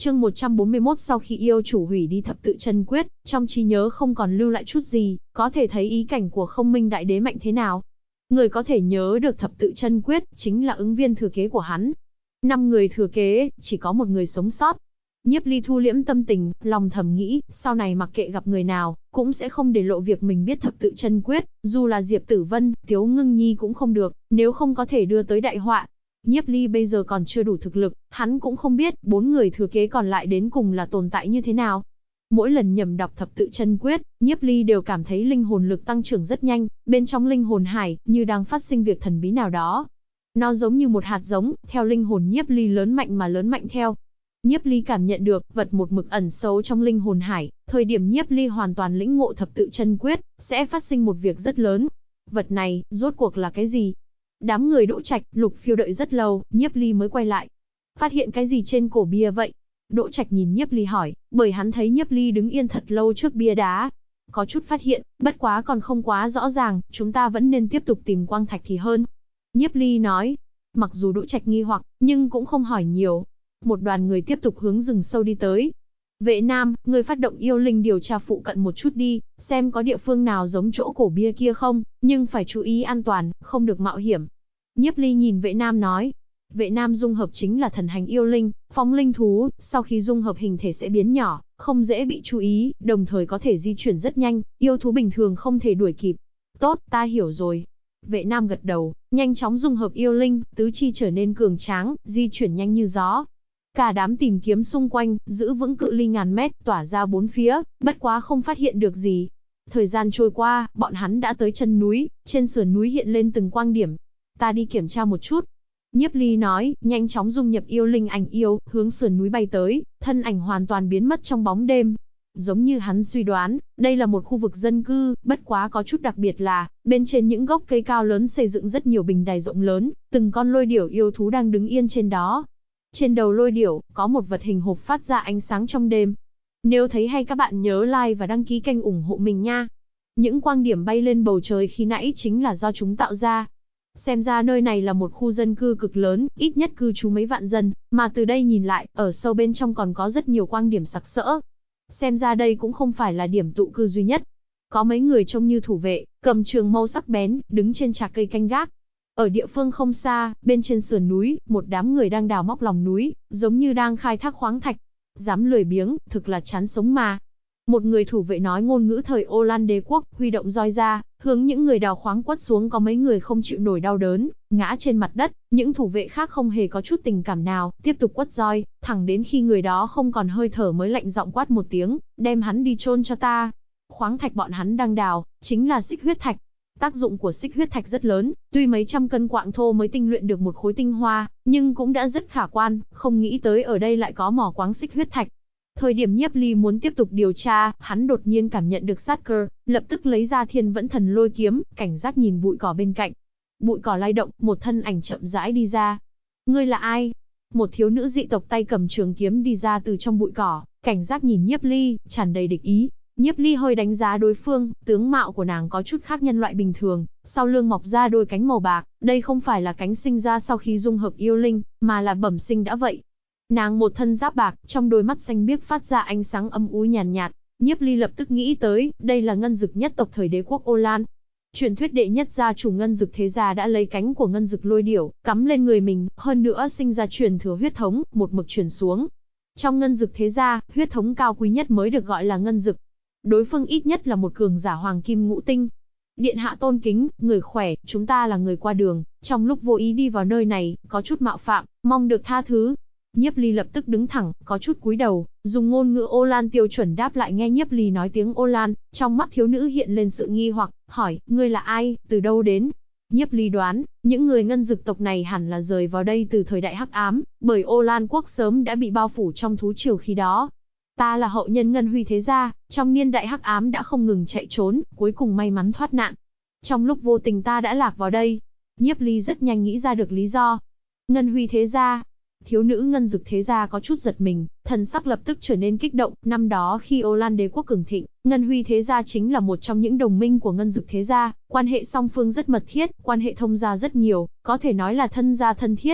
Chương 141 sau khi yêu chủ hủy đi thập tự chân quyết, trong trí nhớ không còn lưu lại chút gì, có thể thấy ý cảnh của Không Minh Đại Đế mạnh thế nào. Người có thể nhớ được thập tự chân quyết, chính là ứng viên thừa kế của hắn. 5 người thừa kế, chỉ có một người sống sót. Nhiếp Ly thu liễm tâm tình, lòng thầm nghĩ, sau này mặc kệ gặp người nào, cũng sẽ không để lộ việc mình biết thập tự chân quyết, dù là Diệp Tử Vân, Tiếu Ngưng Nhi cũng không được, nếu không có thể đưa tới đại họa. Nhiếp Ly bây giờ còn chưa đủ thực lực, hắn cũng không biết 4 người thừa kế còn lại đến cùng là tồn tại như thế nào. Mỗi lần nhầm đọc thập tự chân quyết, Nhiếp Ly đều cảm thấy linh hồn lực tăng trưởng rất nhanh, bên trong linh hồn hải như đang phát sinh việc thần bí nào đó. Nó giống như một hạt giống, theo linh hồn Nhiếp Ly lớn mạnh mà lớn mạnh theo. Nhiếp Ly cảm nhận được vật một mực ẩn sâu trong linh hồn hải, thời điểm Nhiếp Ly hoàn toàn lĩnh ngộ thập tự chân quyết, sẽ phát sinh một việc rất lớn. Vật này, rốt cuộc là cái gì? Đám người Đỗ Trạch, Lục Phiêu đợi rất lâu, Nhiếp Ly mới quay lại. Phát hiện cái gì trên cổ bia vậy? Đỗ Trạch nhìn Nhiếp Ly hỏi, bởi hắn thấy Nhiếp Ly đứng yên thật lâu trước bia đá. Có chút phát hiện, bất quá còn không quá rõ ràng, chúng ta vẫn nên tiếp tục tìm quang thạch thì hơn. Nhiếp Ly nói, mặc dù Đỗ Trạch nghi hoặc, nhưng cũng không hỏi nhiều. Một đoàn người tiếp tục hướng rừng sâu đi tới. Vệ Nam, người phát động yêu linh điều tra phụ cận một chút đi, xem có địa phương nào giống chỗ cổ bia kia không, nhưng phải chú ý an toàn, không được mạo hiểm. Nhiếp Ly nhìn Vệ Nam nói. Vệ Nam dung hợp chính là thần hành yêu linh, phóng linh thú, sau khi dung hợp hình thể sẽ biến nhỏ, không dễ bị chú ý, đồng thời có thể di chuyển rất nhanh, yêu thú bình thường không thể đuổi kịp. Tốt, ta hiểu rồi. Vệ Nam gật đầu, nhanh chóng dung hợp yêu linh, tứ chi trở nên cường tráng, di chuyển nhanh như gió. Cả đám tìm kiếm xung quanh, giữ vững cự ly ngàn mét, tỏa ra bốn phía, bất quá không phát hiện được gì. Thời gian trôi qua, bọn hắn đã tới chân núi, trên sườn núi hiện lên từng quang điểm. Ta đi kiểm tra một chút. Nhiếp Ly nói, nhanh chóng dung nhập yêu linh ảnh yêu, hướng sườn núi bay tới, thân ảnh hoàn toàn biến mất trong bóng đêm. Giống như hắn suy đoán, đây là một khu vực dân cư, bất quá có chút đặc biệt là, bên trên những gốc cây cao lớn xây dựng rất nhiều bình đài rộng lớn, từng con lôi điểu yêu thú đang đứng yên trên đó. Trên đầu lôi điểu, có một vật hình hộp phát ra ánh sáng trong đêm. Nếu thấy hay các bạn nhớ like và đăng ký kênh ủng hộ mình nha. Những quang điểm bay lên bầu trời khi nãy chính là do chúng tạo ra. Xem ra nơi này là một khu dân cư cực lớn, ít nhất cư trú mấy vạn dân, mà từ đây nhìn lại, ở sâu bên trong còn có rất nhiều quang điểm sặc sỡ. Xem ra đây cũng không phải là điểm tụ cư duy nhất. Có mấy người trông như thủ vệ, cầm trường mâu sắc bén, đứng trên trạc cây canh gác. Ở địa phương không xa, bên trên sườn núi, một đám người đang đào móc lòng núi, giống như đang khai thác khoáng thạch. Dám lười biếng, thực là chán sống mà. Một người thủ vệ nói ngôn ngữ thời Ô Lan đế quốc, huy động roi ra, hướng những người đào khoáng quất xuống. Có mấy người không chịu nổi đau đớn, ngã trên mặt đất, những thủ vệ khác không hề có chút tình cảm nào, tiếp tục quất roi, thẳng đến khi người đó không còn hơi thở mới lạnh giọng quát một tiếng, đem hắn đi chôn cho ta. Khoáng thạch bọn hắn đang đào, chính là xích huyết thạch. Tác dụng của xích huyết thạch rất lớn, tuy mấy trăm cân quặng thô mới tinh luyện được một khối tinh hoa, nhưng cũng đã rất khả quan, không nghĩ tới ở đây lại có mỏ quáng xích huyết thạch. Thời điểm Nhiếp Ly muốn tiếp tục điều tra, hắn đột nhiên cảm nhận được sát cơ, lập tức lấy ra Thiên Vẫn Thần Lôi kiếm, cảnh giác nhìn bụi cỏ bên cạnh. Bụi cỏ lay động, một thân ảnh chậm rãi đi ra. Ngươi là ai? Một thiếu nữ dị tộc tay cầm trường kiếm đi ra từ trong bụi cỏ, cảnh giác nhìn Nhiếp Ly, tràn đầy địch ý. Nhiếp Ly hơi đánh giá đối phương, tướng mạo của nàng có chút khác nhân loại bình thường, sau lưng mọc ra đôi cánh màu bạc, đây không phải là cánh sinh ra sau khi dung hợp yêu linh, mà là bẩm sinh đã vậy. Nàng một thân giáp bạc, trong đôi mắt xanh biếc phát ra ánh sáng âm u nhàn nhạt. Nhiếp Ly lập tức nghĩ tới, đây là ngân dực nhất tộc thời đế quốc Ô Lan. Truyền thuyết đệ nhất gia chủ ngân dực thế gia đã lấy cánh của ngân dực lôi điểu, cắm lên người mình, hơn nữa sinh ra truyền thừa huyết thống, một mực truyền xuống. Trong ngân dực thế gia, huyết thống cao quý nhất mới được gọi là ngân dực. Đối phương ít nhất là một cường giả hoàng kim ngũ tinh. Điện hạ tôn kính, người khỏe, chúng ta là người qua đường, trong lúc vô ý đi vào nơi này, có chút mạo phạm, mong được tha thứ. Nhiếp Ly lập tức đứng thẳng, có chút cúi đầu, dùng ngôn ngữ Ô Lan tiêu chuẩn đáp lại. Nghe Nhiếp Ly nói tiếng Ô Lan, trong mắt thiếu nữ hiện lên sự nghi hoặc, hỏi, ngươi là ai, từ đâu đến? Nhiếp Ly đoán, những người ngân dực tộc này hẳn là rời vào đây từ thời đại hắc ám, bởi Ô Lan quốc sớm đã bị bao phủ trong thú triều khi đó. Ta là hậu nhân Ngân Huy thế gia, trong niên đại hắc ám đã không ngừng chạy trốn, cuối cùng may mắn thoát nạn. Trong lúc vô tình ta đã lạc vào đây. Nhiếp Ly rất nhanh nghĩ ra được lý do. Ngân Huy thế gia. Thiếu nữ ngân dực thế gia có chút giật mình, thần sắc lập tức trở nên kích động. Năm đó khi Ô Lan đế quốc cường thịnh, Ngân Huy thế gia chính là một trong những đồng minh của ngân dực thế gia, quan hệ song phương rất mật thiết, quan hệ thông gia rất nhiều, có thể nói là thân gia thân thiết.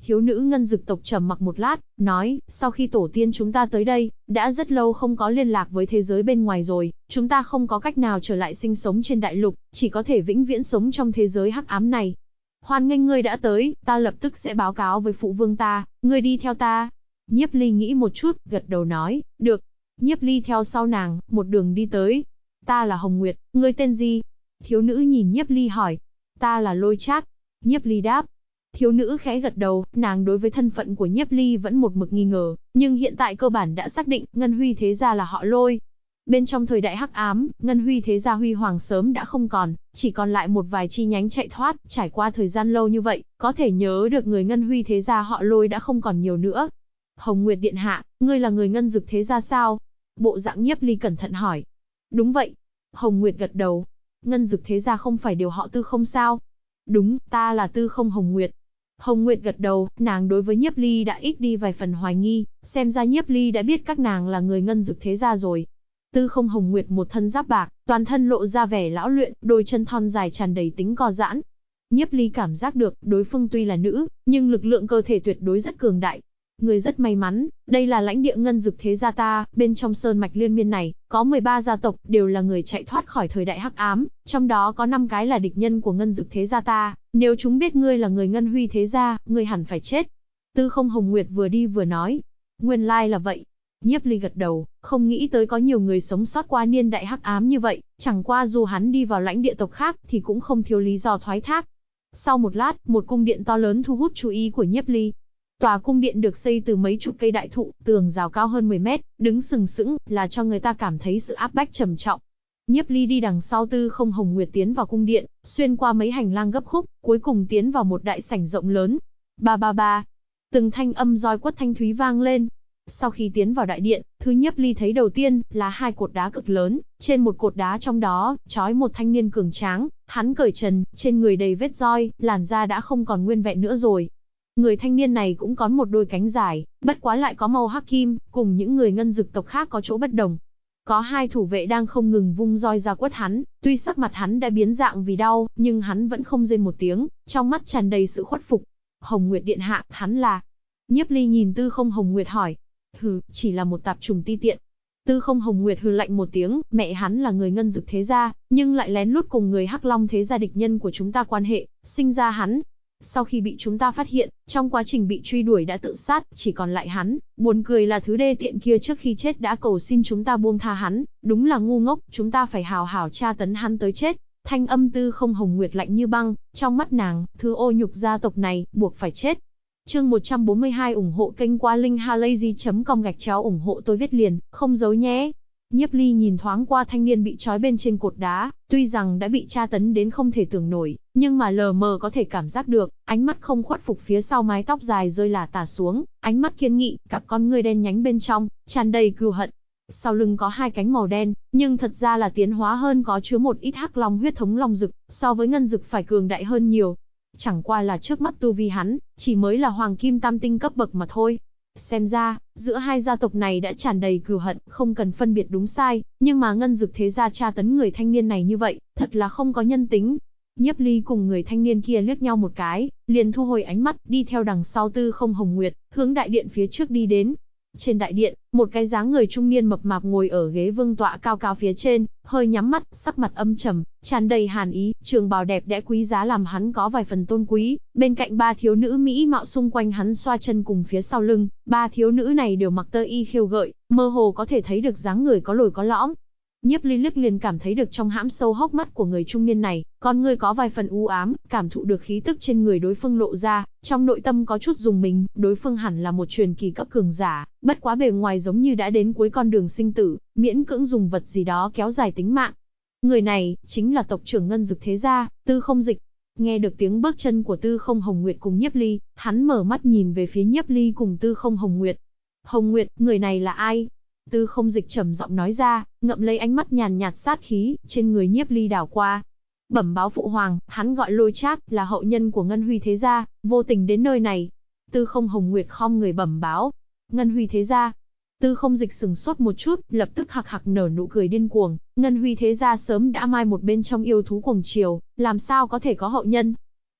Thiếu nữ ngân dực tộc trầm mặc một lát, nói, sau khi tổ tiên chúng ta tới đây, đã rất lâu không có liên lạc với thế giới bên ngoài rồi, chúng ta không có cách nào trở lại sinh sống trên đại lục, chỉ có thể vĩnh viễn sống trong thế giới hắc ám này. Hoan nghênh ngươi đã tới, ta lập tức sẽ báo cáo với phụ vương ta, ngươi đi theo ta. Nhiếp Ly nghĩ một chút, gật đầu nói, được. Nhiếp Ly theo sau nàng, một đường đi tới. Ta là Hồng Nguyệt, ngươi tên gì? Thiếu nữ nhìn Nhiếp Ly hỏi. Ta là Lôi Trác. Nhiếp Ly đáp. Thiếu nữ khẽ gật đầu, nàng đối với thân phận của Nhiếp Ly vẫn một mực nghi ngờ, nhưng hiện tại cơ bản đã xác định, Ngân Huy thế gia là họ Lôi. Bên trong thời đại hắc ám, Ngân Huy thế gia huy hoàng sớm đã không còn, chỉ còn lại một vài chi nhánh chạy thoát, trải qua thời gian lâu như vậy, có thể nhớ được người Ngân Huy thế gia họ Lôi đã không còn nhiều nữa. Hồng Nguyệt điện hạ, ngươi là người Ngân Dực thế gia sao? Bộ dạng Nhiếp Ly cẩn thận hỏi. Đúng vậy. Hồng Nguyệt gật đầu. Ngân Dực thế gia không phải đều họ Tư không sao? Đúng, ta là Tư không Hồng Nguyệt. Hồng Nguyệt gật đầu, nàng đối với Nhiếp Ly đã ít đi vài phần hoài nghi, xem ra Nhiếp Ly đã biết các nàng là người Ngân Dực thế gia rồi. Tư không Hồng Nguyệt một thân giáp bạc, toàn thân lộ ra vẻ lão luyện, đôi chân thon dài tràn đầy tính co giãn. Nhiếp Ly cảm giác được, đối phương tuy là nữ, nhưng lực lượng cơ thể tuyệt đối rất cường đại. Người rất may mắn, đây là lãnh địa Ngân Dực thế gia ta, bên trong sơn mạch liên miên này, có 13 gia tộc, đều là người chạy thoát khỏi thời đại hắc ám, trong đó có 5 cái là địch nhân của Ngân Dực thế gia ta, nếu chúng biết ngươi là người Ngân Huy thế gia, ngươi hẳn phải chết. Tư không Hồng Nguyệt vừa đi vừa nói, nguyên lai là vậy. Nhiếp Ly gật đầu, không nghĩ tới có nhiều người sống sót qua niên đại hắc ám như vậy, chẳng qua dù hắn đi vào lãnh địa tộc khác thì cũng không thiếu lý do thoái thác. Sau một lát, một cung điện to lớn thu hút chú ý của Nhiếp Ly. Tòa cung điện được xây từ mấy chục cây đại thụ, tường rào cao hơn 10 mét, đứng sừng sững, là cho người ta cảm thấy sự áp bách trầm trọng. Nhiếp Ly đi đằng sau Tư không Hồng Nguyệt tiến vào cung điện, xuyên qua mấy hành lang gấp khúc, cuối cùng tiến vào một đại sảnh rộng lớn. Ba ba ba, từng thanh âm roi quất thanh thúy vang lên. Sau khi tiến vào đại điện, thứ Nhiếp Ly thấy đầu tiên là 2 cột đá cực lớn, trên một cột đá trong đó, trói một thanh niên cường tráng, hắn cởi trần, trên người đầy vết roi, làn da đã không còn nguyên vẹn nữa rồi. Người thanh niên này cũng có một đôi cánh dài, bất quá lại có màu hắc kim, cùng những người Ngân Dực tộc khác có chỗ bất đồng. Có 2 thủ vệ đang không ngừng vung roi ra quất hắn, tuy sắc mặt hắn đã biến dạng vì đau, nhưng hắn vẫn không rên một tiếng, trong mắt tràn đầy sự khuất phục. Hồng Nguyệt điện hạ, hắn là... Nhiếp Ly nhìn Tư không Hồng Nguyệt hỏi. Hừ, chỉ là một tạp trùng ti tiện. Tư không Hồng Nguyệt hừ lạnh một tiếng, mẹ hắn là người Ngân Dực thế gia, nhưng lại lén lút cùng người Hắc Long thế gia địch nhân của chúng ta quan hệ, sinh ra hắn. Sau khi bị chúng ta phát hiện, trong quá trình bị truy đuổi đã tự sát, chỉ còn lại hắn. Buồn cười là thứ đê tiện kia trước khi chết đã cầu xin chúng ta buông tha hắn, đúng là ngu ngốc, chúng ta phải hào hào tra tấn hắn tới chết. Thanh âm Tư không Hồng Nguyệt lạnh như băng, trong mắt nàng, thứ ô nhục gia tộc này, buộc phải chết. Chương 142 ủng hộ kênh qua linkhalazy.com ủng hộ tôi viết liền, không giấu nhé. Nhiếp Ly nhìn thoáng qua thanh niên bị trói bên trên cột đá, tuy rằng đã bị tra tấn đến không thể tưởng nổi, nhưng mà lờ mờ có thể cảm giác được, ánh mắt không khuất phục phía sau mái tóc dài rơi lả tả xuống, ánh mắt kiên nghị, cặp con ngươi đen nhánh bên trong, tràn đầy cừu hận. Sau lưng có 2 cánh màu đen, nhưng thật ra là tiến hóa hơn, có chứa một ít hắc long huyết thống long dực, so với Ngân Dực phải cường đại hơn nhiều. Chẳng qua là trước mắt tu vi hắn, chỉ mới là hoàng kim tam tinh cấp bậc mà thôi. Xem ra, giữa 2 gia tộc này đã tràn đầy cừu hận, không cần phân biệt đúng sai, nhưng mà Ngân Dực thế gia tra tấn người thanh niên này như vậy, thật là không có nhân tính. Nhiếp Ly cùng người thanh niên kia liếc nhau một cái, liền thu hồi ánh mắt, đi theo đằng sau Tư không Hồng Nguyệt, hướng đại điện phía trước đi đến. Trên đại điện, một cái dáng người trung niên mập mạp ngồi ở ghế vương tọa cao cao phía trên, hơi nhắm mắt, sắc mặt âm trầm, tràn đầy hàn ý, trường bào đẹp đẽ quý giá làm hắn có vài phần tôn quý. Bên cạnh 3 thiếu nữ mỹ mạo xung quanh hắn xoa chân cùng phía sau lưng, 3 thiếu nữ này đều mặc tơ y khiêu gợi, mơ hồ có thể thấy được dáng người có lồi có lõm. Nhiếp Ly liếc liền cảm thấy được trong hãm sâu hốc mắt của người trung niên này, con người có vài phần u ám, cảm thụ được khí tức trên người đối phương lộ ra, trong nội tâm có chút rùng mình, đối phương hẳn là một truyền kỳ cấp cường giả, bất quá bề ngoài giống như đã đến cuối con đường sinh tử, miễn cưỡng dùng vật gì đó kéo dài tính mạng. Người này, chính là tộc trưởng Ngân Dực thế gia, Tư Không Dịch. Nghe được tiếng bước chân của Tư không Hồng Nguyệt cùng Nhiếp Ly, hắn mở mắt nhìn về phía Nhiếp Ly cùng Tư không Hồng Nguyệt. Hồng Nguyệt, người này là ai? Tư Không Dịch trầm giọng nói ra, ngậm lấy ánh mắt nhàn nhạt sát khí, trên người Nhiếp Ly đảo qua. Bẩm báo phụ hoàng, hắn gọi Lôi Trác, là hậu nhân của Ngân Huy thế gia, vô tình đến nơi này. Tư không Hồng Nguyệt khom người bẩm báo. Ngân Huy thế gia. Tư Không Dịch sừng sốt một chút, lập tức hạc hạc nở nụ cười điên cuồng. Ngân Huy thế gia sớm đã mai một bên trong yêu thú cuồng triều, làm sao có thể có hậu nhân?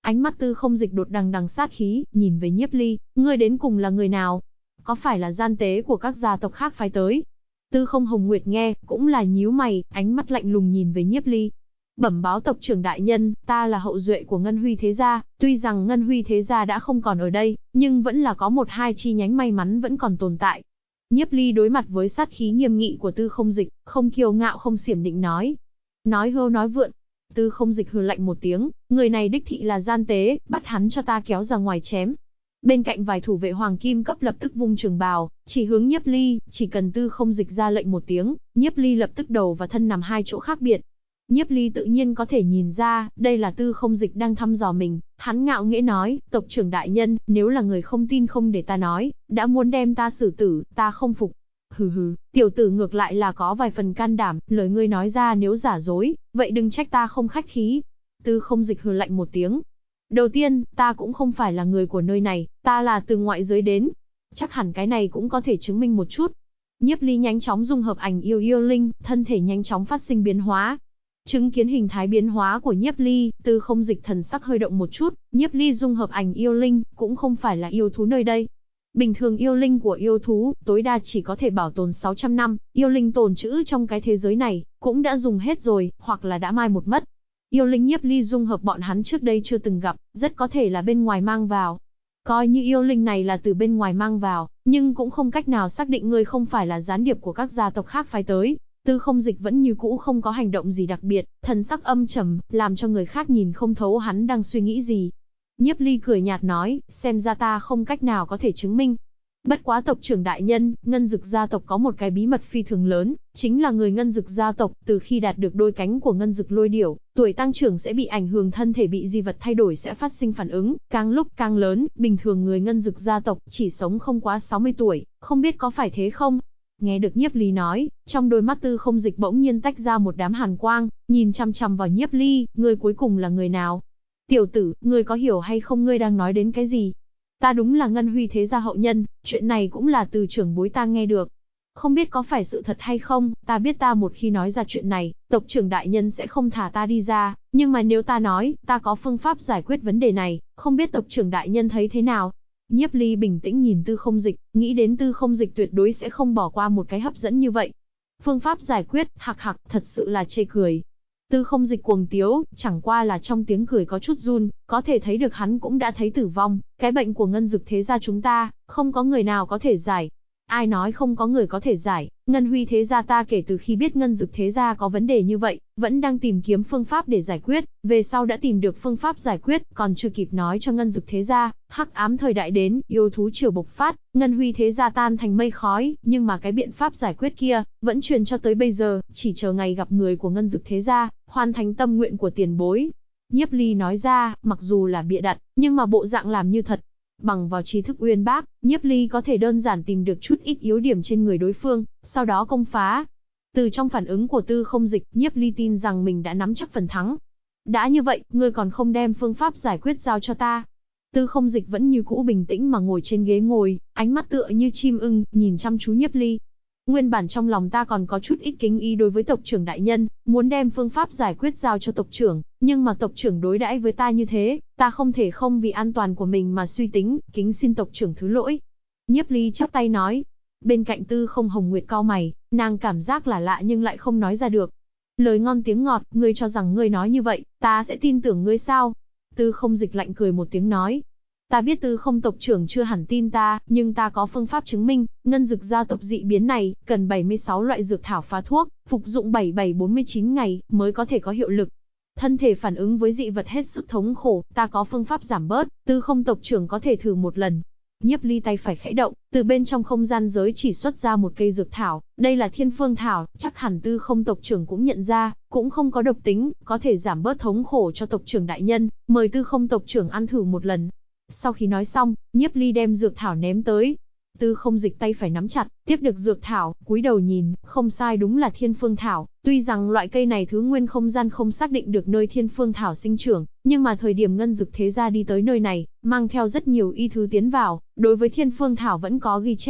Ánh mắt Tư Không Dịch đột đằng đằng sát khí, nhìn về Nhiếp Ly, ngươi đến cùng là người nào? Có phải là gian tế của các gia tộc khác phái tới? Tư Không Hồng Nguyệt nghe, cũng là nhíu mày, ánh mắt lạnh lùng nhìn về Nhiếp Ly. Bẩm báo tộc trưởng đại nhân, ta là hậu duệ của Ngân Huy Thế Gia, tuy rằng Ngân Huy Thế Gia đã không còn ở đây, nhưng vẫn là có một hai chi nhánh may mắn vẫn còn tồn tại. Nhiếp Ly đối mặt với sát khí nghiêm nghị của Tư Không Dịch, không kiêu ngạo không xiểm định nói. Nói hưu nói vượn. Tư Không Dịch hừ lạnh một tiếng, người này đích thị là gian tế, bắt hắn cho ta kéo ra ngoài chém. Bên cạnh vài thủ vệ hoàng kim cấp lập tức vung trường bào, chỉ hướng Nhiếp Ly, chỉ cần Tư Không Dịch ra lệnh một tiếng, Nhiếp Ly lập tức đầu và thân nằm hai chỗ khác biệt. Nhiếp Ly tự nhiên có thể nhìn ra, đây là Tư Không Dịch đang thăm dò mình, hắn ngạo nghễ nói, tộc trưởng đại nhân, nếu là người không tin không để ta nói, đã muốn đem ta xử tử, ta không phục. Hừ hừ, tiểu tử ngược lại là có vài phần can đảm, lời ngươi nói ra nếu giả dối, vậy đừng trách ta không khách khí. Tư Không Dịch hừ lạnh một tiếng. Đầu tiên, ta cũng không phải là người của nơi này, ta là từ ngoại giới đến. Chắc hẳn cái này cũng có thể chứng minh một chút. Nhiếp Ly nhanh chóng dung hợp ảnh yêu linh, thân thể nhanh chóng phát sinh biến hóa. Chứng kiến hình thái biến hóa của Nhiếp Ly, Tư Không Dịch thần sắc hơi động một chút, Nhiếp Ly dung hợp ảnh yêu linh, cũng không phải là yêu thú nơi đây. Bình thường yêu linh của yêu thú, tối đa chỉ có thể bảo tồn 600 năm, yêu linh tồn trữ trong cái thế giới này, cũng đã dùng hết rồi, hoặc là đã mai một mất. Yêu linh Nhiếp Ly dung hợp bọn hắn trước đây chưa từng gặp, rất có thể là bên ngoài mang vào. Coi như yêu linh này là từ bên ngoài mang vào, nhưng cũng không cách nào xác định ngươi không phải là gián điệp của các gia tộc khác phái tới. Tư Không Dịch vẫn như cũ không có hành động gì đặc biệt, thần sắc âm trầm, làm cho người khác nhìn không thấu hắn đang suy nghĩ gì. Nhiếp Ly cười nhạt nói, xem ra ta không cách nào có thể chứng minh. Bất quá tộc trưởng đại nhân, Ngân Dực gia tộc có một cái bí mật phi thường lớn, chính là người Ngân Dực gia tộc, từ khi đạt được đôi cánh của Ngân Dực lôi điểu, tuổi tăng trưởng sẽ bị ảnh hưởng, thân thể bị di vật thay đổi sẽ phát sinh phản ứng, càng lúc càng lớn, bình thường người Ngân Dực gia tộc chỉ sống không quá 60 tuổi, không biết có phải thế không? Nghe được Nhiếp Ly nói, trong đôi mắt Tư Không Dịch bỗng nhiên tách ra một đám hàn quang, nhìn chằm chằm vào Nhiếp Ly, ngươi cuối cùng là người nào? Tiểu tử, ngươi có hiểu hay không ngươi đang nói đến cái gì? Ta đúng là Ngân Huy Thế Gia hậu nhân, chuyện này cũng là từ trưởng bối ta nghe được. Không biết có phải sự thật hay không, ta biết ta một khi nói ra chuyện này, tộc trưởng đại nhân sẽ không thả ta đi ra, nhưng mà nếu ta nói, ta có phương pháp giải quyết vấn đề này, không biết tộc trưởng đại nhân thấy thế nào? Nhiếp Ly bình tĩnh nhìn Tư Không Dịch, nghĩ đến Tư Không Dịch tuyệt đối sẽ không bỏ qua một cái hấp dẫn như vậy. Phương pháp giải quyết, hạc hạc, thật sự là chê cười. Tư Không Dịch cuồng tiếu, chẳng qua là trong tiếng cười có chút run, có thể thấy được hắn cũng đã thấy tử vong, cái bệnh của Ngân Dực Thế Gia chúng ta, không có người nào có thể giải. Ai nói không có người có thể giải, Ngân Huy Thế Gia ta kể từ khi biết Ngân Dực Thế Gia có vấn đề như vậy, vẫn đang tìm kiếm phương pháp để giải quyết, về sau đã tìm được phương pháp giải quyết, còn chưa kịp nói cho Ngân Dực Thế Gia, hắc ám thời đại đến, yêu thú triều bộc phát, Ngân Huy Thế Gia tan thành mây khói, nhưng mà cái biện pháp giải quyết kia, vẫn truyền cho tới bây giờ, chỉ chờ ngày gặp người của Ngân Dực Thế Gia, hoàn thành tâm nguyện của tiền bối. Nhiếp Ly nói ra, mặc dù là bịa đặt, nhưng mà bộ dạng làm như thật. Bằng vào trí thức uyên bác, Nhiếp Ly có thể đơn giản tìm được chút ít yếu điểm trên người đối phương, sau đó công phá. Từ trong phản ứng của Tư Không Dịch, Nhiếp Ly tin rằng mình đã nắm chắc phần thắng. Đã như vậy, ngươi còn không đem phương pháp giải quyết giao cho ta? Tư Không Dịch vẫn như cũ bình tĩnh mà ngồi trên ghế ngồi, ánh mắt tựa như chim ưng, nhìn chăm chú Nhiếp Ly. Nguyên bản trong lòng ta còn có chút ít kính ý đối với tộc trưởng đại nhân, muốn đem phương pháp giải quyết giao cho tộc trưởng, nhưng mà tộc trưởng đối đãi với ta như thế, ta không thể không vì an toàn của mình mà suy tính, kính xin tộc trưởng thứ lỗi. Nhiếp Ly chắp tay nói. Bên cạnh Tư Không Hồng Nguyệt cau mày, nàng cảm giác là lạ nhưng lại không nói ra được. Lời ngon tiếng ngọt, ngươi cho rằng ngươi nói như vậy, ta sẽ tin tưởng ngươi sao? Tư Không Dịch lạnh cười một tiếng nói. Ta biết Tư Không tộc trưởng chưa hẳn tin ta, nhưng ta có phương pháp chứng minh, Ngân Dực gia tộc dị biến này, cần 76 loại dược thảo phá thuốc, phục dụng 7749 ngày, mới có thể có hiệu lực. Thân thể phản ứng với dị vật hết sức thống khổ, ta có phương pháp giảm bớt, Tư Không tộc trưởng có thể thử một lần. Nhiếp Ly tay phải khẽ động, từ bên trong không gian giới chỉ xuất ra một cây dược thảo, đây là Thiên Phương thảo, chắc hẳn Tư Không tộc trưởng cũng nhận ra, cũng không có độc tính, có thể giảm bớt thống khổ cho tộc trưởng đại nhân, mời Tư Không tộc trưởng ăn thử một lần. Sau khi nói xong, Nhiếp Ly đem dược thảo ném tới. Tư Không Dịch tay phải nắm chặt, tiếp được dược thảo, cúi đầu nhìn, không sai đúng là Thiên Phương thảo. Tuy rằng loại cây này thứ nguyên không gian không xác định được nơi Thiên Phương thảo sinh trưởng, nhưng mà thời điểm Ngân Dực Thế Gia đi tới nơi này, mang theo rất nhiều y thứ tiến vào, đối với Thiên Phương thảo vẫn có ghi chép.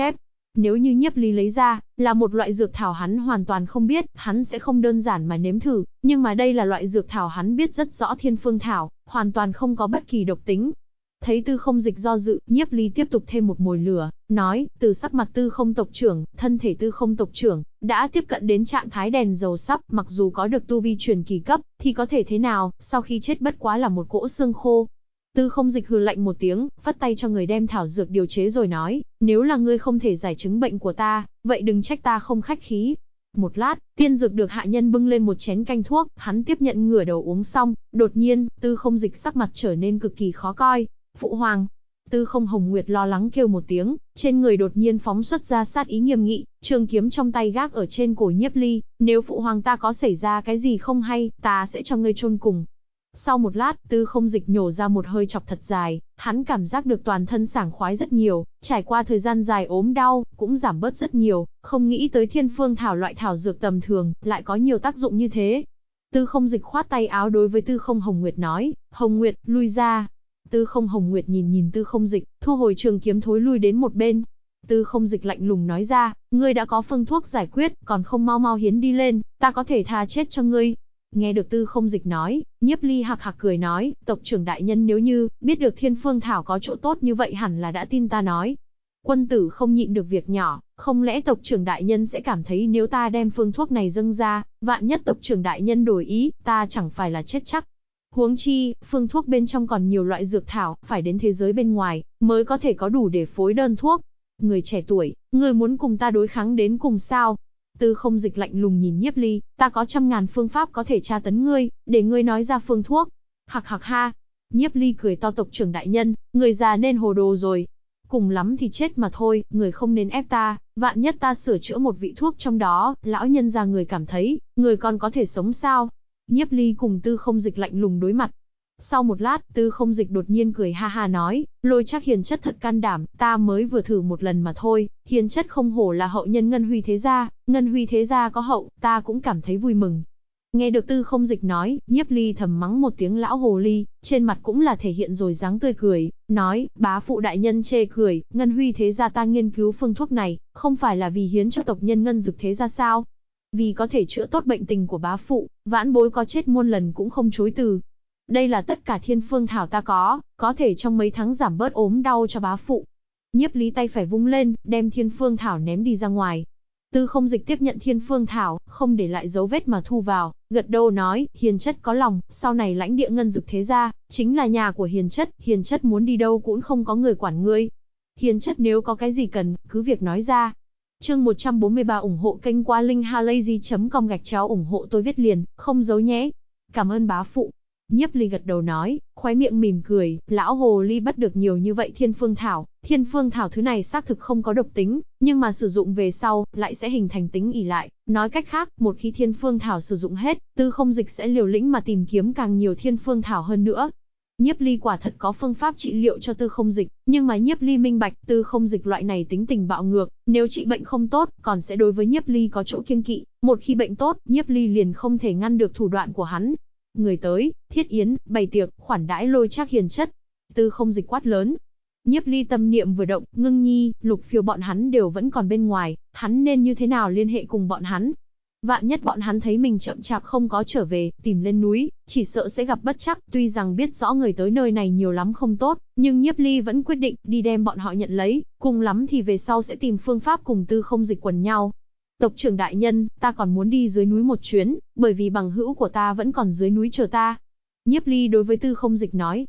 Nếu như Nhiếp Ly lấy ra, là một loại dược thảo hắn hoàn toàn không biết, hắn sẽ không đơn giản mà nếm thử, nhưng mà đây là loại dược thảo hắn biết rất rõ Thiên Phương Thảo, hoàn toàn không có bất kỳ độc tính. Thấy Tư Không Dịch do dự, Nhiếp Ly tiếp tục thêm một mồi lửa, nói, từ sắc mặt Tư Không tộc trưởng, thân thể Tư Không tộc trưởng, đã tiếp cận đến trạng thái đèn dầu sắp, mặc dù có được tu vi truyền kỳ cấp, thì có thể thế nào, sau khi chết bất quá là một cỗ xương khô. Tư Không Dịch hừ lạnh một tiếng, vắt tay cho người đem thảo dược điều chế rồi nói, nếu là ngươi không thể giải chứng bệnh của ta, vậy đừng trách ta không khách khí. Một lát, tiên dược được hạ nhân bưng lên một chén canh thuốc, hắn tiếp nhận ngửa đầu uống xong, đột nhiên, Tư Không Dịch sắc mặt trở nên cực kỳ khó coi. Phụ hoàng. Tư Không Hồng Nguyệt lo lắng kêu một tiếng, trên người đột nhiên phóng xuất ra sát ý nghiêm nghị, trường kiếm trong tay gác ở trên cổ Nhiếp Ly, nếu phụ hoàng ta có xảy ra cái gì không hay, ta sẽ cho ngươi chôn cùng. Sau một lát, Tư Không Dịch nhổ ra một hơi chọc thật dài, hắn cảm giác được toàn thân sảng khoái rất nhiều, trải qua thời gian dài ốm đau, cũng giảm bớt rất nhiều, không nghĩ tới Thiên Phương Thảo loại thảo dược tầm thường, lại có nhiều tác dụng như thế. Tư Không Dịch khoát tay áo đối với Tư Không Hồng Nguyệt nói, Hồng Nguyệt, lui ra. Tư Không Hồng Nguyệt nhìn Tư Không Dịch, thu hồi trường kiếm thối lui đến một bên. Tư Không Dịch lạnh lùng nói ra, ngươi đã có phương thuốc giải quyết, còn không mau mau hiến đi lên, ta có thể tha chết cho ngươi. Nghe được Tư Không Dịch nói, Nhiếp Ly hạc hạc cười nói, tộc trưởng đại nhân nếu như biết được Thiên Phương Thảo có chỗ tốt như vậy hẳn là đã tin ta nói. Quân tử không nhịn được việc nhỏ, không lẽ tộc trưởng đại nhân sẽ cảm thấy nếu ta đem phương thuốc này dâng ra, vạn nhất tộc trưởng đại nhân đổi ý, ta chẳng phải là chết chắc. Huống chi, phương thuốc bên trong còn nhiều loại dược thảo, phải đến thế giới bên ngoài, mới có thể có đủ để phối đơn thuốc. Người trẻ tuổi, người muốn cùng ta đối kháng đến cùng sao? Tư Không Dịch lạnh lùng nhìn Nhiếp Ly, ta có 100.000 phương pháp có thể tra tấn ngươi, để ngươi nói ra phương thuốc. Hạc hạc ha. Nhiếp Ly cười to, tộc trưởng đại nhân, người già nên hồ đồ rồi. Cùng lắm thì chết mà thôi, người không nên ép ta, vạn nhất ta sửa chữa một vị thuốc trong đó, lão nhân già người cảm thấy, người còn có thể sống sao? Nhiếp Ly cùng Tư Không Dịch lạnh lùng đối mặt. Sau một lát, Tư Không Dịch đột nhiên cười ha ha nói, Lôi Trác hiền chất thật can đảm, ta mới vừa thử một lần mà thôi, hiền chất không hổ là hậu nhân Ngân Huy thế gia, Ngân Huy thế gia có hậu, ta cũng cảm thấy vui mừng. Nghe được Tư Không Dịch nói, Nhiếp Ly thầm mắng một tiếng lão hồ ly, trên mặt cũng là thể hiện rồi dáng tươi cười, nói, bá phụ đại nhân chê cười, Ngân Huy thế gia ta nghiên cứu phương thuốc này, không phải là vì hiến cho tộc nhân Ngân Dực thế gia sao? Vì có thể chữa tốt bệnh tình của bá phụ, vãn bối có chết muôn lần cũng không chối từ. Đây là tất cả Thiên Phương Thảo ta có thể trong mấy tháng giảm bớt ốm đau cho bá phụ. Nhiếp Ly tay phải vung lên, đem Thiên Phương Thảo ném đi ra ngoài. Tư Không Dịch tiếp nhận Thiên Phương Thảo, không để lại dấu vết mà thu vào, gật đầu nói, hiền chất có lòng, sau này lãnh địa Ngân Dực thế gia, chính là nhà của hiền chất muốn đi đâu cũng không có người quản ngươi. Hiền chất nếu có cái gì cần, cứ việc nói ra. Chương 143 ủng hộ kênh qua linkhalazy.com ủng hộ tôi viết liền, không giấu nhé. Cảm ơn bá phụ. Nhiếp Ly gật đầu nói, khóe miệng mỉm cười, lão hồ ly bắt được nhiều như vậy Thiên Phương Thảo thứ này xác thực không có độc tính, nhưng mà sử dụng về sau, lại sẽ hình thành tính ỷ lại, nói cách khác, một khi Thiên Phương Thảo sử dụng hết, Tư Không Dịch sẽ liều lĩnh mà tìm kiếm càng nhiều Thiên Phương Thảo hơn nữa. Nhiếp Ly quả thật có phương pháp trị liệu cho Tư Không Dịch, nhưng mà Nhiếp Ly minh bạch, Tư Không Dịch loại này tính tình bạo ngược, nếu trị bệnh không tốt, còn sẽ đối với Nhiếp Ly có chỗ kiêng kỵ, một khi bệnh tốt, Nhiếp Ly liền không thể ngăn được thủ đoạn của hắn. Người tới, thiết yến, bày tiệc, khoản đãi Lôi Trác hiền chất. Tư Không Dịch quát lớn. Nhiếp Ly tâm niệm vừa động, Ngưng Nhi, Lục Phiêu bọn hắn đều vẫn còn bên ngoài, hắn nên như thế nào liên hệ cùng bọn hắn? Vạn nhất bọn hắn thấy mình chậm chạp không có trở về, tìm lên núi, chỉ sợ sẽ gặp bất trắc, tuy rằng biết rõ người tới nơi này nhiều lắm không tốt, nhưng Nhiếp Ly vẫn quyết định đi đem bọn họ nhận lấy, cùng lắm thì về sau sẽ tìm phương pháp cùng Tư Không Dịch quần nhau. Tộc trưởng đại nhân, ta còn muốn đi dưới núi một chuyến, bởi vì bằng hữu của ta vẫn còn dưới núi chờ ta. Nhiếp Ly đối với Tư Không Dịch nói.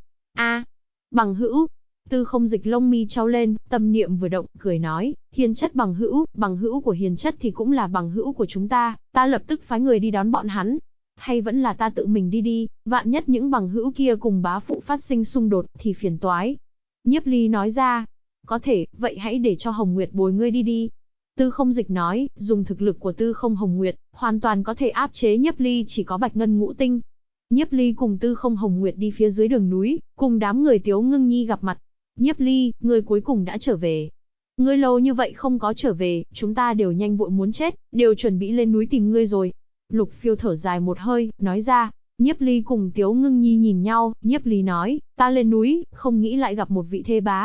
Bằng hữu. Tư Không Dịch lông mi chau lên, tâm niệm vừa động, cười nói, hiền chất bằng hữu của hiền chất thì cũng là bằng hữu của chúng ta lập tức phái người đi đón bọn hắn. Hay vẫn là ta tự mình đi, vạn nhất những bằng hữu kia cùng bá phụ phát sinh xung đột thì phiền toái. Nhiếp Ly nói ra, có thể, vậy hãy để cho Hồng Nguyệt bồi ngươi đi. Tư Không Dịch nói, dùng thực lực của Tư Không Hồng Nguyệt, hoàn toàn có thể áp chế Nhiếp Ly chỉ có bạch ngân ngũ tinh. Nhiếp Ly cùng Tư Không Hồng Nguyệt đi phía dưới đường núi, cùng đám người Tiếu Ngưng Nhi gặp mặt. Nhiếp Ly, ngươi cuối cùng đã trở về. Ngươi lâu như vậy không có trở về, chúng ta đều nhanh vội muốn chết, đều chuẩn bị lên núi tìm ngươi rồi. Lục Phiêu thở dài một hơi, nói ra. Nhiếp Ly cùng Tiếu Ngưng Nhi nhìn nhau, Nhiếp Ly nói, ta lên núi, không nghĩ lại gặp một vị thê bá.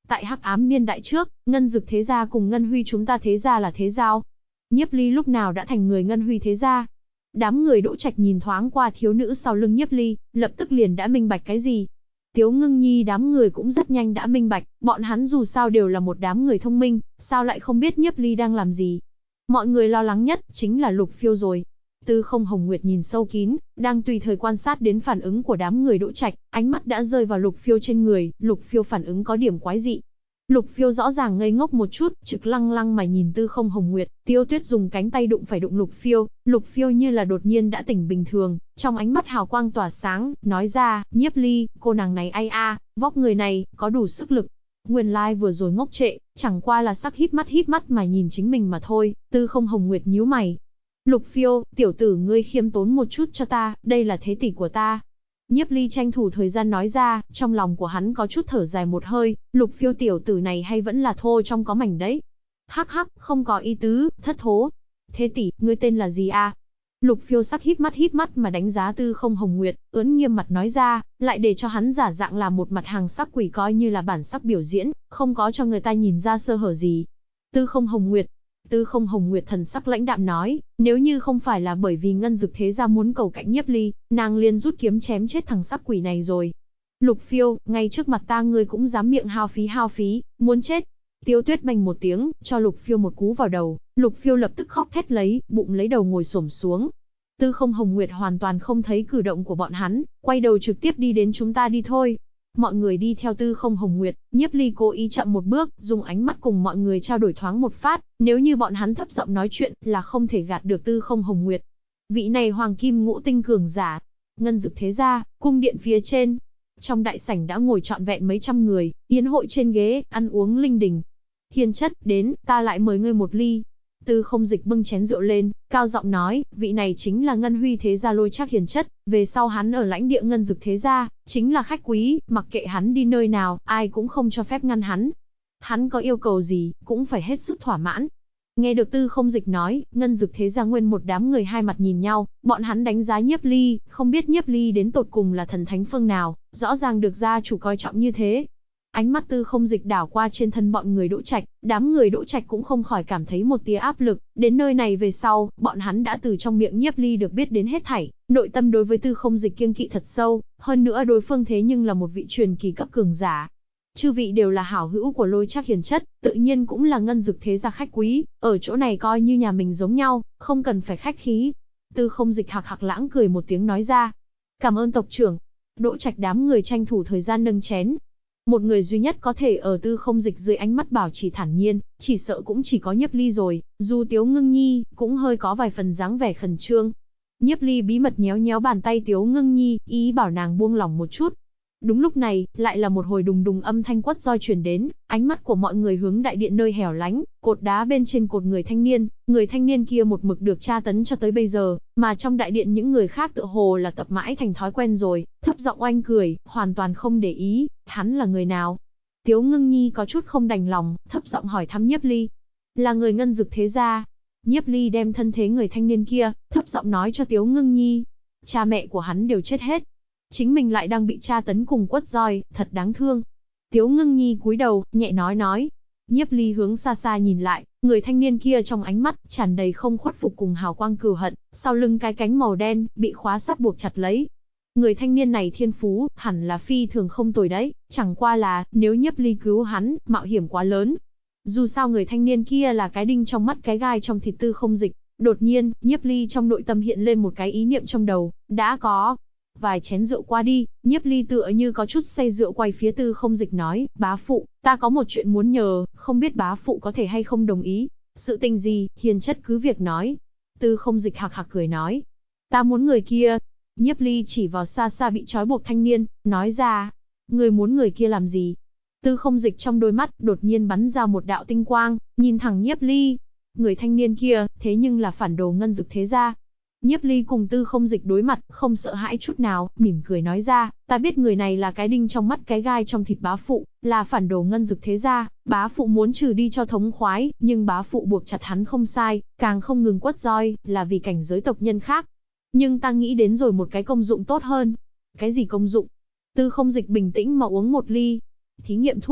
Tại Hắc Ám niên đại trước, Ngân Dực thế gia cùng Ngân Huy chúng ta thế gia là thế giao. Nhiếp Ly lúc nào đã thành người Ngân Huy thế gia? Đám người Đỗ Trạch nhìn thoáng qua thiếu nữ sau lưng Nhiếp Ly, lập tức liền đã minh bạch cái gì. Tiếu Ngưng Nhi đám người cũng rất nhanh đã minh bạch, bọn hắn dù sao đều là một đám người thông minh, sao lại không biết Nhiếp Ly đang làm gì. Mọi người lo lắng nhất chính là Lục Phiêu rồi. Tư Không Hồng Nguyệt nhìn sâu kín, đang tùy thời quan sát đến phản ứng của đám người Đỗ Trạch, ánh mắt đã rơi vào Lục Phiêu trên người, Lục Phiêu phản ứng có điểm quái dị. Lục Phiêu rõ ràng ngây ngốc một chút, trực lăng lăng mà nhìn Tư Không Hồng Nguyệt, Tiêu Tuyết dùng cánh tay đụng phải đụng Lục Phiêu như là đột nhiên đã tỉnh bình thường, trong ánh mắt hào quang tỏa sáng, nói ra, Nhiếp Ly, cô nàng này ai a, vóc người này, có đủ sức lực. Nguyên lai vừa rồi ngốc trệ, chẳng qua là sắc híp mắt mà nhìn chính mình mà thôi. Tư Không Hồng Nguyệt nhíu mày. Lục Phiêu, tiểu tử ngươi khiêm tốn một chút cho ta, đây là thế tỷ của ta. Nhiếp Ly tranh thủ thời gian nói ra, trong lòng của hắn có chút thở dài một hơi, Lục Phiêu tiểu tử này hay vẫn là thô trong có mảnh đấy. Hắc hắc, không có ý tứ, thất thố. Thế tỷ, ngươi tên là gì a? Lục Phiêu sắc híp mắt mà đánh giá Tư Không Hồng Nguyệt, ưỡn nghiêm mặt nói ra, lại để cho hắn giả dạng làm một mặt hàng sắc quỷ coi như là bản sắc biểu diễn, không có cho người ta nhìn ra sơ hở gì. Tư Không Hồng Nguyệt. Tư Không Hồng Nguyệt thần sắc lãnh đạm nói, nếu như không phải là bởi vì Ngân Dực thế gia muốn cầu cạnh Nhiếp Ly, nàng liền rút kiếm chém chết thằng sắc quỷ này rồi. Lục Phiêu, ngay trước mặt ta ngươi cũng dám miệng hao phí, muốn chết. Tiêu Tuyết bành một tiếng, cho Lục Phiêu một cú vào đầu, Lục Phiêu lập tức khóc thét lấy, bụng lấy đầu ngồi xổm xuống. Tư Không Hồng Nguyệt hoàn toàn không thấy cử động của bọn hắn, quay đầu trực tiếp đi đến chúng ta đi thôi. Mọi người đi theo Tư Không Hồng Nguyệt, Nhiếp Ly cố ý chậm một bước, dùng ánh mắt cùng mọi người trao đổi thoáng một phát, nếu như bọn hắn thấp giọng nói chuyện là không thể gạt được Tư Không Hồng Nguyệt. Vị này hoàng kim ngũ tinh cường giả, Ngân Dực thế gia, cung điện phía trên. Trong đại sảnh đã ngồi trọn vẹn mấy trăm người, yến hội trên ghế, ăn uống linh đình. Hiền chất, đến, ta lại mời ngươi một ly. Tư Không Dịch bưng chén rượu lên, cao giọng nói, vị này chính là Ngân Huy thế gia Lôi Trác hiền chất, về sau hắn ở lãnh địa Ngân Dực thế gia, chính là khách quý, mặc kệ hắn đi nơi nào, ai cũng không cho phép ngăn hắn. Hắn có yêu cầu gì, cũng phải hết sức thỏa mãn. Nghe được Tư Không Dịch nói, Ngân Dực thế gia nguyên một đám người hai mặt nhìn nhau, bọn hắn đánh giá Nhiếp Ly, không biết Nhiếp Ly đến tột cùng là thần thánh phương nào, rõ ràng được gia chủ coi trọng như thế. Ánh mắt Tư Không Dịch đảo qua trên thân bọn người Đỗ Trạch, đám người Đỗ Trạch cũng không khỏi cảm thấy một tia áp lực, đến nơi này về sau, bọn hắn đã từ trong miệng Nhiếp Ly được biết đến hết thảy, nội tâm đối với Tư Không Dịch kiêng kỵ thật sâu, hơn nữa đối phương thế nhưng là một vị truyền kỳ cấp cường giả. Chư vị đều là hảo hữu của Lôi Trác hiền chất, tự nhiên cũng là Ngân Dực thế gia khách quý, ở chỗ này coi như nhà mình giống nhau, không cần phải khách khí. Tư Không Dịch hạc hạc lãng cười một tiếng nói ra. Cảm ơn tộc trưởng. Đỗ Trạch đám người tranh thủ thời gian nâng chén. Một người duy nhất có thể ở Tư Không Dịch dưới ánh mắt bảo trì thản nhiên, chỉ sợ cũng chỉ có Nhiếp Ly rồi, dù Tiếu Ngưng Nhi, cũng hơi có vài phần dáng vẻ khẩn trương. Nhiếp Ly bí mật nhéo nhéo bàn tay Tiếu Ngưng Nhi, ý bảo nàng buông lỏng một chút. Đúng lúc này, lại là một hồi đùng đùng âm thanh quất roi truyền đến, ánh mắt của mọi người hướng đại điện nơi hẻo lánh, cột đá bên trên cột người thanh niên kia một mực được tra tấn cho tới bây giờ, mà trong đại điện những người khác tựa hồ là tập mãi thành thói quen rồi, thấp giọng oanh cười, hoàn toàn không để ý, hắn là người nào? Tiếu Ngưng Nhi có chút không đành lòng, thấp giọng hỏi thăm Nhiếp Ly. Là người Ngân Dực thế gia. Nhiếp Ly đem thân thế người thanh niên kia, thấp giọng nói cho Tiếu Ngưng Nhi. Cha mẹ của hắn đều chết hết. Chính mình lại đang bị tra tấn cùng quất roi, thật đáng thương. Tiếu Ngưng Nhi cúi đầu, nhẹ nói. Nhiếp Ly hướng xa xa nhìn lại, người thanh niên kia trong ánh mắt, tràn đầy không khuất phục cùng hào quang cừu hận, sau lưng cái cánh màu đen, bị khóa sắt buộc chặt lấy. Người thanh niên này thiên phú, hẳn là phi thường không tồi đấy, chẳng qua là, nếu Nhiếp Ly cứu hắn, mạo hiểm quá lớn. Dù sao người thanh niên kia là cái đinh trong mắt cái gai trong thịt Tư Không Dịch. Đột nhiên, Nhiếp Ly trong nội tâm hiện lên một cái ý niệm trong đầu, đã có. Vài chén rượu qua đi, Nhiếp Ly tựa như có chút say rượu quay phía Tư Không Dịch nói, bá phụ, ta có một chuyện muốn nhờ, không biết bá phụ có thể hay không đồng ý. Sự tình gì, hiền chất cứ việc nói. Tư Không Dịch hạc hạc cười nói, ta muốn người kia. Nhiếp Ly chỉ vào xa xa bị trói buộc thanh niên, nói ra, người muốn người kia làm gì? Tư Không Dịch trong đôi mắt đột nhiên bắn ra một đạo tinh quang, nhìn thẳng Nhiếp Ly. Người thanh niên kia, thế nhưng là phản đồ Ngân Dực thế gia. Nhiếp Ly cùng Tư Không Dịch đối mặt, không sợ hãi chút nào, mỉm cười nói ra, ta biết người này là cái đinh trong mắt cái gai trong thịt bá phụ, là phản đồ Ngân Dực thế gia, bá phụ muốn trừ đi cho thống khoái, nhưng bá phụ buộc chặt hắn không sai, càng không ngừng quất roi, là vì cảnh giới tộc nhân khác. Nhưng ta nghĩ đến rồi một cái công dụng tốt hơn. Cái gì công dụng? Tư Không Dịch bình tĩnh mà uống một ly. Thí nghiệm thuốc.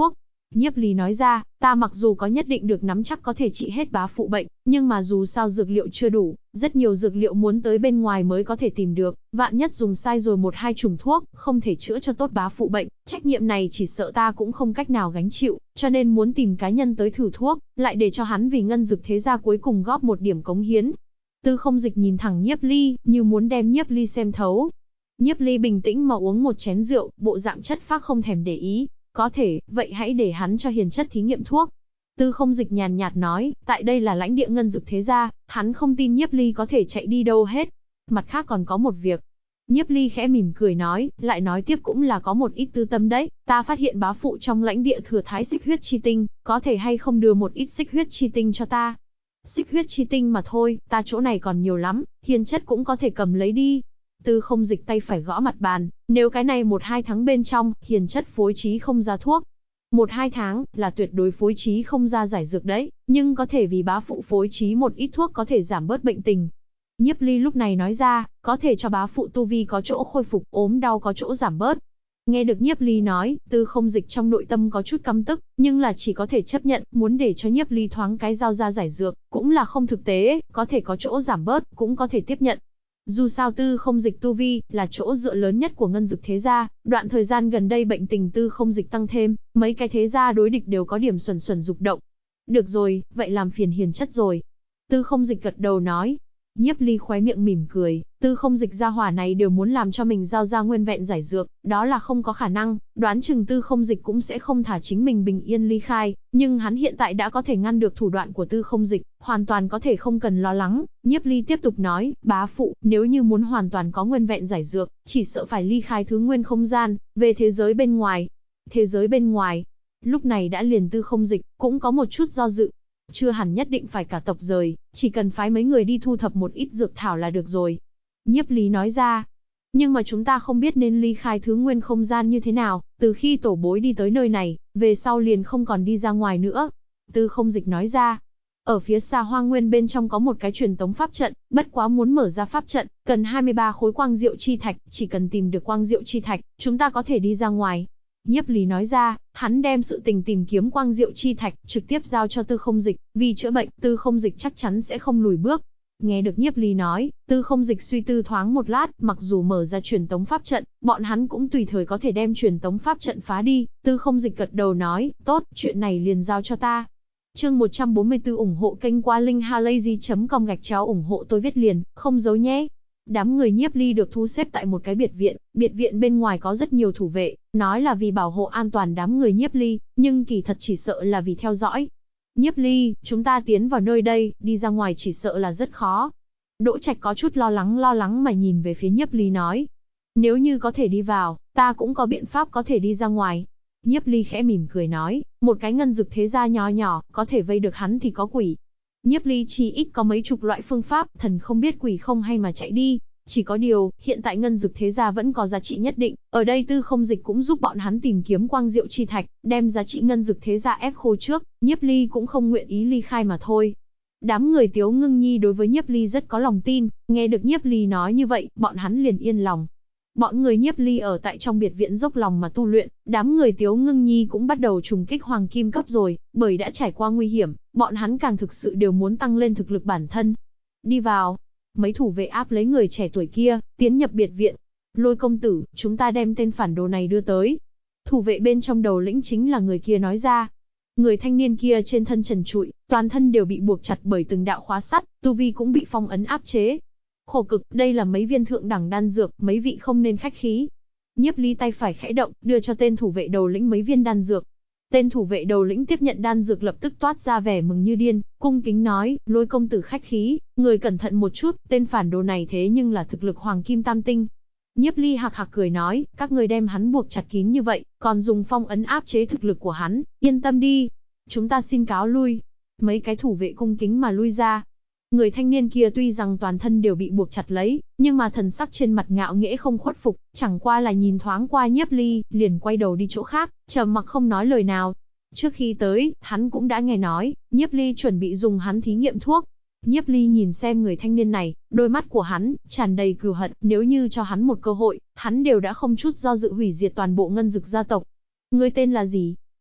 Nhiếp Ly nói ra, ta mặc dù có nhất định được nắm chắc có thể trị hết bá phụ bệnh, nhưng mà dù sao dược liệu chưa đủ, rất nhiều dược liệu muốn tới bên ngoài mới có thể tìm được, vạn nhất dùng sai rồi một hai chủng thuốc, không thể chữa cho tốt bá phụ bệnh, trách nhiệm này chỉ sợ ta cũng không cách nào gánh chịu, cho nên muốn tìm cá nhân tới thử thuốc, lại để cho hắn vì ngân dực thế gia cuối cùng góp một điểm cống hiến. Tư Không Dịch nhìn thẳng Nhiếp Ly, như muốn đem Nhiếp Ly xem thấu. Nhiếp Ly bình tĩnh mà uống một chén rượu, bộ dạng chất phác không thèm để ý. Có thể, vậy hãy để hắn cho hiền chất thí nghiệm thuốc. Tư Không Dịch nhàn nhạt nói, tại đây là lãnh địa ngân dực thế gia, hắn không tin Nhiếp Ly có thể chạy đi đâu hết. Mặt khác còn có một việc. Nhiếp Ly khẽ mỉm cười nói, lại nói tiếp cũng là có một ít tư tâm đấy, ta phát hiện bá phụ trong lãnh địa thừa thái xích huyết chi tinh, có thể hay không đưa một ít xích huyết chi tinh cho ta. Xích huyết chi tinh mà thôi, ta chỗ này còn nhiều lắm, hiền chất cũng có thể cầm lấy đi. Tư Không Dịch tay phải gõ mặt bàn, nếu cái này 1-2 tháng bên trong, hiền chất phối trí không ra thuốc. 1-2 tháng, là tuyệt đối phối trí không ra giải dược đấy, nhưng có thể vì bá phụ phối trí một ít thuốc có thể giảm bớt bệnh tình. Nhiếp Ly lúc này nói ra, có thể cho bá phụ tu vi có chỗ khôi phục, ốm đau có chỗ giảm bớt. Nghe được Nhiếp Ly nói, Tư Không Dịch trong nội tâm có chút căm tức, nhưng là chỉ có thể chấp nhận, muốn để cho Nhiếp Ly thoáng cái giao ra giải dược, cũng là không thực tế, có thể có chỗ giảm bớt, cũng có thể tiếp nhận. Dù sao Tư Không Dịch tu vi là chỗ dựa lớn nhất của ngân dực thế gia, đoạn thời gian gần đây bệnh tình Tư Không Dịch tăng thêm, mấy cái thế gia đối địch đều có điểm xuẩn xuẩn dục động. Được rồi, vậy làm phiền hiền chất rồi. Tư Không Dịch gật đầu nói. Nhiếp Ly khóe miệng mỉm cười, Tư Không Dịch gia hỏa này đều muốn làm cho mình giao ra nguyên vẹn giải dược, đó là không có khả năng, đoán chừng Tư Không Dịch cũng sẽ không thả chính mình bình yên ly khai, nhưng hắn hiện tại đã có thể ngăn được thủ đoạn của Tư Không Dịch, hoàn toàn có thể không cần lo lắng. Nhiếp Ly tiếp tục nói, bá phụ, nếu như muốn hoàn toàn có nguyên vẹn giải dược, chỉ sợ phải ly khai thứ nguyên không gian, về thế giới bên ngoài. Thế giới bên ngoài, lúc này đã liền Tư Không Dịch, cũng có một chút do dự. Chưa hẳn nhất định phải cả tộc rời, chỉ cần phái mấy người đi thu thập một ít dược thảo là được rồi. Nhiếp Lý nói ra. Nhưng mà chúng ta không biết nên ly khai thứ nguyên không gian như thế nào, từ khi tổ bối đi tới nơi này, về sau liền không còn đi ra ngoài nữa. Tư Không Dịch nói ra. Ở phía xa Hoang Nguyên bên trong có một cái truyền tống pháp trận, bất quá muốn mở ra pháp trận, cần 23 khối quang diệu chi thạch, chỉ cần tìm được quang diệu chi thạch, chúng ta có thể đi ra ngoài. Nhiếp Lý nói ra, hắn đem sự tình tìm kiếm quang diệu chi thạch trực tiếp giao cho Tư Không Dịch, vì chữa bệnh, Tư Không Dịch chắc chắn sẽ không lùi bước. Nghe được Nhiếp Lý nói, Tư Không Dịch suy tư thoáng một lát, mặc dù mở ra truyền tống pháp trận, bọn hắn cũng tùy thời có thể đem truyền tống pháp trận phá đi. Tư Không Dịch gật đầu nói, tốt, chuyện này liền giao cho ta. Chương 144 ủng hộ kênh qua linkhalazy.com ủng hộ tôi viết liền, không giấu nhé. Đám người Nhiếp Ly được thu xếp tại một cái biệt viện bên ngoài có rất nhiều thủ vệ, nói là vì bảo hộ an toàn đám người Nhiếp Ly, nhưng kỳ thật chỉ sợ là vì theo dõi. Nhiếp Ly, chúng ta tiến vào nơi đây, đi ra ngoài chỉ sợ là rất khó. Đỗ Trạch có chút lo lắng mà nhìn về phía Nhiếp Ly nói. Nếu như có thể đi vào, ta cũng có biện pháp có thể đi ra ngoài. Nhiếp Ly khẽ mỉm cười nói, một cái ngân dực thế gia nho nhỏ, có thể vây được hắn thì có quỷ. Nhiếp Ly chỉ ít có mấy chục loại phương pháp, thần không biết quỷ không hay mà chạy đi. Chỉ có điều, hiện tại ngân dực thế gia vẫn có giá trị nhất định, ở đây Tư Không Dịch cũng giúp bọn hắn tìm kiếm quang diệu chi thạch, đem giá trị ngân dực thế gia ép khô trước, Nhiếp Ly cũng không nguyện ý ly khai mà thôi. Đám người Tiếu Ngưng Nhi đối với Nhiếp Ly rất có lòng tin, nghe được Nhiếp Ly nói như vậy, bọn hắn liền yên lòng. Bọn người Nhiếp Ly ở tại trong biệt viện dốc lòng mà tu luyện, đám người Tiếu Ngưng Nhi cũng bắt đầu trùng kích hoàng kim cấp rồi, bởi đã trải qua nguy hiểm, bọn hắn càng thực sự đều muốn tăng lên thực lực bản thân. Đi vào. Mấy thủ vệ áp lấy người trẻ tuổi kia, tiến nhập biệt viện. Lôi công tử, chúng ta đem tên phản đồ này đưa tới. Thủ vệ bên trong đầu lĩnh chính là người kia nói ra. Người thanh niên kia trên thân trần trụi, toàn thân đều bị buộc chặt bởi từng đạo khóa sắt, tu vi cũng bị phong ấn áp chế. Khổ cực, đây là mấy viên thượng đẳng đan dược, mấy vị không nên khách khí. Nhiếp Ly tay phải khẽ động, đưa cho tên thủ vệ đầu lĩnh mấy viên đan dược. Tên thủ vệ đầu lĩnh tiếp nhận đan dược lập tức toát ra vẻ mừng như điên, cung kính nói, Lôi công tử khách khí, người cẩn thận một chút, tên phản đồ này thế nhưng là thực lực hoàng kim tam tinh. Nhiếp Ly hạc hạc cười nói, các người đem hắn buộc chặt kín như vậy, còn dùng phong ấn áp chế thực lực của hắn, yên tâm đi. Chúng ta xin cáo lui. Mấy cái thủ vệ cung kính mà lui ra. Người thanh niên kia tuy rằng toàn thân đều bị buộc chặt lấy, nhưng mà thần sắc trên mặt ngạo nghễ không khuất phục, chẳng qua là nhìn thoáng qua Nhiếp Ly, liền quay đầu đi chỗ khác, trầm mặc không nói lời nào. Trước khi tới, hắn cũng đã nghe nói, Nhiếp Ly chuẩn bị dùng hắn thí nghiệm thuốc. Nhiếp Ly nhìn xem người thanh niên này, đôi mắt của hắn tràn đầy cừu hận, nếu như cho hắn một cơ hội, hắn đều đã không chút do dự hủy diệt toàn bộ ngân dực gia tộc. Ngươi tên là gì?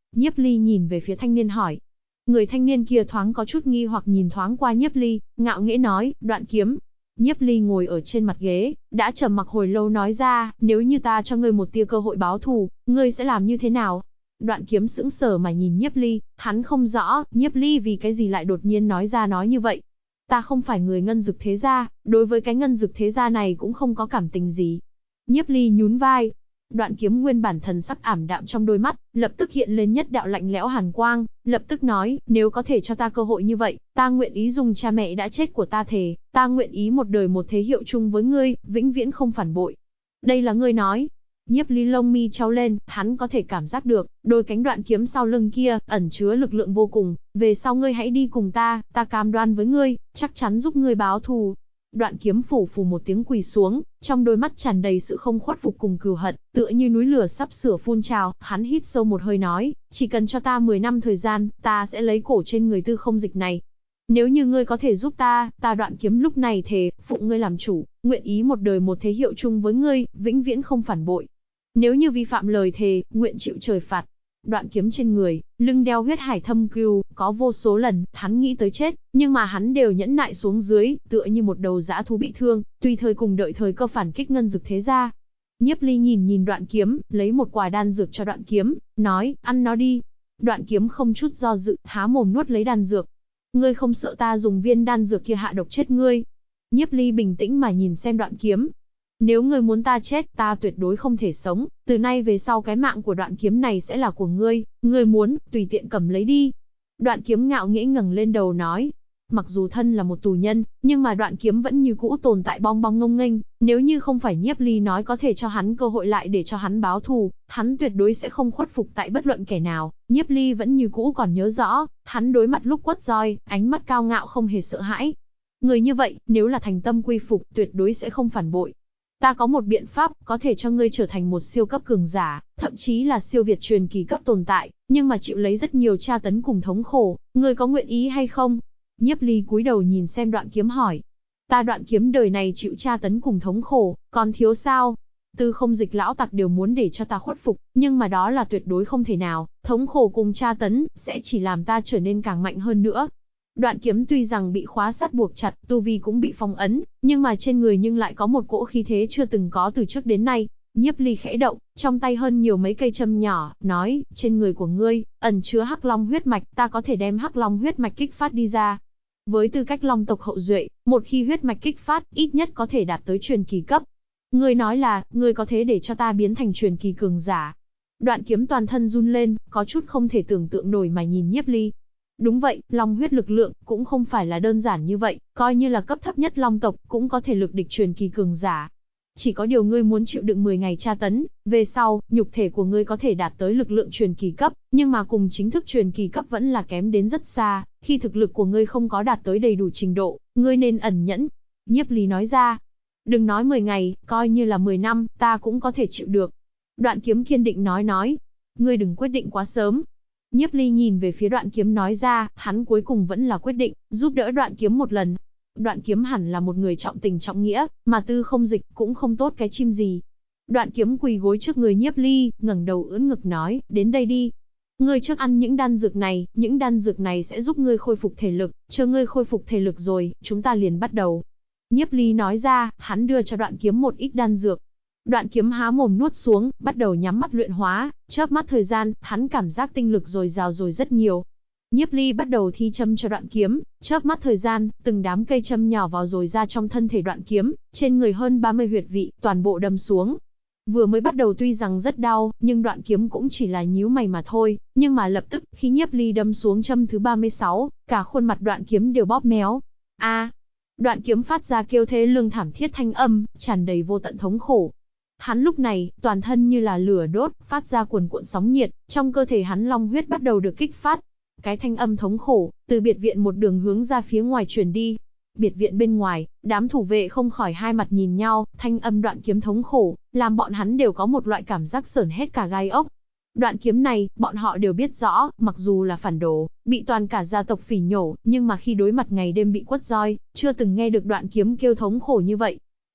Nhiếp Ly nhìn về phía thanh niên hỏi. Người thanh niên kia thoáng có chút nghi hoặc nhìn thoáng qua Nhiếp Ly, ngạo nghễ nói, Đoạn Kiếm. Nhiếp Ly ngồi ở trên mặt ghế, đã trầm mặc hồi lâu nói ra, nếu như ta cho ngươi một tia cơ hội báo thù, ngươi sẽ làm như thế nào? Đoạn Kiếm sững sờ mà nhìn Nhiếp Ly, hắn không rõ, Nhiếp Ly vì cái gì lại đột nhiên nói ra nói như vậy. Ta không phải người Ngân Dực thế gia, đối với cái Ngân Dực thế gia này cũng không có cảm tình gì. Nhiếp Ly nhún vai. Đoạn Kiếm nguyên bản thần sắc ảm đạm trong đôi mắt, lập tức hiện lên nhất đạo lạnh lẽo hàn quang, lập tức nói, nếu có thể cho ta cơ hội như vậy, ta nguyện ý dùng cha mẹ đã chết của ta thề, ta nguyện ý một đời một thế hiệu chung với ngươi, vĩnh viễn không phản bội. Đây là ngươi nói. Nhiếp Ly lông mi trao lên, hắn có thể cảm giác được, đôi cánh Đoạn Kiếm sau lưng kia, ẩn chứa lực lượng vô cùng, về sau ngươi hãy đi cùng ta cam đoan với ngươi, chắc chắn giúp ngươi báo thù. Đoạn Kiếm phủ phù một tiếng quỳ xuống, trong đôi mắt tràn đầy sự không khuất phục cùng cừu hận, tựa như núi lửa sắp sửa phun trào, hắn hít sâu một hơi nói, chỉ cần cho ta 10 năm thời gian, ta sẽ lấy cổ trên người Tư Không Dịch này. Nếu như ngươi có thể giúp ta Đoạn Kiếm lúc này thề, phụng ngươi làm chủ, nguyện ý một đời một thế hiệu chung với ngươi, vĩnh viễn không phản bội. Nếu như vi phạm lời thề, nguyện chịu trời phạt. Đoạn Kiếm trên người, lưng đeo huyết hải thâm cừu, có vô số lần, hắn nghĩ tới chết, nhưng mà hắn đều nhẫn nại xuống dưới, tựa như một đầu dã thú bị thương, tùy thời cùng đợi thời cơ phản kích Ngân Dực thế gia. Nhiếp Ly nhìn Đoạn Kiếm, lấy một quả đan dược cho Đoạn Kiếm, nói, ăn nó đi. Đoạn Kiếm không chút do dự, há mồm nuốt lấy đan dược. Ngươi không sợ ta dùng viên đan dược kia hạ độc chết ngươi? Nhiếp Ly bình tĩnh mà nhìn xem Đoạn Kiếm. Nếu ngươi muốn ta chết, ta tuyệt đối không thể sống, từ nay về sau cái mạng của Đoạn Kiếm này sẽ là của ngươi, ngươi muốn, tùy tiện cầm lấy đi. Đoạn Kiếm ngạo nghễ ngẩng lên đầu nói. Mặc dù thân là một tù nhân, nhưng mà Đoạn Kiếm vẫn như cũ tồn tại bong bong ngông nghênh, nếu như không phải Nhiếp Ly nói có thể cho hắn cơ hội lại để cho hắn báo thù, hắn tuyệt đối sẽ không khuất phục tại bất luận kẻ nào. Nhiếp Ly vẫn như cũ còn nhớ rõ, hắn đối mặt lúc quất roi, ánh mắt cao ngạo không hề sợ hãi. Người như vậy, nếu là thành tâm quy phục, tuyệt đối sẽ không phản bội. Ta có một biện pháp, có thể cho ngươi trở thành một siêu cấp cường giả, thậm chí là siêu việt truyền kỳ cấp tồn tại, nhưng mà chịu lấy rất nhiều tra tấn cùng thống khổ, ngươi có nguyện ý hay không? Nhiếp Ly cúi đầu nhìn xem Đoạn Kiếm hỏi. Ta Đoạn Kiếm đời này chịu tra tấn cùng thống khổ, còn thiếu sao? Tư Không Dịch lão tặc đều muốn để cho ta khuất phục, nhưng mà đó là tuyệt đối không thể nào, thống khổ cùng tra tấn, sẽ chỉ làm ta trở nên càng mạnh hơn nữa. Đoạn Kiếm tuy rằng bị khóa sắt buộc chặt, tu vi cũng bị phong ấn, nhưng mà trên người nhưng lại có một cỗ khí thế chưa từng có từ trước đến nay. Nhiếp Ly khẽ động, trong tay hơn nhiều mấy cây châm nhỏ, nói, trên người của ngươi, ẩn chứa Hắc Long huyết mạch, ta có thể đem Hắc Long huyết mạch kích phát đi ra. Với tư cách Long tộc hậu duệ, một khi huyết mạch kích phát, ít nhất có thể đạt tới truyền kỳ cấp. Ngươi nói là, ngươi có thể để cho ta biến thành truyền kỳ cường giả. Đoạn Kiếm toàn thân run lên, có chút không thể tưởng tượng nổi mà nhìn Nhiếp Ly. Đúng vậy, Long huyết lực lượng, cũng không phải là đơn giản như vậy, coi như là cấp thấp nhất Long tộc, cũng có thể lực địch truyền kỳ cường giả. Chỉ có điều ngươi muốn chịu đựng 10 ngày tra tấn, về sau, nhục thể của ngươi có thể đạt tới lực lượng truyền kỳ cấp, nhưng mà cùng chính thức truyền kỳ cấp vẫn là kém đến rất xa, khi thực lực của ngươi không có đạt tới đầy đủ trình độ, ngươi nên ẩn nhẫn. Nhiếp Ly nói ra, đừng nói 10 ngày, coi như là 10 năm, ta cũng có thể chịu được. Đoạn Kiếm kiên định nói, ngươi đừng quyết định quá sớm. Nhiếp Ly nhìn về phía Đoạn Kiếm nói ra, hắn cuối cùng vẫn là quyết định, giúp đỡ Đoạn Kiếm một lần. Đoạn Kiếm hẳn là một người trọng tình trọng nghĩa, mà Tư Không Dịch cũng không tốt cái chim gì. Đoạn Kiếm quỳ gối trước người Nhiếp Ly, ngẩng đầu ưỡn ngực nói, đến đây đi. Ngươi trước ăn những đan dược này sẽ giúp ngươi khôi phục thể lực, chờ ngươi khôi phục thể lực rồi, chúng ta liền bắt đầu. Nhiếp Ly nói ra, hắn đưa cho Đoạn Kiếm một ít đan dược. Đoạn Kiếm há mồm nuốt xuống, bắt đầu nhắm mắt luyện hóa, chớp mắt thời gian, hắn cảm giác tinh lực dồi dào rồi rất nhiều. Nhiếp Ly bắt đầu thi châm cho Đoạn Kiếm, chớp mắt thời gian, từng đám cây châm nhỏ vào rồi ra trong thân thể Đoạn Kiếm, trên người hơn 30 huyệt vị, toàn bộ đâm xuống. Vừa mới bắt đầu tuy rằng rất đau, nhưng Đoạn Kiếm cũng chỉ là nhíu mày mà thôi, nhưng mà lập tức, khi Nhiếp Ly đâm xuống châm thứ 36, cả khuôn mặt Đoạn Kiếm đều bóp méo. Đoạn Kiếm phát ra kêu thê lương thảm thiết thanh âm, tràn đầy vô tận thống khổ. Hắn lúc này, toàn thân như là lửa đốt, phát ra cuồn cuộn sóng nhiệt, trong cơ thể hắn long huyết bắt đầu được kích phát. Cái thanh âm thống khổ, từ biệt viện một đường hướng ra phía ngoài truyền đi. Biệt viện bên ngoài, đám thủ vệ không khỏi hai mặt nhìn nhau, thanh âm Đoạn Kiếm thống khổ, làm bọn hắn đều có một loại cảm giác sởn hết cả gai ốc. Đoạn Kiếm này, bọn họ đều biết rõ, mặc dù là phản đồ, bị toàn cả gia tộc phỉ nhổ, nhưng mà khi đối mặt ngày đêm bị quất roi, chưa từng nghe được Đoạn Kiếm kêu thống khổ như vậy.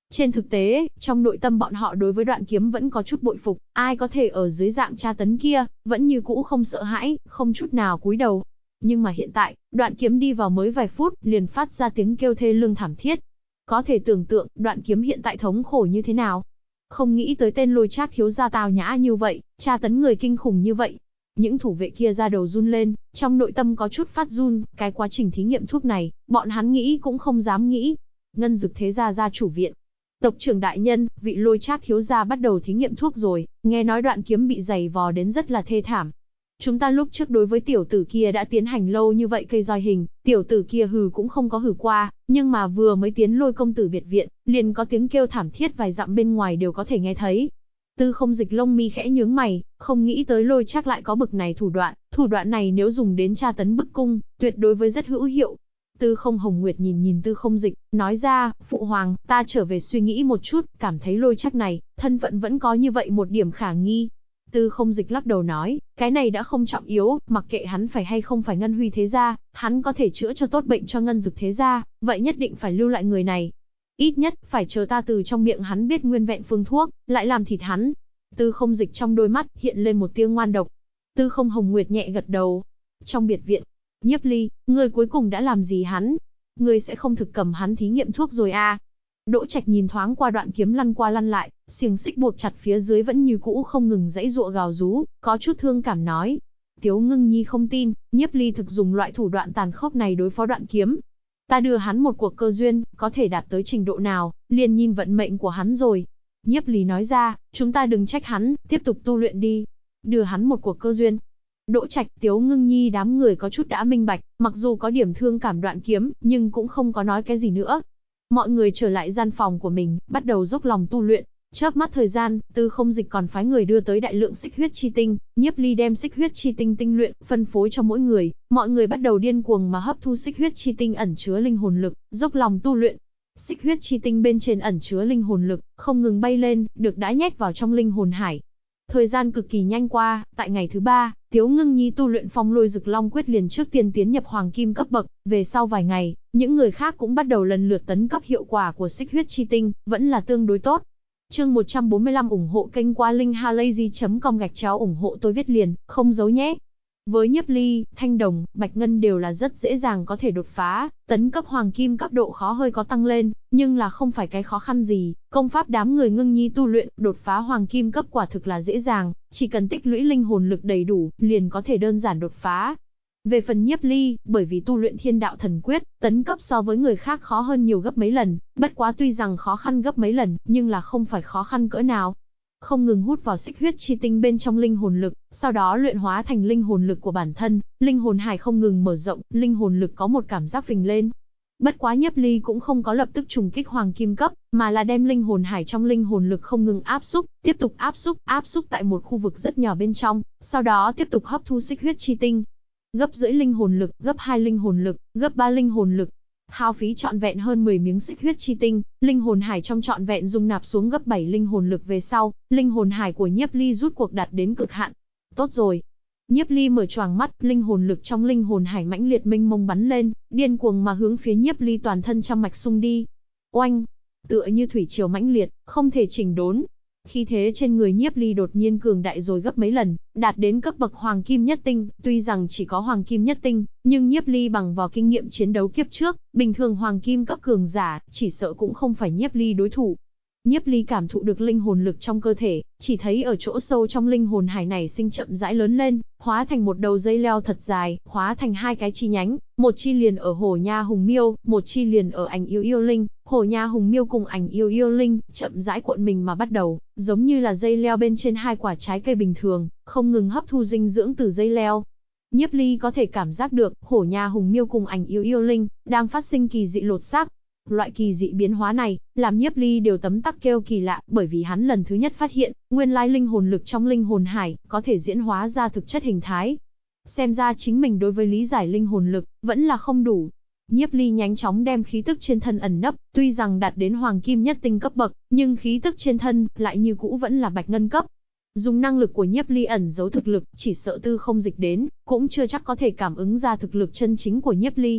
Trên thực tế, trong nội tâm bọn họ đối với Đoạn Kiếm vẫn có chút bội phục, ai có thể ở dưới dạng tra tấn kia, vẫn như cũ không sợ hãi, không chút nào cúi đầu. Nhưng mà hiện tại, Đoạn Kiếm đi vào mới vài phút, liền phát ra tiếng kêu thê lương thảm thiết. Có thể tưởng tượng, Đoạn Kiếm hiện tại thống khổ như thế nào. Không nghĩ tới tên Lôi Trác thiếu gia tào nhã như vậy, tra tấn người kinh khủng như vậy. Những thủ vệ kia ra đầu run lên, trong nội tâm có chút phát run, cái quá trình thí nghiệm thuốc này, bọn hắn nghĩ cũng không dám nghĩ. Ngân Dực thế gia gia chủ viện. Tộc trưởng đại nhân, vị Lôi Trác thiếu gia bắt đầu thí nghiệm thuốc rồi, nghe nói Đoạn Kiếm bị giày vò đến rất là thê thảm. Chúng ta lúc trước đối với tiểu tử kia đã tiến hành lâu như vậy cây roi hình, tiểu tử kia hừ cũng không có hừ qua, nhưng mà vừa mới tiến Lôi công tử biệt viện, liền có tiếng kêu thảm thiết vài dặm bên ngoài đều có thể nghe thấy. Tư Không Dịch lông mi khẽ nhướng mày, không nghĩ tới Lôi Trác lại có bực này thủ đoạn này nếu dùng đến tra tấn bức cung, tuyệt đối với rất hữu hiệu. Tư Không Hồng Nguyệt nhìn Tư Không Dịch, nói ra, phụ hoàng, ta trở về suy nghĩ một chút, cảm thấy Lôi Trác này, thân phận vẫn có như vậy một điểm khả nghi. Tư Không Dịch lắc đầu nói, cái này đã không trọng yếu, mặc kệ hắn phải hay không phải Ngân Huy thế gia, hắn có thể chữa cho tốt bệnh cho Ngân Dực thế gia, vậy nhất định phải lưu lại người này. Ít nhất, phải chờ ta từ trong miệng hắn biết nguyên vẹn phương thuốc, lại làm thịt hắn. Tư Không Dịch trong đôi mắt, hiện lên một tia ngoan độc. Tư Không Hồng Nguyệt nhẹ gật đầu. Trong biệt viện, Nhiếp Ly, ngươi cuối cùng đã làm gì hắn? Ngươi sẽ không thực cầm hắn thí nghiệm thuốc rồi à? Đỗ Trạch nhìn thoáng qua Đoạn Kiếm lăn qua lăn lại, xiềng xích buộc chặt phía dưới vẫn như cũ không ngừng giãy giụa gào rú, có chút thương cảm nói. Tiếu Ngưng Nhi không tin, Nhiếp Ly thực dùng loại thủ đoạn tàn khốc này đối phó Đoạn Kiếm. Ta đưa hắn một cuộc cơ duyên, có thể đạt tới trình độ nào, liền nhìn vận mệnh của hắn rồi. Nhiếp Ly nói ra, chúng ta đừng trách hắn, tiếp tục tu luyện đi. Đưa hắn một cuộc cơ duyên. Đỗ Trạch, Tiếu Ngưng Nhi đám người có chút đã minh bạch, mặc dù có điểm thương cảm Đoạn Kiếm, nhưng cũng không có nói cái gì nữa. Mọi người trở lại gian phòng của mình, bắt đầu dốc lòng tu luyện. Chớp mắt thời gian, Tư Không Dịch còn phái người đưa tới đại lượng xích huyết chi tinh, Nhiếp Ly đem xích huyết chi tinh tinh luyện, phân phối cho mỗi người, mọi người bắt đầu điên cuồng mà hấp thu xích huyết chi tinh ẩn chứa linh hồn lực, dốc lòng tu luyện. Xích huyết chi tinh bên trên ẩn chứa linh hồn lực, không ngừng bay lên, được đã nhét vào trong linh hồn hải. Thời gian cực kỳ nhanh qua, tại ngày thứ 3, Tiếu Ngưng Nhi tu luyện Phong Lôi Dực Long Quyết liền trước tiên tiến nhập hoàng kim cấp bậc, về sau vài ngày, những người khác cũng bắt đầu lần lượt tấn cấp hiệu quả của xích huyết chi tinh, vẫn là tương đối tốt. Chương 145 ủng hộ kênh qua linkhalazy.com ủng hộ tôi viết liền, không giấu nhé. Với Nhiếp Ly, Thanh Đồng, Bạch Ngân đều là rất dễ dàng có thể đột phá, tấn cấp hoàng kim cấp độ khó hơi có tăng lên, nhưng là không phải cái khó khăn gì, công pháp đám người Ngưng Nhi tu luyện, đột phá hoàng kim cấp quả thực là dễ dàng, chỉ cần tích lũy linh hồn lực đầy đủ, liền có thể đơn giản đột phá. Về phần Nhiếp Ly, bởi vì tu luyện Thiên Đạo Thần Quyết, tấn cấp so với người khác khó hơn nhiều gấp mấy lần, bất quá tuy rằng khó khăn gấp mấy lần, nhưng là không phải khó khăn cỡ nào. Không ngừng hút vào xích huyết chi tinh bên trong linh hồn lực, sau đó luyện hóa thành linh hồn lực của bản thân, linh hồn hải không ngừng mở rộng, linh hồn lực có một cảm giác phình lên. Bất quá Nhiếp Ly cũng không có lập tức trùng kích hoàng kim cấp, mà là đem linh hồn hải trong linh hồn lực không ngừng tiếp tục áp xúc tại một khu vực rất nhỏ bên trong, sau đó tiếp tục hấp thu xích huyết chi tinh. Gấp rưỡi linh hồn lực, gấp 2 linh hồn lực, gấp 3 linh hồn lực. Hao phí trọn vẹn hơn 10 miếng xích huyết chi tinh, linh hồn hải trong trọn vẹn dung nạp xuống gấp 7 linh hồn lực về sau, linh hồn hải của Nhiếp Ly rút cuộc đạt đến cực hạn. Tốt rồi. Nhiếp Ly mở choàng mắt, linh hồn lực trong linh hồn hải mãnh liệt mênh mông bắn lên, điên cuồng mà hướng phía Nhiếp Ly toàn thân trăm mạch xung đi. Oanh! Tựa như thủy triều mãnh liệt, không thể chỉnh đốn. Khí thế trên người Nhiếp Ly đột nhiên cường đại rồi gấp mấy lần, đạt đến cấp bậc hoàng kim nhất tinh, tuy rằng chỉ có hoàng kim nhất tinh, nhưng Nhiếp Ly bằng vào kinh nghiệm chiến đấu kiếp trước, bình thường hoàng kim cấp cường giả, chỉ sợ cũng không phải Nhiếp Ly đối thủ. Nhiếp Ly cảm thụ được linh hồn lực trong cơ thể, chỉ thấy ở chỗ sâu trong linh hồn hải này sinh chậm rãi lớn lên, hóa thành một đầu dây leo thật dài, hóa thành 2 cái chi nhánh, một chi liền ở Hổ Nha Hùng Miêu, một chi liền ở Ảnh Yêu Yêu Linh. Hổ Nha Hùng Miêu cùng Ảnh Yêu Yêu Linh chậm rãi cuộn mình mà bắt đầu, giống như là dây leo bên trên 2 quả trái cây bình thường, không ngừng hấp thu dinh dưỡng từ dây leo. Nhiếp Ly có thể cảm giác được, Hổ Nha Hùng Miêu cùng Ảnh Yêu Yêu Linh đang phát sinh kỳ dị lột xác. Loại kỳ dị biến hóa này, làm Nhiếp Ly đều tấm tắc kêu kỳ lạ, bởi vì hắn lần thứ nhất phát hiện, nguyên lai linh hồn lực trong linh hồn hải, có thể diễn hóa ra thực chất hình thái. Xem ra chính mình đối với lý giải linh hồn lực, vẫn là không đủ. Nhiếp Ly nhanh chóng đem khí tức trên thân ẩn nấp, tuy rằng đạt đến hoàng kim nhất tinh cấp bậc, nhưng khí tức trên thân, lại như cũ vẫn là bạch ngân cấp. Dùng năng lực của Nhiếp Ly ẩn giấu thực lực, chỉ sợ Tư Không Dịch đến, cũng chưa chắc có thể cảm ứng ra thực lực chân chính của Nhiếp Ly.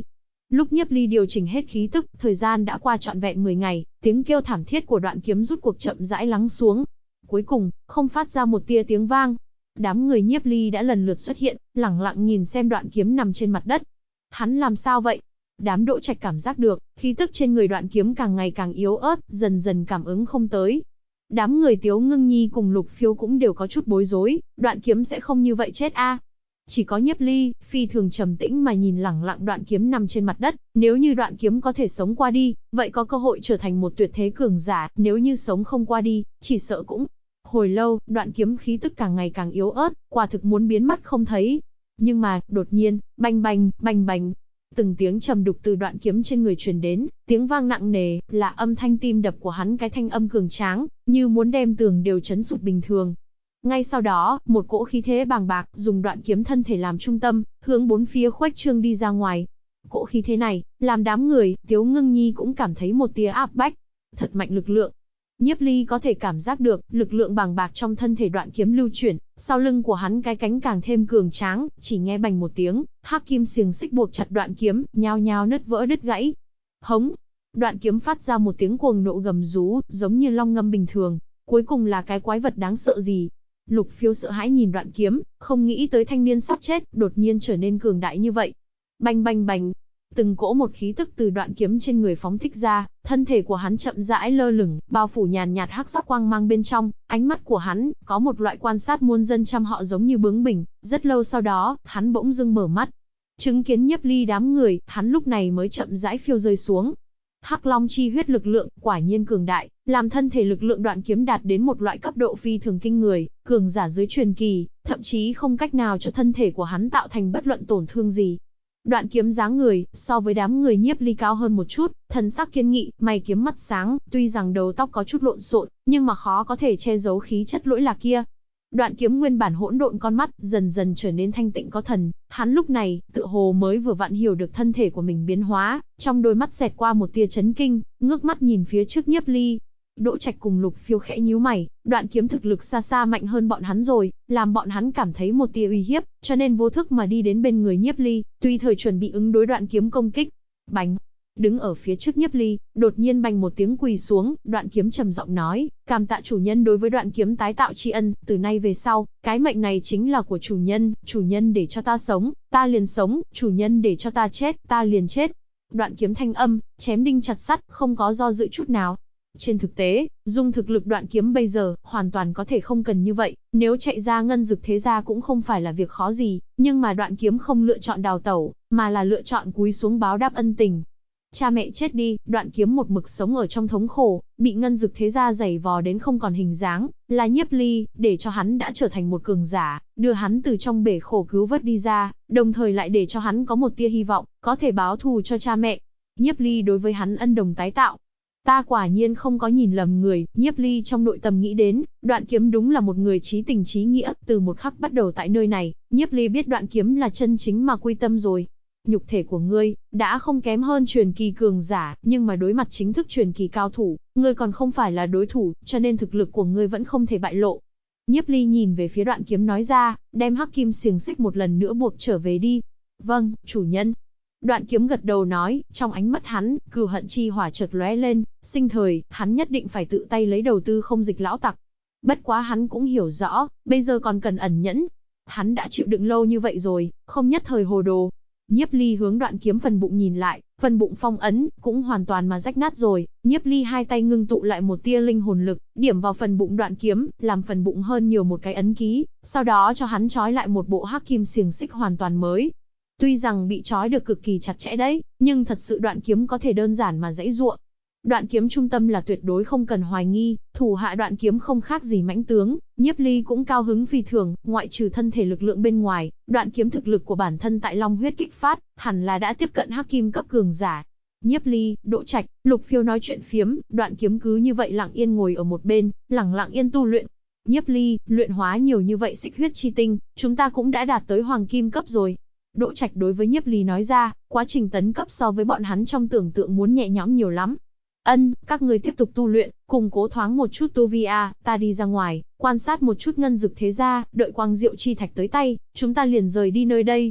Lúc Nhiếp Ly điều chỉnh hết khí tức, thời gian đã qua trọn vẹn 10 ngày, tiếng kêu thảm thiết của Đoạn Kiếm rút cuộc chậm rãi lắng xuống. Cuối cùng, không phát ra một tia tiếng vang. Đám người Nhiếp Ly đã lần lượt xuất hiện, lẳng lặng nhìn xem Đoạn Kiếm nằm trên mặt đất. Hắn làm sao vậy? Đám Đỗ Trạch cảm giác được, khí tức trên người Đoạn Kiếm càng ngày càng yếu ớt, dần dần cảm ứng không tới. Đám người Tiếu Ngưng Nhi cùng Lục Phiêu cũng đều có chút bối rối, Đoạn Kiếm sẽ không như vậy chết a. Chỉ có Nhiếp Ly, phi thường trầm tĩnh mà nhìn lẳng lặng Đoạn Kiếm nằm trên mặt đất, nếu như Đoạn Kiếm có thể sống qua đi, vậy có cơ hội trở thành một tuyệt thế cường giả, nếu như sống không qua đi, chỉ sợ cũng. Hồi lâu, Đoạn Kiếm khí tức càng ngày càng yếu ớt, quả thực muốn biến mất không thấy. Nhưng mà, đột nhiên, bành bành, bành bành, từng tiếng trầm đục từ Đoạn Kiếm trên người truyền đến, tiếng vang nặng nề, là âm thanh tim đập của hắn, cái thanh âm cường tráng, như muốn đem tường đều chấn sụp bình thường. Ngay sau đó, một cỗ khí thế bàng bạc, dùng Đoạn Kiếm thân thể làm trung tâm, hướng bốn phía khuếch trương đi ra ngoài. Cỗ khí thế này, làm đám người, Tiếu Ngưng Nhi cũng cảm thấy một tia áp bách. Thật mạnh lực lượng. Nhiếp Ly có thể cảm giác được, lực lượng bàng bạc trong thân thể Đoạn Kiếm lưu chuyển, sau lưng của hắn cái cánh càng thêm cường tráng, chỉ nghe bành một tiếng, hắc kim xiềng xích buộc chặt Đoạn Kiếm, nhao nhao nứt vỡ đứt gãy. Hống! Đoạn Kiếm phát ra một tiếng cuồng nộ gầm rú, giống như long ngâm bình thường. Cuối cùng là cái quái vật đáng sợ gì? Lục Phiêu sợ hãi nhìn Đoạn Kiếm, không nghĩ tới thanh niên sắp chết, đột nhiên trở nên cường đại như vậy. Bành bành bành! Từng cỗ một khí tức từ Đoạn Kiếm trên người phóng thích ra, thân thể của hắn chậm rãi lơ lửng, bao phủ nhàn nhạt hắc sắc quang mang bên trong, ánh mắt của hắn có một loại quan sát muôn dân trăm họ giống như bướng bỉnh. Rất lâu sau đó, hắn bỗng dưng mở mắt, chứng kiến Nhiếp Ly đám người, hắn lúc này mới chậm rãi phiêu rơi xuống. Hắc Long chi huyết lực lượng quả nhiên cường đại, làm thân thể lực lượng Đoạn Kiếm đạt đến một loại cấp độ phi thường kinh người, cường giả dưới truyền kỳ, thậm chí không cách nào cho thân thể của hắn tạo thành bất luận tổn thương gì. Đoạn Kiếm dáng người, so với đám người Nhiếp Ly cao hơn một chút, thần sắc kiên nghị, mày kiếm mắt sáng, tuy rằng đầu tóc có chút lộn xộn, nhưng mà khó có thể che giấu khí chất lỗi lạc kia. Đoạn Kiếm nguyên bản hỗn độn con mắt, dần dần trở nên thanh tịnh có thần, hắn lúc này, tựa hồ mới vừa vặn hiểu được thân thể của mình biến hóa, trong đôi mắt xẹt qua một tia chấn kinh, ngước mắt nhìn phía trước Nhiếp Ly. Đỗ Trạch cùng Lục Phiêu khẽ nhíu mày, Đoạn Kiếm thực lực xa xa mạnh hơn bọn hắn rồi, làm bọn hắn cảm thấy một tia uy hiếp, cho nên vô thức mà đi đến bên người Nhiếp Ly, tùy thời chuẩn bị ứng đối Đoạn Kiếm công kích. Bành! Đứng ở phía trước Nhiếp Ly, đột nhiên bành một tiếng quỳ xuống, Đoạn Kiếm trầm giọng nói, cảm tạ chủ nhân đối với Đoạn Kiếm tái tạo tri ân, từ nay về sau, cái mệnh này chính là của chủ nhân để cho ta sống, ta liền sống, chủ nhân để cho ta chết, ta liền chết. Đoạn Kiếm thanh âm, chém đinh chặt sắt, không có do dự chút nào. Trên thực tế, dùng thực lực Đoạn Kiếm bây giờ, hoàn toàn có thể không cần như vậy, nếu chạy ra Ngân Dực Thế Gia cũng không phải là việc khó gì, nhưng mà Đoạn Kiếm không lựa chọn đào tẩu, mà là lựa chọn cúi xuống báo đáp ân tình. Cha mẹ chết đi, Đoạn Kiếm một mực sống ở trong thống khổ, bị Ngân Dực Thế Gia giày vò đến không còn hình dáng, là Nhiếp Ly, để cho hắn đã trở thành một cường giả, đưa hắn từ trong bể khổ cứu vớt đi ra, đồng thời lại để cho hắn có một tia hy vọng, có thể báo thù cho cha mẹ. Nhiếp Ly đối với hắn ân đồng tái tạo. Ta quả nhiên không có nhìn lầm người, Nhiếp Ly trong nội tâm nghĩ đến, Đoạn Kiếm đúng là một người chí tình chí nghĩa, từ một khắc bắt đầu tại nơi này, Nhiếp Ly biết Đoạn Kiếm là chân chính mà quy tâm rồi. Nhục thể của ngươi, đã không kém hơn truyền kỳ cường giả, nhưng mà đối mặt chính thức truyền kỳ cao thủ, ngươi còn không phải là đối thủ, cho nên thực lực của ngươi vẫn không thể bại lộ. Nhiếp Ly nhìn về phía Đoạn Kiếm nói ra, đem hắc kim xiềng xích một lần nữa buộc trở về đi. Vâng, chủ nhân. Đoạn Kiếm gật đầu nói, trong ánh mắt hắn, cừu hận chi hỏa chợt lóe lên, sinh thời, hắn nhất định phải tự tay lấy đầu tư không dịch lão tặc. Bất quá hắn cũng hiểu rõ, bây giờ còn cần ẩn nhẫn. Hắn đã chịu đựng lâu như vậy rồi, không nhất thời hồ đồ. Nhiếp Ly hướng Đoạn Kiếm phần bụng nhìn lại, phần bụng phong ấn, cũng hoàn toàn mà rách nát rồi. Nhiếp Ly hai tay ngưng tụ lại một tia linh hồn lực, điểm vào phần bụng Đoạn Kiếm, làm phần bụng hơn nhiều một cái ấn ký, sau đó cho hắn trói lại một bộ hắc kim xiềng xích hoàn toàn mới. Tuy rằng bị trói được cực kỳ chặt chẽ đấy, nhưng thật sự Đoạn Kiếm có thể đơn giản mà giãy giụa. Đoạn Kiếm trung tâm là tuyệt đối không cần hoài nghi, thủ hạ Đoạn Kiếm không khác gì mãnh tướng, Nhiếp Ly cũng cao hứng phi thường, ngoại trừ thân thể lực lượng bên ngoài, Đoạn Kiếm thực lực của bản thân tại Long huyết kích phát, hẳn là đã tiếp cận hắc kim cấp cường giả. Nhiếp Ly, Đỗ Trạch, Lục Phiêu nói chuyện phiếm, Đoạn Kiếm cứ như vậy lặng yên ngồi ở một bên, lặng yên tu luyện. Nhiếp Ly, luyện hóa nhiều như vậy xích huyết chi tinh, chúng ta cũng đã đạt tới hoàng kim cấp rồi. Đỗ Trạch đối với Nhiếp Ly nói ra, quá trình tấn cấp so với bọn hắn trong tưởng tượng muốn nhẹ nhõm nhiều lắm. Các ngươi tiếp tục tu luyện, củng cố thoáng một chút tu vi a, ta đi ra ngoài, quan sát một chút Ngân Dực Thế Gia, đợi Quang Diệu chi thạch tới tay, chúng ta liền rời đi nơi đây.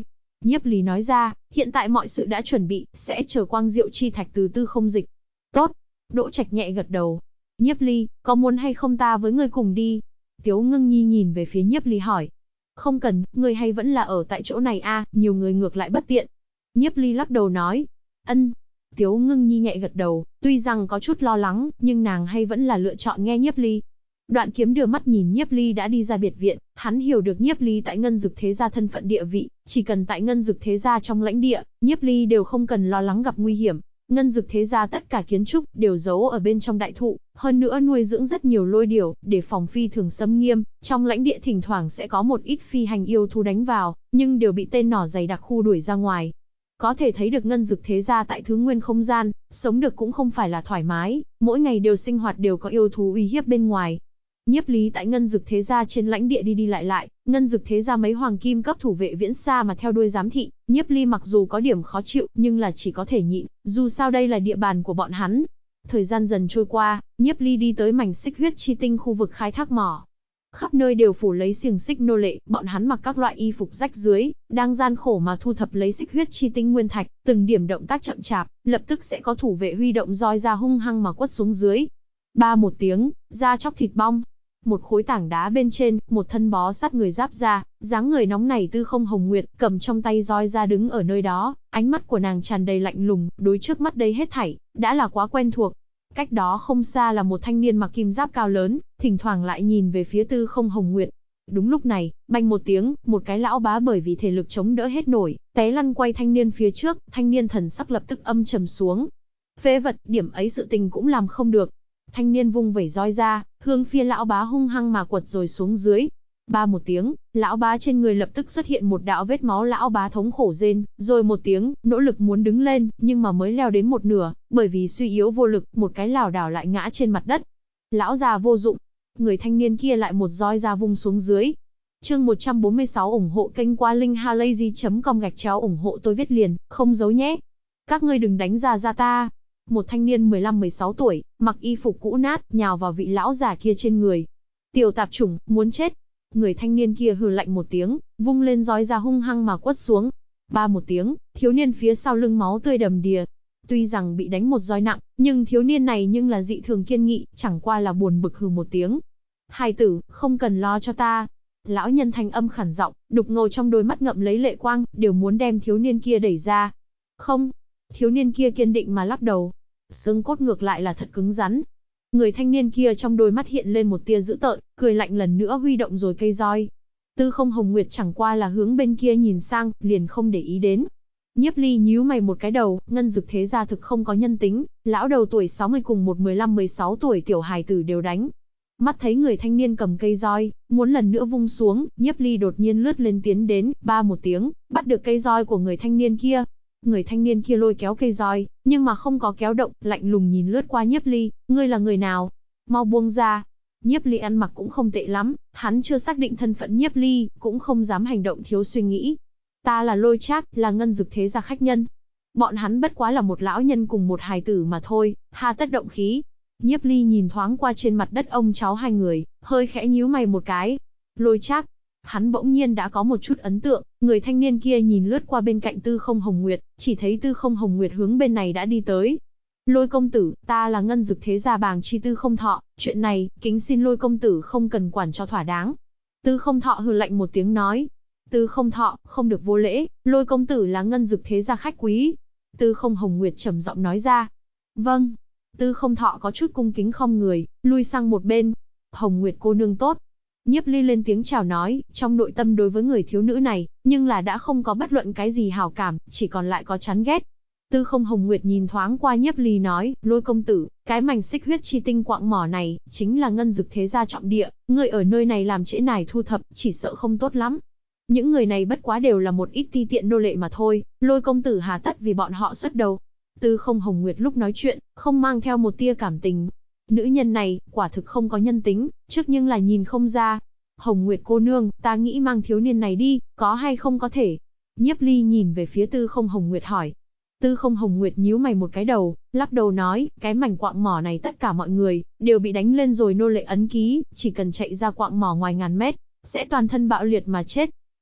Nhiếp Ly nói ra, hiện tại mọi sự đã chuẩn bị, sẽ chờ quang diệu chi thạch từ Tư Không Dịch. Tốt. Đỗ Trạch nhẹ gật đầu. Nhiếp Ly, có muốn hay không ta với ngươi cùng đi? Tiếu Ngưng Nhi nhìn về phía Nhiếp Ly hỏi. Không cần, ngươi hay vẫn là ở tại chỗ này a, nhiều người ngược lại bất tiện. Nhiếp Ly lắc đầu nói. Ân. Tiếu Ngưng Nhi nhẹ gật đầu, tuy rằng có chút lo lắng, nhưng nàng hay vẫn là lựa chọn nghe Nhiếp Ly. Đoạn Kiếm đưa mắt nhìn Nhiếp Ly đã đi ra biệt viện, hắn hiểu được Nhiếp Ly tại Ngân Dực Thế Gia thân phận địa vị, chỉ cần tại Ngân Dực Thế Gia trong lãnh địa, Nhiếp Ly đều không cần lo lắng gặp nguy hiểm. Ngân Dực Thế Gia tất cả kiến trúc đều giấu ở bên trong đại thụ, hơn nữa nuôi dưỡng rất nhiều lôi điểu, để phòng phi thường xâm nghiêm, trong lãnh địa thỉnh thoảng sẽ có một ít phi hành yêu thú đánh vào, nhưng đều bị tên nỏ dày đặc khu đuổi ra ngoài. Có thể thấy được Ngân Dực Thế Gia tại thứ nguyên không gian, sống được cũng không phải là thoải mái, mỗi ngày đều sinh hoạt đều có yêu thú uy hiếp bên ngoài. Nhiếp Ly tại Ngân Dực Thế Gia trên lãnh địa đi đi lại, Ngân Dực Thế Gia mấy hoàng kim cấp thủ vệ viễn xa mà theo đuôi giám thị, Nhiếp Ly mặc dù có điểm khó chịu, nhưng là chỉ có thể nhịn, dù sao đây là địa bàn của bọn hắn. Thời gian dần trôi qua, Nhiếp Ly đi tới mảnh xích huyết chi tinh khu vực khai thác mỏ. Khắp nơi đều phủ lấy xiềng xích nô lệ, bọn hắn mặc các loại y phục rách rưới, đang gian khổ mà thu thập lấy xích huyết chi tinh nguyên thạch, từng điểm động tác chậm chạp, lập tức sẽ có thủ vệ huy động roi ra hung hăng mà quất xuống dưới. Ba một tiếng, da chóc thịt bong. Một khối tảng đá bên trên, một thân bó sát người giáp ra, dáng người nóng nảy Tư Không Hồng Nguyệt, cầm trong tay roi ra đứng ở nơi đó, ánh mắt của nàng tràn đầy lạnh lùng, đối trước mắt đây hết thảy, đã là quá quen thuộc. Cách đó không xa là một thanh niên mặc kim giáp cao lớn, thỉnh thoảng lại nhìn về phía Tư Không Hồng Nguyệt. Đúng lúc này, bành một tiếng, một cái lão bá bởi vì thể lực chống đỡ hết nổi, té lăn quay thanh niên phía trước, thanh niên thần sắc lập tức âm trầm xuống. Phế vật, điểm ấy sự tình cũng làm không được. Thanh niên vung vẩy roi ra, hướng phía lão bá hung hăng mà quật rồi xuống dưới. Ba một tiếng, lão bá trên người lập tức xuất hiện một đạo vết máu, lão bá thống khổ rên, rồi một tiếng, nỗ lực muốn đứng lên, nhưng mà mới leo đến một nửa, bởi vì suy yếu vô lực, một cái lảo đảo lại ngã trên mặt đất. Lão già vô dụng. Người thanh niên kia lại một roi ra vung xuống dưới. Chương 146 ủng hộ kênh qua linkhalazy.com ủng hộ tôi viết liền, không giấu nhé. Các ngươi đừng đánh ra ta. Một thanh niên 15-16 tuổi, mặc y phục cũ nát, nhào vào vị lão già kia trên người. Tiểu tạp chủng, muốn chết. Người thanh niên kia hừ lạnh một tiếng, vung lên roi ra hung hăng mà quất xuống. Ba một tiếng, thiếu niên phía sau lưng máu tươi đầm đìa. Tuy rằng bị đánh một roi nặng, nhưng thiếu niên này nhưng là dị thường kiên nghị, chẳng qua là buồn bực hừ một tiếng. Hài tử, không cần lo cho ta. Lão nhân thanh âm khản giọng, đục ngầu trong đôi mắt ngậm lấy lệ quang, đều muốn đem thiếu niên kia đẩy ra. Không. Thiếu niên kia kiên định mà lắc đầu. Xương cốt ngược lại là thật cứng rắn. Người thanh niên kia trong đôi mắt hiện lên một tia dữ tợn, cười lạnh lần nữa huy động rồi cây roi. Tư Không Hồng Nguyệt chẳng qua là hướng bên kia nhìn sang, liền không để ý đến. Nhiếp Ly nhíu mày một cái đầu, Ngân Dực Thế Gia thực không có nhân tính, lão đầu tuổi 60 cùng một 15-16 tuổi tiểu hài tử đều đánh. Mắt thấy người thanh niên cầm cây roi, muốn lần nữa vung xuống, Nhiếp Ly đột nhiên lướt lên tiến đến, ba một tiếng, bắt được cây roi của người thanh niên kia. Người thanh niên kia lôi kéo cây roi, nhưng mà không có kéo động, lạnh lùng nhìn lướt qua Nhiếp Ly, ngươi là người nào? Mau buông ra. Nhiếp Ly ăn mặc cũng không tệ lắm, hắn chưa xác định thân phận Nhiếp Ly, cũng không dám hành động thiếu suy nghĩ. Ta là Lôi Trác, là Ngân Dực Thế Gia khách nhân. Bọn hắn bất quá là một lão nhân cùng một hài tử mà thôi, hà tất động khí. Nhiếp Ly nhìn thoáng qua trên mặt đất ông cháu hai người, hơi khẽ nhíu mày một cái. Lôi Trác. Hắn bỗng nhiên đã có một chút ấn tượng, người thanh niên kia nhìn lướt qua bên cạnh Tư Không Hồng Nguyệt, chỉ thấy Tư Không Hồng Nguyệt hướng bên này đã đi tới. Lôi công tử, ta là Ngân Dực Thế Gia bàng chi Tư Không Thọ, chuyện này, kính xin Lôi công tử không cần quản cho thỏa đáng. Tư Không Thọ hừ lạnh một tiếng nói. Tư Không Thọ, không được vô lễ, Lôi công tử là Ngân Dực Thế Gia khách quý. Tư Không Hồng Nguyệt trầm giọng nói ra. Vâng. Tư Không Thọ có chút cung kính khom người, lui sang một bên. Hồng Nguyệt cô nương tốt. Nhiếp Ly lên tiếng chào nói, trong nội tâm đối với người thiếu nữ này, nhưng là đã không có bất luận cái gì hảo cảm, chỉ còn lại có chán ghét. Tư Không Hồng Nguyệt nhìn thoáng qua Nhiếp Ly nói, Lôi công tử, cái mảnh xích huyết chi tinh quạng mỏ này, chính là Ngân Dực Thế Gia trọng địa, người ở nơi này làm trễ nải thu thập, chỉ sợ không tốt lắm. Những người này bất quá đều là một ít ti tiện nô lệ mà thôi, Lôi công tử hà tất vì bọn họ xuất đầu. Tư Không Hồng Nguyệt lúc nói chuyện, không mang theo một tia cảm tình. Nữ nhân này, quả thực không có nhân tính, trước nhưng là nhìn không ra. Hồng Nguyệt cô nương, ta nghĩ mang thiếu niên này đi, có hay không có thể? Nhiếp Ly nhìn về phía Tư Không Hồng Nguyệt hỏi. Tư Không Hồng Nguyệt nhíu mày một cái đầu, lắc đầu nói, cái mảnh quạng mỏ này tất cả mọi người, đều bị đánh lên rồi nô lệ ấn ký, chỉ cần chạy ra quạng mỏ ngoài ngàn mét, sẽ toàn thân bạo liệt mà chết.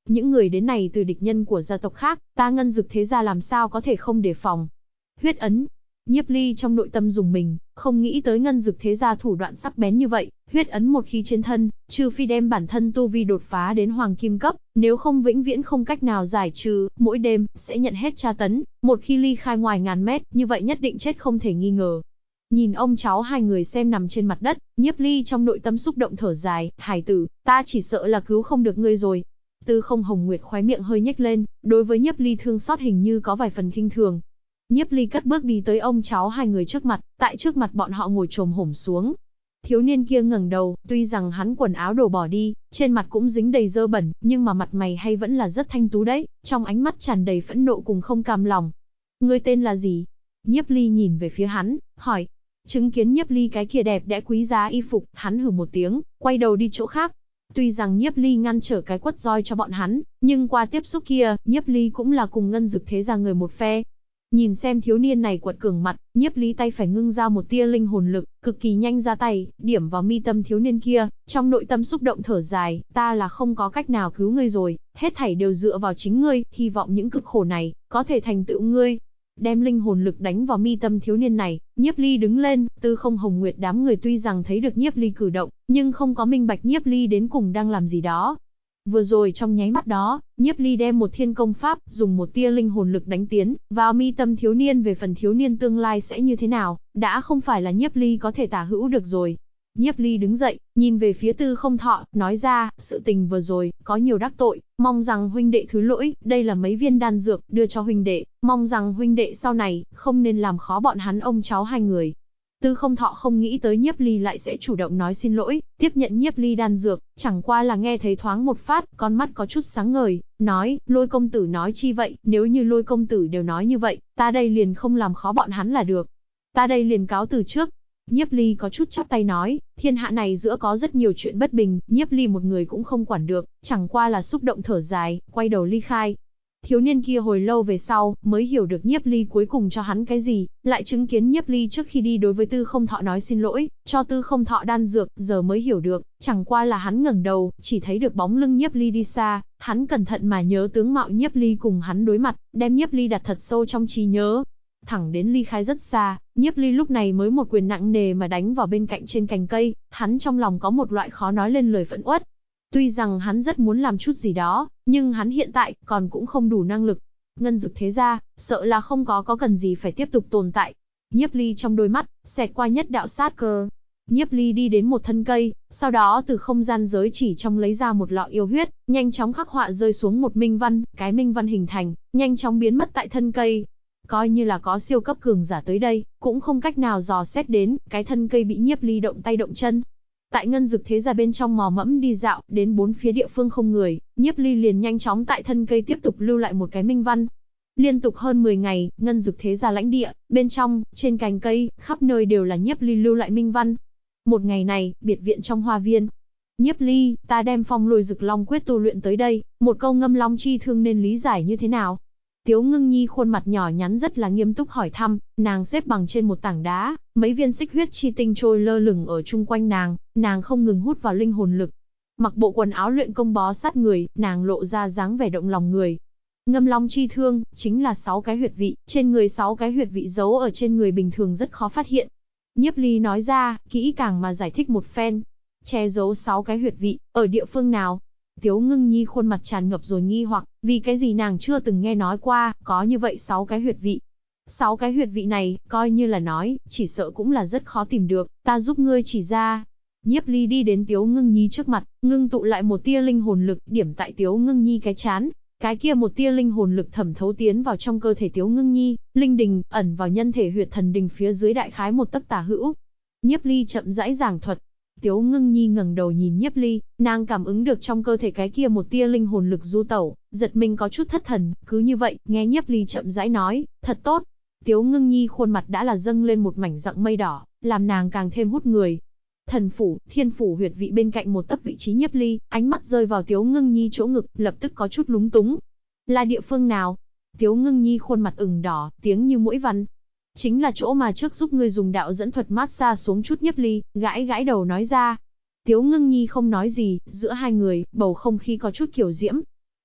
Những người đến này từ địch nhân của gia tộc khác, ta Ngân Dực thế gia làm sao có thể không đề phòng. Huyết ấn. Nhiếp Ly trong nội tâm rùng mình, không nghĩ tới Ngân Dực thế gia thủ đoạn sắc bén như vậy, huyết ấn một khi trên thân, trừ phi đem bản thân tu vi đột phá đến hoàng kim cấp, nếu không vĩnh viễn không cách nào giải trừ, mỗi đêm sẽ nhận hết tra tấn, một khi ly khai ngoài ngàn mét, như vậy nhất định chết không thể nghi ngờ. Nhìn ông cháu hai người xem nằm trên mặt đất, Nhiếp Ly trong nội tâm xúc động thở dài, "Hải tử, ta chỉ sợ là cứu không được ngươi rồi." Tư Không Hồng Nguyệt khóe miệng hơi nhếch lên, đối với Nhiếp Ly thương xót hình như có vài phần khinh thường. Nhiếp Ly cất bước đi tới ông cháu hai người trước mặt, tại trước mặt bọn họ ngồi chồm hổm xuống. Thiếu niên kia ngẩng đầu, tuy rằng hắn quần áo đổ bỏ đi, trên mặt cũng dính đầy dơ bẩn, nhưng mà mặt mày hay vẫn là rất thanh tú đấy, trong ánh mắt tràn đầy phẫn nộ cùng không cam lòng. "Ngươi tên là gì?" Nhiếp Ly nhìn về phía hắn, hỏi. Chứng kiến Nhiếp Ly cái kia đẹp đẽ quý giá y phục, hắn hừ một tiếng, quay đầu đi chỗ khác. Tuy rằng Nhiếp Ly ngăn trở cái quất roi cho bọn hắn, nhưng qua tiếp xúc kia, Nhiếp Ly cũng là cùng Ngân Dực thế gia người một phe. Nhìn xem thiếu niên này quật cường mặt, Nhiếp Ly tay phải ngưng ra một tia linh hồn lực, cực kỳ nhanh ra tay, điểm vào mi tâm thiếu niên kia, trong nội tâm xúc động thở dài, "Ta là không có cách nào cứu ngươi rồi, hết thảy đều dựa vào chính ngươi, hy vọng những cực khổ này có thể thành tựu ngươi." Đem linh hồn lực đánh vào mi tâm thiếu niên này, Nhiếp Ly đứng lên, Tư Không Hồng Nguyệt đám người tuy rằng thấy được Nhiếp Ly cử động, nhưng không có minh bạch Nhiếp Ly đến cùng đang làm gì đó. Vừa rồi trong nháy mắt đó, Nhiếp Ly đem một thiên công pháp, dùng một tia linh hồn lực đánh tiến vào mi tâm thiếu niên, về phần thiếu niên tương lai sẽ như thế nào, đã không phải là Nhiếp Ly có thể tả hữu được rồi. Nhiếp Ly đứng dậy, nhìn về phía Tư Không Thọ, nói ra, "Sự tình vừa rồi, có nhiều đắc tội, mong rằng huynh đệ thứ lỗi, đây là mấy viên đan dược, đưa cho huynh đệ, mong rằng huynh đệ sau này, không nên làm khó bọn hắn ông cháu hai người." Tư Không Thọ không nghĩ tới Nhiếp Ly lại sẽ chủ động nói xin lỗi, tiếp nhận Nhiếp Ly đan dược, chẳng qua là nghe thấy thoáng một phát, con mắt có chút sáng ngời, nói, "Lôi công tử nói chi vậy, nếu như Lôi công tử đều nói như vậy, ta đây liền không làm khó bọn hắn là được. Ta đây liền cáo từ trước." Nhiếp Ly có chút chắp tay nói, thiên hạ này giữa có rất nhiều chuyện bất bình, Nhiếp Ly một người cũng không quản được, chẳng qua là xúc động thở dài, quay đầu ly khai. Thiếu niên kia hồi lâu về sau, mới hiểu được Nhiếp Ly cuối cùng cho hắn cái gì, lại chứng kiến Nhiếp Ly trước khi đi đối với Tư Không Thọ nói xin lỗi, cho Tư Không Thọ đan dược, giờ mới hiểu được, chẳng qua là hắn ngẩng đầu, chỉ thấy được bóng lưng Nhiếp Ly đi xa, hắn cẩn thận mà nhớ tướng mạo Nhiếp Ly cùng hắn đối mặt, đem Nhiếp Ly đặt thật sâu trong trí nhớ. Thẳng đến ly khai rất xa, Nhiếp Ly lúc này mới một quyền nặng nề mà đánh vào bên cạnh trên cành cây, hắn trong lòng có một loại khó nói lên lời phẫn uất. Tuy rằng hắn rất muốn làm chút gì đó, nhưng hắn hiện tại còn cũng không đủ năng lực. Ngân Dực thế gia, sợ là không có cần gì phải tiếp tục tồn tại. Nhiếp Ly trong đôi mắt xẹt qua nhất đạo sát cơ. Nhiếp Ly đi đến một thân cây, sau đó từ không gian giới chỉ trong lấy ra một lọ yêu huyết, nhanh chóng khắc họa rơi xuống một minh văn, cái minh văn hình thành, nhanh chóng biến mất tại thân cây. Coi như là có siêu cấp cường giả tới đây, cũng không cách nào dò xét đến, cái thân cây bị Nhiếp Ly động tay động chân. Tại Ngân Dực thế gia bên trong mò mẫm đi dạo, đến bốn phía địa phương không người, Nhiếp Ly liền nhanh chóng tại thân cây tiếp tục lưu lại một cái minh văn. Liên tục hơn 10 ngày, Ngân Dực thế gia lãnh địa, bên trong, trên cành cây, khắp nơi đều là Nhiếp Ly lưu lại minh văn. Một ngày này, biệt viện trong hoa viên. "Nhiếp Ly, ta đem Phong Lôi Dực Long quyết tu luyện tới đây, một câu ngâm long chi thương nên lý giải như thế nào?" Tiếu Ngưng Nhi khuôn mặt nhỏ nhắn rất là nghiêm túc hỏi thăm, nàng xếp bằng trên một tảng đá, mấy viên xích huyết chi tinh trôi lơ lửng ở chung quanh nàng không ngừng hút vào linh hồn lực. Mặc bộ quần áo luyện công bó sát người, nàng lộ ra dáng vẻ động lòng người. Ngâm long chi thương, chính là 6 cái huyệt vị, trên người 6 cái huyệt vị giấu ở trên người bình thường rất khó phát hiện. Nhiếp Ly nói ra, kỹ càng mà giải thích một phen. Che giấu 6 cái huyệt vị, ở địa phương nào? Tiếu Ngưng Nhi khuôn mặt tràn ngập rồi nghi hoặc, vì cái gì nàng chưa từng nghe nói qua, có như vậy 6 cái huyệt vị. 6 cái huyệt vị này, coi như là nói, chỉ sợ cũng là rất khó tìm được, ta giúp ngươi chỉ ra. Nhiếp Ly đi đến Tiếu Ngưng Nhi trước mặt, ngưng tụ lại một tia linh hồn lực, điểm tại Tiếu Ngưng Nhi cái trán. Cái kia một tia linh hồn lực thẩm thấu tiến vào trong cơ thể Tiếu Ngưng Nhi, linh đình, ẩn vào nhân thể huyệt thần đình phía dưới đại khái một tấc tả hữu. Nhiếp Ly chậm rãi giảng thuật. Tiếu Ngưng Nhi ngẩng đầu nhìn Nhiếp Ly, nàng cảm ứng được trong cơ thể cái kia một tia linh hồn lực du tẩu, giật mình có chút thất thần, cứ như vậy, nghe Nhiếp Ly chậm rãi nói, thật tốt. Tiếu Ngưng Nhi khuôn mặt đã là dâng lên một mảnh rặng mây đỏ, làm nàng càng thêm hút người. Thần phủ, thiên phủ huyệt vị bên cạnh một tấc vị trí Nhiếp Ly, ánh mắt rơi vào Tiếu Ngưng Nhi chỗ ngực, lập tức có chút lúng túng. Là địa phương nào? Tiếu Ngưng Nhi khuôn mặt ửng đỏ, tiếng như mũi vằn. Chính là chỗ mà trước giúp ngươi dùng đạo dẫn thuật mát xa xuống chút. Nhiếp Ly gãi gãi đầu nói ra. Tiếu Ngưng Nhi không nói gì, giữa hai người, bầu không khí có chút kiểu diễm.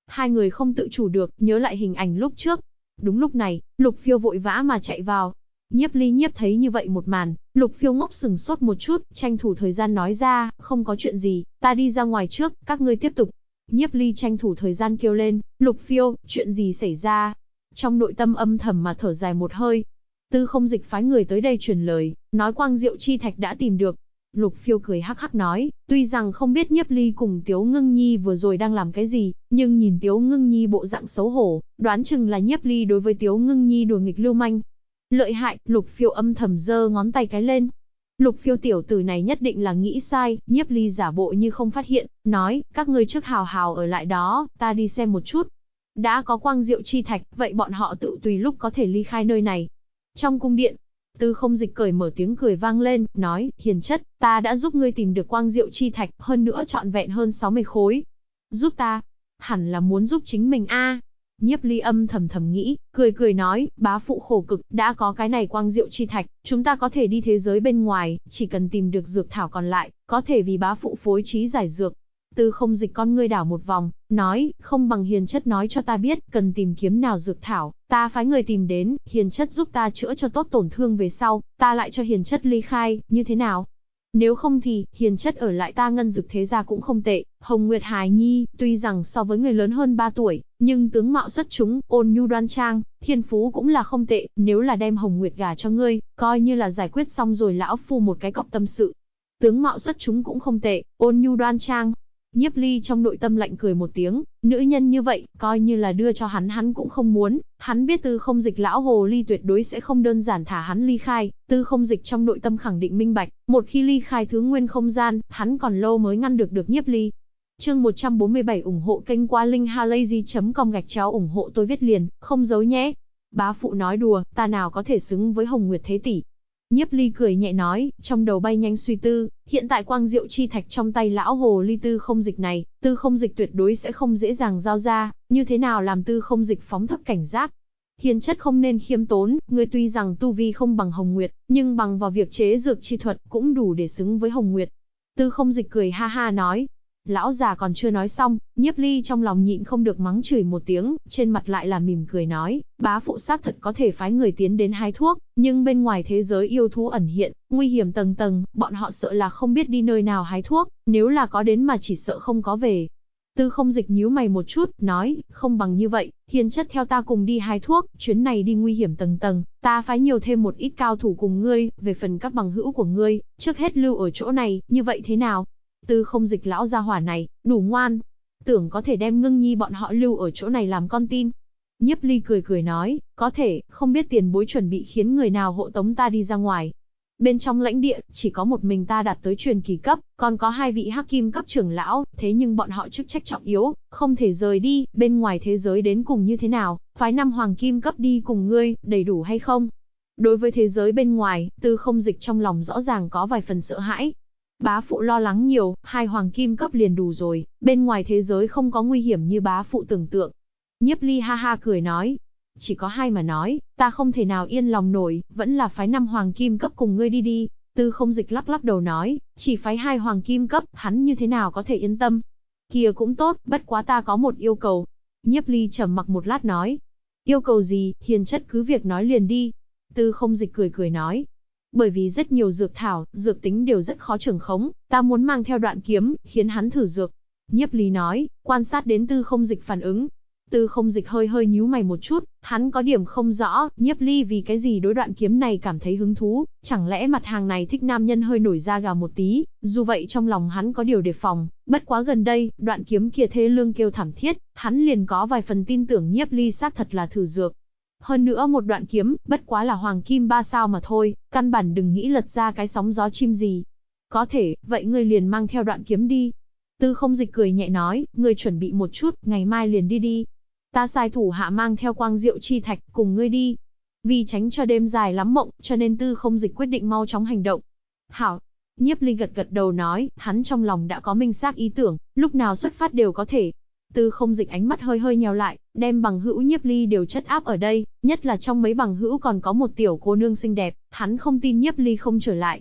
Hai người không tự chủ được, nhớ lại hình ảnh lúc trước. Đúng lúc này, Lục Phiêu vội vã mà chạy vào. Nhiếp Ly Nhiếp thấy như vậy một màn, Lục Phiêu ngốc sừng sốt một chút, tranh thủ thời gian nói ra, không có chuyện gì, ta đi ra ngoài trước, các ngươi tiếp tục. Nhiếp Ly tranh thủ thời gian kêu lên, Lục Phiêu, chuyện gì xảy ra? Trong nội tâm âm thầm mà thở dài một hơi. Tư Không Dịch phái người tới đây truyền lời, nói Quang Diệu Chi Thạch đã tìm được. Lục Phiêu cười hắc hắc nói, tuy rằng không biết Nhiếp Ly cùng Tiếu Ngưng Nhi vừa rồi đang làm cái gì, nhưng nhìn Tiếu Ngưng Nhi bộ dạng xấu hổ, đoán chừng là Nhiếp Ly đối với Tiếu Ngưng Nhi đùa nghịch lưu manh. Lợi hại, Lục Phiêu âm thầm giơ ngón tay cái lên. Lục Phiêu tiểu tử này nhất định là nghĩ sai, Nhiếp Ly giả bộ như không phát hiện, nói, các ngươi trước hào hào ở lại đó, ta đi xem một chút. Đã có Quang Diệu Chi Thạch, vậy bọn họ tự tùy lúc có thể ly khai nơi này. Trong cung điện, Tư Không Dịch cởi mở tiếng cười vang lên, nói, hiền chất, ta đã giúp ngươi tìm được Quang Diệu Chi Thạch, hơn nữa trọn vẹn hơn 60 khối. Giúp ta? Hẳn là muốn giúp chính mình a. Nhiếp Ly âm thầm nghĩ, cười nói, bá phụ khổ cực, đã có cái này Quang Diệu Chi Thạch, chúng ta có thể đi thế giới bên ngoài, chỉ cần tìm được dược thảo còn lại, có thể vì bá phụ phối trí giải dược. Tư Không Dịch con ngươi đảo một vòng, nói, không bằng hiền chất nói cho ta biết, cần tìm kiếm nào dược thảo, ta phái người tìm đến, hiền chất giúp ta chữa cho tốt tổn thương về sau, ta lại cho hiền chất ly khai, như thế nào? Nếu không thì, hiền chất ở lại ta Ngân Dực thế gia cũng không tệ. Hồng Nguyệt hài nhi, tuy rằng so với người lớn hơn 3 tuổi, nhưng tướng mạo xuất chúng, ôn nhu đoan trang, thiên phú cũng là không tệ, nếu là đem Hồng Nguyệt gả cho ngươi, coi như là giải quyết xong rồi lão phu một cái cọc tâm sự. Tướng mạo xuất chúng cũng không tệ, ôn nhu đoan trang. Nhiếp Ly trong nội tâm lạnh cười một tiếng, nữ nhân như vậy, coi như là đưa cho hắn cũng không muốn, hắn biết Tư Không Dịch lão hồ ly tuyệt đối sẽ không đơn giản thả hắn ly khai, Tư Không Dịch trong nội tâm khẳng định minh bạch, một khi ly khai thứ nguyên không gian, hắn còn lâu mới ngăn được Nhiếp Ly. Chương 147 ủng hộ kênh qua linkhalazy.com ủng hộ tôi viết liền, không giấu nhé. Bá phụ nói đùa, ta nào có thể xứng với Hồng Nguyệt thế tỷ. Nhiếp Ly cười nhẹ nói, trong đầu bay nhanh suy tư, hiện tại Quang Diệu Chi Thạch trong tay lão hồ ly Tư Không Dịch này, Tư Không Dịch tuyệt đối sẽ không dễ dàng giao ra, như thế nào làm Tư Không Dịch phóng thấp cảnh giác. Hiền chất không nên khiêm tốn, ngươi tuy rằng tu vi không bằng Hồng Nguyệt, nhưng bằng vào việc chế dược chi thuật cũng đủ để xứng với Hồng Nguyệt. Tư Không Dịch cười ha ha nói. Lão già còn chưa nói xong, Nhiếp Ly trong lòng nhịn không được mắng chửi một tiếng, trên mặt lại là mỉm cười nói, bá phụ xác thật có thể phái người tiến đến hái thuốc, nhưng bên ngoài thế giới yêu thú ẩn hiện, nguy hiểm tầng tầng, bọn họ sợ là không biết đi nơi nào hái thuốc, nếu là có đến mà chỉ sợ không có về. Tư Không Dịch nhíu mày một chút, nói, không bằng như vậy, hiền chất theo ta cùng đi hái thuốc, chuyến này đi nguy hiểm tầng tầng, ta phái nhiều thêm một ít cao thủ cùng ngươi, về phần các bằng hữu của ngươi, trước hết lưu ở chỗ này, như vậy thế nào? Tư Không Dịch lão gia hỏa này, đủ ngoan. Tưởng có thể đem Ngưng Nhi bọn họ lưu ở chỗ này làm con tin. Nhiếp Ly cười nói, có thể, không biết tiền bối chuẩn bị khiến người nào hộ tống ta đi ra ngoài. Bên trong lãnh địa, chỉ có một mình ta đạt tới truyền kỳ cấp, còn có 2 vị hắc kim cấp trưởng lão, thế nhưng bọn họ chức trách trọng yếu, không thể rời đi, bên ngoài thế giới đến cùng như thế nào, phái 5 hoàng kim cấp đi cùng ngươi, đầy đủ hay không? Đối với thế giới bên ngoài, Tư Không Dịch trong lòng rõ ràng có vài phần sợ hãi. Bá phụ lo lắng nhiều, 2 hoàng kim cấp liền đủ rồi, bên ngoài thế giới không có nguy hiểm như bá phụ tưởng tượng. Nhiếp Ly ha ha cười nói, chỉ có 2 mà nói, ta không thể nào yên lòng nổi, vẫn là phái 5 hoàng kim cấp cùng ngươi đi. Tư Không Dịch lắc đầu nói, chỉ phái 2 hoàng kim cấp, hắn như thế nào có thể yên tâm. Kia cũng tốt, bất quá ta có một yêu cầu. Nhiếp Ly trầm mặc một lát nói, yêu cầu gì, hiền chất cứ việc nói liền đi. Tư Không Dịch cười nói, bởi vì rất nhiều dược thảo, dược tính đều rất khó trưởng khống, ta muốn mang theo đoạn kiếm, khiến hắn thử dược. Nhiếp Ly nói, quan sát đến Tư Không Dịch phản ứng. Tư Không Dịch hơi nhíu mày một chút, hắn có điểm không rõ, Nhiếp Ly vì cái gì đối đoạn kiếm này cảm thấy hứng thú, chẳng lẽ mặt hàng này thích nam nhân hơi nổi da gà một tí, dù vậy trong lòng hắn có điều đề phòng, bất quá gần đây, đoạn kiếm kia thê lương kêu thảm thiết, hắn liền có vài phần tin tưởng Nhiếp Ly xác thật là thử dược. Hơn nữa một đoạn kiếm, bất quá là hoàng kim 3 sao mà thôi, căn bản đừng nghĩ lật ra cái sóng gió chim gì. Có thể, vậy ngươi liền mang theo đoạn kiếm đi. Tư Không Dịch cười nhẹ nói, ngươi chuẩn bị một chút, ngày mai liền đi. Ta sai thủ hạ mang theo Quang Diệu Chi Thạch, cùng ngươi đi. Vì tránh cho đêm dài lắm mộng, cho nên Tư Không Dịch quyết định mau chóng hành động. Hảo. Nhiếp Ly gật đầu nói, hắn trong lòng đã có minh xác ý tưởng, lúc nào xuất phát đều có thể. Tư Không Dịch ánh mắt hơi nheo lại, đem bằng hữu Nhiếp Ly đều chất áp ở đây, nhất là trong mấy bằng hữu còn có một tiểu cô nương xinh đẹp, hắn không tin Nhiếp Ly không trở lại.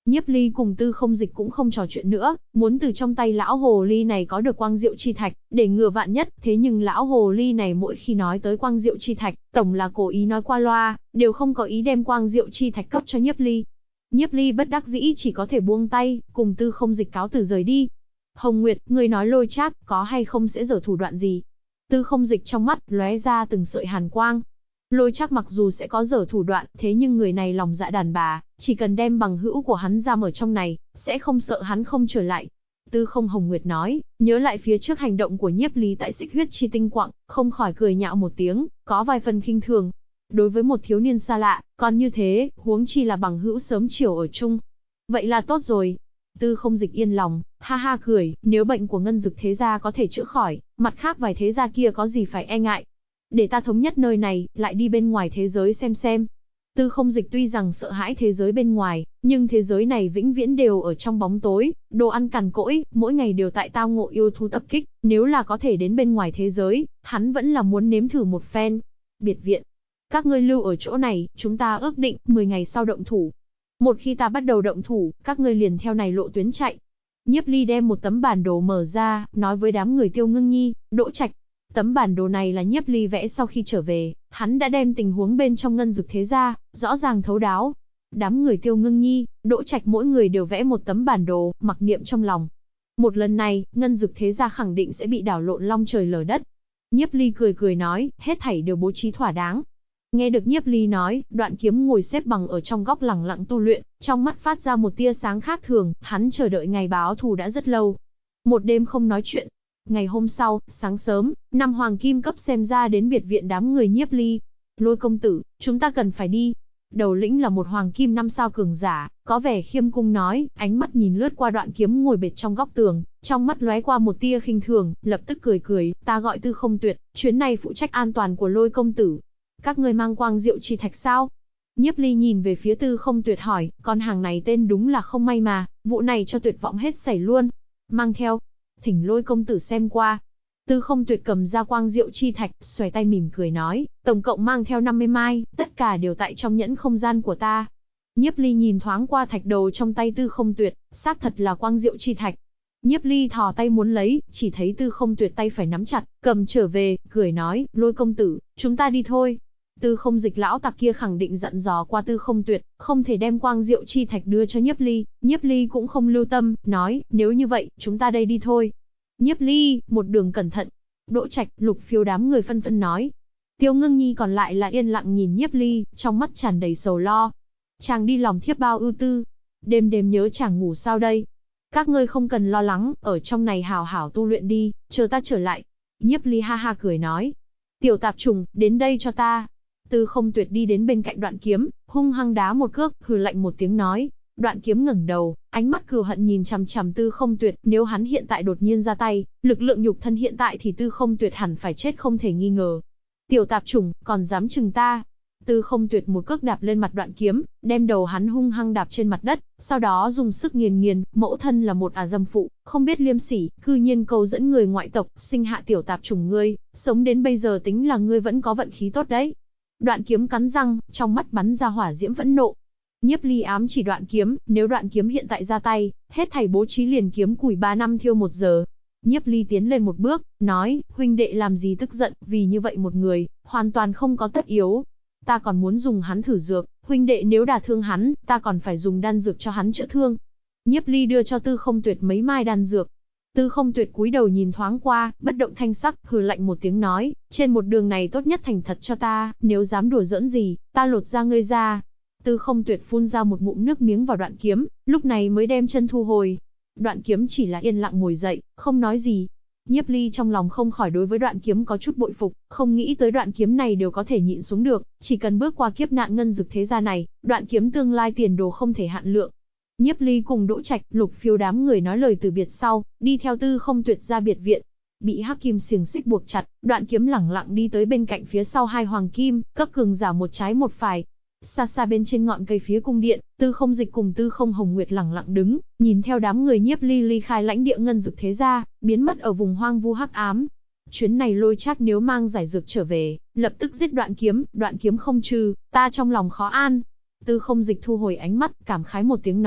Nhiếp Ly cùng Tư Không Dịch cũng không trò chuyện nữa, muốn từ trong tay lão hồ ly này có được quang diệu chi thạch, để ngừa vạn nhất, thế nhưng lão hồ ly này mỗi khi nói tới quang diệu chi thạch, tổng là cố ý nói qua loa, đều không có ý đem quang diệu chi thạch cấp cho Nhiếp Ly. Nhiếp Ly bất đắc dĩ chỉ có thể buông tay, cùng Tư Không Dịch cáo từ rời đi. Hồng Nguyệt, người nói Lôi Trác có hay không sẽ giở thủ đoạn gì? Tư Không Dịch trong mắt lóe ra từng sợi hàn quang. Lôi Trác mặc dù sẽ có giở thủ đoạn, thế nhưng người này lòng dạ đàn bà, chỉ cần đem bằng hữu của hắn giam ở trong này, sẽ không sợ hắn không trở lại. Tư Không Hồng Nguyệt nói, nhớ lại phía trước hành động của Nhiếp Ly tại Xích Huyết Chi Tinh Quặng, không khỏi cười nhạo một tiếng, có vài phần khinh thường. Đối với một thiếu niên xa lạ, còn như thế, huống chi là bằng hữu sớm chiều ở chung. Vậy là tốt rồi. Tư Không Dịch yên lòng, ha ha cười, nếu bệnh của Ngân Dực thế gia có thể chữa khỏi, mặt khác vài thế gia kia có gì phải e ngại. Để ta thống nhất nơi này, lại đi bên ngoài thế giới xem. Tư Không Dịch tuy rằng sợ hãi thế giới bên ngoài, nhưng thế giới này vĩnh viễn đều ở trong bóng tối, đồ ăn cằn cỗi, mỗi ngày đều tại tao ngộ yêu thú tập kích, nếu là có thể đến bên ngoài thế giới, hắn vẫn là muốn nếm thử một phen. Biệt viện, các ngươi lưu ở chỗ này, chúng ta ước định 10 ngày sau động thủ. Một khi ta bắt đầu động thủ, các ngươi liền theo này lộ tuyến chạy. Nhiếp Ly đem một tấm bản đồ mở ra, nói với đám người Tiêu Ngưng Nhi, Đỗ Trạch. Tấm bản đồ này là Nhiếp Ly vẽ sau khi trở về, hắn đã đem tình huống bên trong Ngân Dực thế gia, rõ ràng thấu đáo. Đám người Tiêu Ngưng Nhi, Đỗ Trạch mỗi người đều vẽ một tấm bản đồ, mặc niệm trong lòng. Một lần này, Ngân Dực thế gia khẳng định sẽ bị đảo lộn long trời lở đất. Nhiếp Ly cười nói, hết thảy đều bố trí thỏa đáng. Nghe được Nhiếp Ly nói, Đoạn Kiếm ngồi xếp bằng ở trong góc lẳng lặng tu luyện, trong mắt phát ra một tia sáng khác thường, hắn chờ đợi ngày báo thù đã rất lâu. Một đêm không nói chuyện. Ngày hôm sau, sáng sớm, 5 hoàng kim cấp xem ra đến biệt viện đám người Nhiếp Ly. Lôi công tử, chúng ta cần phải đi. Đầu lĩnh là một hoàng kim 5 sao cường giả, có vẻ khiêm cung nói, ánh mắt nhìn lướt qua Đoạn Kiếm ngồi bệt trong góc tường, trong mắt lóe qua một tia khinh thường, lập tức cười, ta gọi Tư Không Tuyệt, chuyến này phụ trách an toàn của Lôi công tử. Các ngươi mang quang diệu chi thạch sao? Nhiếp Ly nhìn về phía Tư Không Tuyệt hỏi, con hàng này tên đúng là không may mà, vụ này cho tuyệt vọng hết sảy luôn. Mang theo, thỉnh Lôi công tử xem qua. Tư Không Tuyệt cầm ra quang diệu chi thạch, xoay tay mỉm cười nói, tổng cộng mang theo 50 mai, tất cả đều tại trong nhẫn không gian của ta. Nhiếp Ly nhìn thoáng qua thạch đầu trong tay Tư Không Tuyệt, xác thật là quang diệu chi thạch. Nhiếp Ly thò tay muốn lấy, chỉ thấy Tư Không Tuyệt tay phải nắm chặt, cầm trở về, cười nói, Lôi công tử, chúng ta đi thôi. Tư Không Dịch lão tặc kia khẳng định dặn dò qua Tư Không Tuyệt, không thể đem quang diệu chi thạch đưa cho Nhiếp Ly. Nhiếp Ly cũng không lưu tâm, nói, nếu như vậy, chúng ta đây đi thôi. Nhiếp Ly, một đường cẩn thận. Đỗ Trạch, Lục Phiêu đám người phân phân nói. Tiêu Ngưng Nhi còn lại là yên lặng nhìn Nhiếp Ly, trong mắt tràn đầy sầu lo. Chàng đi lòng thiếp bao ưu tư. Đêm đêm nhớ chàng ngủ sao đây? Các ngươi không cần lo lắng, ở trong này hào hảo tu luyện đi, chờ ta trở lại. Nhiếp Ly ha ha cười nói. Tiểu tạp trùng, đến đây cho ta. Tư Không Tuyệt đi đến bên cạnh Đoạn Kiếm, hung hăng đá một cước, hừ lạnh một tiếng nói. Đoạn Kiếm ngẩng đầu, ánh mắt cừu hận nhìn chằm chằm Tư Không Tuyệt, nếu hắn hiện tại đột nhiên ra tay, lực lượng nhục thân hiện tại thì Tư Không Tuyệt hẳn phải chết không thể nghi ngờ. Tiểu tạp chủng, còn dám chừng ta? Tư Không Tuyệt một cước đạp lên mặt Đoạn Kiếm, đem đầu hắn hung hăng đạp trên mặt đất, sau đó dùng sức nghiền, mẫu thân là một dâm phụ, không biết liêm sỉ, cư nhiên câu dẫn người ngoại tộc, sinh hạ tiểu tạp chủng ngươi, sống đến bây giờ tính là ngươi vẫn có vận khí tốt đấy. Đoạn Kiếm cắn răng, trong mắt bắn ra hỏa diễm phẫn nộ. Nhiếp Ly ám chỉ Đoạn Kiếm, nếu Đoạn Kiếm hiện tại ra tay, hết thảy bố trí liền kiếm củi 3 năm thiêu 1 giờ. Nhiếp Ly tiến lên một bước, nói, huynh đệ làm gì tức giận, vì như vậy một người, hoàn toàn không có tất yếu. Ta còn muốn dùng hắn thử dược, huynh đệ nếu đả thương hắn, ta còn phải dùng đan dược cho hắn chữa thương. Nhiếp Ly đưa cho Tư Không Tuyệt mấy mai đan dược. Tư Không Tuyệt cúi đầu nhìn thoáng qua, bất động thanh sắc, hừ lạnh một tiếng nói, trên một đường này tốt nhất thành thật cho ta, nếu dám đùa giỡn gì, ta lột da ngươi ra. Tư Không Tuyệt phun ra một ngụm nước miếng vào Đoạn Kiếm, lúc này mới đem chân thu hồi. Đoạn Kiếm chỉ là yên lặng ngồi dậy, không nói gì. Nhiếp Ly trong lòng không khỏi đối với Đoạn Kiếm có chút bội phục, không nghĩ tới Đoạn Kiếm này đều có thể nhịn xuống được, chỉ cần bước qua kiếp nạn ngân dực thế gia này, Đoạn Kiếm tương lai tiền đồ không thể hạn lượng. Nhiếp Ly cùng Đỗ Trạch, Lục Phiêu đám người nói lời từ biệt sau, đi theo Tư Không Tuyệt ra biệt viện. Bị hắc kim xiềng xích buộc chặt, Đoạn Kiếm lẳng lặng đi tới bên cạnh phía sau hai hoàng kim, cấp cường giả một trái một phải. Xa xa bên trên ngọn cây phía cung điện, Tư Không Dịch cùng Tư Không Hồng Nguyệt lẳng lặng đứng, nhìn theo đám người Nhiếp Ly ly khai lãnh địa ngân dực thế gia, biến mất ở vùng hoang vu hắc ám. Chuyến này Lôi Trác nếu mang giải dược trở về, lập tức giết Đoạn Kiếm không trừ, ta trong lòng khó an. Tư Không Dịch thu hồi ánh mắt, cảm khái một tiếng nói,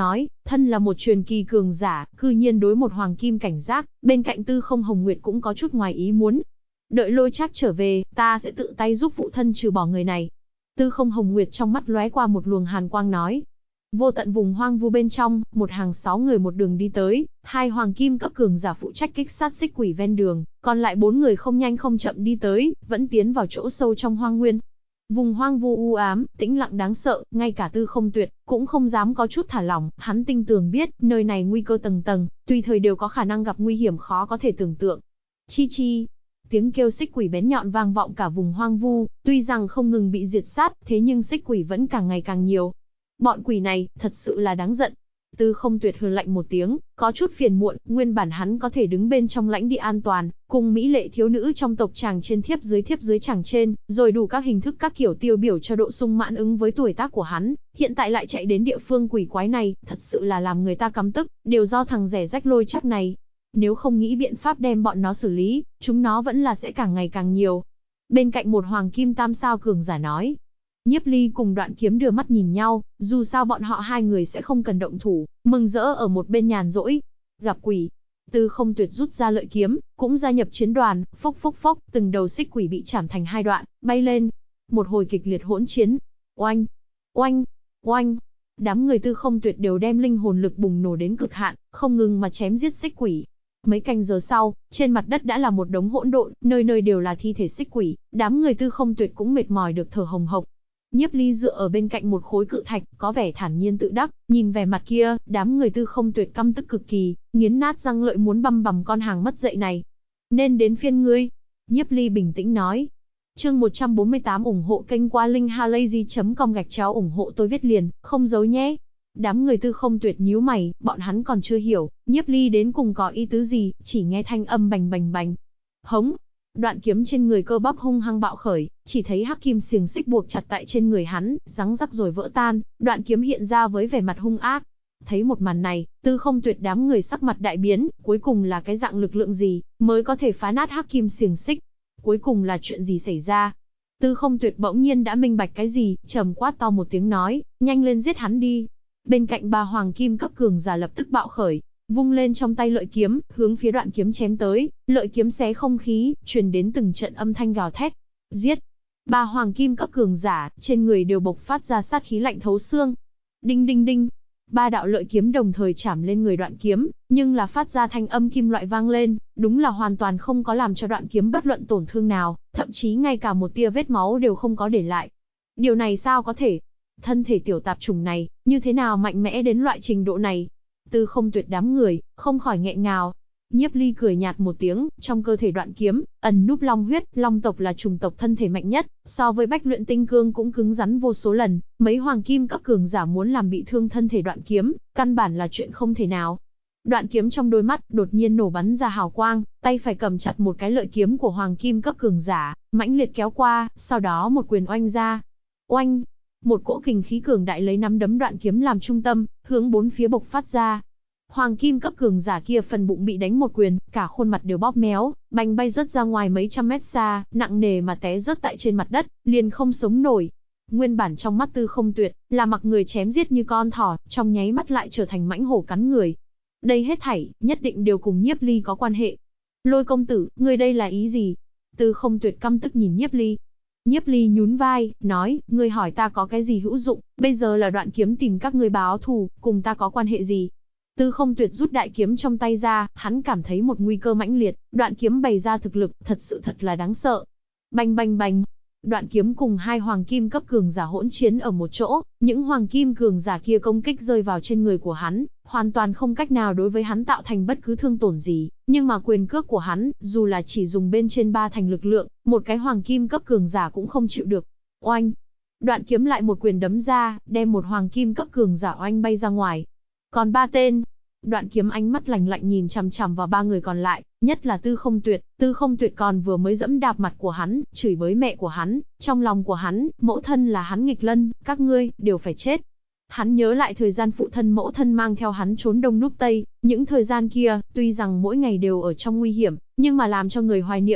Thân là một truyền kỳ cường giả, cư nhiên đối một hoàng kim cảnh giác, bên cạnh Tư Không Hồng Nguyệt cũng có chút ngoài ý muốn. Đợi Lôi Trác trở về, ta sẽ tự tay giúp phụ thân trừ bỏ người này. Tư Không Hồng Nguyệt trong mắt lóe qua một luồng hàn quang nói. Vô tận vùng hoang vu bên trong, một hàng 6 người một đường đi tới, 2 hoàng kim cấp cường giả phụ trách kích sát xích quỷ ven đường, còn lại 4 người không nhanh không chậm đi tới, vẫn tiến vào chỗ sâu trong hoang nguyên. Vùng hoang vu u ám, tĩnh lặng đáng sợ, ngay cả Tư Không Tuyệt cũng không dám có chút thả lỏng, hắn tinh tường biết, nơi này nguy cơ tầng tầng, tùy thời đều có khả năng gặp nguy hiểm khó có thể tưởng tượng. Chi chi, tiếng kêu xích quỷ bén nhọn vang vọng cả vùng hoang vu, tuy rằng không ngừng bị diệt sát, thế nhưng xích quỷ vẫn càng ngày càng nhiều. Bọn quỷ này, thật sự là đáng giận. Tư Không Tuyệt hừ lạnh một tiếng, có chút phiền muộn, nguyên bản hắn có thể đứng bên trong lãnh địa an toàn, cùng mỹ lệ thiếu nữ trong tộc chàng trên thiếp dưới chàng trên, rồi đủ các hình thức các kiểu tiêu biểu cho độ sung mãn ứng với tuổi tác của hắn, hiện tại lại chạy đến địa phương quỷ quái này, thật sự là làm người ta căm tức, đều do thằng rẻ rách Lôi Trác này. Nếu không nghĩ biện pháp đem bọn nó xử lý, chúng nó vẫn là sẽ càng ngày càng nhiều. Bên cạnh một hoàng kim tam sao cường giả nói. Nhiếp Ly cùng Đoạn Kiếm đưa mắt nhìn nhau, dù sao bọn họ hai người sẽ không cần động thủ, mừng rỡ ở một bên nhàn rỗi. Gặp quỷ, Tư Không Tuyệt rút ra lợi kiếm, cũng gia nhập chiến đoàn, phốc phốc phốc, từng đầu xích quỷ bị chảm thành 2 đoạn, bay lên. Một hồi kịch liệt hỗn chiến. Oanh, oanh, oanh. Đám người Tư Không Tuyệt đều đem linh hồn lực bùng nổ đến cực hạn, không ngừng mà chém giết xích quỷ. Mấy canh giờ sau, trên mặt đất đã là một đống hỗn độn, nơi nơi đều là thi thể xích quỷ, đám người Tư Không Tuyệt cũng mệt mỏi được thở hồng hộc. Nhiếp Ly dựa ở bên cạnh một khối cự thạch, có vẻ thản nhiên tự đắc, nhìn vẻ mặt kia, đám người Tư Không Tuyệt căm tức cực kỳ, nghiến nát răng lợi muốn băm bằm con hàng mất dạy này. Nên đến phiên ngươi. Nhiếp Ly bình tĩnh nói. Chương 148 ủng hộ kênh qua linkhalazy.com ủng hộ tôi viết liền, không giấu nhé. Đám người Tư Không Tuyệt nhíu mày, bọn hắn còn chưa hiểu, Nhiếp Ly đến cùng có ý tứ gì, chỉ nghe thanh âm bành bành bành. Hống. Đoạn kiếm trên người Cơ Bắp hung hăng bạo khởi, chỉ thấy hắc kim xiềng xích buộc chặt tại trên người hắn, răng rắc rồi vỡ tan, đoạn kiếm hiện ra với vẻ mặt hung ác. Thấy một màn này, Tư Không Tuyệt đám người sắc mặt đại biến, cuối cùng là cái dạng lực lượng gì mới có thể phá nát hắc kim xiềng xích? Cuối cùng là chuyện gì xảy ra? Tư Không Tuyệt bỗng nhiên đã minh bạch cái gì, trầm quát to một tiếng nói, nhanh lên giết hắn đi. Bên cạnh 3 hoàng kim cấp cường giả lập tức bạo khởi, vung lên trong tay lợi kiếm, hướng phía đoạn kiếm chém tới, lợi kiếm xé không khí, truyền đến từng trận âm thanh gào thét. Giết! 3 hoàng kim cấp cường giả, trên người đều bộc phát ra sát khí lạnh thấu xương. Đinh đinh đinh! 3 đạo lợi kiếm đồng thời chảm lên người đoạn kiếm, nhưng là phát ra thanh âm kim loại vang lên, đúng là hoàn toàn không có làm cho đoạn kiếm bất luận tổn thương nào, thậm chí ngay cả một tia vết máu đều không có để lại. Điều này sao có thể? Thân thể tiểu tạp chủng này, như thế nào mạnh mẽ đến loại trình độ này? Tư Không Tuyệt đám người, không khỏi nghẹn ngào. Nhiếp Ly cười nhạt một tiếng, trong cơ thể đoạn kiếm, ẩn núp long huyết, long tộc là chủng tộc thân thể mạnh nhất, so với Bách Luyện Tinh Cương cũng cứng rắn vô số lần, mấy hoàng kim cấp cường giả muốn làm bị thương thân thể đoạn kiếm, căn bản là chuyện không thể nào. Đoạn kiếm trong đôi mắt, đột nhiên nổ bắn ra hào quang, tay phải cầm chặt một cái lợi kiếm của hoàng kim cấp cường giả, mãnh liệt kéo qua, sau đó một quyền oanh ra. Oanh! Một cỗ kình khí cường đại lấy nắm đấm đoạn kiếm làm trung tâm, hướng 4 phía bộc phát ra. Hoàng kim cấp cường giả kia phần bụng bị đánh một quyền, cả khuôn mặt đều bóp méo, bành bay rớt ra ngoài mấy trăm mét xa, nặng nề mà té rớt tại trên mặt đất, liền không sống nổi. Nguyên bản trong mắt Tư Không Tuyệt, là mặc người chém giết như con thỏ, trong nháy mắt lại trở thành mãnh hổ cắn người. Đây hết thảy, nhất định đều cùng Nhiếp Ly có quan hệ. Lôi công tử, ngươi đây là ý gì? Tư Không Tuyệt căm tức nhìn Nhiếp Ly. Nhiếp Ly nhún vai, nói, ngươi hỏi ta có cái gì hữu dụng, bây giờ là đoạn kiếm tìm các ngươi báo thù, cùng ta có quan hệ gì? Tư Không Tuyệt rút đại kiếm trong tay ra, hắn cảm thấy một nguy cơ mãnh liệt, đoạn kiếm bày ra thực lực, thật là đáng sợ. Bành bành bành, đoạn kiếm cùng 2 hoàng kim cấp cường giả hỗn chiến ở một chỗ, những hoàng kim cường giả kia công kích rơi vào trên người của hắn, hoàn toàn không cách nào đối với hắn tạo thành bất cứ thương tổn gì, nhưng mà quyền cước của hắn, dù là chỉ dùng bên trên 3 thành lực lượng, một cái hoàng kim cấp cường giả cũng không chịu được. Oanh! Đoạn kiếm lại một quyền đấm ra, đem một hoàng kim cấp cường giả oanh bay ra ngoài. Còn 3 tên. Đoạn kiếm ánh mắt lạnh lạnh nhìn chằm chằm vào 3 người còn lại, nhất là Tư Không Tuyệt còn vừa mới dẫm đạp mặt của hắn, chửi bới mẹ của hắn, trong lòng của hắn, mẫu thân là hắn nghịch lân, các ngươi, đều phải chết. Hắn nhớ lại thời gian phụ thân mẫu thân mang theo hắn trốn đông núp tây, những thời gian kia, tuy rằng mỗi ngày đều ở trong nguy hiểm, nhưng mà làm cho người hoài niệm.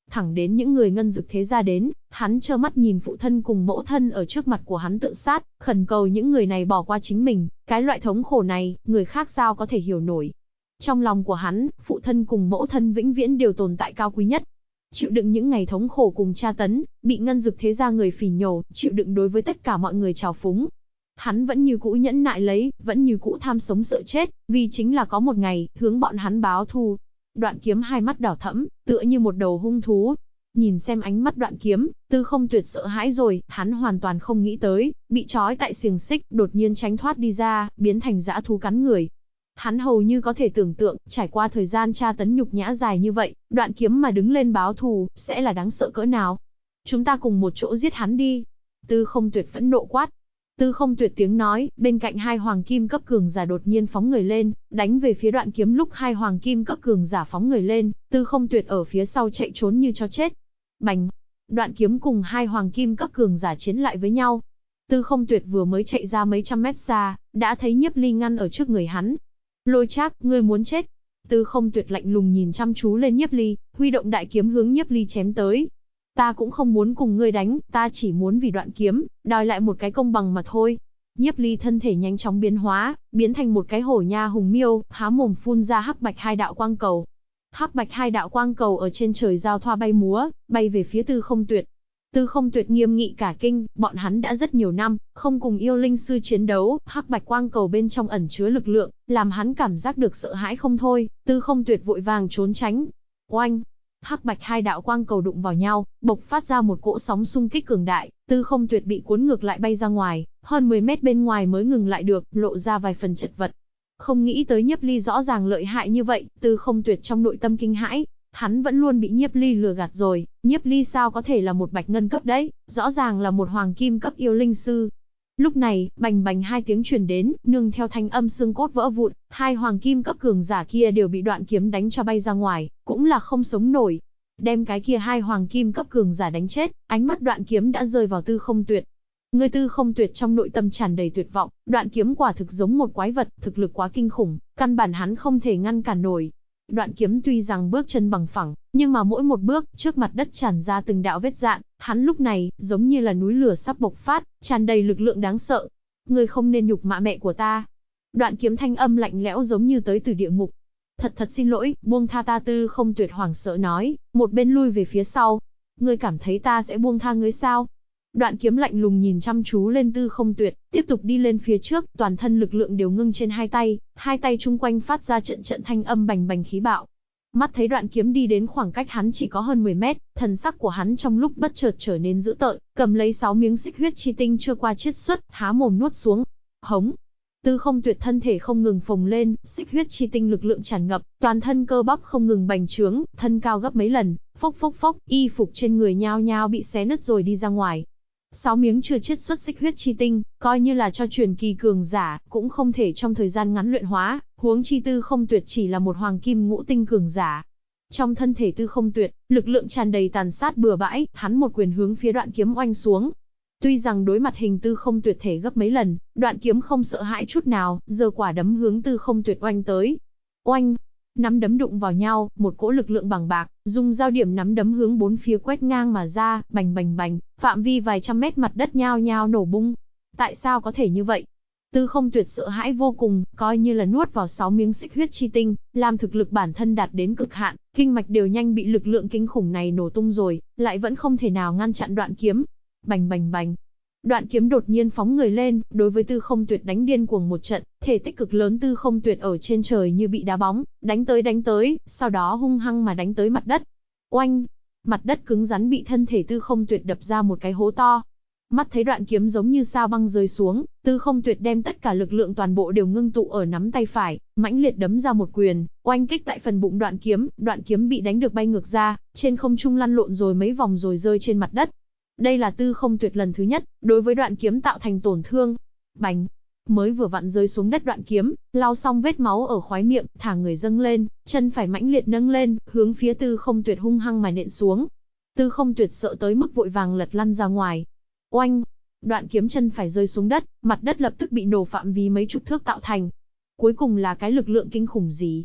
Thẳng đến những người ngân dực thế gia đến, hắn trơ mắt nhìn phụ thân cùng mẫu thân ở trước mặt của hắn tự sát, khẩn cầu những người này bỏ qua chính mình, cái loại thống khổ này, người khác sao có thể hiểu nổi. Trong lòng của hắn, phụ thân cùng mẫu thân vĩnh viễn đều tồn tại cao quý nhất. Chịu đựng những ngày thống khổ cùng tra tấn, bị ngân dực thế gia người phỉ nhổ, chịu đựng đối với tất cả mọi người trào phúng. Hắn vẫn như cũ nhẫn nại lấy, vẫn như cũ tham sống sợ chết, vì chính là có một ngày, hướng bọn hắn báo thù. Đoạn Kiếm hai mắt đỏ thẫm, tựa như một đầu hung thú. Nhìn xem ánh mắt Đoạn Kiếm, Tư Không Tuyệt sợ hãi rồi, hắn hoàn toàn không nghĩ tới, bị trói tại xiềng xích, đột nhiên tránh thoát đi ra, biến thành dã thú cắn người. Hắn hầu như có thể tưởng tượng, trải qua thời gian tra tấn nhục nhã dài như vậy, Đoạn Kiếm mà đứng lên báo thù, sẽ là đáng sợ cỡ nào. Chúng ta cùng một chỗ giết hắn đi. Tư Không Tuyệt phẫn nộ quát. Tư Không Tuyệt tiếng nói, bên cạnh hai hoàng kim cấp cường giả đột nhiên phóng người lên, đánh về phía Đoạn Kiếm. Lúc hai hoàng kim cấp cường giả phóng người lên, Tư Không Tuyệt ở phía sau chạy trốn như chó chết. Bành! Đoạn Kiếm cùng hai hoàng kim cấp cường giả chiến lại với nhau. Tư Không Tuyệt vừa mới chạy ra mấy trăm mét xa, đã thấy Nhiếp Ly ngăn ở trước người hắn. Lôi Trác, ngươi muốn chết? Tư Không Tuyệt lạnh lùng nhìn chăm chú lên Nhiếp Ly, huy động đại kiếm hướng Nhiếp Ly chém tới. Ta cũng không muốn cùng ngươi đánh, ta chỉ muốn vì Đoạn Kiếm, đòi lại một cái công bằng mà thôi. Nhiếp Ly thân thể nhanh chóng biến hóa, biến thành một cái hổ nha hùng miêu, há mồm phun ra hắc bạch hai đạo quang cầu. Hắc bạch hai đạo quang cầu ở trên trời giao thoa bay múa, bay về phía Tư Không Tuyệt. Tư Không Tuyệt nghiêm nghị cả kinh, bọn hắn đã rất nhiều năm, không cùng yêu linh sư chiến đấu, hắc bạch quang cầu bên trong ẩn chứa lực lượng, làm hắn cảm giác được sợ hãi không thôi, Tư Không Tuyệt vội vàng trốn tránh. Oanh! Hắc bạch hai đạo quang cầu đụng vào nhau, bộc phát ra một cỗ sóng xung kích cường đại, Tư Không Tuyệt bị cuốn ngược lại bay ra ngoài, hơn 10 mét bên ngoài mới ngừng lại được, lộ ra vài phần chật vật. Không nghĩ tới Nhiếp Ly rõ ràng lợi hại như vậy, Tư Không Tuyệt trong nội tâm kinh hãi. Hắn vẫn luôn bị Nhiếp Ly lừa gạt rồi, Nhiếp Ly sao có thể là một bạch ngân cấp đấy, rõ ràng là một hoàng kim cấp yêu linh sư. Lúc này, bành bành hai tiếng truyền đến, nương theo thanh âm xương cốt vỡ vụn, hai hoàng kim cấp cường giả kia đều bị Đoạn Kiếm đánh cho bay ra ngoài, cũng là không sống nổi. Đem cái kia hai hoàng kim cấp cường giả đánh chết, ánh mắt Đoạn Kiếm đã rơi vào Tư Không Tuyệt. Người Tư Không Tuyệt trong nội tâm tràn đầy tuyệt vọng, Đoạn Kiếm quả thực giống một quái vật, thực lực quá kinh khủng, căn bản hắn không thể ngăn cản nổi. Đoạn Kiếm tuy rằng bước chân bằng phẳng, nhưng mà mỗi một bước, trước mặt đất tràn ra từng đạo vết dạn, hắn lúc này, giống như là núi lửa sắp bộc phát, tràn đầy lực lượng đáng sợ. Ngươi không nên nhục mạ mẹ của ta. Đoạn Kiếm thanh âm lạnh lẽo giống như tới từ địa ngục. Thật xin lỗi, buông tha ta. Tư Không Tuyệt hoảng sợ nói, một bên lui về phía sau. Ngươi cảm thấy ta sẽ buông tha ngươi sao? Đoạn Kiếm lạnh lùng nhìn chăm chú lên Tư Không Tuyệt, tiếp tục đi lên phía trước, toàn thân lực lượng đều ngưng trên hai tay chung quanh phát ra trận trận thanh âm bành bành khí bạo. Mắt thấy Đoạn Kiếm đi đến khoảng cách hắn chỉ có hơn 10 mét, thần sắc của hắn trong lúc bất chợt trở nên dữ tợn, cầm lấy 6 miếng xích huyết chi tinh chưa qua chiết xuất, há mồm nuốt xuống. Hống! Tư Không Tuyệt thân thể không ngừng phồng lên, xích huyết chi tinh lực lượng tràn ngập, toàn thân cơ bắp không ngừng bành trướng, thân cao gấp mấy lần, phốc phốc phốc, y phục trên người nhao nhao bị xé nứt rồi đi ra ngoài. 6 miếng chưa chiết xuất xích huyết chi tinh, coi như là cho truyền kỳ cường giả, cũng không thể trong thời gian ngắn luyện hóa, huống chi Tư Không Tuyệt chỉ là một hoàng kim ngũ tinh cường giả. Trong thân thể Tư Không Tuyệt, lực lượng tràn đầy tàn sát bừa bãi, hắn một quyền hướng phía Đoạn Kiếm oanh xuống. Tuy rằng đối mặt hình Tư Không Tuyệt thể gấp mấy lần, Đoạn Kiếm không sợ hãi chút nào, giơ quả đấm hướng Tư Không Tuyệt oanh tới. Oanh! Nắm đấm đụng vào nhau, một cỗ lực lượng bằng bạc, dùng giao điểm nắm đấm hướng bốn phía quét ngang mà ra, bành bành bành, phạm vi vài trăm mét mặt đất nhao nhao nổ bung. Tại sao có thể như vậy? Tư Không Tuyệt sợ hãi vô cùng, coi như là nuốt vào 6 miếng xích huyết chi tinh, làm thực lực bản thân đạt đến cực hạn, kinh mạch đều nhanh bị lực lượng kinh khủng này nổ tung rồi, lại vẫn không thể nào ngăn chặn Đoạn Kiếm. Bành bành bành. Đoạn Kiếm đột nhiên phóng người lên, đối với Tư Không Tuyệt đánh điên cuồng một trận, thể tích cực lớn Tư Không Tuyệt ở trên trời như bị đá bóng, đánh tới, sau đó hung hăng mà đánh tới mặt đất. Oanh! Mặt đất cứng rắn bị thân thể Tư Không Tuyệt đập ra một cái hố to. Mắt thấy Đoạn Kiếm giống như sao băng rơi xuống, Tư Không Tuyệt đem tất cả lực lượng toàn bộ đều ngưng tụ ở nắm tay phải, mãnh liệt đấm ra một quyền, oanh kích tại phần bụng Đoạn Kiếm bị đánh được bay ngược ra, trên không trung lăn lộn rồi mấy vòng rồi rơi trên mặt đất. Đây là Tư Không Tuyệt lần thứ nhất, đối với Đoạn Kiếm tạo thành tổn thương. Bành! Mới vừa vặn rơi xuống đất Đoạn Kiếm, lau xong vết máu ở khóe miệng, thả người dâng lên, chân phải mãnh liệt nâng lên, hướng phía Tư Không Tuyệt hung hăng mà nện xuống. Tư Không Tuyệt sợ tới mức vội vàng lật lăn ra ngoài. Oanh! Đoạn Kiếm chân phải rơi xuống đất, mặt đất lập tức bị nổ phạm vi mấy chục thước tạo thành. Cuối cùng là cái lực lượng kinh khủng gì?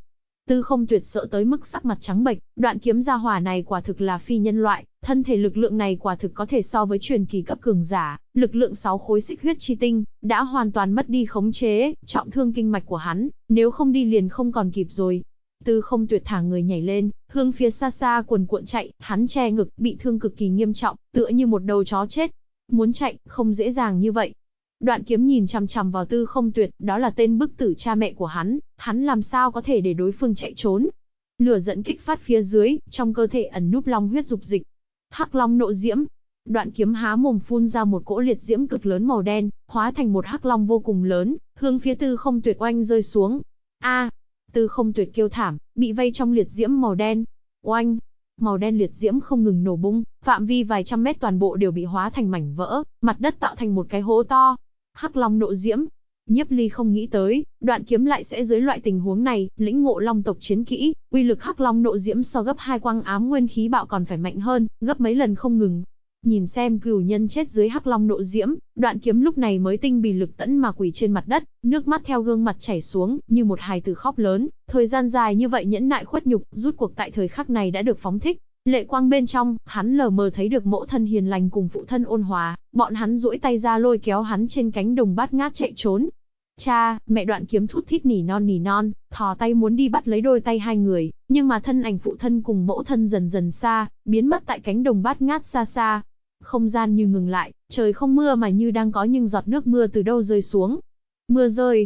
Tư Không Tuyệt sợ tới mức sắc mặt trắng bệch, Đoạn Kiếm gia hỏa này quả thực là phi nhân loại, thân thể lực lượng này quả thực có thể so với truyền kỳ cấp cường giả, lực lượng 6 khối xích huyết chi tinh, đã hoàn toàn mất đi khống chế, trọng thương kinh mạch của hắn, nếu không đi liền không còn kịp rồi. Tư Không Tuyệt thả người nhảy lên, hướng phía xa xa cuồn cuộn chạy, hắn che ngực, bị thương cực kỳ nghiêm trọng, tựa như một đầu chó chết. Muốn chạy, không dễ dàng như vậy. Đoạn Kiếm nhìn chằm chằm vào Tư Không Tuyệt, đó là tên bức tử cha mẹ của hắn làm sao có thể để đối phương chạy trốn. Lửa giận kích phát phía dưới, trong cơ thể ẩn núp long huyết dục dịch. Hắc Long nộ diễm. Đoạn Kiếm há mồm phun ra một cỗ liệt diễm cực lớn màu đen, hóa thành một hắc long vô cùng lớn, hướng phía Tư Không Tuyệt oanh rơi xuống. A! Tư Không Tuyệt kêu thảm, bị vây trong liệt diễm màu đen. Oanh! Màu đen liệt diễm không ngừng nổ bung, phạm vi vài trăm mét toàn bộ đều bị hóa thành mảnh vỡ, mặt đất tạo thành một cái hố to. Hắc Long nộ diễm. Nhiếp Ly không nghĩ tới, Đoạn Kiếm lại sẽ dưới loại tình huống này, lĩnh ngộ long tộc chiến kỹ, uy lực Hắc Long nộ diễm so gấp 2 quang ám nguyên khí bạo còn phải mạnh hơn, gấp mấy lần không ngừng. Nhìn xem cửu nhân chết dưới Hắc Long nộ diễm, Đoạn Kiếm lúc này mới tinh bì lực tẫn mà quỳ trên mặt đất, nước mắt theo gương mặt chảy xuống, như một hài tử khóc lớn, thời gian dài như vậy nhẫn nại khuất nhục, rút cuộc tại thời khắc này đã được phóng thích. Lệ quang bên trong, hắn lờ mờ thấy được mẫu thân hiền lành cùng phụ thân ôn hòa, bọn hắn duỗi tay ra lôi kéo hắn trên cánh đồng bát ngát chạy trốn. Cha, mẹ Đoạn Kiếm thút thít nỉ non, thò tay muốn đi bắt lấy đôi tay hai người, nhưng mà thân ảnh phụ thân cùng mẫu thân dần dần xa, biến mất tại cánh đồng bát ngát xa xa. Không gian như ngừng lại, trời không mưa mà như đang có những giọt nước mưa từ đâu rơi xuống. Mưa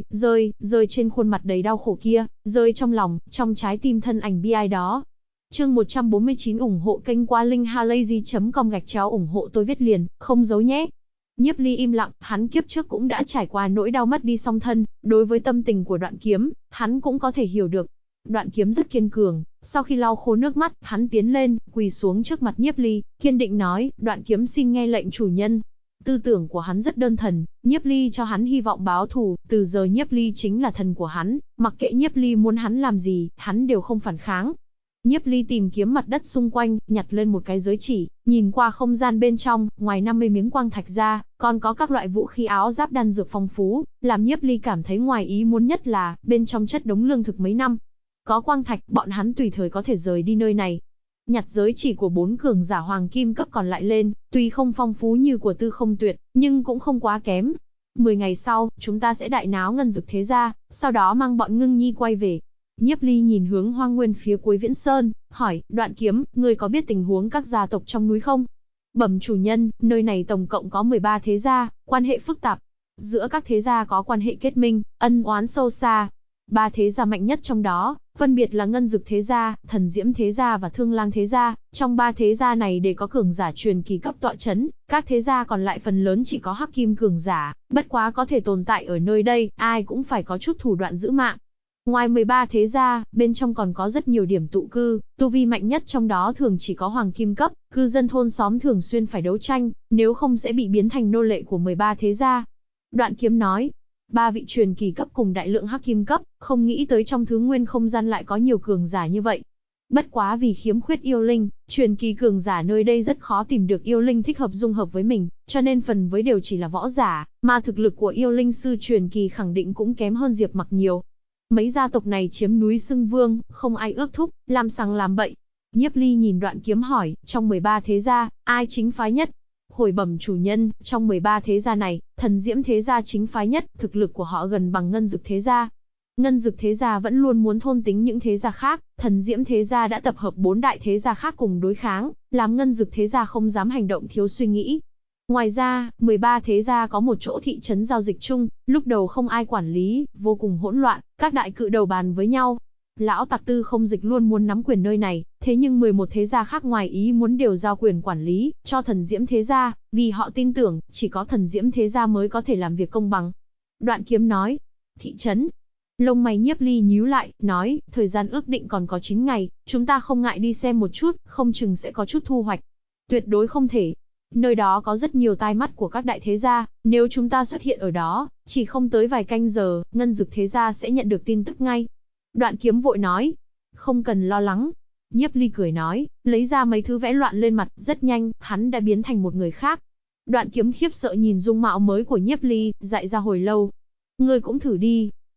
rơi trên khuôn mặt đầy đau khổ kia, rơi trong lòng, trong trái tim thân ảnh bi ai đó. Chương 149 ủng hộ kênh qua linkhalazy.com ủng hộ tôi viết liền, không giấu nhé. Nhiếp Ly im lặng, hắn kiếp trước cũng đã trải qua nỗi đau mất đi song thân, đối với tâm tình của Đoạn Kiếm, hắn cũng có thể hiểu được. Đoạn Kiếm rất kiên cường, sau khi lau khô nước mắt, hắn tiến lên, quỳ xuống trước mặt Nhiếp Ly, kiên định nói, Đoạn Kiếm xin nghe lệnh chủ nhân. Tư tưởng của hắn rất đơn thuần, Nhiếp Ly cho hắn hy vọng báo thù, từ giờ Nhiếp Ly chính là thần của hắn, mặc kệ Nhiếp Ly muốn hắn làm gì, hắn đều không phản kháng. Nhiếp Ly tìm kiếm mặt đất xung quanh, nhặt lên một cái giới chỉ, nhìn qua không gian bên trong, ngoài 50 miếng quang thạch ra, còn có các loại vũ khí áo giáp đan dược phong phú, làm Nhiếp Ly cảm thấy ngoài ý muốn nhất là, bên trong chất đống lương thực mấy năm. Có quang thạch, bọn hắn tùy thời có thể rời đi nơi này. Nhặt giới chỉ của 4 cường giả hoàng kim cấp còn lại lên, tuy không phong phú như của Tư Không Tuyệt, nhưng cũng không quá kém. 10 ngày sau, chúng ta sẽ đại náo ngân dực thế gia, sau đó mang bọn Ngưng Nhi quay về. Nhiếp Ly nhìn hướng hoang nguyên phía cuối Viễn Sơn, hỏi, Đoạn Kiếm, ngươi có biết tình huống các gia tộc trong núi không? Bẩm chủ nhân, nơi này tổng cộng có 13 thế gia, quan hệ phức tạp. Giữa các thế gia có quan hệ kết minh, ân oán sâu xa. 3 thế gia mạnh nhất trong đó, phân biệt là Ngân Dực thế gia, Thần Diễm thế gia và Thương Lang thế gia. Trong 3 thế gia này đều có cường giả truyền kỳ cấp tọa chấn, các thế gia còn lại phần lớn chỉ có Hắc Kim cường giả, bất quá có thể tồn tại ở nơi đây, ai cũng phải có chút thủ đoạn giữ mạng. Ngoài 13 thế gia, bên trong còn có rất nhiều điểm tụ cư, tu vi mạnh nhất trong đó thường chỉ có hoàng kim cấp, cư dân thôn xóm thường xuyên phải đấu tranh, nếu không sẽ bị biến thành nô lệ của 13 thế gia. Đoạn Kiếm nói, 3 vị truyền kỳ cấp cùng đại lượng hắc kim cấp, không nghĩ tới trong thứ nguyên không gian lại có nhiều cường giả như vậy. Bất quá vì khiếm khuyết yêu linh, truyền kỳ cường giả nơi đây rất khó tìm được yêu linh thích hợp dung hợp với mình, cho nên phần với đều chỉ là võ giả, mà thực lực của yêu linh sư truyền kỳ khẳng định cũng kém hơn Diệp Mặc nhiều. Mấy gia tộc này chiếm núi xưng vương, không ai ước thúc, làm sằng làm bậy. Nhiếp Ly nhìn Đoạn Kiếm hỏi, trong 13 thế gia, ai chính phái nhất? Hồi bẩm chủ nhân, trong 13 thế gia này, Thần Diễm thế gia chính phái nhất, thực lực của họ gần bằng Ngân Dực thế gia. Ngân Dực thế gia vẫn luôn muốn thôn tính những thế gia khác, Thần Diễm thế gia đã tập hợp 4 đại thế gia khác cùng đối kháng, làm Ngân Dực thế gia không dám hành động thiếu suy nghĩ. Ngoài ra, 13 thế gia có một chỗ thị trấn giao dịch chung, lúc đầu không ai quản lý, vô cùng hỗn loạn, các đại cự đầu bàn với nhau. Lão tặc Tư Không Dịch luôn muốn nắm quyền nơi này, thế nhưng 11 thế gia khác ngoài ý muốn đều giao quyền quản lý cho Thần Diễm thế gia, vì họ tin tưởng, chỉ có Thần Diễm thế gia mới có thể làm việc công bằng. Đoạn Kiếm nói, thị trấn. Lông mày Nhiếp Ly nhíu lại, nói, thời gian ước định còn có 9 ngày, chúng ta không ngại đi xem một chút, không chừng sẽ có chút thu hoạch. Tuyệt đối không thể. Nơi đó có rất nhiều tai mắt của các đại thế gia, nếu chúng ta xuất hiện ở đó, chỉ không tới vài canh giờ, Ngân Dực thế gia sẽ nhận được tin tức ngay. Đoạn Kiếm vội nói, không cần lo lắng. Nhiếp Ly cười nói, lấy ra mấy thứ vẽ loạn lên mặt, rất nhanh, hắn đã biến thành một người khác. Đoạn Kiếm khiếp sợ nhìn dung mạo mới của Nhiếp Ly, dại ra hồi lâu. Ngươi cũng thử đi.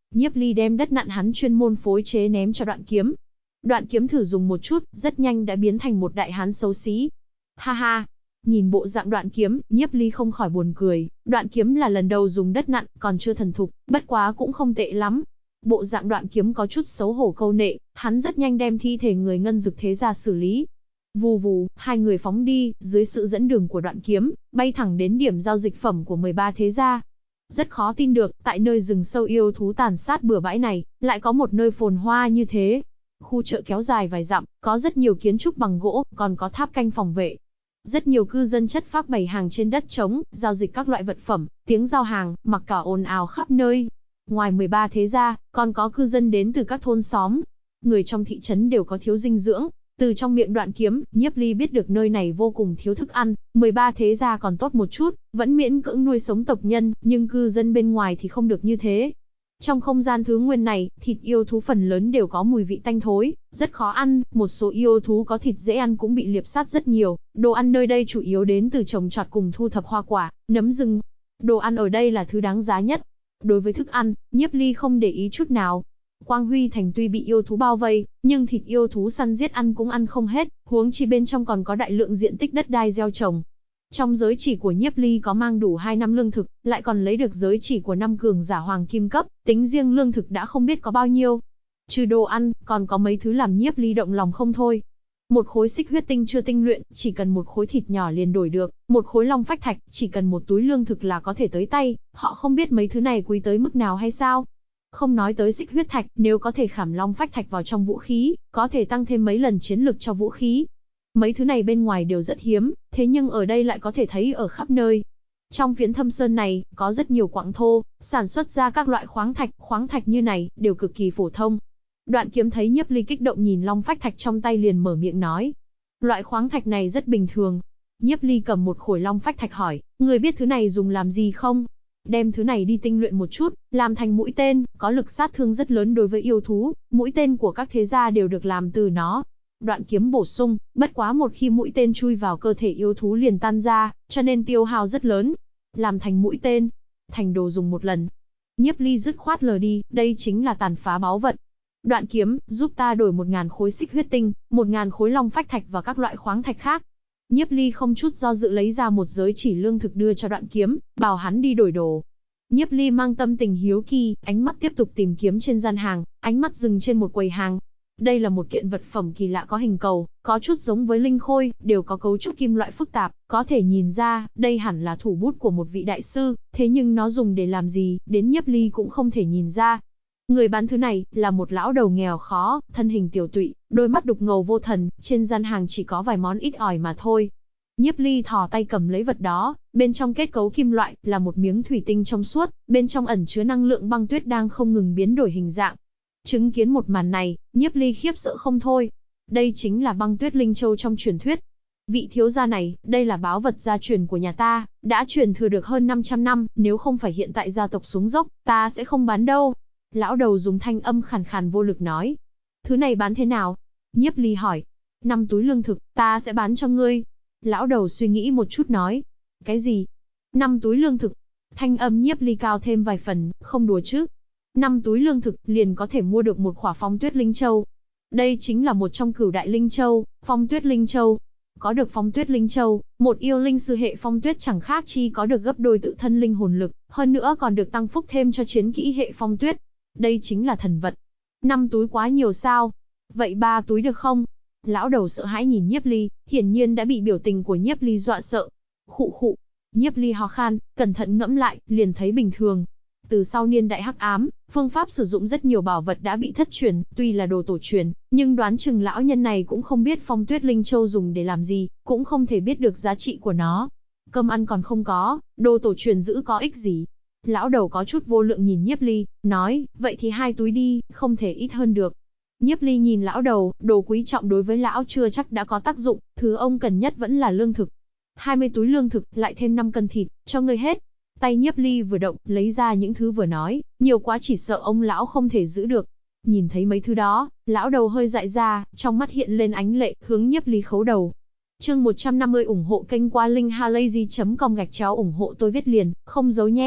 Nhiếp Ly đem đất nặn hắn chuyên môn phối chế ném cho Đoạn Kiếm. Đoạn Kiếm thử dùng một chút, rất nhanh đã biến thành một đại hán xấu xí. Ha ha! Nhìn bộ dạng Đoạn Kiếm, Nhiếp Ly không khỏi buồn cười. Đoạn Kiếm là lần đầu dùng đất nặn, còn chưa thần thục, bất quá cũng không tệ lắm. Bộ dạng Đoạn Kiếm có chút xấu hổ câu nệ, hắn rất nhanh đem thi thể người Ngân Dực Thế Gia xử lý. Vù vù, hai người phóng đi, dưới sự dẫn đường của Đoạn Kiếm, bay thẳng đến điểm giao dịch phẩm của 13 thế gia. Rất khó tin được, tại nơi rừng sâu yêu thú tàn sát bừa bãi này, lại có một nơi phồn hoa như thế. Khu chợ kéo dài vài dặm, có rất nhiều kiến trúc bằng gỗ, còn có tháp canh phòng vệ. Rất nhiều cư dân chất phác bày hàng trên đất trống, giao dịch các loại vật phẩm, tiếng giao hàng, mặc cả ồn ào khắp nơi. Ngoài 13 thế gia, còn có cư dân đến từ các thôn xóm. Người trong thị trấn đều có thiếu dinh dưỡng. Từ trong miệng Đoạn Kiếm, Nhiếp Ly biết được nơi này vô cùng thiếu thức ăn, 13 thế gia còn tốt một chút, vẫn miễn cưỡng nuôi sống tộc nhân, nhưng cư dân bên ngoài thì không được như thế. Trong không gian thứ nguyên này, thịt yêu thú phần lớn đều có mùi vị tanh thối, rất khó ăn, một số yêu thú có thịt dễ ăn cũng bị liệp sát rất nhiều. Đồ ăn nơi đây chủ yếu đến từ trồng trọt cùng thu thập hoa quả, nấm rừng. Đồ ăn ở đây là thứ đáng giá nhất. Đối với thức ăn, Nhiếp Ly không để ý chút nào. Quang Huy Thành tuy bị yêu thú bao vây, nhưng thịt yêu thú săn giết ăn cũng ăn không hết, huống chi bên trong còn có đại lượng diện tích đất đai gieo trồng. Trong giới chỉ của Nhiếp Ly có mang đủ 2 năm lương thực, lại còn lấy được giới chỉ của 5 cường giả hoàng kim cấp, tính riêng lương thực đã không biết có bao nhiêu. Trừ đồ ăn, còn có mấy thứ làm Nhiếp Ly động lòng không thôi. Một khối xích huyết tinh chưa tinh luyện, chỉ cần một khối thịt nhỏ liền đổi được, một khối long phách thạch, chỉ cần một túi lương thực là có thể tới tay, họ không biết mấy thứ này quý tới mức nào hay sao? Không nói tới xích huyết thạch, nếu có thể khảm long phách thạch vào trong vũ khí, có thể tăng thêm mấy lần chiến lực cho vũ khí. Mấy thứ này bên ngoài đều rất hiếm, thế nhưng ở đây lại có thể thấy ở khắp nơi. Trong phiến thâm sơn này, có rất nhiều quặng thô, sản xuất ra các loại khoáng thạch như này, đều cực kỳ phổ thông. Đoạn Kiếm thấy Nhiếp Ly kích động nhìn long phách thạch trong tay liền mở miệng nói. Loại khoáng thạch này rất bình thường. Nhiếp Ly cầm một khối long phách thạch hỏi, người biết thứ này dùng làm gì không? Đem thứ này đi tinh luyện một chút, làm thành mũi tên, có lực sát thương rất lớn đối với yêu thú, mũi tên của các thế gia đều được làm từ nó. Đoạn Kiếm bổ sung, bất quá một khi mũi tên chui vào cơ thể yêu thú liền tan ra, cho nên tiêu hao rất lớn. Làm thành mũi tên, thành đồ dùng một lần. Nhiếp Ly dứt khoát lờ đi, đây chính là tàn phá báu vật. Đoạn Kiếm, giúp ta đổi 1000 khối xích huyết tinh, 1000 khối long phách thạch và các loại khoáng thạch khác. Nhiếp Ly không chút do dự lấy ra một giới chỉ lương thực đưa cho Đoạn Kiếm, bảo hắn đi đổi đồ. Nhiếp Ly mang tâm tình hiếu kỳ, ánh mắt tiếp tục tìm kiếm trên gian hàng, ánh mắt dừng trên một quầy hàng. Đây là một kiện vật phẩm kỳ lạ có hình cầu, có chút giống với linh khôi, đều có cấu trúc kim loại phức tạp, có thể nhìn ra, đây hẳn là thủ bút của một vị đại sư, thế nhưng nó dùng để làm gì, đến Nhiếp Ly cũng không thể nhìn ra. Người bán thứ này, là một lão đầu nghèo khó, thân hình tiểu tụy, đôi mắt đục ngầu vô thần, trên gian hàng chỉ có vài món ít ỏi mà thôi. Nhiếp Ly thò tay cầm lấy vật đó, bên trong kết cấu kim loại, là một miếng thủy tinh trong suốt, bên trong ẩn chứa năng lượng băng tuyết đang không ngừng biến đổi hình dạng. Chứng kiến một màn này, Nhiếp Ly khiếp sợ không thôi. Đây chính là băng tuyết linh châu trong truyền thuyết. Vị thiếu gia này, đây là báu vật gia truyền của nhà ta, đã truyền thừa được hơn 500 năm, nếu không phải hiện tại gia tộc xuống dốc, ta sẽ không bán đâu. Lão đầu dùng thanh âm khàn khàn vô lực nói. Thứ này bán thế nào? Nhiếp Ly hỏi. 5 túi lương thực, ta sẽ bán cho ngươi. Lão đầu suy nghĩ một chút nói. Cái gì? 5 túi lương thực. Thanh âm Nhiếp Ly cao thêm vài phần, không đùa chứ. 5 túi lương thực liền có thể mua được một khỏa phong tuyết linh châu. Đây chính là một trong cửu đại linh châu, phong tuyết linh châu. Có được phong tuyết linh châu, một yêu linh sư hệ phong tuyết chẳng khác chi có được gấp đôi tự thân linh hồn lực, hơn nữa còn được tăng phúc thêm cho chiến kỹ hệ phong tuyết. Đây chính là thần vật. 5 túi quá nhiều sao? Vậy 3 túi được không? Lão đầu sợ hãi nhìn Nhiếp Ly, hiển nhiên đã bị biểu tình của Nhiếp Ly dọa sợ. Khụ khụ. Nhiếp Ly ho khan, cẩn thận ngẫm lại, liền thấy bình thường. Từ sau niên đại hắc ám, phương pháp sử dụng rất nhiều bảo vật đã bị thất truyền, tuy là đồ tổ truyền, nhưng đoán chừng lão nhân này cũng không biết phong tuyết linh châu dùng để làm gì, cũng không thể biết được giá trị của nó. Cơm ăn còn không có, đồ tổ truyền giữ có ích gì? Lão đầu có chút vô lượng nhìn Nhiếp Ly, nói, vậy thì 2 túi đi, không thể ít hơn được. Nhiếp Ly nhìn lão đầu, đồ quý trọng đối với lão chưa chắc đã có tác dụng, thứ ông cần nhất vẫn là lương thực. 20 túi lương thực, lại thêm 5 cân thịt, cho ngươi hết. Tay Nhiếp Ly vừa động, lấy ra những thứ vừa nói, nhiều quá chỉ sợ ông lão không thể giữ được. Nhìn thấy mấy thứ đó, lão đầu hơi dại ra, trong mắt hiện lên ánh lệ, hướng Nhiếp Ly khấu đầu. Chương 150 ủng hộ kênh qua linkhalazy.com /ủng hộ tôi viết liền, không giấu nhé.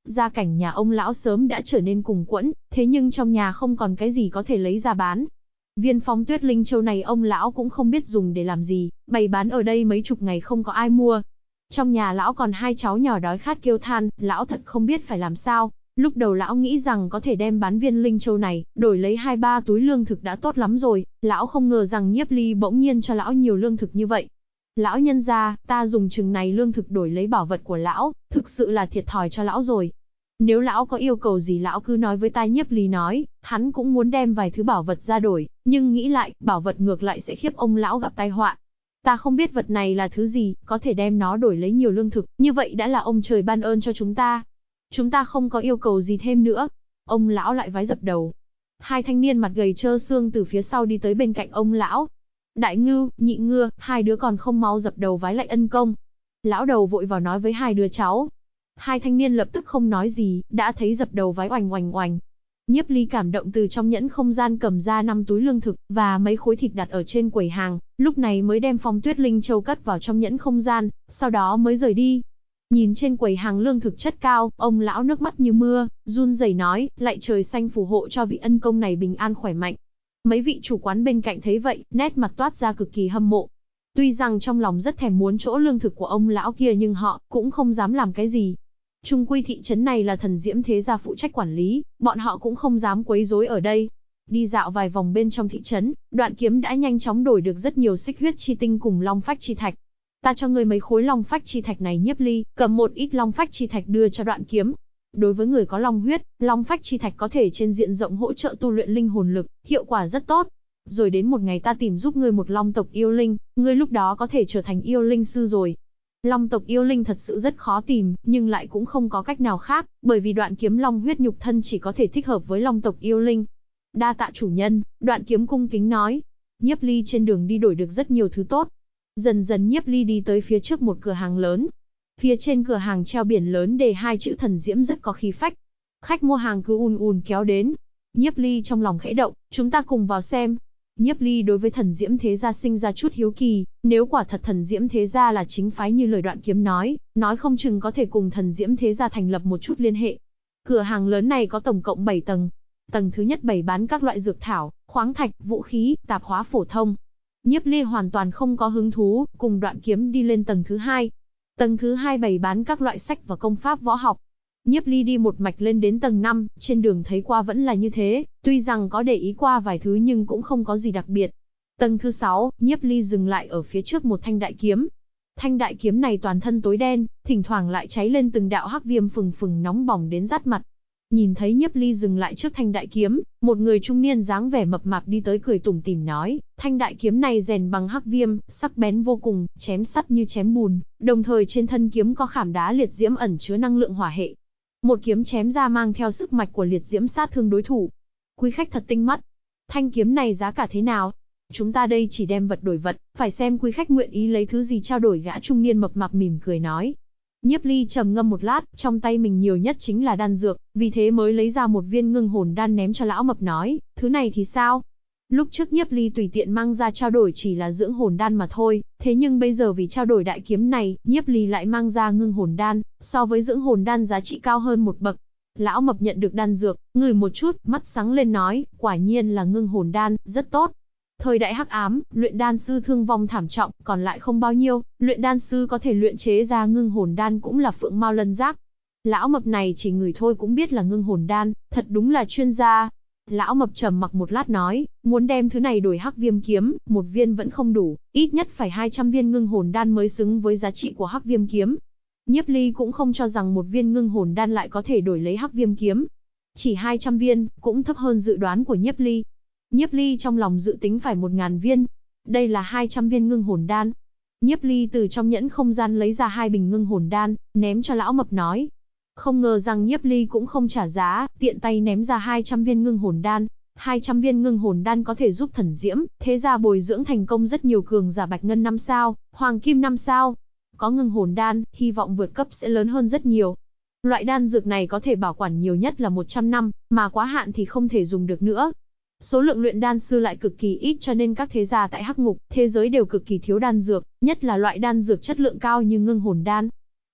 Gia cảnh nhà ông lão sớm đã trở nên cùng quẫn, thế nhưng trong nhà không còn cái gì có thể lấy ra bán. Viên Phong Tuyết Linh Châu này ông lão cũng không biết dùng để làm gì, bày bán ở đây mấy chục ngày không có ai mua. Trong nhà lão còn hai cháu nhỏ đói khát kêu than, lão thật không biết phải làm sao. Lúc đầu lão nghĩ rằng có thể đem bán viên Linh Châu này, đổi lấy 2-3 túi lương thực đã tốt lắm rồi, lão không ngờ rằng Nhiếp Ly bỗng nhiên cho lão nhiều lương thực như vậy. Lão nhân gia, ta dùng chừng này lương thực đổi lấy bảo vật của lão, thực sự là thiệt thòi cho lão rồi. Nếu lão có yêu cầu gì lão cứ nói với ta. Nhiếp Ly nói, hắn cũng muốn đem vài thứ bảo vật ra đổi, nhưng nghĩ lại, bảo vật ngược lại sẽ khiếp ông lão gặp tai họa. Ta không biết vật này là thứ gì, có thể đem nó đổi lấy nhiều lương thực, như vậy đã là ông trời ban ơn cho chúng ta. Chúng ta không có yêu cầu gì thêm nữa. Ông lão lại vái dập đầu. Hai thanh niên mặt gầy trơ xương từ phía sau đi tới bên cạnh ông lão. Đại Ngưu, Nhị Ngưa, hai đứa còn không mau dập đầu vái lại ân công. Lão đầu vội vào nói với hai đứa cháu. Hai thanh niên lập tức không nói gì, đã thấy dập đầu vái oành oành oành. Nhiếp Ly cảm động từ trong nhẫn không gian cầm ra 5 túi lương thực và mấy khối thịt đặt ở trên quầy hàng, lúc này mới đem Phong Tuyết Linh Châu cất vào trong nhẫn không gian, sau đó mới rời đi. Nhìn trên quầy hàng lương thực chất cao, ông lão nước mắt như mưa, run rẩy nói, lạy trời xanh phù hộ cho vị ân công này bình an khỏe mạnh. Mấy vị chủ quán bên cạnh thấy vậy, nét mặt toát ra cực kỳ hâm mộ. Tuy rằng trong lòng rất thèm muốn chỗ lương thực của ông lão kia nhưng họ cũng không dám làm cái gì. Chung quy thị trấn này là Thần Diễm thế gia phụ trách quản lý, bọn họ cũng không dám quấy rối ở đây. Đi dạo vài vòng bên trong thị trấn, Đoạn Kiếm đã nhanh chóng đổi được rất nhiều xích huyết chi tinh cùng long phách chi thạch. Ta cho ngươi mấy khối long phách chi thạch này. Nhiếp Ly cầm một ít long phách chi thạch đưa cho Đoạn Kiếm. Đối với người có long huyết, long phách chi thạch có thể trên diện rộng hỗ trợ tu luyện linh hồn lực, hiệu quả rất tốt. Rồi đến một ngày ta tìm giúp ngươi một long tộc yêu linh, ngươi lúc đó có thể trở thành yêu linh sư rồi. Long tộc yêu linh thật sự rất khó tìm, nhưng lại cũng không có cách nào khác, bởi vì Đoạn Kiếm long huyết nhục thân chỉ có thể thích hợp với long tộc yêu linh. Đa tạ chủ nhân, Đoạn Kiếm cung kính nói. Nhiếp Ly trên đường đi đổi được rất nhiều thứ tốt. Dần dần Nhiếp Ly đi tới phía trước một cửa hàng lớn. Phía trên cửa hàng treo biển lớn đề 2 chữ Thần Diễm rất có khí phách. Khách mua hàng cứ ùn ùn kéo đến. Nhiếp Ly trong lòng khẽ động, chúng ta cùng vào xem. Nhiếp Ly đối với Thần Diễm thế gia sinh ra chút hiếu kỳ, nếu quả thật Thần Diễm thế gia là chính phái như lời Đoạn Kiếm nói không chừng có thể cùng Thần Diễm thế gia thành lập một chút liên hệ. Cửa hàng lớn này có tổng cộng 7 tầng. Tầng thứ nhất bày bán các loại dược thảo, khoáng thạch, vũ khí, tạp hóa phổ thông. Nhiếp Ly hoàn toàn không có hứng thú, cùng Đoạn Kiếm đi lên tầng thứ 2. Tầng thứ 2 bày bán các loại sách và công pháp võ học. Nhiếp Ly đi một mạch lên đến tầng 5, trên đường thấy qua vẫn là như thế, tuy rằng có để ý qua vài thứ nhưng cũng không có gì đặc biệt. Tầng thứ 6, Nhiếp Ly dừng lại ở phía trước một thanh đại kiếm. Thanh đại kiếm này toàn thân tối đen, thỉnh thoảng lại cháy lên từng đạo hắc viêm phừng phừng nóng bỏng đến rát mặt. Nhìn thấy Nhiếp Ly dừng lại trước thanh đại kiếm, một người trung niên dáng vẻ mập mạp đi tới cười tủm tỉm nói, thanh đại kiếm này rèn bằng hắc viêm, sắc bén vô cùng, chém sắt như chém bùn, đồng thời trên thân kiếm có khảm đá liệt diễm ẩn chứa năng lượng hỏa hệ. Một kiếm chém ra mang theo sức mạch của liệt diễm sát thương đối thủ. Quý khách thật tinh mắt. Thanh kiếm này giá cả thế nào? Chúng ta đây chỉ đem vật đổi vật, phải xem quý khách nguyện ý lấy thứ gì trao đổi. Gã trung niên mập mạp mỉm cười nói. Nhiếp Ly trầm ngâm một lát, trong tay mình nhiều nhất chính là đan dược, vì thế mới lấy ra một viên ngưng hồn đan ném cho lão mập nói, thứ này thì sao? Lúc trước Nhiếp Ly tùy tiện mang ra trao đổi chỉ là dưỡng hồn đan mà thôi, thế nhưng bây giờ vì trao đổi đại kiếm này, Nhiếp Ly lại mang ra ngưng hồn đan, so với dưỡng hồn đan giá trị cao hơn một bậc. Lão mập nhận được đan dược, ngửi một chút, mắt sáng lên nói, quả nhiên là ngưng hồn đan, rất tốt. Thời đại hắc ám, luyện đan sư thương vong thảm trọng, còn lại không bao nhiêu, luyện đan sư có thể luyện chế ra ngưng hồn đan cũng là phượng mao lân giác. Lão mập này chỉ ngửi thôi cũng biết là ngưng hồn đan, thật đúng là chuyên gia. Lão mập trầm mặc một lát nói, muốn đem thứ này đổi hắc viêm kiếm, một viên vẫn không đủ, ít nhất phải 200 viên ngưng hồn đan mới xứng với giá trị của hắc viêm kiếm. Nhiếp Ly cũng không cho rằng một viên ngưng hồn đan lại có thể đổi lấy hắc viêm kiếm. Chỉ 200 viên, cũng thấp hơn dự đoán của Nhiếp Ly. Nhiếp Ly trong lòng dự tính phải 1000 viên. Đây là 200 viên ngưng hồn đan. Nhiếp Ly từ trong nhẫn không gian lấy ra 2 bình ngưng hồn đan, ném cho lão mập nói. Không ngờ rằng Nhiếp Ly cũng không trả giá, tiện tay ném ra 200 viên ngưng hồn đan. 200 viên ngưng hồn đan có thể giúp Thần Diễm thế gia bồi dưỡng thành công rất nhiều cường giả bạch ngân 5 sao, hoàng kim 5 sao. Có ngưng hồn đan, hy vọng vượt cấp sẽ lớn hơn rất nhiều. Loại đan dược này có thể bảo quản nhiều nhất là 100 năm, mà quá hạn thì không thể dùng được nữa. Số lượng luyện đan sư lại cực kỳ ít cho nên các thế gia tại Hắc Ngục, thế giới đều cực kỳ thiếu đan dược, nhất là loại đan dược chất lượng cao như ngưng hồn đan.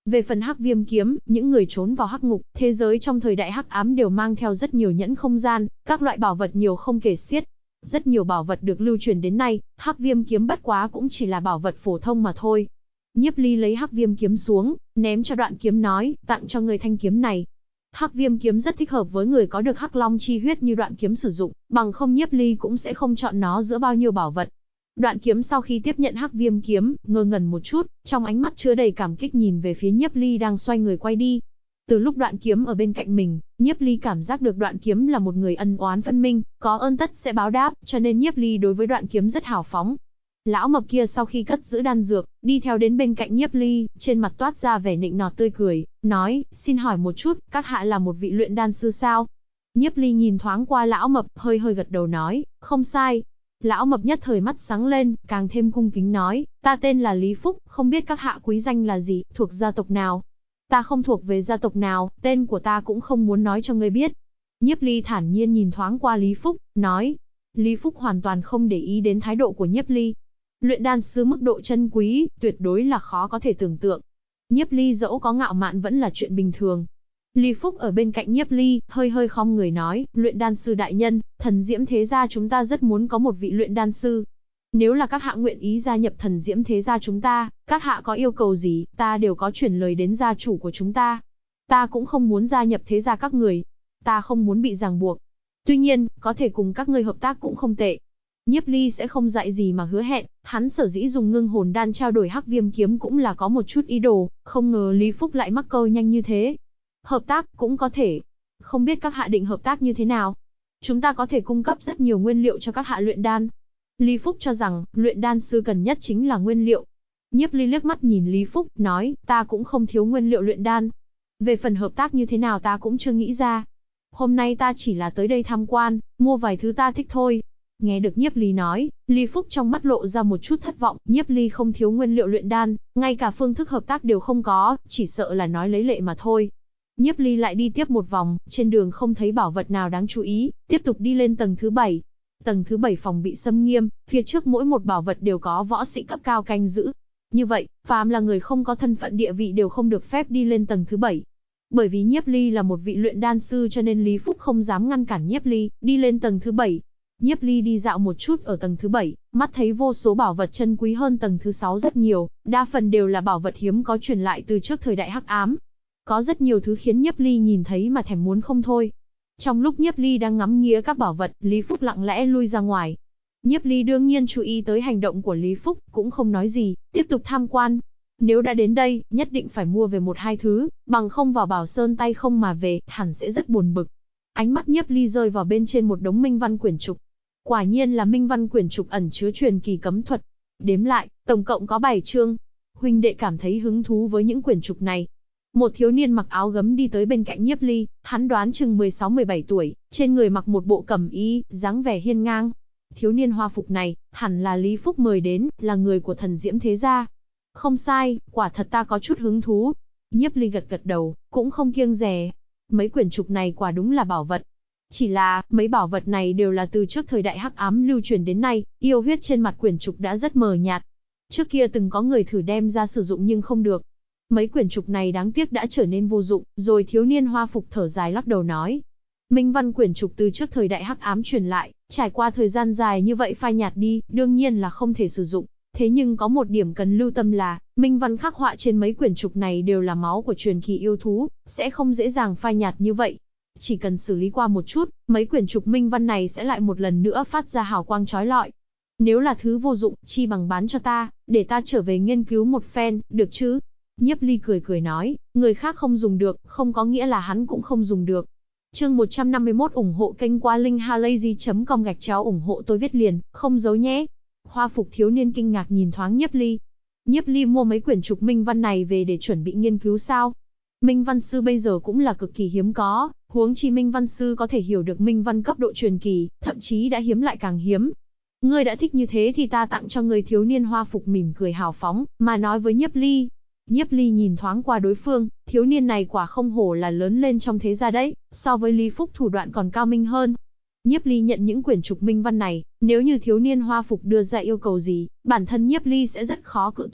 Về phần Hắc Viêm kiếm, những người trốn vào hắc ngục, thế giới trong thời đại hắc ám đều mang theo rất nhiều nhẫn không gian, các loại bảo vật nhiều không kể xiết. Rất nhiều bảo vật được lưu truyền đến nay, Hắc Viêm kiếm bất quá cũng chỉ là bảo vật phổ thông mà thôi. Nhiếp Ly lấy Hắc Viêm kiếm xuống, ném cho Đoạn Kiếm nói, tặng cho người thanh kiếm này. Hắc Viêm kiếm rất thích hợp với người có được Hắc Long chi huyết như Đoạn Kiếm sử dụng, bằng không Nhiếp Ly cũng sẽ không chọn nó giữa bao nhiêu bảo vật. Đoạn Kiếm sau khi tiếp nhận Hắc Viêm kiếm, ngơ ngẩn một chút, trong ánh mắt chứa đầy cảm kích nhìn về phía Nhiếp Ly đang xoay người quay đi. Từ lúc Đoạn Kiếm ở bên cạnh mình, Nhiếp Ly cảm giác được Đoạn Kiếm là một người ân oán phân minh, có ơn tất sẽ báo đáp, cho nên Nhiếp Ly đối với Đoạn Kiếm rất hào phóng. Lão mập kia sau khi cất giữ đan dược, đi theo đến bên cạnh Nhiếp Ly, trên mặt toát ra vẻ nịnh nọt tươi cười, nói, xin hỏi một chút, các hạ là một vị luyện đan sư sao? Nhiếp Ly nhìn thoáng qua lão mập, hơi hơi gật đầu nói, không sai. Lão mập nhất thời mắt sáng lên, càng thêm cung kính nói, ta tên là Lý Phúc, không biết các hạ quý danh là gì, thuộc gia tộc nào? Ta không thuộc về gia tộc nào, tên của ta cũng không muốn nói cho ngươi biết. Nhiếp Ly thản nhiên nhìn thoáng qua Lý Phúc, nói. Lý Phúc hoàn toàn không để ý đến thái độ của Nhiếp Ly. Luyện đan sư mức độ chân quý, tuyệt đối là khó có thể tưởng tượng. Nhiếp Ly dẫu có ngạo mạn vẫn là chuyện bình thường. Lý Phúc ở bên cạnh Nhiếp Ly, hơi hơi khom người nói, luyện đan sư đại nhân, Thần Diễm Thế Gia chúng ta rất muốn có một vị luyện đan sư. Nếu là các hạ nguyện ý gia nhập Thần Diễm Thế Gia chúng ta, các hạ có yêu cầu gì, ta đều có chuyển lời đến gia chủ của chúng ta. Ta cũng không muốn gia nhập thế gia các người. Ta không muốn bị ràng buộc. Tuy nhiên, có thể cùng các ngươi hợp tác cũng không tệ. Nhiếp Ly sẽ không dạy gì mà hứa hẹn, hắn sở dĩ dùng ngưng hồn đan trao đổi Hắc Viêm kiếm cũng là có một chút ý đồ, không ngờ Lý Phúc lại mắc câu nhanh như thế. Hợp tác cũng có thể. Không biết các hạ định hợp tác như thế nào? Chúng ta có thể cung cấp rất nhiều nguyên liệu cho các hạ luyện đan. Lý Phúc cho rằng, luyện đan sư cần nhất chính là nguyên liệu. Nhiếp Ly liếc mắt nhìn Lý Phúc, nói, ta cũng không thiếu nguyên liệu luyện đan. Về phần hợp tác như thế nào ta cũng chưa nghĩ ra. Hôm nay ta chỉ là tới đây tham quan, mua vài thứ ta thích thôi. Nghe được Nhiếp Ly nói, Lý Phúc trong mắt lộ ra một chút thất vọng, Nhiếp Ly không thiếu nguyên liệu luyện đan, ngay cả phương thức hợp tác đều không có, chỉ sợ là nói lấy lệ mà thôi. Nhiếp Ly lại đi tiếp một vòng, trên đường không thấy bảo vật nào đáng chú ý, tiếp tục đi lên tầng thứ 7. Tầng thứ 7 phòng bị xâm nghiêm, phía trước mỗi một bảo vật đều có võ sĩ cấp cao canh giữ. Như vậy, phàm là người không có thân phận địa vị đều không được phép đi lên tầng thứ 7. Bởi vì Nhiếp Ly là một vị luyện đan sư cho nên Lý Phúc không dám ngăn cản Nhiếp Ly đi lên tầng thứ 7. Nhiếp Ly đi dạo một chút ở tầng thứ 7, mắt thấy vô số bảo vật chân quý hơn tầng thứ 6 rất nhiều, đa phần đều là bảo vật hiếm có truyền lại từ trước thời đại hắc ám. Có rất nhiều thứ khiến Nhiếp Ly nhìn thấy mà thèm muốn không thôi. Trong lúc Nhiếp Ly đang ngắm nghía các bảo vật, Lý Phúc lặng lẽ lui ra ngoài. Nhiếp Ly đương nhiên chú ý tới hành động của Lý Phúc, cũng không nói gì, tiếp tục tham quan. Nếu đã đến đây, nhất định phải mua về một hai thứ, bằng không vào Bảo Sơn tay không mà về, hẳn sẽ rất buồn bực. Ánh mắt Nhiếp Ly rơi vào bên trên một đống minh văn quyển trục. Quả nhiên là minh văn quyển trục ẩn chứa truyền kỳ cấm thuật. Đếm lại, tổng cộng có 7 chương. Huynh đệ cảm thấy hứng thú với những quyển trục này. Một thiếu niên mặc áo gấm đi tới bên cạnh Nhiếp Ly, hắn đoán chừng 16-17 tuổi, trên người mặc một bộ cẩm y, dáng vẻ hiên ngang. Thiếu niên hoa phục này, hẳn là Lý Phúc mời đến, là người của Thần Diễm Thế Gia. Không sai, quả thật ta có chút hứng thú. Nhiếp Ly gật gật đầu, cũng không kiêng dè. Mấy quyển trục này quả đúng là bảo vật. Chỉ là, mấy bảo vật này đều là từ trước thời đại hắc ám lưu truyền đến nay, yêu huyết trên mặt quyển trục đã rất mờ nhạt. Trước kia từng có người thử đem ra sử dụng nhưng không được. Mấy quyển trục này đáng tiếc đã trở nên vô dụng, rồi thiếu niên hoa phục thở dài lắc đầu nói. Minh văn quyển trục từ trước thời đại hắc ám truyền lại, trải qua thời gian dài như vậy phai nhạt đi, đương nhiên là không thể sử dụng. Thế nhưng có một điểm cần lưu tâm là, minh văn khắc họa trên mấy quyển trục này đều là máu của truyền kỳ yêu thú, sẽ không dễ dàng phai nhạt như vậy. Chỉ cần xử lý qua một chút, mấy quyển trục minh văn này sẽ lại một lần nữa phát ra hào quang chói lọi. Nếu là thứ vô dụng, chi bằng bán cho ta, để ta trở về nghiên cứu một phen, được chứ? Nhiếp Ly cười cười nói, người khác không dùng được, không có nghĩa là hắn cũng không dùng được. Chương 151 ủng hộ kênh qua linkhalazy.com ủng hộ tôi viết liền, không giấu nhé. Hoa phục thiếu niên kinh ngạc nhìn thoáng Nhiếp Ly. Nhiếp Ly mua mấy quyển trục minh văn này về để chuẩn bị nghiên cứu sao? Minh văn sư bây giờ cũng là cực kỳ hiếm có, huống chi minh văn sư có thể hiểu được minh văn cấp độ truyền kỳ, thậm chí đã hiếm lại càng hiếm. Ngươi đã thích như thế thì ta tặng cho người. Thiếu niên hoa phục mỉm cười hào phóng, mà nói với Nhiếp Ly. Nhiếp Ly nhìn thoáng qua đối phương, thiếu niên này quả không hổ là lớn lên trong thế gia đấy, so với Lý Phúc thủ đoạn còn cao minh hơn. Nhiếp Ly nhận những quyển trục minh văn này, nếu như thiếu niên hoa phục đưa ra yêu cầu gì, bản thân Nhiếp Ly sẽ rất khó cự tuyệt.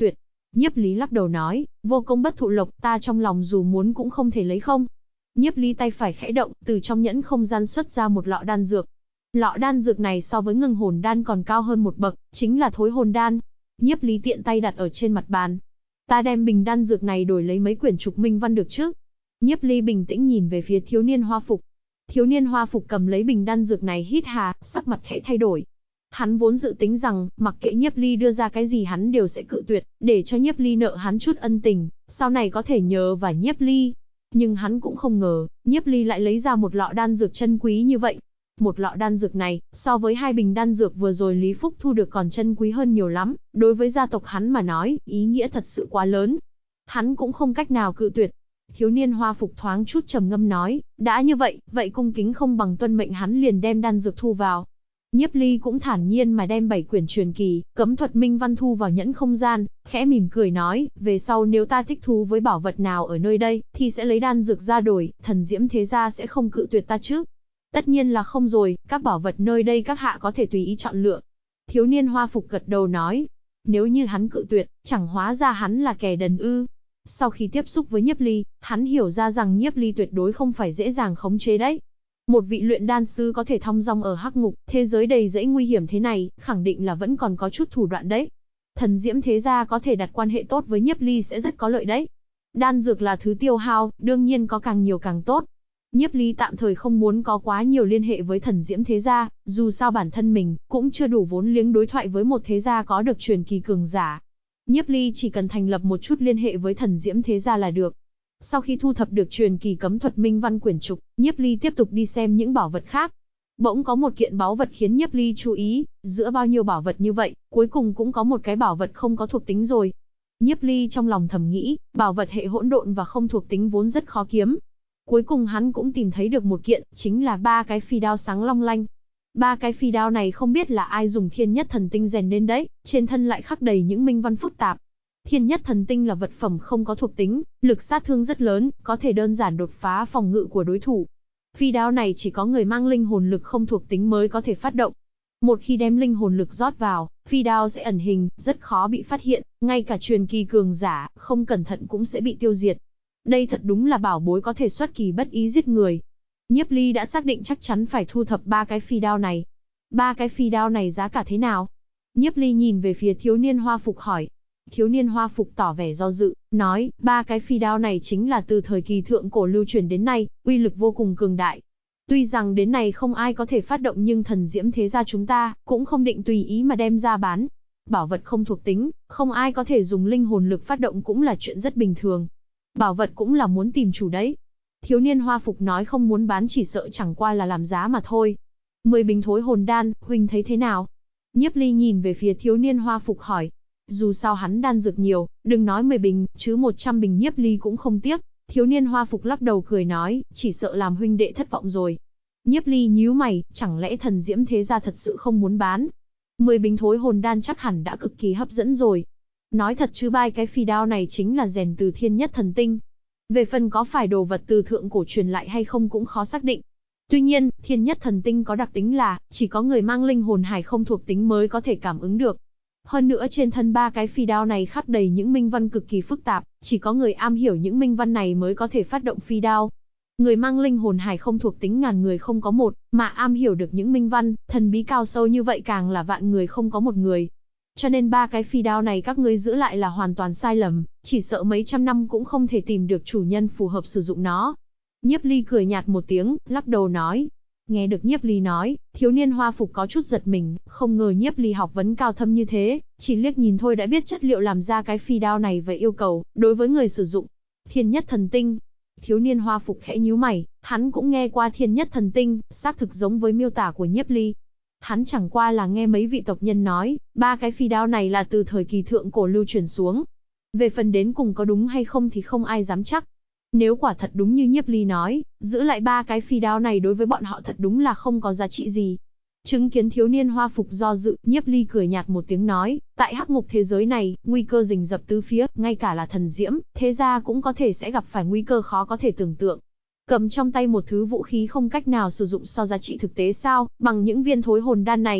Nhiếp Lý lắc đầu nói, vô công bất thụ lộc, ta trong lòng dù muốn cũng không thể lấy không. Nhiếp Lý tay phải khẽ động, từ trong nhẫn không gian xuất ra một lọ đan dược. Lọ đan dược này so với ngưng hồn đan còn cao hơn một bậc, chính là thối hồn đan. Nhiếp Lý tiện tay đặt ở trên mặt bàn. Ta đem bình đan dược này đổi lấy mấy quyển trục minh văn được chứ? Nhiếp Lý bình tĩnh nhìn về phía thiếu niên hoa phục. Thiếu niên hoa phục cầm lấy bình đan dược này hít hà, sắc mặt khẽ thay đổi. Hắn vốn dự tính rằng, mặc kệ Nhiếp Lý đưa ra cái gì hắn đều sẽ cự tuyệt, để cho Nhiếp Lý nợ hắn chút ân tình, sau này có thể nhờ vào Nhiếp Lý. Nhưng hắn cũng không ngờ, Nhiếp Lý lại lấy ra một lọ đan dược chân quý như vậy. Một lọ đan dược này, so với 2 bình đan dược vừa rồi Lý Phúc thu được còn chân quý hơn nhiều lắm, đối với gia tộc hắn mà nói, ý nghĩa thật sự quá lớn. Hắn cũng không cách nào cự tuyệt. Thiếu niên hoa phục thoáng chút trầm ngâm nói, đã như vậy, vậy cung kính không bằng tuân mệnh, hắn liền đem đan dược thu vào. Nhiếp Lý cũng thản nhiên mà đem 7 quyển truyền kỳ, cấm thuật minh văn thu vào nhẫn không gian, khẽ mỉm cười nói, về sau nếu ta thích thú với bảo vật nào ở nơi đây, thì sẽ lấy đan dược ra đổi, Thần Diễm thế gia sẽ không cự tuyệt ta chứ? Tất nhiên là không rồi, các bảo vật nơi đây các hạ có thể tùy ý chọn lựa. Thiếu niên hoa phục gật đầu nói, nếu như hắn cự tuyệt, chẳng hóa ra hắn là kẻ đần ư. Sau khi tiếp xúc với Nhiếp Lý, hắn hiểu ra rằng Nhiếp Lý tuyệt đối không phải dễ dàng khống chế đấy. Một vị luyện đan sư có thể thong dong ở hắc ngục, thế giới đầy rẫy nguy hiểm thế này, khẳng định là vẫn còn có chút thủ đoạn đấy. Thần Diễm thế gia có thể đặt quan hệ tốt với Nhiếp Lý sẽ rất có lợi đấy. Đan dược là thứ tiêu hao, đương nhiên có càng nhiều càng tốt. Nhiếp Lý tạm thời không muốn có quá nhiều liên hệ với Thần Diễm thế gia, dù sao bản thân mình cũng chưa đủ vốn liếng đối thoại với một thế gia có được truyền kỳ cường giả. Nhiếp Lý chỉ cần thành lập một chút liên hệ với Thần Diễm thế gia là được. Sau khi thu thập được truyền kỳ cấm thuật minh văn quyển trục, Nhiếp Lý tiếp tục đi xem những bảo vật khác. Bỗng có một kiện báu vật khiến Nhiếp Lý chú ý, giữa bao nhiêu bảo vật như vậy, cuối cùng cũng có một cái bảo vật không có thuộc tính rồi. Nhiếp Lý trong lòng thầm nghĩ, bảo vật hệ hỗn độn và không thuộc tính vốn rất khó kiếm. Cuối cùng hắn cũng tìm thấy được một kiện, chính là 3 cái phi đao sáng long lanh. 3 cái phi đao này không biết là ai dùng thiên nhất thần tinh rèn nên đấy, trên thân lại khắc đầy những minh văn phức tạp. Thiên nhất thần tinh là vật phẩm không có thuộc tính, lực sát thương rất lớn, có thể đơn giản đột phá phòng ngự của đối thủ. Phi đao này chỉ có người mang linh hồn lực không thuộc tính mới có thể phát động. Một khi đem linh hồn lực rót vào, phi đao sẽ ẩn hình, rất khó bị phát hiện, ngay cả truyền kỳ cường giả, không cẩn thận cũng sẽ bị tiêu diệt. Đây thật đúng là bảo bối có thể xuất kỳ bất ý giết người. Nhiếp Lý đã xác định chắc chắn phải thu thập 3 cái phi đao này. 3 cái phi đao này giá cả thế nào? Nhiếp Lý nhìn về phía thiếu niên hoa phục hỏi. Thiếu niên hoa phục tỏ vẻ do dự, nói, 3 cái phi đao này chính là từ thời kỳ thượng cổ lưu truyền đến nay, uy lực vô cùng cường đại. Tuy rằng đến nay không ai có thể phát động nhưng Thần Diễm thế gia chúng ta cũng không định tùy ý mà đem ra bán. Bảo vật không thuộc tính, không ai có thể dùng linh hồn lực phát động cũng là chuyện rất bình thường. Bảo vật cũng là muốn tìm chủ đấy. Thiếu niên hoa phục nói không muốn bán chỉ sợ chẳng qua là làm giá mà thôi. 10 bình thối hồn đan, huynh thấy thế nào? Nhiếp Lý nhìn về phía thiếu niên hoa phục hỏi. Dù sao hắn đan dược nhiều, đừng nói 10 bình, chứ 100 bình Nhiếp Lý cũng không tiếc. Thiếu niên hoa phục lắc đầu cười nói, chỉ sợ làm huynh đệ thất vọng rồi. Nhiếp Lý nhíu mày, chẳng lẽ Thần Diễm thế gia thật sự không muốn bán? 10 bình thối hồn đan chắc hẳn đã cực kỳ hấp dẫn rồi. Nói thật chứ 3 cái phi đao này chính là rèn từ thiên nhất thần tinh. Về phần có phải đồ vật từ thượng cổ truyền lại hay không cũng khó xác định. Tuy nhiên, thiên nhất thần tinh có đặc tính là, chỉ có người mang linh hồn hải không thuộc tính mới có thể cảm ứng được. Hơn nữa trên thân 3 cái phi đao này khắc đầy những minh văn cực kỳ phức tạp, chỉ có người am hiểu những minh văn này mới có thể phát động phi đao. Người mang linh hồn hải không thuộc tính ngàn người không có một, mà am hiểu được những minh văn, thần bí cao sâu như vậy càng là vạn người không có một người. Cho nên 3 cái phi đao này các ngươi giữ lại là hoàn toàn sai lầm, chỉ sợ mấy trăm năm cũng không thể tìm được chủ nhân phù hợp sử dụng nó. Nhiếp Lý cười nhạt một tiếng, lắc đầu nói. Nghe được Nhiếp Lý nói, thiếu niên hoa phục có chút giật mình, không ngờ Nhiếp Lý học vấn cao thâm như thế, chỉ liếc nhìn thôi đã biết chất liệu làm ra cái phi đao này và yêu cầu, đối với người sử dụng. Thiên nhất thần tinh. Thiếu niên hoa phục khẽ nhíu mày, hắn cũng nghe qua thiên nhất thần tinh, xác thực giống với miêu tả của Nhiếp Lý. Hắn chẳng qua là nghe mấy vị tộc nhân nói, 3 cái phi đao này là từ thời kỳ thượng cổ lưu truyền xuống. Về phần đến cùng có đúng hay không thì không ai dám chắc. Nếu quả thật đúng như Nhiếp Lý nói, giữ lại 3 cái phi đao này đối với bọn họ thật đúng là không có giá trị gì. Chứng kiến thiếu niên hoa phục do dự, Nhiếp Lý cười nhạt một tiếng nói, tại hắc ngục thế giới này, nguy cơ rình rập tứ phía, ngay cả là Thần Diễm, thế gia cũng có thể sẽ gặp phải nguy cơ khó có thể tưởng tượng. Cầm trong tay một thứ vũ khí không cách nào sử dụng so giá trị thực tế sao, bằng những viên thối hồn đan này.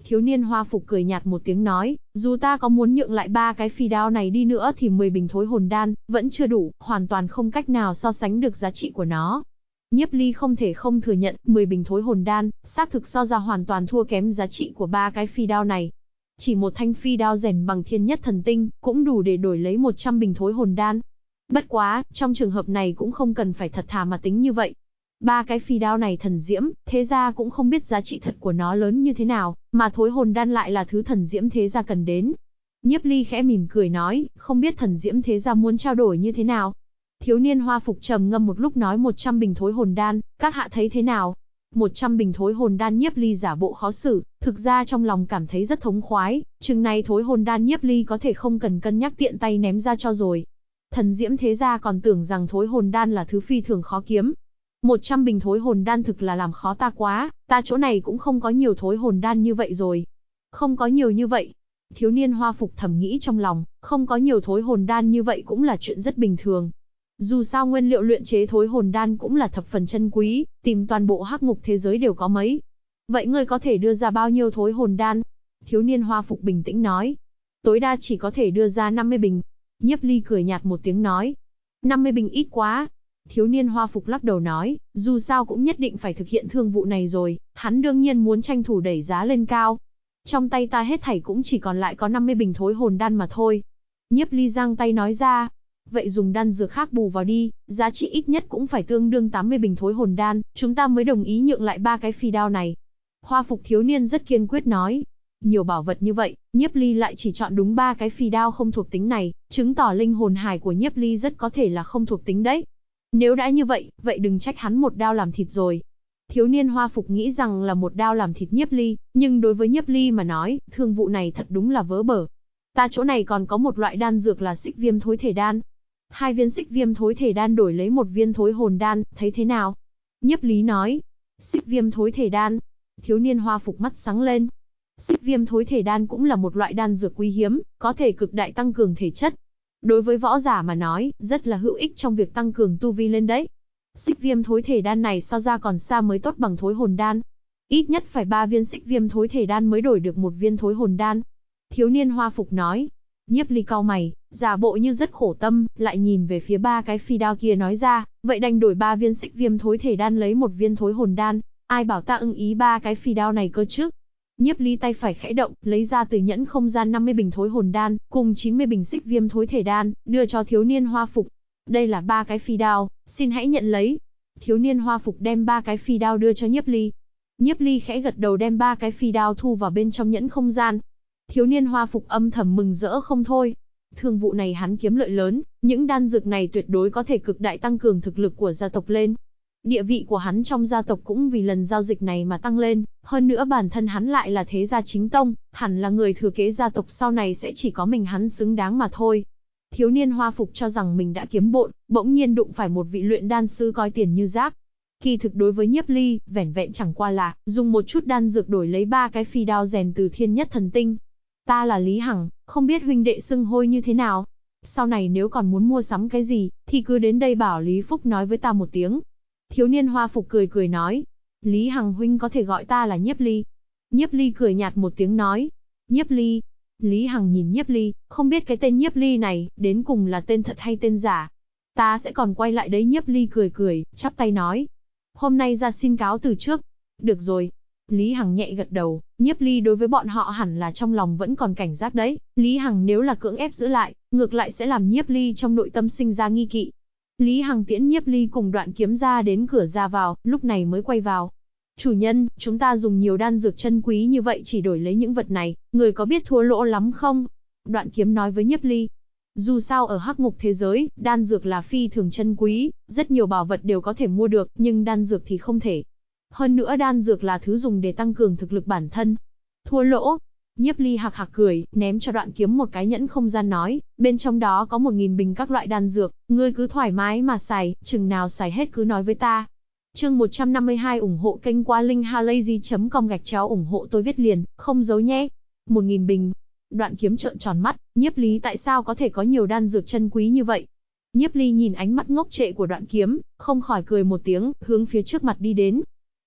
Thiếu niên hoa phục cười nhạt một tiếng nói, dù ta có muốn nhượng lại 3 cái phi đao này đi nữa thì 10 bình thối hồn đan, vẫn chưa đủ, hoàn toàn không cách nào so sánh được giá trị của nó. Nhiếp Ly không thể không thừa nhận, 10 bình thối hồn đan, xác thực so ra hoàn toàn thua kém giá trị của 3 cái phi đao này. Chỉ một thanh phi đao rèn bằng thiên nhất thần tinh, cũng đủ để đổi lấy 100 bình thối hồn đan. Bất quá, trong trường hợp này cũng không cần phải thật thà mà tính như vậy. 3 cái phi đao này thần diễm, thế gia cũng không biết giá trị thật của nó lớn như thế nào, mà thối hồn đan lại là thứ thần diễm thế gia cần đến. Nhiếp Ly khẽ mỉm cười nói, không biết thần diễm thế gia muốn trao đổi như thế nào. Thiếu niên hoa phục trầm ngâm một lúc nói 100 bình thối hồn đan, các hạ thấy thế nào? 100 bình thối hồn đan. Nhiếp Ly giả bộ khó xử, thực ra trong lòng cảm thấy rất thống khoái, chừng này thối hồn đan Nhiếp Ly có thể không cần cân nhắc tiện tay ném ra cho rồi. Thần diễm thế gia còn tưởng rằng thối hồn đan là thứ phi thường khó kiếm. 100 bình thối hồn đan thực là làm khó ta quá, ta chỗ này cũng không có nhiều thối hồn đan như vậy rồi. Không có nhiều như vậy. Thiếu niên hoa phục thầm nghĩ trong lòng, không có nhiều thối hồn đan như vậy cũng là chuyện rất bình thường. Dù sao nguyên liệu luyện chế thối hồn đan cũng là thập phần chân quý, tìm toàn bộ hắc ngục thế giới đều có mấy. Vậy ngươi có thể đưa ra bao nhiêu thối hồn đan? Thiếu niên hoa phục bình tĩnh nói. Tối đa chỉ có thể đưa ra 50 bình. Nhiếp Ly cười nhạt một tiếng nói. 50 bình ít quá. Thiếu niên hoa phục lắc đầu nói, dù sao cũng nhất định phải thực hiện thương vụ này rồi, hắn đương nhiên muốn tranh thủ đẩy giá lên cao. Trong tay ta hết thảy cũng chỉ còn lại có 50 bình thối hồn đan mà thôi. Nhiếp Ly giang tay nói ra. Vậy dùng đan dược khác bù vào đi, giá trị ít nhất cũng phải tương đương 80 bình thối hồn đan, chúng ta mới đồng ý nhượng lại 3 cái phi đao này. Hoa phục thiếu niên rất kiên quyết nói. Nhiều bảo vật như vậy, Nhiếp Ly lại chỉ chọn đúng 3 cái phi đao không thuộc tính này, chứng tỏ linh hồn hải của Nhiếp Ly rất có thể là không thuộc tính đấy. Nếu đã như vậy, vậy đừng trách hắn một đao làm thịt rồi. Thiếu niên hoa phục nghĩ rằng là một đao làm thịt Nhiếp Ly, nhưng đối với Nhiếp Ly mà nói, thương vụ này thật đúng là vớ bở. Ta chỗ này còn có một loại đan dược là xích viêm thối thể đan. 2 viên xích viêm thối thể đan đổi lấy 1 viên thối hồn đan, thấy thế nào? Nhiếp Lý nói. Xích viêm thối thể đan. Thiếu niên hoa phục mắt sáng lên. Xích viêm thối thể đan cũng là một loại đan dược quý hiếm, có thể cực đại tăng cường thể chất. Đối với võ giả mà nói, rất là hữu ích trong việc tăng cường tu vi lên đấy. Xích viêm thối thể đan này so ra còn xa mới tốt bằng thối hồn đan. Ít nhất phải 3 viên xích viêm thối thể đan mới đổi được 1 viên thối hồn đan. Thiếu niên hoa phục nói. Nhiếp Ly cau mày, giả bộ như rất khổ tâm, lại nhìn về phía 3 cái phi đao kia nói ra, vậy đành đổi 3 viên xích viêm thối thể đan lấy 1 viên thối hồn đan, ai bảo ta ưng ý 3 cái phi đao này cơ chứ. Nhiếp Ly tay phải khẽ động, lấy ra từ nhẫn không gian 50 bình thối hồn đan, cùng 90 bình xích viêm thối thể đan, đưa cho thiếu niên hoa phục. Đây là 3 cái phi đao, xin hãy nhận lấy. Thiếu niên hoa phục đem 3 cái phi đao đưa cho Nhiếp Ly. Nhiếp Ly khẽ gật đầu đem 3 cái phi đao thu vào bên trong nhẫn không gian. Thiếu niên hoa phục âm thầm mừng rỡ không thôi. Thương vụ này hắn kiếm lợi lớn, những đan dược này tuyệt đối có thể cực đại tăng cường thực lực của gia tộc lên. Địa vị của hắn trong gia tộc cũng vì lần giao dịch này mà tăng lên, hơn nữa bản thân hắn lại là thế gia chính tông, hẳn là người thừa kế gia tộc sau này sẽ chỉ có mình hắn xứng đáng mà thôi. Thiếu niên hoa phục cho rằng mình đã kiếm bộn, bỗng nhiên đụng phải một vị luyện đan sư coi tiền như rác. Kỳ thực đối với Nhiếp Ly, vẻn vẹn chẳng qua là dùng một chút đan dược đổi lấy 3 cái phi đao rèn từ thiên nhất thần tinh. Ta là Lý Hằng, không biết huynh đệ xưng hô như thế nào. Sau này nếu còn muốn mua sắm cái gì, thì cứ đến đây bảo Lý Phúc nói với ta một tiếng. Thiếu niên hoa phục cười cười nói. Lý Hằng huynh có thể gọi ta là Nhiếp Ly. Nhiếp Ly cười nhạt một tiếng nói. Nhiếp Ly. Lý Hằng nhìn Nhiếp Ly, không biết cái tên Nhiếp Ly này, đến cùng là tên thật hay tên giả. Ta sẽ còn quay lại đấy. Nhiếp Ly cười cười, chắp tay nói. Hôm nay ra xin cáo từ trước. Được rồi. Lý Hằng nhẹ gật đầu, Nhiếp Ly đối với bọn họ hẳn là trong lòng vẫn còn cảnh giác đấy. Lý Hằng nếu là cưỡng ép giữ lại, ngược lại sẽ làm Nhiếp Ly trong nội tâm sinh ra nghi kỵ. Lý Hằng tiễn Nhiếp Ly cùng Đoạn Kiếm ra đến cửa ra vào, lúc này mới quay vào. Chủ nhân, chúng ta dùng nhiều đan dược chân quý như vậy chỉ đổi lấy những vật này, người có biết thua lỗ lắm không? Đoạn Kiếm nói với Nhiếp Ly. Dù sao ở hắc ngục thế giới, đan dược là phi thường chân quý, rất nhiều bảo vật đều có thể mua được, nhưng đan dược thì không thể. Hơn nữa đan dược là thứ dùng để tăng cường thực lực bản thân. Thua lỗ. Nhiếp Ly hạc hạc cười, ném cho Đoạn Kiếm một cái nhẫn không gian nói, bên trong đó có 1000 bình các loại đan dược, ngươi cứ thoải mái mà xài, chừng nào xài hết cứ nói với ta. Chương 152 ủng hộ kênh qua linkhalazy.com ủng hộ tôi viết liền, không giấu nhé. 1000 bình. Đoạn Kiếm trợn tròn mắt, Nhiếp Ly tại sao có thể có nhiều đan dược chân quý như vậy? Nhiếp Ly nhìn ánh mắt ngốc trệ của Đoạn Kiếm, không khỏi cười một tiếng, hướng phía trước mặt đi đến.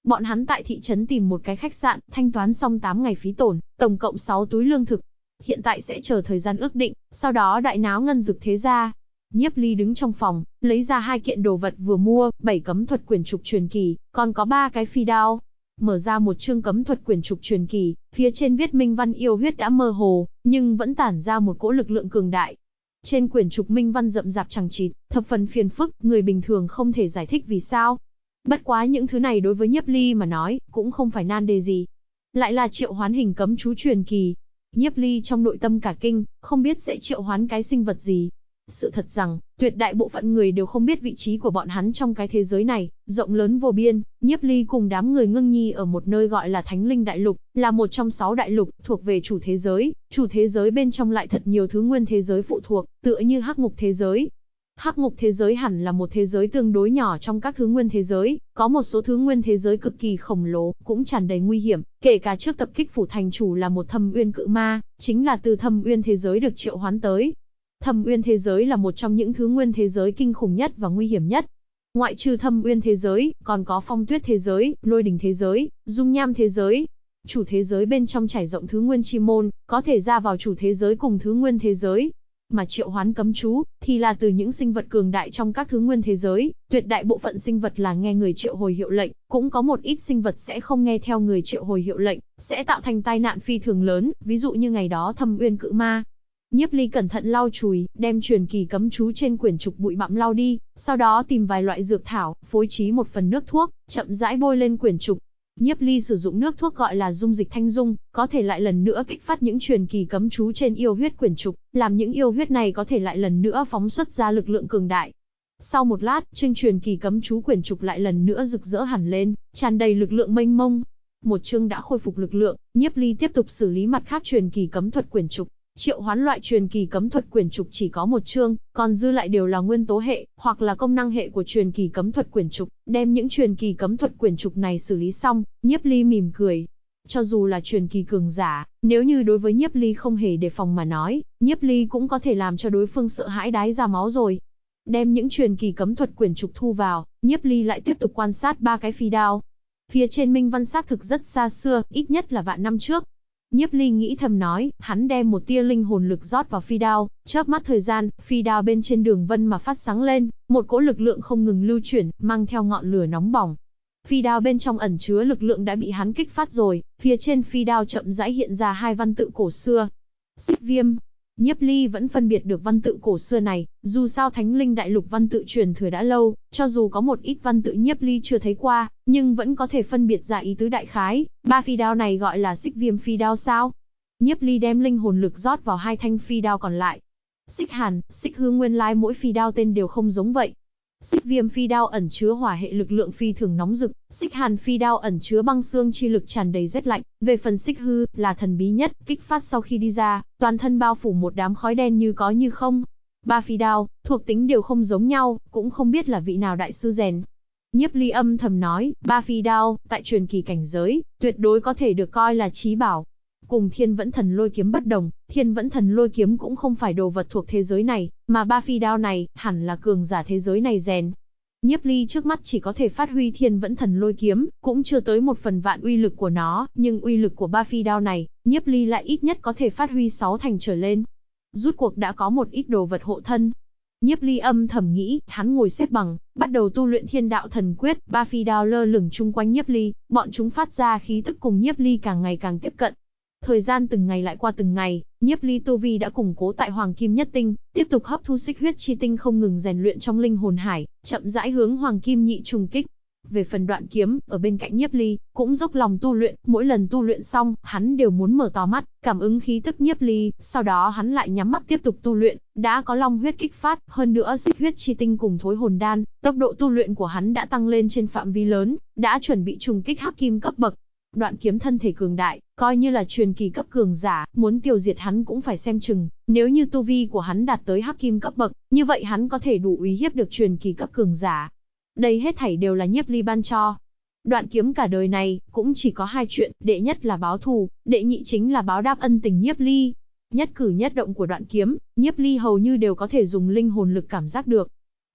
Bọn hắn tại thị trấn tìm một cái khách sạn, thanh toán xong 8 ngày phí tổn, tổng cộng 6 túi lương thực. Hiện tại sẽ chờ thời gian ước định, sau đó đại náo ngân dực thế gia. Nhiếp Ly đứng trong phòng, lấy ra 2 kiện đồ vật vừa mua, 7 cấm thuật quyển trục truyền kỳ, còn có 3 cái phi đao. Mở ra một chương cấm thuật quyển trục truyền kỳ, phía trên viết minh văn yêu huyết đã mơ hồ, nhưng vẫn tản ra một cỗ lực lượng cường đại. Trên quyển trục minh văn rậm rạp chằng chịt, thập phần phiền phức, người bình thường không thể giải thích vì sao. Bất quá những thứ này đối với Nhiếp Ly mà nói, cũng không phải nan đề gì. Lại là triệu hoán hình cấm chú truyền kỳ. Nhiếp Ly trong nội tâm cả kinh, không biết sẽ triệu hoán cái sinh vật gì. Sự thật rằng, tuyệt đại bộ phận người đều không biết vị trí của bọn hắn trong cái thế giới này, rộng lớn vô biên. Nhiếp Ly cùng đám người ngưng nhi ở một nơi gọi là Thánh Linh Đại Lục, là một trong 6 đại lục, thuộc về chủ thế giới. Chủ thế giới bên trong lại thật nhiều thứ nguyên thế giới phụ thuộc, tựa như hắc ngục thế giới. Hắc ngục thế giới hẳn là một thế giới tương đối nhỏ trong các thứ nguyên thế giới, có một số thứ nguyên thế giới cực kỳ khổng lồ, cũng tràn đầy nguy hiểm, kể cả trước tập kích phủ thành chủ là một Thâm Uyên cự ma, chính là từ Thâm Uyên thế giới được triệu hoán tới. Thâm Uyên thế giới là một trong những thứ nguyên thế giới kinh khủng nhất và nguy hiểm nhất. Ngoại trừ Thâm Uyên thế giới, còn có Phong Tuyết thế giới, Lôi Đình thế giới, Dung Nham thế giới. Chủ thế giới bên trong trải rộng thứ nguyên chi môn, có thể ra vào chủ thế giới cùng thứ nguyên thế giới. Mà triệu hoán cấm chú, thì là từ những sinh vật cường đại trong các thứ nguyên thế giới, tuyệt đại bộ phận sinh vật là nghe người triệu hồi hiệu lệnh, cũng có một ít sinh vật sẽ không nghe theo người triệu hồi hiệu lệnh, sẽ tạo thành tai nạn phi thường lớn, ví dụ như ngày đó Thâm Uyên cự ma. Nhiếp Ly cẩn thận lau chùi, đem truyền kỳ cấm chú trên quyển trục bụi bặm lau đi, sau đó tìm vài loại dược thảo, phối trí một phần nước thuốc, chậm rãi bôi lên quyển trục. Nhiếp Ly sử dụng nước thuốc gọi là dung dịch thanh dung, có thể lại lần nữa kích phát những truyền kỳ cấm chú trên yêu huyết quyển trục, làm những yêu huyết này có thể lại lần nữa phóng xuất ra lực lượng cường đại. Sau một lát, chương truyền kỳ cấm chú quyển trục lại lần nữa rực rỡ hẳn lên, tràn đầy lực lượng mênh mông. Một chương đã khôi phục lực lượng, Nhiếp Ly tiếp tục xử lý mặt khác truyền kỳ cấm thuật quyển trục. Triệu hoán loại truyền kỳ cấm thuật quyển trục chỉ có một chương, còn dư lại đều là nguyên tố hệ, hoặc là công năng hệ của truyền kỳ cấm thuật quyển trục. Đem những truyền kỳ cấm thuật quyển trục này xử lý xong, Nhiếp Ly mỉm cười. Cho dù là truyền kỳ cường giả, nếu như đối với Nhiếp Ly không hề đề phòng mà nói, Nhiếp Ly cũng có thể làm cho đối phương sợ hãi đái ra máu rồi. Đem những truyền kỳ cấm thuật quyển trục thu vào, Nhiếp Ly lại tiếp tục quan sát 3 cái phi đao. Phía trên minh văn xác thực rất xa xưa, ít nhất là vạn năm trước. Nhiếp Ly nghĩ thầm nói, hắn đem một tia linh hồn lực rót vào phi đao, chớp mắt thời gian, phi đao bên trên đường vân mà phát sáng lên, một cỗ lực lượng không ngừng lưu chuyển, mang theo ngọn lửa nóng bỏng. Phi đao bên trong ẩn chứa lực lượng đã bị hắn kích phát rồi, phía trên phi đao chậm rãi hiện ra 2 văn tự cổ xưa. Xích viêm. Nhiếp Ly vẫn phân biệt được văn tự cổ xưa này, dù sao Thánh Linh Đại Lục văn tự truyền thừa đã lâu, cho dù có một ít văn tự Nhiếp Ly chưa thấy qua, nhưng vẫn có thể phân biệt ra ý tứ đại khái. 3 phi đao này gọi là xích viêm phi đao sao? Nhiếp Ly đem linh hồn lực rót vào 2 thanh phi đao còn lại. Xích hàn, xích hư nguyên lai mỗi phi đao tên đều không giống vậy. Xích viêm phi đao ẩn chứa hỏa hệ lực lượng phi thường nóng rực, xích hàn phi đao ẩn chứa băng xương chi lực tràn đầy rét lạnh, về phần xích hư, là thần bí nhất, kích phát sau khi đi ra, toàn thân bao phủ một đám khói đen như có như không. 3 phi đao, thuộc tính đều không giống nhau, cũng không biết là vị nào đại sư rèn. Nhiếp Ly âm thầm nói, 3 phi đao, tại truyền kỳ cảnh giới, tuyệt đối có thể được coi là chí bảo. Cùng Thiên Vẫn Thần Lôi Kiếm bất đồng, Thiên Vẫn Thần Lôi Kiếm cũng không phải đồ vật thuộc thế giới này, mà 3 phi đao này, hẳn là cường giả thế giới này rèn. Nhiếp Ly trước mắt chỉ có thể phát huy Thiên Vẫn Thần Lôi Kiếm, cũng chưa tới 1/1000 uy lực của nó, nhưng uy lực của 3 phi đao này, Nhiếp Ly lại ít nhất có thể phát huy 6 thành trở lên. Rút cuộc đã có một ít đồ vật hộ thân. Nhiếp Ly âm thầm nghĩ, hắn ngồi xếp bằng, bắt đầu tu luyện Thiên Đạo Thần Quyết, 3 phi đao lơ lửng chung quanh Nhiếp Ly, bọn chúng phát ra khí tức cùng Nhiếp Ly càng ngày càng tiếp cận. Thời gian từng ngày lại qua từng ngày, Nhiếp Ly tu vi đã củng cố tại Hoàng Kim Nhất Tinh, tiếp tục hấp thu xích huyết chi tinh không ngừng rèn luyện trong linh hồn hải, chậm rãi hướng Hoàng Kim Nhị trùng kích. Về phần Đoạn Kiếm, ở bên cạnh Nhiếp Ly, cũng dốc lòng tu luyện, mỗi lần tu luyện xong, hắn đều muốn mở to mắt, cảm ứng khí tức Nhiếp Ly, sau đó hắn lại nhắm mắt tiếp tục tu luyện, đã có long huyết kích phát, hơn nữa xích huyết chi tinh cùng thối hồn đan, tốc độ tu luyện của hắn đã tăng lên trên phạm vi lớn, đã chuẩn bị trùng kích hắc kim cấp bậc. Đoạn Kiếm thân thể cường đại, coi như là truyền kỳ cấp cường giả, muốn tiêu diệt hắn cũng phải xem chừng, nếu như tu vi của hắn đạt tới hắc kim cấp bậc, như vậy hắn có thể đủ uy hiếp được truyền kỳ cấp cường giả. Đây hết thảy đều là Nhiếp Ly ban cho. Đoạn Kiếm cả đời này, cũng chỉ có 2 chuyện, đệ nhất là báo thù, đệ nhị chính là báo đáp ân tình Nhiếp Ly. Nhất cử nhất động của Đoạn Kiếm, Nhiếp Ly hầu như đều có thể dùng linh hồn lực cảm giác được.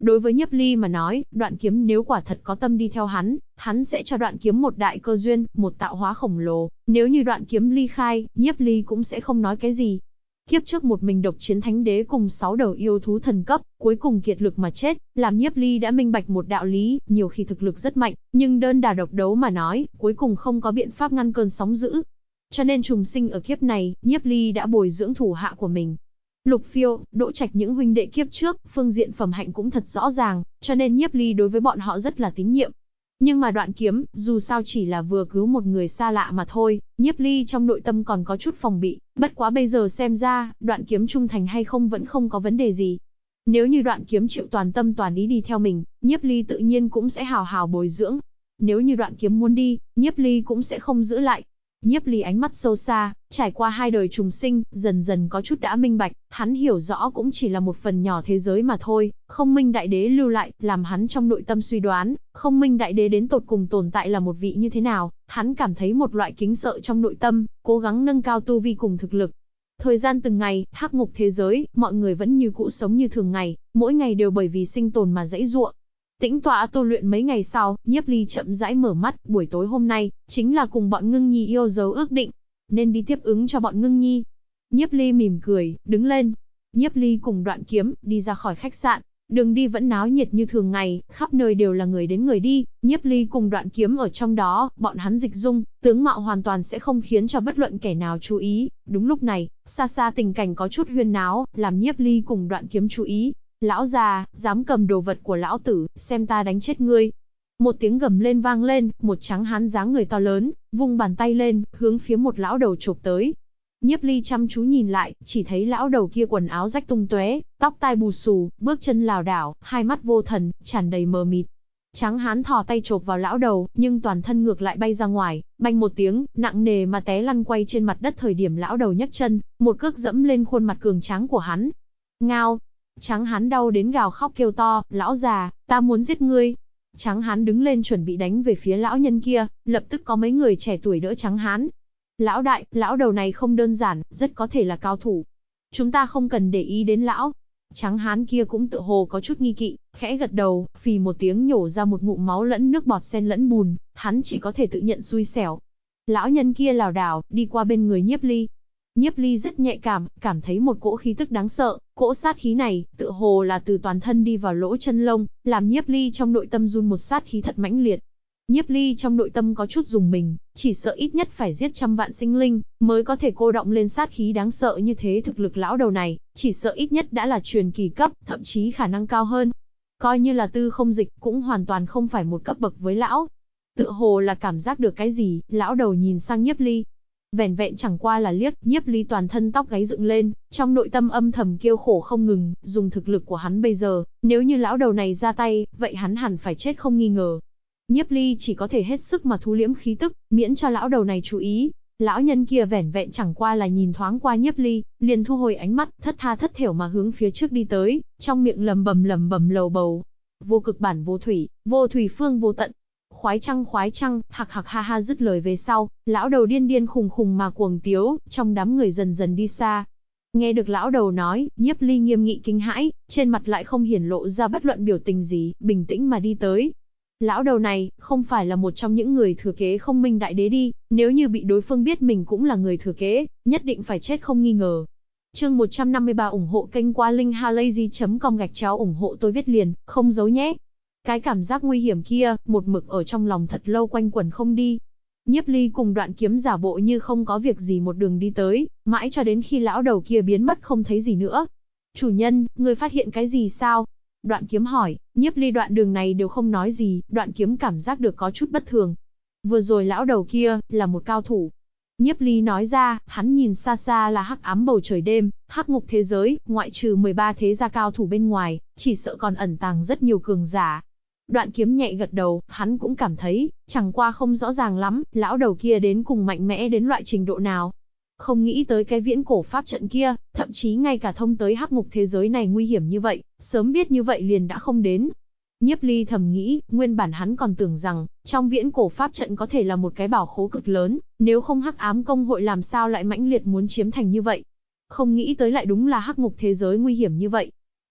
Đối với Nhiếp Ly mà nói, Đoạn Kiếm nếu quả thật có tâm đi theo hắn sẽ cho Đoạn Kiếm một đại cơ duyên, một tạo hóa khổng lồ. Nếu như Đoạn Kiếm ly khai, Nhiếp Ly cũng sẽ không nói cái gì. Kiếp trước một mình độc chiến Thánh Đế cùng 6 đầu yêu thú thần cấp, cuối cùng kiệt lực mà chết, làm Nhiếp Ly đã minh bạch một đạo lý, nhiều khi thực lực rất mạnh, nhưng đơn đả độc đấu mà nói, cuối cùng không có biện pháp ngăn cơn sóng dữ. Cho nên trùng sinh ở kiếp này, Nhiếp Ly đã bồi dưỡng thủ hạ của mình. Lục Phiêu, Đỗ Trạch những huynh đệ kiếp trước, phương diện phẩm hạnh cũng thật rõ ràng, cho nên Nhiếp Ly đối với bọn họ rất là tín nhiệm. Nhưng mà Đoạn Kiếm, dù sao chỉ là vừa cứu một người xa lạ mà thôi, Nhiếp Ly trong nội tâm còn có chút phòng bị, bất quá bây giờ xem ra, Đoạn Kiếm trung thành hay không vẫn không có vấn đề gì. Nếu như Đoạn Kiếm chịu toàn tâm toàn ý đi theo mình, Nhiếp Ly tự nhiên cũng sẽ hào hào bồi dưỡng. Nếu như Đoạn Kiếm muốn đi, Nhiếp Ly cũng sẽ không giữ lại. Nhiếp Ly ánh mắt sâu xa, trải qua 2 đời trùng sinh, dần dần có chút đã minh bạch, hắn hiểu rõ cũng chỉ là một phần nhỏ thế giới mà thôi, Không Minh Đại Đế lưu lại, làm hắn trong nội tâm suy đoán, Không Minh Đại Đế đến tột cùng tồn tại là một vị như thế nào, hắn cảm thấy một loại kính sợ trong nội tâm, cố gắng nâng cao tu vi cùng thực lực. Thời gian từng ngày, hắc ngục thế giới, mọi người vẫn như cũ sống như thường ngày, mỗi ngày đều bởi vì sinh tồn mà giãy giụa. Tĩnh tọa tu luyện mấy ngày sau, Nhiếp Ly chậm rãi mở mắt, buổi tối hôm nay, chính là cùng bọn Ngưng Nhi yêu dấu ước định, nên đi tiếp ứng cho bọn Ngưng Nhi. Nhiếp Ly mỉm cười, đứng lên. Nhiếp Ly cùng Đoạn Kiếm, đi ra khỏi khách sạn, đường đi vẫn náo nhiệt như thường ngày, khắp nơi đều là người đến người đi, Nhiếp Ly cùng Đoạn Kiếm ở trong đó, bọn hắn dịch dung, tướng mạo hoàn toàn sẽ không khiến cho bất luận kẻ nào chú ý. Đúng lúc này, xa xa tình cảnh có chút huyên náo, làm Nhiếp Ly cùng Đoạn Kiếm chú ý. Lão già, dám cầm đồ vật của lão tử, xem ta đánh chết ngươi. Một tiếng gầm lên vang lên, một trắng hán dáng người to lớn, vung bàn tay lên, hướng phía một lão đầu chộp tới. Nhiếp Ly chăm chú nhìn lại, chỉ thấy lão đầu kia quần áo rách tung tóe, tóc tai bù xù, bước chân lảo đảo, hai mắt vô thần, tràn đầy mờ mịt. Trắng hán thò tay chộp vào lão đầu, nhưng toàn thân ngược lại bay ra ngoài, bành một tiếng, nặng nề mà té lăn quay trên mặt đất. Thời điểm lão đầu nhấc chân, một cước dẫm lên khuôn mặt cường tráng của hắn. Ngao! Trắng hán đau đến gào khóc kêu to, lão già, ta muốn giết ngươi. Trắng hán đứng lên chuẩn bị đánh về phía lão nhân kia, lập tức có mấy người trẻ tuổi đỡ trắng hán. Lão đại, lão đầu này không đơn giản, rất có thể là cao thủ. Chúng ta không cần để ý đến lão. Trắng hán kia cũng tựa hồ có chút nghi kỵ, khẽ gật đầu, phì một tiếng nhổ ra một ngụm máu lẫn nước bọt xen lẫn bùn, hắn chỉ có thể tự nhận xui xẻo. Lão nhân kia lảo đảo, đi qua bên người Nhiếp Ly. Nhiếp Ly rất nhạy cảm thấy một cỗ khí tức đáng sợ, cỗ sát khí này, tựa hồ là từ toàn thân đi vào lỗ chân lông, làm Nhiếp Ly trong nội tâm run một sát khí thật mãnh liệt. Nhiếp Ly trong nội tâm có chút rùng mình, chỉ sợ ít nhất phải giết trăm vạn sinh linh, mới có thể cô đọng lên sát khí đáng sợ như thế. Thực lực lão đầu này, chỉ sợ ít nhất đã là truyền kỳ cấp, thậm chí khả năng cao hơn. Coi như là Tư Không Dịch, cũng hoàn toàn không phải một cấp bậc với lão. Tựa hồ là cảm giác được cái gì, lão đầu nhìn sang Nhiếp Ly. Vẻn vẹn chẳng qua là liếc, Nhiếp Ly toàn thân tóc gáy dựng lên, trong nội tâm âm thầm kêu khổ không ngừng, dùng thực lực của hắn bây giờ, nếu như lão đầu này ra tay, vậy hắn hẳn phải chết không nghi ngờ. Nhiếp Ly chỉ có thể hết sức mà thu liễm khí tức, miễn cho lão đầu này chú ý. Lão nhân kia vẻn vẹn chẳng qua là nhìn thoáng qua Nhiếp Ly, liền thu hồi ánh mắt, thất tha thất thểu mà hướng phía trước đi tới, trong miệng lầm bầm lầu bầu. Vô cực bản vô thủy phương vô tận. Khoái trăng, hạc hạc ha ha. Dứt lời về sau, lão đầu điên khùng mà cuồng tiếu, trong đám người dần dần đi xa. Nghe được lão đầu nói, Nhiếp Ly nghiêm nghị kinh hãi, trên mặt lại không hiển lộ ra bất luận biểu tình gì, bình tĩnh mà đi tới. Lão đầu này, không phải là một trong những người thừa kế Không Minh Đại Đế đi, nếu như bị đối phương biết mình cũng là người thừa kế, nhất định phải chết không nghi ngờ. Chương 153 ủng hộ kênh qua linkhalazy.com ủng hộ tôi viết liền, không giấu nhé. Cái cảm giác nguy hiểm kia, một mực ở trong lòng thật lâu quanh quẩn không đi. Nhiếp Ly cùng Đoạn Kiếm giả bộ như không có việc gì một đường đi tới, mãi cho đến khi lão đầu kia biến mất không thấy gì nữa. Chủ nhân, người phát hiện cái gì sao? Đoạn Kiếm hỏi. Nhiếp Ly đoạn đường này đều không nói gì, Đoạn Kiếm cảm giác được có chút bất thường. Vừa rồi lão đầu kia, là một cao thủ. Nhiếp Ly nói ra, hắn nhìn xa xa là hắc ám bầu trời đêm, hắc ngục thế giới, ngoại trừ 13 thế gia cao thủ bên ngoài, chỉ sợ còn ẩn tàng rất nhiều cường giả. Đoạn Kiếm nhẹ gật đầu, hắn cũng cảm thấy, chẳng qua không rõ ràng lắm, lão đầu kia đến cùng mạnh mẽ đến loại trình độ nào. Không nghĩ tới cái viễn cổ pháp trận kia, thậm chí ngay cả thông tới hắc ngục thế giới này nguy hiểm như vậy, sớm biết như vậy liền đã không đến. Nhiếp Ly thầm nghĩ, nguyên bản hắn còn tưởng rằng, trong viễn cổ pháp trận có thể là một cái bảo khố cực lớn, nếu không hắc ám công hội làm sao lại mãnh liệt muốn chiếm thành như vậy. Không nghĩ tới lại đúng là hắc ngục thế giới nguy hiểm như vậy.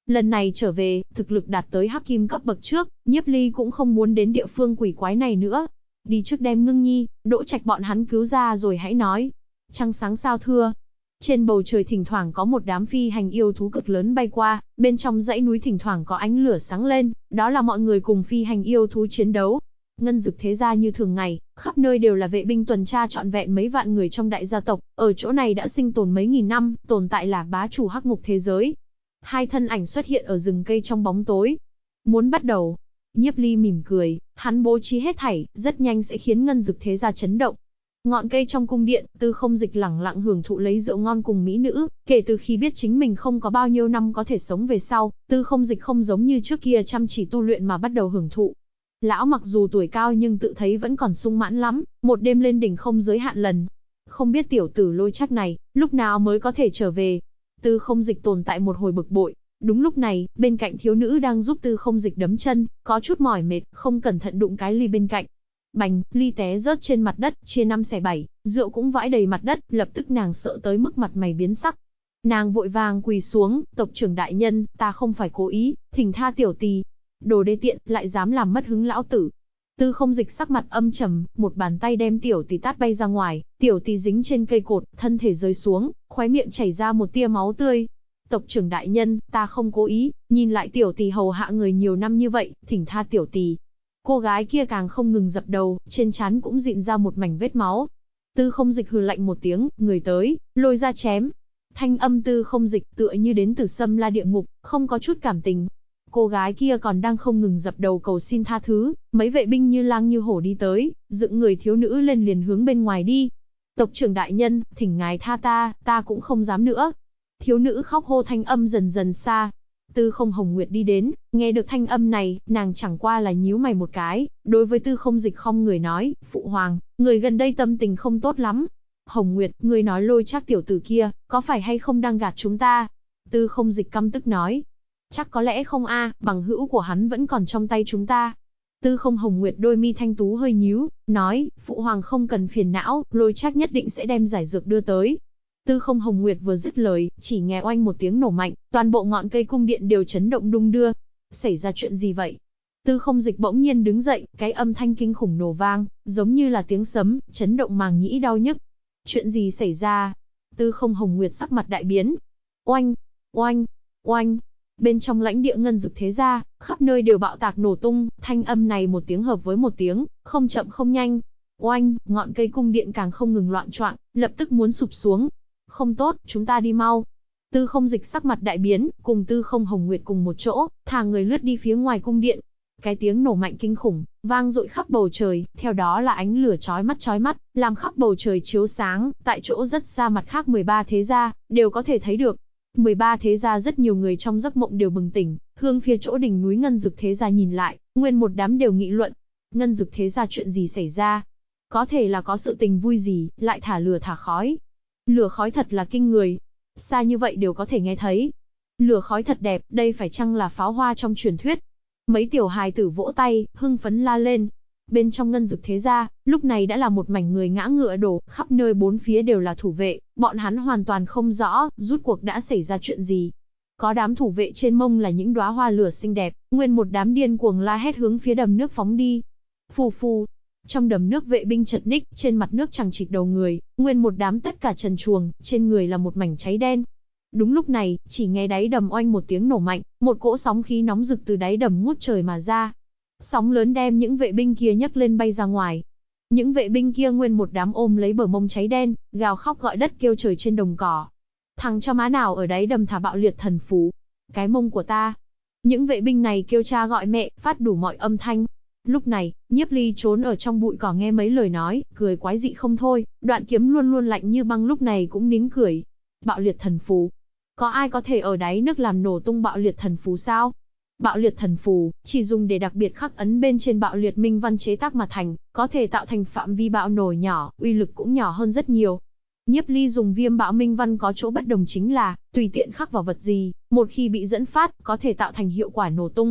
Lần này trở về, thực lực đạt tới hắc kim cấp bậc trước, Nhiếp Ly cũng không muốn đến địa phương quỷ quái này nữa. Đi trước đem Ngưng Nhi, Đỗ Trạch bọn hắn cứu ra rồi hãy nói. Trăng sáng sao thưa. Trên bầu trời thỉnh thoảng có một đám phi hành yêu thú cực lớn bay qua, bên trong dãy núi thỉnh thoảng có ánh lửa sáng lên, đó là mọi người cùng phi hành yêu thú chiến đấu. Ngân Dực thế gia như thường ngày, khắp nơi đều là vệ binh tuần tra trọn vẹn mấy vạn người trong đại gia tộc, ở chỗ này đã sinh tồn mấy nghìn năm, tồn tại là bá chủ hắc ngục thế giới. Hai thân ảnh xuất hiện ở rừng cây trong bóng tối. Muốn bắt đầu. Nhiếp Ly mỉm cười, hắn bố trí hết thảy, rất nhanh sẽ khiến Ngân Dực thế gia chấn động. Ngọn cây trong cung điện, Tư Không Dịch lẳng lặng hưởng thụ lấy rượu ngon cùng mỹ nữ, kể từ khi biết chính mình không có bao nhiêu năm có thể sống về sau, Tư Không Dịch không giống như trước kia chăm chỉ tu luyện mà bắt đầu hưởng thụ. Lão mặc dù tuổi cao nhưng tự thấy vẫn còn sung mãn lắm, một đêm lên đỉnh không giới hạn lần. Không biết tiểu tử Lôi Trác này, lúc nào mới có thể trở về. Tư Không Dịch tồn tại một hồi bực bội. Đúng lúc này, bên cạnh thiếu nữ đang giúp Tư Không Dịch đấm chân, có chút mỏi mệt, không cẩn thận đụng cái ly bên cạnh. Bành, ly té rớt trên mặt đất, chia 5 xẻ 7, rượu cũng vãi đầy mặt đất, lập tức nàng sợ tới mức mặt mày biến sắc. Nàng vội vàng quỳ xuống, tộc trưởng đại nhân, ta không phải cố ý, thỉnh tha tiểu tỳ. Đồ đê tiện, lại dám làm mất hứng lão tử. Tư Không Dịch sắc mặt âm trầm, một bàn tay đem tiểu tỳ tát bay ra ngoài, tiểu tỳ dính trên cây cột, thân thể rơi xuống, khóe miệng chảy ra một tia máu tươi. Tộc trưởng đại nhân, ta không cố ý, nhìn lại tiểu tỳ hầu hạ người nhiều năm như vậy, thỉnh tha tiểu tỳ. Cô gái kia càng không ngừng dập đầu, trên trán cũng dịn ra một mảnh vết máu. Tư Không Dịch hừ lạnh một tiếng, người tới, lôi ra chém. Thanh âm Tư Không Dịch tựa như đến từ Xâm La địa ngục, không có chút cảm tình. Cô gái kia còn đang không ngừng dập đầu cầu xin tha thứ, mấy vệ binh như lang như hổ đi tới, dựng người thiếu nữ lên liền hướng bên ngoài đi. Tộc trưởng đại nhân, thỉnh ngài tha ta, ta cũng không dám nữa. Thiếu nữ khóc hô thanh âm dần dần xa. Tư Không Hồng Nguyệt đi đến, nghe được thanh âm này, nàng chẳng qua là nhíu mày một cái, đối với Tư Không Dịch không người nói, phụ hoàng, người gần đây tâm tình không tốt lắm. Hồng Nguyệt, người nói Lôi Trác tiểu tử kia, có phải hay không đang gạt chúng ta? Tư Không Dịch căm tức nói. Chắc có lẽ không a, bằng hữu của hắn vẫn còn trong tay chúng ta. Tư Không Hồng Nguyệt đôi mi thanh tú hơi nhíu, nói, phụ hoàng không cần phiền não, Lôi Trác nhất định sẽ đem giải dược đưa tới. Tư Không Hồng Nguyệt vừa dứt lời, chỉ nghe oanh một tiếng nổ mạnh, toàn bộ ngọn cây cung điện đều chấn động đung đưa. Xảy ra chuyện gì vậy? Tư Không Dịch bỗng nhiên đứng dậy, cái âm thanh kinh khủng nổ vang, giống như là tiếng sấm, chấn động màng nhĩ đau nhức. Chuyện gì xảy ra? Tư Không Hồng Nguyệt sắc mặt đại biến. Oanh, oanh, oanh. Bên trong lãnh địa Ngân Dực thế gia, khắp nơi đều bạo tạc nổ tung, thanh âm này một tiếng hợp với một tiếng, không chậm không nhanh. Oanh, ngọn cây cung điện càng không ngừng loạn choạng, lập tức muốn sụp xuống. Không tốt, chúng ta đi mau. Tư Không Dịch sắc mặt đại biến, cùng Tư Không Hồng Nguyệt cùng một chỗ, thả người lướt đi phía ngoài cung điện. Cái tiếng nổ mạnh kinh khủng, vang dội khắp bầu trời, theo đó là ánh lửa chói mắt, làm khắp bầu trời chiếu sáng, tại chỗ rất xa mặt khác 13 thế gia, đều có thể thấy được. 13 thế gia rất nhiều người trong giấc mộng đều bừng tỉnh, hướng phía chỗ đỉnh núi Ngân Dực thế gia nhìn lại, nguyên một đám đều nghị luận. Ngân Dực thế gia chuyện gì xảy ra? Có thể là có sự tình vui gì, lại thả lửa thả khói. Lửa khói thật là kinh người. Xa như vậy đều có thể nghe thấy. Lửa khói thật đẹp, đây phải chăng là pháo hoa trong truyền thuyết? Mấy tiểu hài tử vỗ tay, hưng phấn la lên. Bên trong Ngân Dực thế gia, lúc này đã là một mảnh người ngã ngựa đổ, khắp nơi bốn phía đều là thủ vệ, bọn hắn hoàn toàn không rõ, rút cuộc đã xảy ra chuyện gì. Có đám thủ vệ trên mông là những đóa hoa lửa xinh đẹp, nguyên một đám điên cuồng la hét hướng phía đầm nước phóng đi. Phù phù. Trong đầm nước vệ binh chật ních, trên mặt nước chằng chịt đầu người, nguyên một đám tất cả trần truồng, trên người là một mảnh cháy đen. Đúng lúc này, chỉ nghe đáy đầm oanh một tiếng nổ mạnh, một cỗ sóng khí nóng rực từ đáy đầm ngút trời mà ra. Sóng lớn đem những vệ binh kia nhấc lên bay ra ngoài. Những vệ binh kia nguyên một đám ôm lấy bờ mông cháy đen, gào khóc gọi đất kêu trời trên đồng cỏ. Thằng cho má nào ở đáy đầm thả bạo liệt thần phú. Cái mông của ta. Những vệ binh này kêu cha gọi mẹ, phát đủ mọi âm thanh. Lúc này, Nhiếp Ly trốn ở trong bụi cỏ nghe mấy lời nói, cười quái dị không thôi, đoạn kiếm luôn luôn lạnh như băng lúc này cũng nín cười. Bạo liệt thần phù. Có ai có thể ở đáy nước làm nổ tung bạo liệt thần phù sao? Bạo liệt thần phù, chỉ dùng để đặc biệt khắc ấn bên trên bạo liệt minh văn chế tác mà thành, có thể tạo thành phạm vi bạo nổ nhỏ, uy lực cũng nhỏ hơn rất nhiều. Nhiếp Ly dùng viêm bạo minh văn có chỗ bất đồng chính là, tùy tiện khắc vào vật gì, một khi bị dẫn phát, có thể tạo thành hiệu quả nổ tung.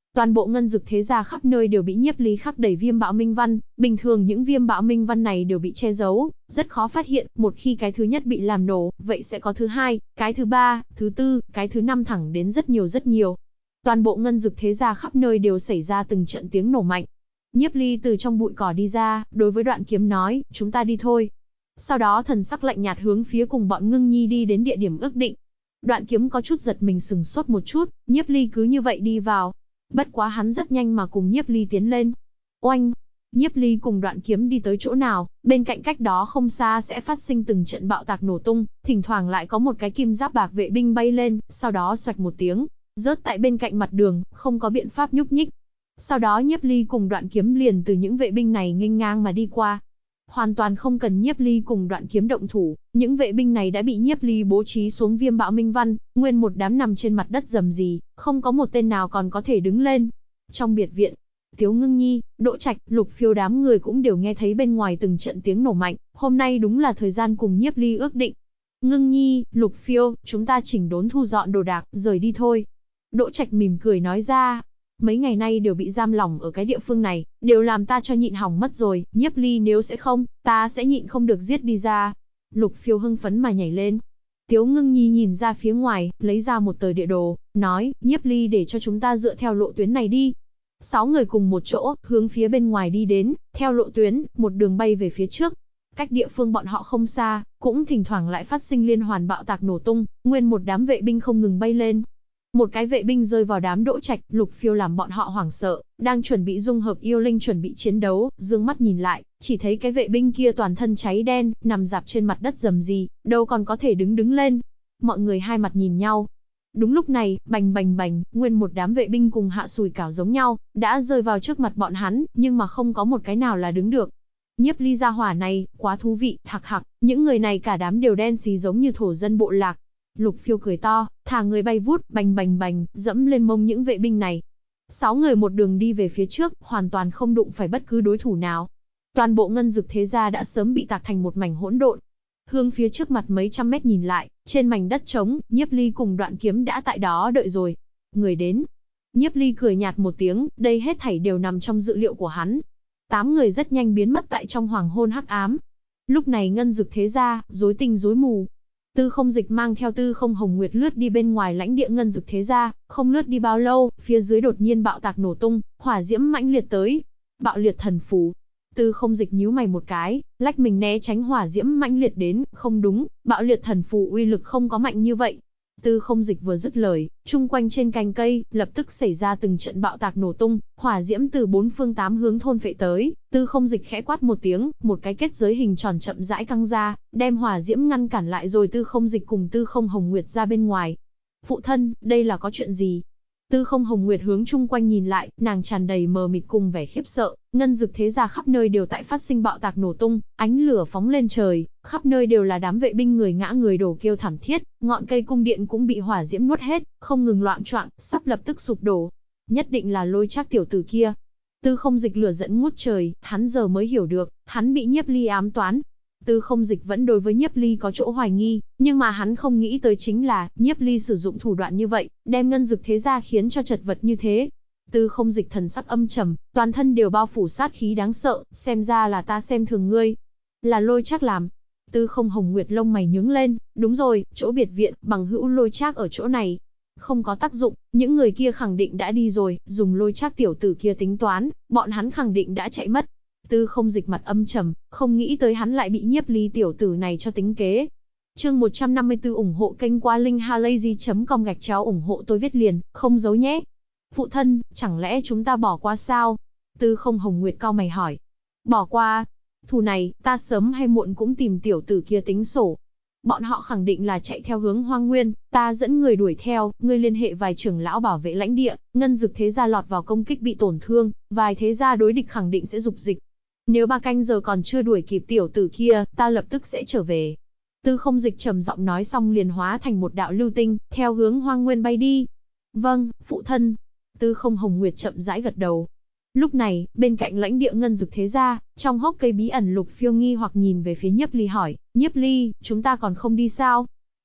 Toàn bộ ngân dực thế gia khắp nơi đều bị Nhiếp Ly khắc đầy viêm bạo minh văn, bình thường những viêm bạo minh văn này đều bị che giấu, rất khó phát hiện, một khi cái thứ nhất bị làm nổ, vậy sẽ có thứ hai, cái thứ ba, thứ tư, cái thứ năm thẳng đến rất nhiều rất nhiều. Toàn bộ ngân dực thế gia khắp nơi đều xảy ra từng trận tiếng nổ mạnh. Nhiếp Ly từ trong bụi cỏ đi ra, đối với Đoạn Kiếm nói, chúng ta đi thôi. Sau đó thần sắc lạnh nhạt hướng phía cùng bọn Ngưng Nhi đi đến địa điểm ước định. Đoạn Kiếm có chút giật mình sừng sốt một chút, Nhiếp Ly cứ như vậy đi vào. Bất quá hắn rất nhanh mà cùng Nhiếp Ly tiến lên. Oanh! Nhiếp Ly cùng Đoạn Kiếm đi tới chỗ nào, bên cạnh cách đó không xa sẽ phát sinh từng trận bạo tạc nổ tung, thỉnh thoảng lại có một cái kim giáp bạc vệ binh bay lên, sau đó xoạch một tiếng, rớt tại bên cạnh mặt đường, không có biện pháp nhúc nhích. Sau đó Nhiếp Ly cùng Đoạn Kiếm liền từ những vệ binh này nghênh ngang mà đi qua. Hoàn toàn không cần Nhiếp Ly cùng Đoạn Kiếm động thủ, những vệ binh này đã bị Nhiếp Ly bố trí xuống viêm bạo minh văn, nguyên một đám nằm trên mặt đất rầm rì, không có một tên nào còn có thể đứng lên. Trong biệt viện, Tiếu Ngưng Nhi, Đỗ Trạch, Lục Phiêu đám người cũng đều nghe thấy bên ngoài từng trận tiếng nổ mạnh, hôm nay đúng là thời gian cùng Nhiếp Ly ước định. Ngưng Nhi, Lục Phiêu, chúng ta chỉnh đốn thu dọn đồ đạc, rời đi thôi. Đỗ Trạch mỉm cười nói ra. Mấy ngày nay đều bị giam lỏng ở cái địa phương này, đều làm ta cho nhịn hỏng mất rồi, Nhiếp Ly nếu sẽ không, ta sẽ nhịn không được giết đi ra. Lục Phiêu hưng phấn mà nhảy lên. Tiếu Ngưng Nhi nhìn ra phía ngoài, lấy ra một tờ địa đồ, nói, Nhiếp Ly để cho chúng ta dựa theo lộ tuyến này đi. 6 người cùng một chỗ, hướng phía bên ngoài đi đến, theo lộ tuyến, một đường bay về phía trước. Cách địa phương bọn họ không xa, cũng thỉnh thoảng lại phát sinh liên hoàn bạo tạc nổ tung, nguyên một đám vệ binh không ngừng bay lên. Một cái vệ binh rơi vào đám Đỗ Trạch, Lục Phiêu làm bọn họ hoảng sợ, đang chuẩn bị dung hợp yêu linh chuẩn bị chiến đấu, dương mắt nhìn lại, chỉ thấy cái vệ binh kia toàn thân cháy đen, nằm rạp trên mặt đất rầm rì, đâu còn có thể đứng lên. Mọi người hai mặt nhìn nhau. Đúng lúc này, bành bành bành, nguyên một đám vệ binh cùng hạ sùi cảo giống nhau, đã rơi vào trước mặt bọn hắn, nhưng mà không có một cái nào là đứng được. Nhiếp Ly gia hỏa này, quá thú vị, hặc hặc, những người này cả đám đều đen xì giống như thổ dân bộ lạc. Lục Phiêu cười to, thả người bay vút, bành bành bành, dẫm lên mông những vệ binh này. 6 người một đường đi về phía trước, hoàn toàn không đụng phải bất cứ đối thủ nào. Toàn bộ ngân dực thế gia đã sớm bị tạc thành một mảnh hỗn độn. Hướng phía trước mặt mấy trăm mét nhìn lại, trên mảnh đất trống, Nhiếp Ly cùng Đoạn Kiếm đã tại đó đợi rồi. Người đến. Nhiếp Ly cười nhạt một tiếng, đây hết thảy đều nằm trong dự liệu của hắn. 8 người rất nhanh biến mất tại trong hoàng hôn hắc ám. Lúc này ngân dực thế gia, rối tinh rối mù. Tư Không Dịch mang theo Tư Không Hồng Nguyệt lướt đi bên ngoài lãnh địa ngân dực thế gia, không lướt đi bao lâu, phía dưới đột nhiên bạo tạc nổ tung, hỏa diễm mãnh liệt tới. Bạo liệt thần phù. Tư Không Dịch nhíu mày một cái, lách mình né tránh hỏa diễm mãnh liệt đến, không đúng, bạo liệt thần phù uy lực không có mạnh như vậy. Tư Không Dịch vừa dứt lời, chung quanh trên cành cây, lập tức xảy ra từng trận bạo tạc nổ tung, hỏa diễm từ 4 phương 8 hướng thôn phệ tới. Tư Không Dịch khẽ quát một tiếng, một cái kết giới hình tròn chậm rãi căng ra, đem hỏa diễm ngăn cản lại rồi Tư Không Dịch cùng Tư Không Hồng Nguyệt ra bên ngoài. Phụ thân, đây là có chuyện gì? Tư Không Hồng Nguyệt hướng chung quanh nhìn lại, nàng tràn đầy mờ mịt cùng vẻ khiếp sợ, ngân dực thế gia khắp nơi đều tại phát sinh bạo tạc nổ tung, ánh lửa phóng lên trời, khắp nơi đều là đám vệ binh người ngã người đổ kêu thảm thiết, ngọn cây cung điện cũng bị hỏa diễm nuốt hết, không ngừng loạng choạng, sắp lập tức sụp đổ. Nhất định là Lôi Trác tiểu tử kia. Tư Không Dịch lửa giận ngút trời, hắn giờ mới hiểu được, hắn bị Nhiếp Ly ám toán. Tư Không Dịch vẫn đối với Nhiếp Ly có chỗ hoài nghi, nhưng mà hắn không nghĩ tới chính là, Nhiếp Ly sử dụng thủ đoạn như vậy, đem ngân dực thế gia khiến cho chật vật như thế. Tư Không Dịch thần sắc âm trầm, toàn thân đều bao phủ sát khí đáng sợ, xem ra là ta xem thường ngươi. Là Lôi Trác làm. Tư Không Hồng Nguyệt lông mày nhướng lên, đúng rồi, chỗ biệt viện, bằng hữu Lôi Trác ở chỗ này. Không có tác dụng, những người kia khẳng định đã đi rồi, dùng Lôi Trác tiểu tử kia tính toán, bọn hắn khẳng định đã chạy mất. Tư Không Dịch mặt âm trầm, không nghĩ tới hắn lại bị Nhiếp Ly tiểu tử này cho tính kế. Chương 154 ủng hộ kênh qua linkhalazy.com ủng hộ tôi viết liền, không giấu nhé. Phụ thân, chẳng lẽ chúng ta bỏ qua sao? Tư Không Hồng Nguyệt cau mày hỏi. Bỏ qua? Thù này, ta sớm hay muộn cũng tìm tiểu tử kia tính sổ. Bọn họ khẳng định là chạy theo hướng Hoang Nguyên, ta dẫn người đuổi theo, ngươi liên hệ vài trưởng lão bảo vệ lãnh địa, ngân dực thế gia lọt vào công kích bị tổn thương, vài thế gia đối địch khẳng định sẽ dục dịch. Nếu 3 canh giờ còn chưa đuổi kịp tiểu tử kia, ta lập tức sẽ trở về. Tư Không Dịch trầm giọng nói xong liền hóa thành một đạo lưu tinh, theo hướng Hoang Nguyên bay đi. Vâng, phụ thân. Tư Không Hồng Nguyệt chậm rãi gật đầu. Lúc này, bên cạnh lãnh địa ngân dực thế gia, trong hốc cây bí ẩn Lục Phiêu nghi hoặc nhìn về phía Nhiếp Ly hỏi, Nhiếp Ly, chúng ta còn không đi sao?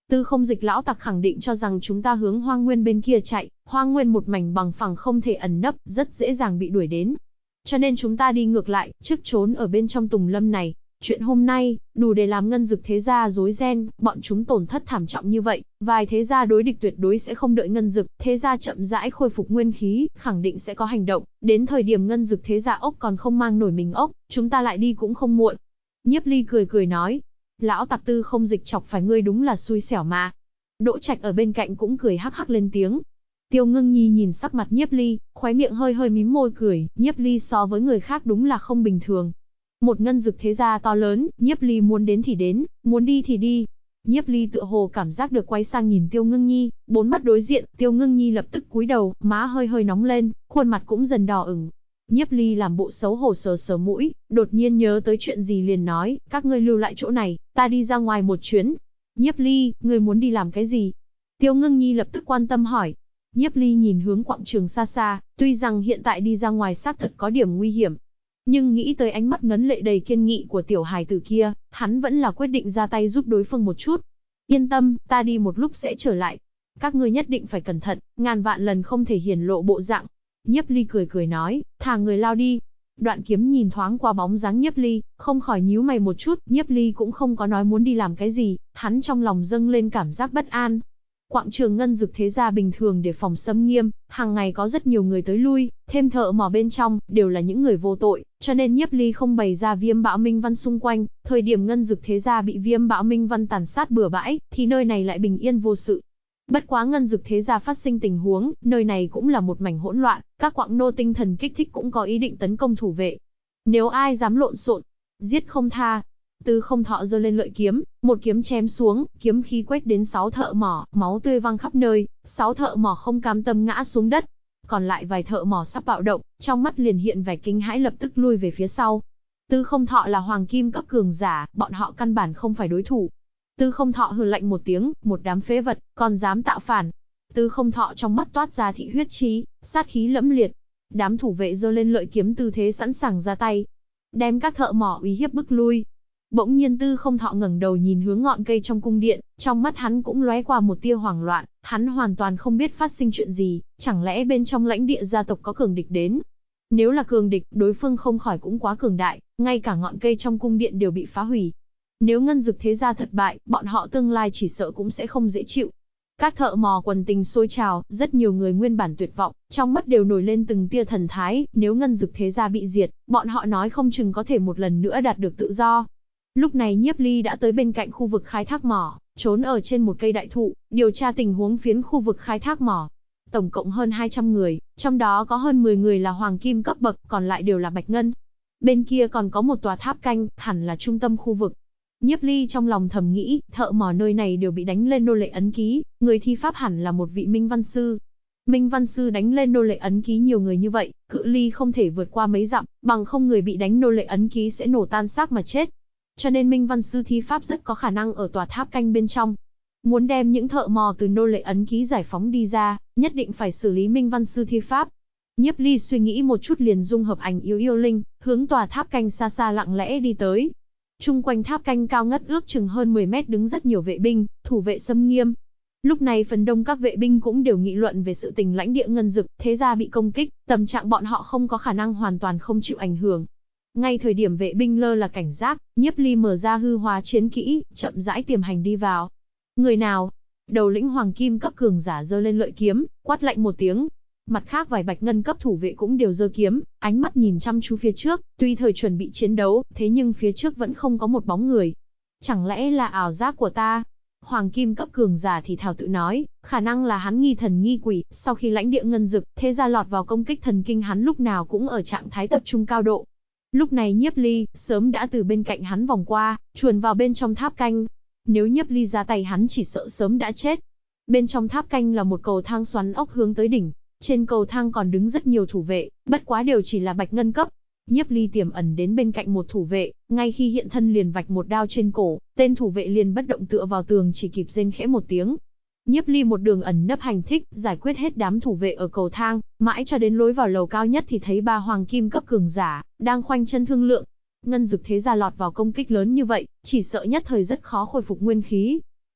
Tư Không Dịch lão tặc khẳng định cho rằng chúng ta hướng Hoang Nguyên bên kia chạy, Hoang Nguyên một mảnh bằng phẳng không thể ẩn nấp, rất dễ dàng bị đuổi đến. Cho nên chúng ta đi ngược lại, trước trốn ở bên trong tùng lâm này. Chuyện hôm nay, đủ để làm Ngân Dực thế gia rối ren, bọn chúng tổn thất thảm trọng như vậy, vài thế gia đối địch tuyệt đối sẽ không đợi Ngân Dực thế gia chậm rãi khôi phục nguyên khí, khẳng định sẽ có hành động, đến thời điểm Ngân Dực thế gia ốc còn không mang nổi mình ốc, chúng ta lại đi cũng không muộn. Nhiếp Ly cười cười nói, lão tặc Tư Không Dịch chọc phải ngươi đúng là xui xẻo mà. Đỗ Trạch ở bên cạnh cũng cười hắc hắc lên tiếng. Tiêu Ngưng Nhi nhìn sắc mặt Nhiếp Ly, khóe miệng hơi hơi mím môi cười, Nhiếp Ly so với người khác đúng là không bình thường. Một Ngân Dực thế gia to lớn, Nhiếp Ly muốn đến thì đến, muốn đi thì đi. Nhiếp Ly tựa hồ cảm giác được quay sang nhìn Tiêu Ngưng Nhi, bốn mắt đối diện, Tiêu Ngưng Nhi lập tức cúi đầu, má hơi hơi nóng lên, khuôn mặt cũng dần đỏ ửng. Nhiếp Ly làm bộ xấu hổ sờ sờ mũi, đột nhiên nhớ tới chuyện gì liền nói, các ngươi lưu lại chỗ này, ta đi ra ngoài một chuyến. Nhiếp Ly, ngươi muốn đi làm cái gì? Tiêu Ngưng Nhi lập tức quan tâm hỏi. Nhiếp Ly nhìn hướng quảng trường xa xa, tuy rằng hiện tại đi ra ngoài xác thật có điểm nguy hiểm, nhưng nghĩ tới ánh mắt ngấn lệ đầy kiên nghị của tiểu hài tử kia, hắn vẫn là quyết định ra tay giúp đối phương một chút. Yên tâm, ta đi một lúc sẽ trở lại. Các ngươi nhất định phải cẩn thận, ngàn vạn lần không thể hiển lộ bộ dạng. Nhiếp Ly cười cười nói, thả người lao đi. Đoạn Kiếm nhìn thoáng qua bóng dáng Nhiếp Ly, không khỏi nhíu mày một chút, Nhiếp Ly cũng không có nói muốn đi làm cái gì, hắn trong lòng dâng lên cảm giác bất an. Quảng trường Ngân Dực thế gia bình thường để phòng xâm nghiêm, hàng ngày có rất nhiều người tới lui, thêm thợ mỏ bên trong, đều là những người vô tội, cho nên Nhiếp Ly không bày ra Viêm Bạo Minh Văn xung quanh, thời điểm Ngân Dực thế gia bị Viêm Bạo Minh Văn tàn sát bừa bãi, thì nơi này lại bình yên vô sự. Bất quá Ngân Dực thế gia phát sinh tình huống, nơi này cũng là một mảnh hỗn loạn, các quặng nô tinh thần kích thích cũng có ý định tấn công thủ vệ. Nếu ai dám lộn xộn, giết không tha. Tư Không Thọ giơ lên lợi kiếm, một kiếm chém xuống, kiếm khí quét đến 6 thợ mỏ, máu tươi văng khắp nơi, 6 thợ mỏ không cam tâm ngã xuống đất. Còn lại vài thợ mỏ sắp bạo động, trong mắt liền hiện vẻ kinh hãi lập tức lui về phía sau. Tư Không Thọ là hoàng kim cấp cường giả, bọn họ căn bản không phải đối thủ. Tư Không Thọ hừ lạnh một tiếng, một đám phế vật, còn dám tạo phản. Tư Không Thọ trong mắt toát ra thị huyết chí, sát khí lẫm liệt. Đám thủ vệ giơ lên lợi kiếm tư thế sẵn sàng ra tay, đem các thợ mỏ uy hiếp bức lui. Bỗng nhiên Tư Không Thọ ngẩng đầu nhìn hướng ngọn cây trong cung điện, trong mắt hắn cũng lóe qua một tia hoảng loạn, hắn hoàn toàn không biết phát sinh chuyện gì, chẳng lẽ bên trong lãnh địa gia tộc có cường địch đến? Nếu là cường địch, đối phương không khỏi cũng quá cường đại, ngay cả ngọn cây trong cung điện đều bị phá hủy. Nếu Ngân Dực thế gia thất bại, bọn họ tương lai chỉ sợ cũng sẽ không dễ chịu. Các thợ mỏ quần tình sôi trào, rất nhiều người nguyên bản tuyệt vọng, trong mắt đều nổi lên từng tia thần thái, nếu Ngân Dực thế gia bị diệt, bọn họ nói không chừng có thể một lần nữa đạt được tự do. Lúc này Nhiếp Ly đã tới bên cạnh khu vực khai thác mỏ, trốn ở trên một cây đại thụ, điều tra tình huống phiến khu vực khai thác mỏ. Tổng cộng hơn 200 người, trong đó có hơn 10 người là hoàng kim cấp bậc, còn lại đều là bạch ngân. Bên kia còn có một tòa tháp canh, hẳn là trung tâm khu vực. Nhiếp Ly trong lòng thầm nghĩ, thợ mỏ nơi này đều bị đánh lên nô lệ ấn ký, người thi pháp hẳn là một vị Minh Văn Sư. Minh Văn Sư đánh lên nô lệ ấn ký nhiều người như vậy, cự ly không thể vượt qua mấy dặm, bằng không người bị đánh nô lệ ấn ký sẽ nổ tan xác mà chết. Cho nên Minh Văn Sư thi pháp rất có khả năng ở tòa tháp canh bên trong. Muốn đem những thợ mỏ từ nô lệ ấn ký giải phóng đi ra, nhất định phải xử lý Minh Văn Sư thi pháp. Nhiếp Ly suy nghĩ một chút liền dung hợp ảnh yếu yêu linh, hướng tòa tháp canh xa xa lặng lẽ đi tới. Chung quanh tháp canh cao ngất ước chừng hơn 10 mét đứng rất nhiều vệ binh, thủ vệ xâm nghiêm. Lúc này phần đông các vệ binh cũng đều nghị luận về sự tình lãnh địa Ngân Dực thế gia bị công kích, tâm trạng bọn họ không có khả năng hoàn toàn không chịu ảnh hưởng. Ngay thời điểm vệ binh lơ là cảnh giác, Nhiếp Ly mở ra hư hóa chiến kỹ, chậm rãi tiềm hành đi vào. Người nào? Đầu lĩnh hoàng kim cấp cường giả giơ lên lợi kiếm, quát lạnh một tiếng. Mặt khác vài bạch ngân cấp thủ vệ cũng đều giơ kiếm, ánh mắt nhìn chăm chú phía trước, tuy thời chuẩn bị chiến đấu, thế nhưng phía trước vẫn không có một bóng người. Chẳng lẽ là ảo giác của ta? Hoàng kim cấp cường giả thì thào tự nói, khả năng là hắn nghi thần nghi quỷ, sau khi lãnh địa Ngân Dực, thế gia lọt vào công kích thần kinh hắn lúc nào cũng ở trạng thái tập trung cao độ. Lúc này Nhiếp Ly, sớm đã từ bên cạnh hắn vòng qua, chuồn vào bên trong tháp canh. Nếu Nhiếp Ly ra tay hắn chỉ sợ sớm đã chết. Bên trong tháp canh là một cầu thang xoắn ốc hướng tới đỉnh. Trên cầu thang còn đứng rất nhiều thủ vệ, bất quá đều chỉ là bạch ngân cấp. Nhiếp Ly tiềm ẩn đến bên cạnh một thủ vệ, ngay khi hiện thân liền vạch một đao trên cổ, tên thủ vệ liền bất động tựa vào tường chỉ kịp rên khẽ một tiếng. Nhiếp Ly một đường ẩn nấp hành thích, giải quyết hết đám thủ vệ ở cầu thang, mãi cho đến lối vào lầu cao nhất thì thấy ba hoàng kim cấp cường giả, đang khoanh chân thương lượng. Ngân Dực thế gia lọt vào công kích lớn như vậy, chỉ sợ nhất thời rất khó khôi phục nguyên khí.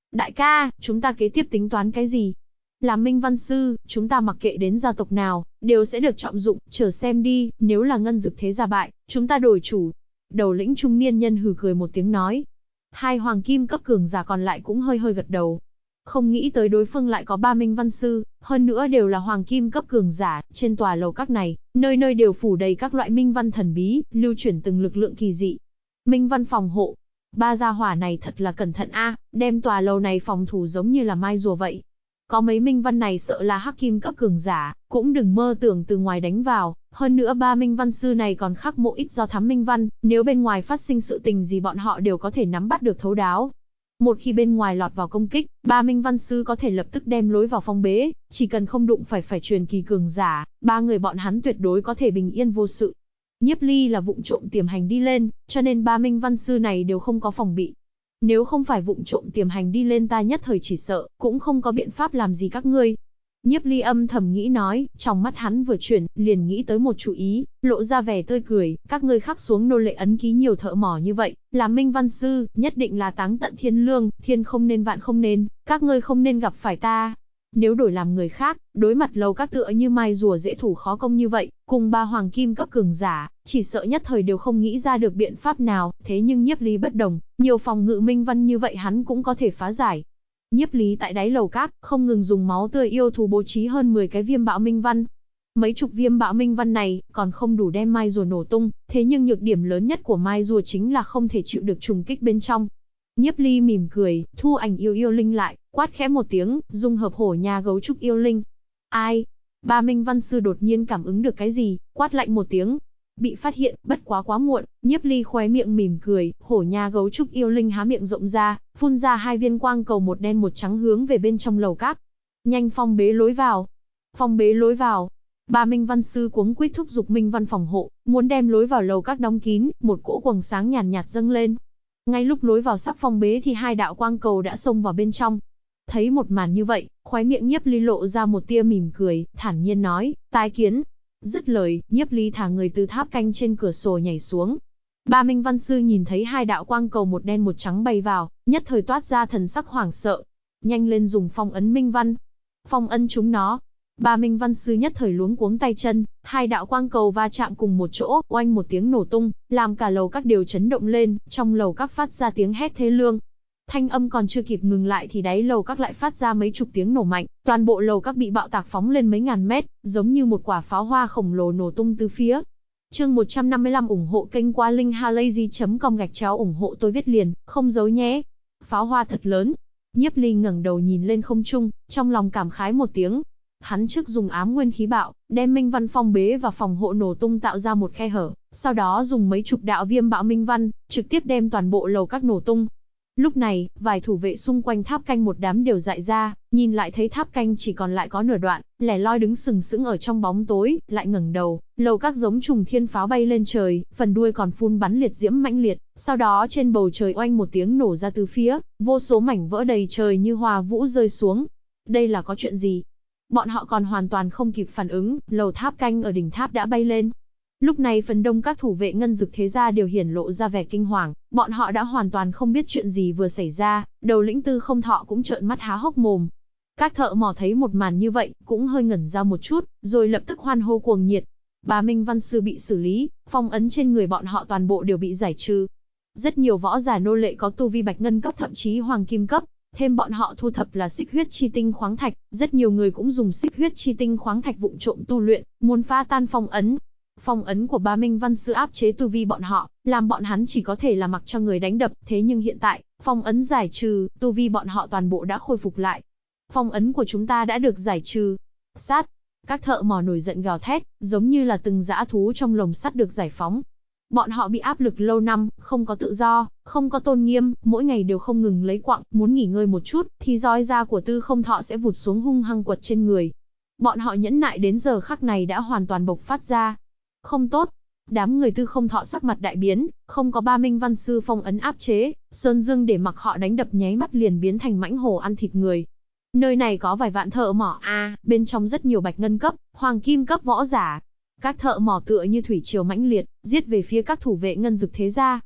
Đại ca, chúng ta kế tiếp tính toán cái gì? Làm Minh Văn Sư, chúng ta mặc kệ đến gia tộc nào, đều sẽ được trọng dụng, chờ xem đi, nếu là Ngân Dực thế gia bại, chúng ta đổi chủ. Đầu lĩnh trung niên nhân hừ cười một tiếng nói. Hai hoàng kim cấp cường giả còn lại cũng hơi hơi gật đầu. Không nghĩ tới đối phương lại có 3 Minh Văn Sư, hơn nữa đều là hoàng kim cấp cường giả, trên tòa lầu các này, nơi nơi đều phủ đầy các loại minh văn thần bí, lưu chuyển từng lực lượng kỳ dị. Minh văn phòng hộ. Ba gia hỏa này thật là cẩn thận a, đem tòa lầu này phòng thủ giống như là mai rùa vậy. Có mấy minh văn này sợ là hắc kim cấp cường giả, cũng đừng mơ tưởng từ ngoài đánh vào, hơn nữa 3 Minh Văn Sư này còn khắc mộ ít do thám minh văn, nếu bên ngoài phát sinh sự tình gì bọn họ đều có thể nắm bắt được thấu đáo. Một khi bên ngoài lọt vào công kích, 3 Minh Văn Sư có thể lập tức đem lối vào phong bế, chỉ cần không đụng phải truyền kỳ cường giả, 3 người bọn hắn tuyệt đối có thể bình yên vô sự. Nhiếp Ly là vụng trộm tiềm hành đi lên, cho nên 3 Minh Văn Sư này đều không có phòng bị. Nếu không phải vụng trộm tiềm hành đi lên ta nhất thời chỉ sợ, cũng không có biện pháp làm gì các ngươi. Nhiếp Ly âm thầm nghĩ nói, trong mắt hắn vừa chuyển, liền nghĩ tới một chủ ý, lộ ra vẻ tươi cười, các ngươi khắc xuống nô lệ ấn ký nhiều thợ mỏ như vậy, làm Minh Văn Sư, nhất định là táng tận thiên lương, thiên không nên vạn không nên, các ngươi không nên gặp phải ta. Nếu đổi làm người khác, đối mặt lầu các tựa như mai rùa dễ thủ khó công như vậy, cùng 3 hoàng kim cấp cường giả, chỉ sợ nhất thời đều không nghĩ ra được biện pháp nào, thế nhưng Nhiếp Ly bất đồng, nhiều phòng ngự minh văn như vậy hắn cũng có thể phá giải. Nhiếp Ly tại đáy lầu các, không ngừng dùng máu tươi yêu thú bố trí hơn 10 cái viêm bạo minh văn. Mấy chục viêm bạo minh văn này, còn không đủ đem mai rùa nổ tung, thế nhưng nhược điểm lớn nhất của mai rùa chính là không thể chịu được trùng kích bên trong. Nhiếp Ly mỉm cười, thu ảnh yêu linh lại, quát khẽ một tiếng, dung hợp hổ nha gấu trúc yêu linh. Ai? 3 Minh Văn Sư đột nhiên cảm ứng được cái gì, quát lạnh một tiếng. Bị phát hiện, bất quá muộn, Nhiếp Ly khóe miệng mỉm cười, hổ nha gấu trúc yêu linh há miệng rộng ra, phun ra 2 viên quang cầu một đen một trắng hướng về bên trong lầu các. Nhanh phong bế lối vào. Phong bế lối vào. 3 Minh Văn Sư cuống quýt thúc giục minh văn phòng hộ, muốn đem lối vào lầu các đóng kín, một cỗ quầng sáng nhàn nhạt dâng lên. Ngay lúc lối vào sắp phong bế thì 2 đạo quang cầu đã xông vào bên trong. Thấy một màn như vậy, khóe miệng Nhiếp Ly lộ ra một tia mỉm cười, thản nhiên nói, tái kiến. Dứt lời, Nhiếp Ly thả người từ tháp canh trên cửa sổ nhảy xuống. 3 Minh Văn Sư nhìn thấy 2 đạo quang cầu một đen một trắng bay vào, nhất thời toát ra thần sắc hoảng sợ. Nhanh lên dùng phong ấn minh văn. Phong ấn chúng nó. 3 Minh Văn Sư nhất thời luống cuống tay chân, 2 đạo quang cầu va chạm cùng một chỗ, oanh một tiếng nổ tung, làm cả lầu các đều chấn động lên, trong lầu các phát ra tiếng hét thê lương. Thanh âm còn chưa kịp ngừng lại thì đáy lầu các lại phát ra mấy chục tiếng nổ mạnh, toàn bộ lầu các bị bạo tạc phóng lên mấy ngàn mét, giống như một quả pháo hoa khổng lồ nổ tung tứ phía. Chương 155 ủng hộ kênh qua linkhalazy.com ủng hộ tôi viết liền, không giấu nhé. Pháo hoa thật lớn. Nhiếp Ly ngẩng đầu nhìn lên không trung, trong lòng cảm khái một tiếng. Hắn trước dùng ám nguyên khí bạo, đem minh văn phong bế và phòng hộ nổ tung tạo ra một khe hở, sau đó dùng mấy chục đạo viêm bạo minh văn, trực tiếp đem toàn bộ lầu các nổ tung. Lúc này, vài thủ vệ xung quanh tháp canh một đám đều dại ra, nhìn lại thấy tháp canh chỉ còn lại có nửa đoạn, lẻ loi đứng sừng sững ở trong bóng tối, lại ngẩng đầu, lầu các giống trùng thiên pháo bay lên trời, phần đuôi còn phun bắn liệt diễm mãnh liệt, sau đó trên bầu trời oanh một tiếng nổ ra từ phía, vô số mảnh vỡ đầy trời như hoa vũ rơi xuống. Đây là có chuyện gì? Bọn họ còn hoàn toàn không kịp phản ứng, lầu tháp canh ở đỉnh tháp đã bay lên. Lúc này phần đông các thủ vệ Ngân Dực thế gia đều hiển lộ ra vẻ kinh hoàng, bọn họ đã hoàn toàn không biết chuyện gì vừa xảy ra, đầu lĩnh Tư Không Thọ cũng trợn mắt há hốc mồm. Các thợ mỏ thấy một màn như vậy, cũng hơi ngẩn ra một chút, rồi lập tức hoan hô cuồng nhiệt. 3 Minh Văn Sư bị xử lý, phong ấn trên người bọn họ toàn bộ đều bị giải trừ. Rất nhiều võ giả nô lệ có tu vi bạch ngân cấp thậm chí hoàng kim cấp, thêm bọn họ thu thập là xích huyết chi tinh khoáng thạch, rất nhiều người cũng dùng xích huyết chi tinh khoáng thạch vụng trộm tu luyện, muốn phá tan phong ấn. Phong ấn của 3 Minh Văn Sư áp chế tu vi bọn họ, làm bọn hắn chỉ có thể là mặc cho người đánh đập, thế nhưng hiện tại, phong ấn giải trừ, tu vi bọn họ toàn bộ đã khôi phục lại. Phong ấn của chúng ta đã được giải trừ. Sát! Các thợ mỏ nổi giận gào thét, giống như là từng dã thú trong lồng sắt được giải phóng. Bọn họ bị áp lực lâu năm, không có tự do, không có tôn nghiêm, mỗi ngày đều không ngừng lấy quặng, muốn nghỉ ngơi một chút, thì roi da của Tư Không Thọ sẽ vụt xuống hung hăng quật trên người. Bọn họ nhẫn nại đến giờ khắc này đã hoàn toàn bộc phát ra. Không tốt. Đám người Tư Không Thọ sắc mặt đại biến, không có 3 Minh Văn Sư phong ấn áp chế, Sơn Dương để mặc họ đánh đập nháy mắt liền biến thành mãnh hổ ăn thịt người. Nơi này có vài vạn thợ mỏ bên trong rất nhiều bạch ngân cấp, hoàng kim cấp võ giả. Các thợ mỏ tựa như thủy triều mãnh liệt, giết về phía các thủ vệ Ngân Dực thế gia.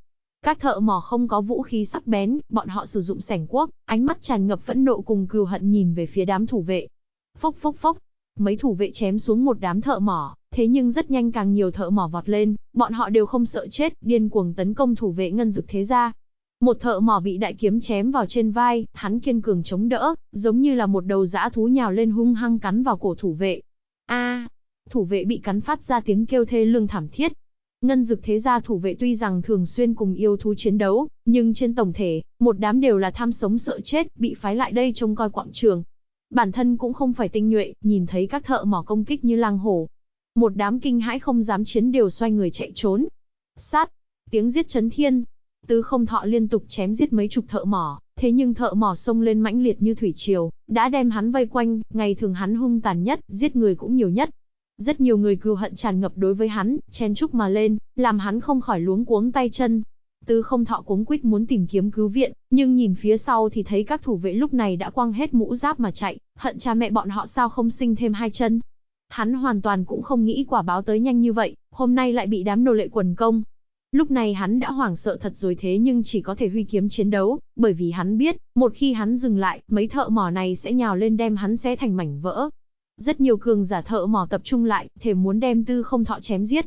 Các thợ mỏ không có vũ khí sắc bén, bọn họ sử dụng sẻng cuốc, ánh mắt tràn ngập phẫn nộ cùng cừu hận nhìn về phía đám thủ vệ. Phốc phốc phốc, mấy thủ vệ chém xuống một đám thợ mỏ, thế nhưng rất nhanh càng nhiều thợ mỏ vọt lên, bọn họ đều không sợ chết, điên cuồng tấn công thủ vệ Ngân Dực Thế Gia. Một thợ mỏ bị đại kiếm chém vào trên vai, hắn kiên cường chống đỡ, giống như là một đầu dã thú nhào lên hung hăng cắn vào cổ thủ vệ. Thủ vệ bị cắn phát ra tiếng kêu thê lương thảm thiết. Ngân Dực Thế Gia thủ vệ tuy rằng thường xuyên cùng yêu thú chiến đấu, nhưng trên tổng thể, một đám đều là tham sống sợ chết, bị phái lại đây trông coi quảng trường. Bản thân cũng không phải tinh nhuệ, nhìn thấy các thợ mỏ công kích như lang hổ. Một đám kinh hãi không dám chiến đều xoay người chạy trốn. Sát, tiếng giết chấn thiên. Tư Không Thọ liên tục chém giết mấy chục thợ mỏ, thế nhưng thợ mỏ xông lên mãnh liệt như thủy triều, đã đem hắn vây quanh, ngày thường hắn hung tàn nhất, giết người cũng nhiều nhất. Rất nhiều người cừu hận tràn ngập đối với hắn, chen chúc mà lên, làm hắn không khỏi luống cuống tay chân. Tư Không Thọ cuống quýt muốn tìm kiếm cứu viện, nhưng nhìn phía sau thì thấy các thủ vệ lúc này đã quăng hết mũ giáp mà chạy, hận cha mẹ bọn họ sao không sinh thêm hai chân. Hắn hoàn toàn cũng không nghĩ quả báo tới nhanh như vậy, hôm nay lại bị đám nô lệ quần công. Lúc này hắn đã hoảng sợ thật rồi, thế nhưng chỉ có thể huy kiếm chiến đấu, bởi vì hắn biết, một khi hắn dừng lại, mấy thợ mỏ này sẽ nhào lên đem hắn xé thành mảnh vỡ. Rất nhiều cường giả thợ mỏ tập trung lại, thề muốn đem Tư Không Thọ chém giết.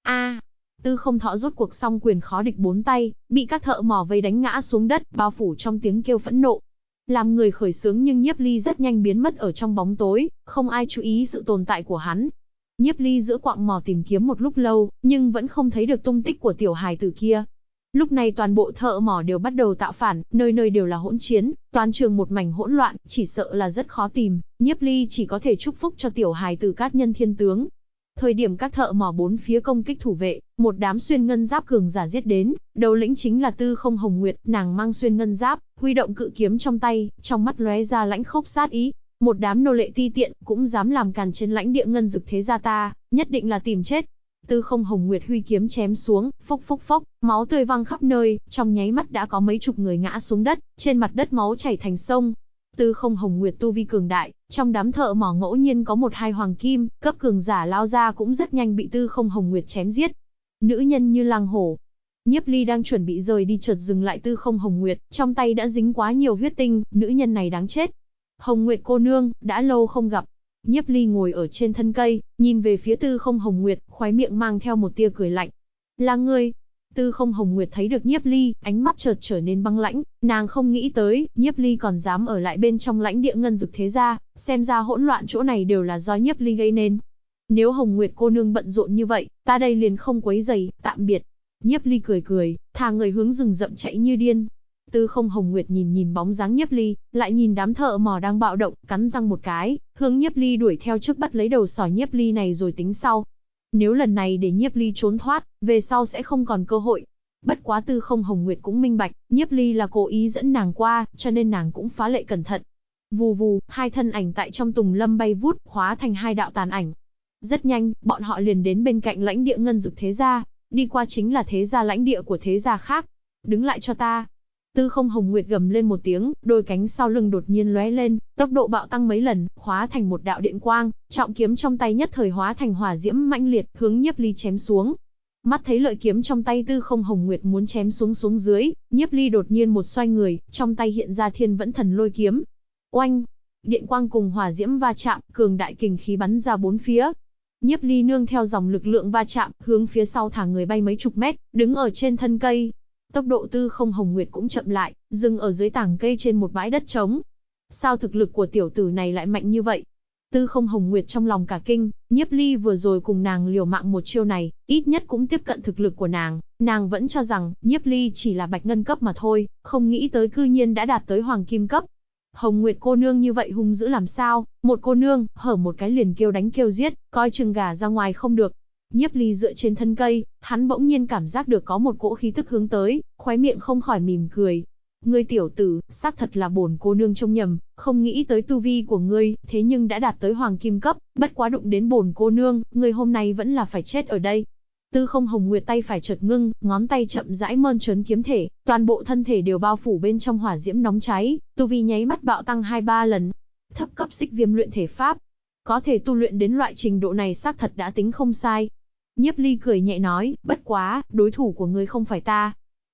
Tư Không Thọ rốt cuộc song quyền khó địch bốn tay, bị các thợ mỏ vây đánh ngã xuống đất, bao phủ trong tiếng kêu phẫn nộ. Làm người khởi xướng nhưng Nhiếp Ly rất nhanh biến mất ở trong bóng tối, không ai chú ý sự tồn tại của hắn. Nhiếp Ly giữa quặng mỏ tìm kiếm một lúc lâu, nhưng vẫn không thấy được tung tích của tiểu hài tử kia. Lúc này toàn bộ thợ mỏ đều bắt đầu tạo phản, nơi nơi đều là hỗn chiến, toàn trường một mảnh hỗn loạn, chỉ sợ là rất khó tìm. Nhiếp Ly chỉ có thể chúc phúc cho tiểu hài tử Cát Nhân Thiên Tướng. Thời điểm các thợ mỏ bốn phía công kích thủ vệ, một đám xuyên ngân giáp cường giả giết đến, đầu lĩnh chính là Tư Không Hồng Nguyệt, nàng mang xuyên ngân giáp, huy động cự kiếm trong tay, trong mắt lóe ra lãnh khốc sát ý. Một đám nô lệ ti tiện cũng dám làm càn trên lãnh địa Ngân Dực Thế Gia ta, nhất định là tìm chết. Tư Không Hồng Nguyệt huy kiếm chém xuống, phốc phốc phốc, máu tươi văng khắp nơi, trong nháy mắt đã có mấy chục người ngã xuống đất, trên mặt đất máu chảy thành sông. Tư Không Hồng Nguyệt tu vi cường đại, trong đám thợ mỏ ngẫu nhiên có một hai hoàng kim cấp cường giả lao ra cũng rất nhanh bị Tư Không Hồng Nguyệt chém giết. Nữ nhân như lang hổ. Nhiếp Ly đang chuẩn bị rời đi chợt dừng lại Tư Không Hồng Nguyệt, trong tay đã dính quá nhiều huyết tinh, nữ nhân này đáng chết. Hồng Nguyệt cô nương, đã lâu không gặp. Nhiếp Ly ngồi ở trên thân cây, nhìn về phía Tư Không Hồng Nguyệt, khóe miệng mang theo một tia cười lạnh. Là ngươi? Tư Không Hồng Nguyệt thấy được Nhiếp Ly, ánh mắt chợt trở nên băng lãnh, nàng không nghĩ tới, Nhiếp Ly còn dám ở lại bên trong lãnh địa Ngân Dực Thế Gia, xem ra hỗn loạn chỗ này đều là do Nhiếp Ly gây nên. Nếu Hồng Nguyệt cô nương bận rộn như vậy, ta đây liền không quấy rầy, tạm biệt. Nhiếp Ly cười cười, thả người hướng rừng rậm chạy như điên. Tư Không Hồng Nguyệt nhìn bóng dáng Nhiếp Ly, lại nhìn đám thợ mỏ đang bạo động, cắn răng một cái, hướng Nhiếp Ly đuổi theo trước bắt lấy đầu sỏ Nhiếp Ly này rồi tính sau. Nếu lần này để Nhiếp Ly trốn thoát, về sau sẽ không còn cơ hội. Bất quá Tư Không Hồng Nguyệt cũng minh bạch, Nhiếp Ly là cố ý dẫn nàng qua, cho nên nàng cũng phá lệ cẩn thận. Vù vù, hai thân ảnh tại trong tùng lâm bay vút, hóa thành hai đạo tàn ảnh. Rất nhanh, bọn họ liền đến bên cạnh lãnh địa Ngân Dực Thế Gia, đi qua chính là thế gia lãnh địa của thế gia khác. Đứng lại cho ta. Tư Không Hồng Nguyệt gầm lên một tiếng, đôi cánh sau lưng đột nhiên lóe lên, tốc độ bạo tăng mấy lần, hóa thành một đạo điện quang, trọng kiếm trong tay nhất thời hóa thành hỏa diễm mãnh liệt, hướng Nhiếp Ly chém xuống. Mắt thấy lợi kiếm trong tay Tư Không Hồng Nguyệt muốn chém xuống dưới, Nhiếp Ly đột nhiên một xoay người, trong tay hiện ra Thiên Vẫn Thần Lôi kiếm. Oanh! Điện quang cùng hỏa diễm va chạm, cường đại kình khí bắn ra bốn phía. Nhiếp Ly nương theo dòng lực lượng va chạm, hướng phía sau thả người bay mấy chục mét, đứng ở trên thân cây. Tốc độ Tư Không Hồng Nguyệt cũng chậm lại, dừng ở dưới tảng cây trên một bãi đất trống. Sao thực lực của tiểu tử này lại mạnh như vậy? Tư Không Hồng Nguyệt trong lòng cả kinh, Nhiếp Ly vừa rồi cùng nàng liều mạng một chiêu này, ít nhất cũng tiếp cận thực lực của nàng vẫn cho rằng Nhiếp Ly chỉ là bạch ngân cấp mà thôi, không nghĩ tới cư nhiên đã đạt tới hoàng kim cấp. Hồng Nguyệt cô nương như vậy hung dữ làm sao, một cô nương, hở một cái liền kêu đánh kêu giết, coi chừng gà ra ngoài không được. Nhiếp Ly dựa trên thân cây, hắn bỗng nhiên cảm giác được có một cỗ khí tức hướng tới, khóe miệng không khỏi mỉm cười. Ngươi tiểu tử, xác thật là bổn cô nương trông nhầm, không nghĩ tới tu vi của ngươi, thế nhưng đã đạt tới hoàng kim cấp, bất quá đụng đến bổn cô nương, ngươi hôm nay vẫn là phải chết ở đây. Tư Không Hồng Nguyệt tay phải chợt ngưng, ngón tay chậm rãi mơn trớn kiếm thể, toàn bộ thân thể đều bao phủ bên trong hỏa diễm nóng cháy, tu vi nháy mắt bạo tăng 2-3 lần. Thấp cấp Xích Viêm luyện thể pháp, có thể tu luyện đến loại trình độ này xác thật đã tính không sai. Nhiếp Ly cười nhẹ nói, bất quá, đối thủ của ngươi không phải ta.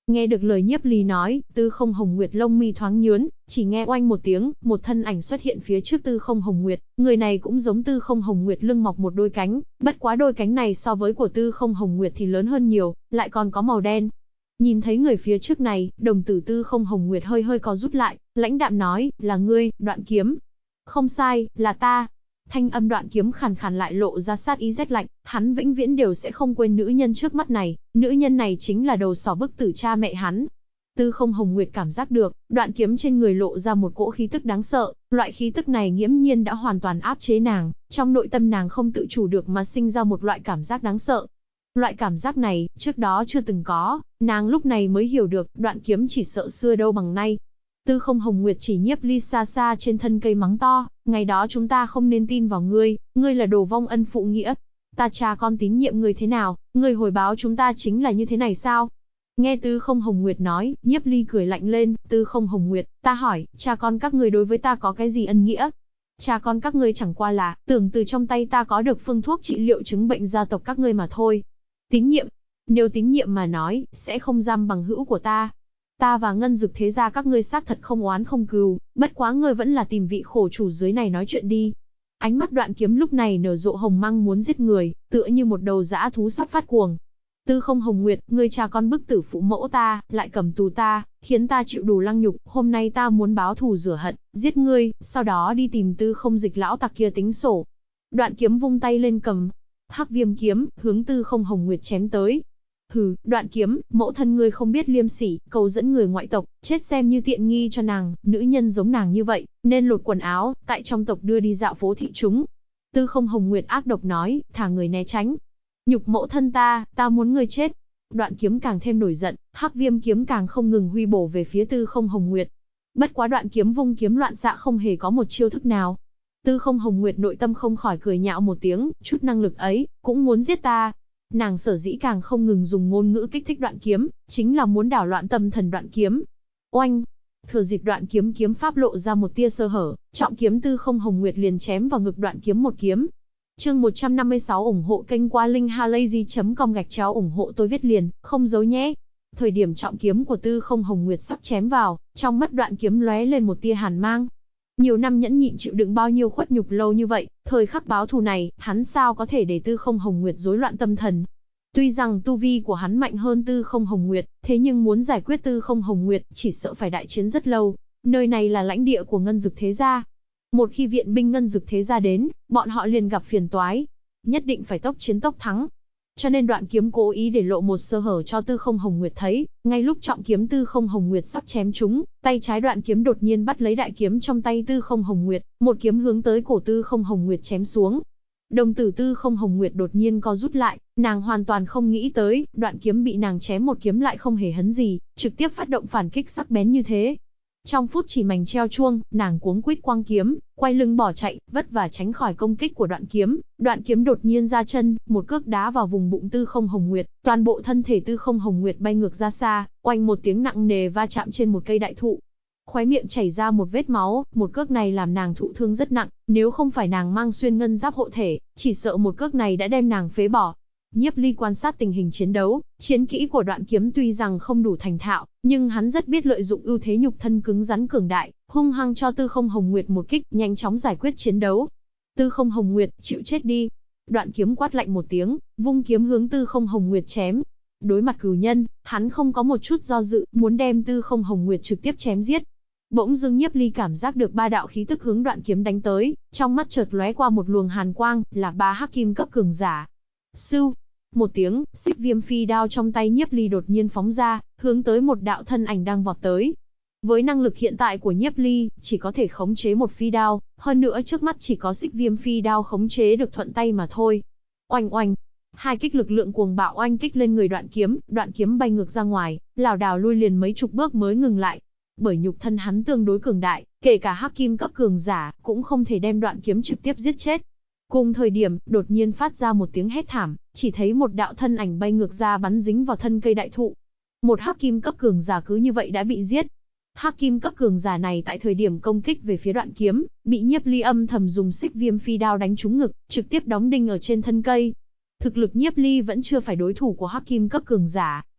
Nghe được lời Nhiếp Ly nói, Tư Không Hồng Nguyệt lông mi thoáng nhướn, chỉ nghe oanh một tiếng, một thân ảnh xuất hiện phía trước Tư Không Hồng Nguyệt, người này cũng giống Tư Không Hồng Nguyệt lưng mọc một đôi cánh, bất quá đôi cánh này so với của Tư Không Hồng Nguyệt thì lớn hơn nhiều, lại còn có màu đen. Nhìn thấy người phía trước này, đồng tử Tư Không Hồng Nguyệt hơi hơi co rút lại, lãnh đạm nói, là ngươi, Đoạn Kiếm. Không sai, là ta. Thanh âm Đoạn Kiếm khàn khàn lại lộ ra sát ý rét lạnh, hắn vĩnh viễn đều sẽ không quên nữ nhân trước mắt này, nữ nhân này chính là đầu sỏ bức tử cha mẹ hắn. Tư Không Hồng Nguyệt cảm giác được, Đoạn Kiếm trên người lộ ra một cỗ khí tức đáng sợ, loại khí tức này nghiễm nhiên đã hoàn toàn áp chế nàng, trong nội tâm nàng không tự chủ được mà sinh ra một loại cảm giác đáng sợ. Loại cảm giác này, trước đó chưa từng có, nàng lúc này mới hiểu được, Đoạn Kiếm chỉ sợ xưa đâu bằng nay. Tư Không Hồng Nguyệt chỉ Nhiếp Ly xa xa trên thân cây mắng to, ngày đó chúng ta không nên tin vào ngươi, ngươi là đồ vong ân phụ nghĩa. Ta cha con tín nhiệm ngươi thế nào, ngươi hồi báo chúng ta chính là như thế này sao? Nghe Tư Không Hồng Nguyệt nói, Nhiếp Ly cười lạnh lên, Tư Không Hồng Nguyệt, ta hỏi, cha con các ngươi đối với ta có cái gì ân nghĩa? Cha con các ngươi chẳng qua là, tưởng từ trong tay ta có được phương thuốc trị liệu chứng bệnh gia tộc các ngươi mà thôi. Tín nhiệm? Nếu tín nhiệm mà nói, sẽ không giam bằng hữu của ta. Ta và Ngân Dực thế gia các ngươi xác thật không oán không cừu, bất quá ngươi vẫn là tìm vị khổ chủ dưới này nói chuyện đi. Ánh mắt Đoạn Kiếm lúc này nở rộ hồng mang muốn giết người, tựa như một đầu dã thú sắp phát cuồng. Tư Không Hồng Nguyệt, ngươi cha con bức tử phụ mẫu ta, lại cầm tù ta, khiến ta chịu đủ lăng nhục, hôm nay ta muốn báo thù rửa hận, giết ngươi, sau đó đi tìm Tư Không Dịch lão tặc kia tính sổ. Đoạn Kiếm vung tay lên cầm Hắc Viêm kiếm, hướng Tư Không Hồng Nguyệt chém tới. Hừ, Đoạn Kiếm, mẫu thân ngươi không biết liêm sỉ, cầu dẫn người ngoại tộc, chết xem như tiện nghi cho nàng, nữ nhân giống nàng như vậy, nên lột quần áo, tại trong tộc đưa đi dạo phố thị chúng. Tư Không Hồng Nguyệt ác độc nói, thả người né tránh. Nhục mẫu thân ta muốn ngươi chết. Đoạn Kiếm càng thêm nổi giận, Hắc Viêm kiếm càng không ngừng huy bổ về phía Tư Không Hồng Nguyệt. Bất quá Đoạn Kiếm vung kiếm loạn xạ không hề có một chiêu thức nào. Tư Không Hồng Nguyệt nội tâm không khỏi cười nhạo một tiếng, chút năng lực ấy, cũng muốn giết ta. Nàng sở dĩ càng không ngừng dùng ngôn ngữ kích thích Đoạn Kiếm, chính là muốn đảo loạn tâm thần Đoạn Kiếm. Oanh! Thừa dịp Đoạn Kiếm kiếm pháp lộ ra một tia sơ hở, trọng kiếm Tư Không Hồng Nguyệt liền chém vào ngực Đoạn Kiếm một kiếm. Chương 156 ủng hộ kênh qua linkhalazy.com ủng hộ tôi viết liền, không giấu nhé. Thời điểm trọng kiếm của Tư Không Hồng Nguyệt sắp chém vào, trong mắt Đoạn Kiếm lóe lên một tia hàn mang. Nhiều năm nhẫn nhịn chịu đựng bao nhiêu khuất nhục lâu như vậy, thời khắc báo thù này, hắn sao có thể để Tư Không Hồng Nguyệt rối loạn tâm thần. Tuy rằng tu vi của hắn mạnh hơn Tư Không Hồng Nguyệt, thế nhưng muốn giải quyết Tư Không Hồng Nguyệt, chỉ sợ phải đại chiến rất lâu. Nơi này là lãnh địa của Ngân Dực thế gia. Một khi viện binh Ngân Dực thế gia đến, bọn họ liền gặp phiền toái. Nhất định phải tốc chiến tốc thắng. Cho nên Đoạn Kiếm cố ý để lộ một sơ hở cho Tư Không Hồng Nguyệt thấy, ngay lúc trọng kiếm Tư Không Hồng Nguyệt sắp chém trúng, tay trái Đoạn Kiếm đột nhiên bắt lấy đại kiếm trong tay Tư Không Hồng Nguyệt, một kiếm hướng tới cổ Tư Không Hồng Nguyệt chém xuống. Đồng tử Tư Không Hồng Nguyệt đột nhiên co rút lại, nàng hoàn toàn không nghĩ tới, Đoạn Kiếm bị nàng chém một kiếm lại không hề hấn gì, trực tiếp phát động phản kích sắc bén như thế. Trong phút chỉ mảnh treo chuông, nàng cuống quýt quăng kiếm, quay lưng bỏ chạy, vất vả tránh khỏi công kích của Đoạn Kiếm. Đoạn Kiếm đột nhiên ra chân, một cước đá vào vùng bụng Tư Không Hồng Nguyệt, toàn bộ thân thể Tư Không Hồng Nguyệt bay ngược ra xa, oanh một tiếng nặng nề va chạm trên một cây đại thụ. Khóe miệng chảy ra một vết máu, một cước này làm nàng thụ thương rất nặng, nếu không phải nàng mang xuyên ngân giáp hộ thể, chỉ sợ một cước này đã đem nàng phế bỏ. Nhiếp Ly quan sát tình hình chiến đấu, chiến kỹ của Đoạn Kiếm tuy rằng không đủ thành thạo, nhưng hắn rất biết lợi dụng ưu thế nhục thân cứng rắn cường đại, hung hăng cho Tư Không Hồng Nguyệt một kích, nhanh chóng giải quyết chiến đấu. Tư Không Hồng Nguyệt, chịu chết đi. Đoạn Kiếm quát lạnh một tiếng, vung kiếm hướng Tư Không Hồng Nguyệt chém. Đối mặt cừu nhân, hắn không có một chút do dự, muốn đem Tư Không Hồng Nguyệt trực tiếp chém giết. Bỗng dưng Nhiếp Ly cảm giác được ba đạo khí tức hướng Đoạn Kiếm đánh tới, trong mắt chợt lóe qua một luồng hàn quang, là ba hắc kim cấp cường giả. Sưu, một tiếng, xích viêm phi đao trong tay Nhiếp Ly đột nhiên phóng ra, hướng tới một đạo thân ảnh đang vọt tới. Với năng lực hiện tại của Nhiếp Ly, chỉ có thể khống chế một phi đao, hơn nữa trước mắt chỉ có xích viêm phi đao khống chế được thuận tay mà thôi. Oanh oanh, hai kích lực lượng cuồng bạo oanh kích lên người Đoạn Kiếm bay ngược ra ngoài, lảo đảo lui liền mấy chục bước mới ngừng lại. Bởi nhục thân hắn tương đối cường đại, kể cả hắc kim cấp cường giả, cũng không thể đem Đoạn Kiếm trực tiếp giết chết. Cùng thời điểm, đột nhiên phát ra một tiếng hét thảm, chỉ thấy một đạo thân ảnh bay ngược ra bắn dính vào thân cây đại thụ. Một hắc kim cấp cường giả cứ như vậy đã bị giết. Hắc kim cấp cường giả này tại thời điểm công kích về phía Đoạn Kiếm, bị Nhiếp Ly âm thầm dùng xích viêm phi đao đánh trúng ngực, trực tiếp đóng đinh ở trên thân cây. Thực lực Nhiếp Ly vẫn chưa phải đối thủ của hắc kim cấp cường giả,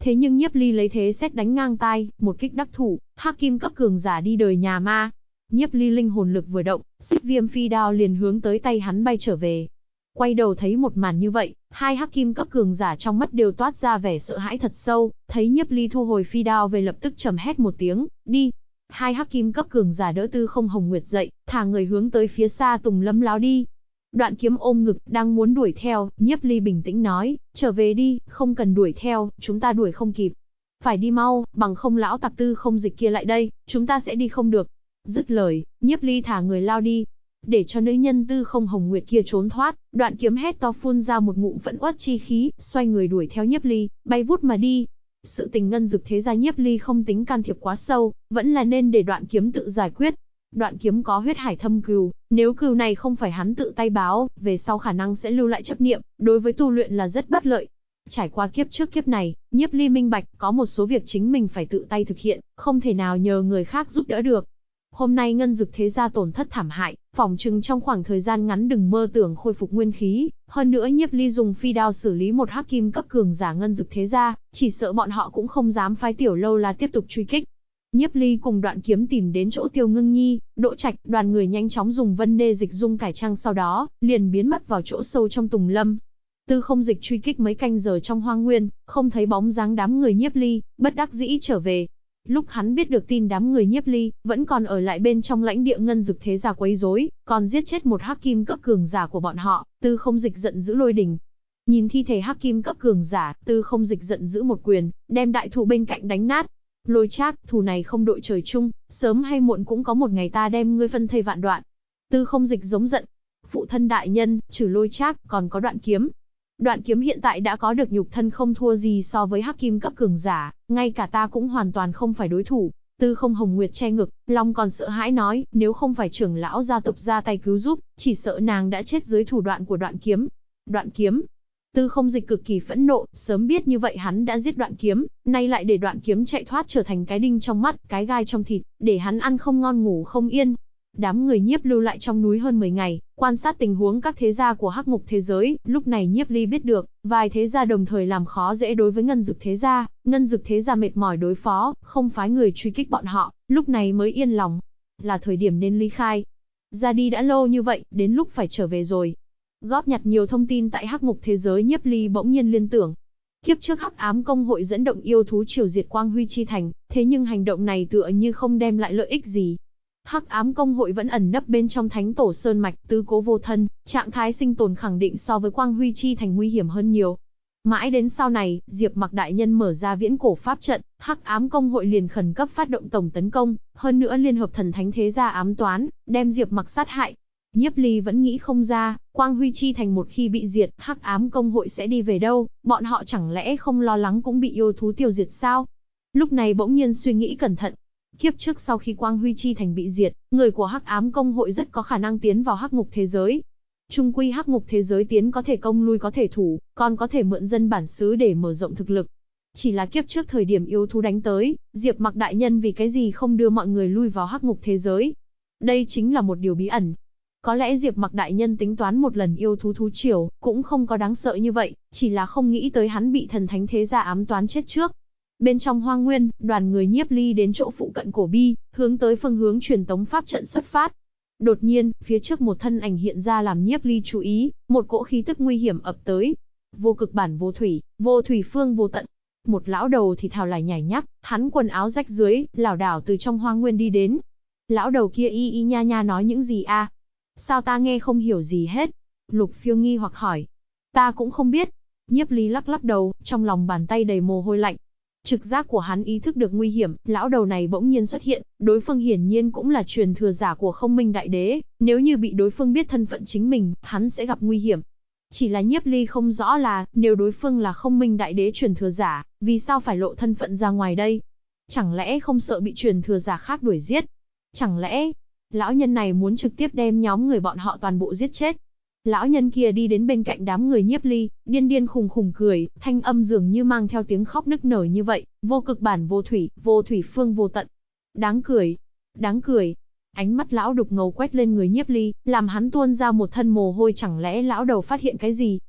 Thế nhưng Nhiếp Ly lấy thế sét đánh ngang tai, một kích đắc thủ, hắc kim cấp cường giả đi đời nhà ma. Nhiếp Ly linh hồn lực vừa động, Xích Viêm phi đao liền hướng tới tay hắn bay trở về. Quay đầu thấy một màn như vậy, hai hắc kim cấp cường giả trong mắt đều toát ra vẻ sợ hãi thật sâu, thấy Nhiếp Ly thu hồi phi đao về lập tức trầm hét một tiếng, đi. Hai hắc kim cấp cường giả đỡ Tư Không Hồng Nguyệt dậy, thả người hướng tới phía xa Tùng Lâm láo đi. Đoạn Kiếm ôm ngực, đang muốn đuổi theo, Nhiếp Ly bình tĩnh nói, trở về đi, không cần đuổi theo, chúng ta đuổi không kịp. Phải đi mau, bằng không lão tặc Tư Không Dịch kia lại đây, chúng ta sẽ đi không được. Dứt lời, Nhiếp Ly thả người lao đi. Để cho nữ nhân Tư Không Hồng Nguyệt kia trốn thoát, Đoạn Kiếm hét to phun ra một ngụm phẫn uất chi khí, xoay người đuổi theo Nhiếp Ly, bay vút mà đi. Sự tình ngân dực thế gia Nhiếp Ly không tính can thiệp quá sâu, vẫn là nên để Đoạn Kiếm tự giải quyết. Đoạn Kiếm có huyết hải thâm cừu, nếu cừu này không phải hắn tự tay báo, về sau khả năng sẽ lưu lại chấp niệm, đối với tu luyện là rất bất lợi. Trải qua kiếp trước kiếp này, Nhiếp Ly minh bạch, có một số việc chính mình phải tự tay thực hiện, không thể nào nhờ người khác giúp đỡ được. Hôm nay ngân dực thế gia tổn thất thảm hại, phỏng chừng trong khoảng thời gian ngắn đừng mơ tưởng khôi phục nguyên khí, hơn nữa Nhiếp Ly dùng phi đao xử lý một hắc kim cấp cường giả ngân dực thế gia, chỉ sợ bọn họ cũng không dám phái Tiểu Lâu La tiếp tục truy kích. Nhiếp Ly cùng Đoạn Kiếm tìm đến chỗ Tiêu Ngưng Nhi, Đỗ Trạch, đoàn người nhanh chóng dùng vân nê dịch dung cải trang, sau đó liền biến mất vào chỗ sâu trong Tùng Lâm. Tư Không Dịch truy kích mấy canh giờ trong hoang nguyên, không thấy bóng dáng đám người Nhiếp Ly, bất đắc dĩ trở về. Lúc hắn biết được tin đám người Nhiếp Ly vẫn còn ở lại bên trong lãnh địa ngân dực thế gia quấy rối, còn giết chết một hắc kim cấp cường giả của bọn họ, Tư Không Dịch giận dữ lôi đình. Nhìn thi thể hắc kim cấp cường giả, Tư Không Dịch giận dữ một quyền, đem đại thụ bên cạnh đánh nát. Lôi Trác, thù này không đội trời chung, sớm hay muộn cũng có một ngày ta đem ngươi phân thây vạn đoạn. Tư Không Dịch giống giận. Phụ thân đại nhân, trừ Lôi Trác, còn có Đoạn Kiếm. Đoạn Kiếm hiện tại đã có được nhục thân không thua gì so với hắc kim cấp cường giả, ngay cả ta cũng hoàn toàn không phải đối thủ. Tư Không Hồng Nguyệt che ngực, lòng còn sợ hãi nói, nếu không phải trưởng lão gia tộc ra tay cứu giúp, chỉ sợ nàng đã chết dưới thủ đoạn của Đoạn Kiếm. Đoạn Kiếm. Tư Không Dịch cực kỳ phẫn nộ, sớm biết như vậy hắn đã giết Đoạn Kiếm, nay lại để Đoạn Kiếm chạy thoát trở thành cái đinh trong mắt, cái gai trong thịt, để hắn ăn không ngon ngủ không yên. Đám người Nhiếp lưu lại trong núi hơn 10 ngày, quan sát tình huống các thế gia của hắc ngục thế giới, lúc này Nhiếp Ly biết được, vài thế gia đồng thời làm khó dễ đối với ngân dực thế gia mệt mỏi đối phó, không phái người truy kích bọn họ, lúc này mới yên lòng. Là thời điểm nên ly khai. Ra đi đã lâu như vậy, đến lúc phải trở về rồi. Góp nhặt nhiều thông tin tại hắc ngục thế giới, Nhiếp Ly bỗng nhiên liên tưởng. Kiếp trước Hắc Ám Công hội dẫn động yêu thú triều diệt Quang Huy Chi Thành, thế nhưng hành động này tựa như không đem lại lợi ích gì. Hắc Ám Công hội vẫn ẩn nấp bên trong Thánh Tổ Sơn Mạch, tứ cố vô thân, trạng thái sinh tồn khẳng định so với Quang Huy Chi Thành nguy hiểm hơn nhiều. Mãi đến sau này, Diệp Mặc đại nhân mở ra viễn cổ pháp trận, Hắc Ám Công hội liền khẩn cấp phát động tổng tấn công, hơn nữa liên hợp thần thánh thế gia ám toán, đem Diệp Mặc sát hại. Nhiếp Ly vẫn nghĩ không ra, Quang Huy Chi Thành một khi bị diệt, Hắc Ám Công hội sẽ đi về đâu, bọn họ chẳng lẽ không lo lắng cũng bị yêu thú tiêu diệt sao? Lúc này bỗng nhiên suy nghĩ cẩn thận. Kiếp trước sau khi Quang Huy Chi Thành bị diệt, người của Hắc Ám Công hội rất có khả năng tiến vào hắc ngục thế giới. Trung quy hắc ngục thế giới tiến có thể công lui có thể thủ, còn có thể mượn dân bản xứ để mở rộng thực lực. Chỉ là kiếp trước thời điểm yêu thú đánh tới, Diệp Mặc đại nhân vì cái gì không đưa mọi người lui vào hắc ngục thế giới? Đây chính là một điều bí ẩn. Có lẽ Diệp Mặc đại nhân tính toán một lần yêu thú thú triều, cũng không có đáng sợ như vậy, chỉ là không nghĩ tới hắn bị thần thánh thế gia ám toán chết trước. Bên trong hoang nguyên, đoàn người Nhiếp Ly đến chỗ phụ cận cổ bi, hướng tới phương hướng truyền tống pháp trận xuất phát. Đột nhiên, phía trước một thân ảnh hiện ra làm Nhiếp Ly chú ý, một cỗ khí tức nguy hiểm ập tới. Vô cực bản vô thủy phương vô tận. Một lão đầu thì thào lải nhải nhắc, hắn quần áo rách dưới, lảo đảo từ trong hoang nguyên đi đến. Lão đầu kia y y nha nha nói những gì a? Sao ta nghe không hiểu gì hết? Lục Phiêu nghi hoặc hỏi. Ta cũng không biết. Nhiếp Ly lắc lắc đầu, trong lòng bàn tay đầy mồ hôi lạnh. Trực giác của hắn ý thức được nguy hiểm, lão đầu này bỗng nhiên xuất hiện, đối phương hiển nhiên cũng là truyền thừa giả của Không Minh Đại Đế, nếu như bị đối phương biết thân phận chính mình, hắn sẽ gặp nguy hiểm. Chỉ là Nhiếp Ly không rõ là, nếu đối phương là Không Minh Đại Đế truyền thừa giả, vì sao phải lộ thân phận ra ngoài đây? Chẳng lẽ không sợ bị truyền thừa giả khác đuổi giết? Chẳng lẽ, lão nhân này muốn trực tiếp đem nhóm người bọn họ toàn bộ giết chết? Lão nhân kia đi đến bên cạnh đám người Nhiếp Ly, điên điên khùng khùng cười, thanh âm dường như mang theo tiếng khóc nức nở như vậy, vô cực bản vô thủy phương vô tận. Đáng cười, đáng cười. Ánh mắt lão đục ngầu quét lên người Nhiếp Ly, làm hắn tuôn ra một thân mồ hôi, chẳng lẽ lão đầu phát hiện cái gì?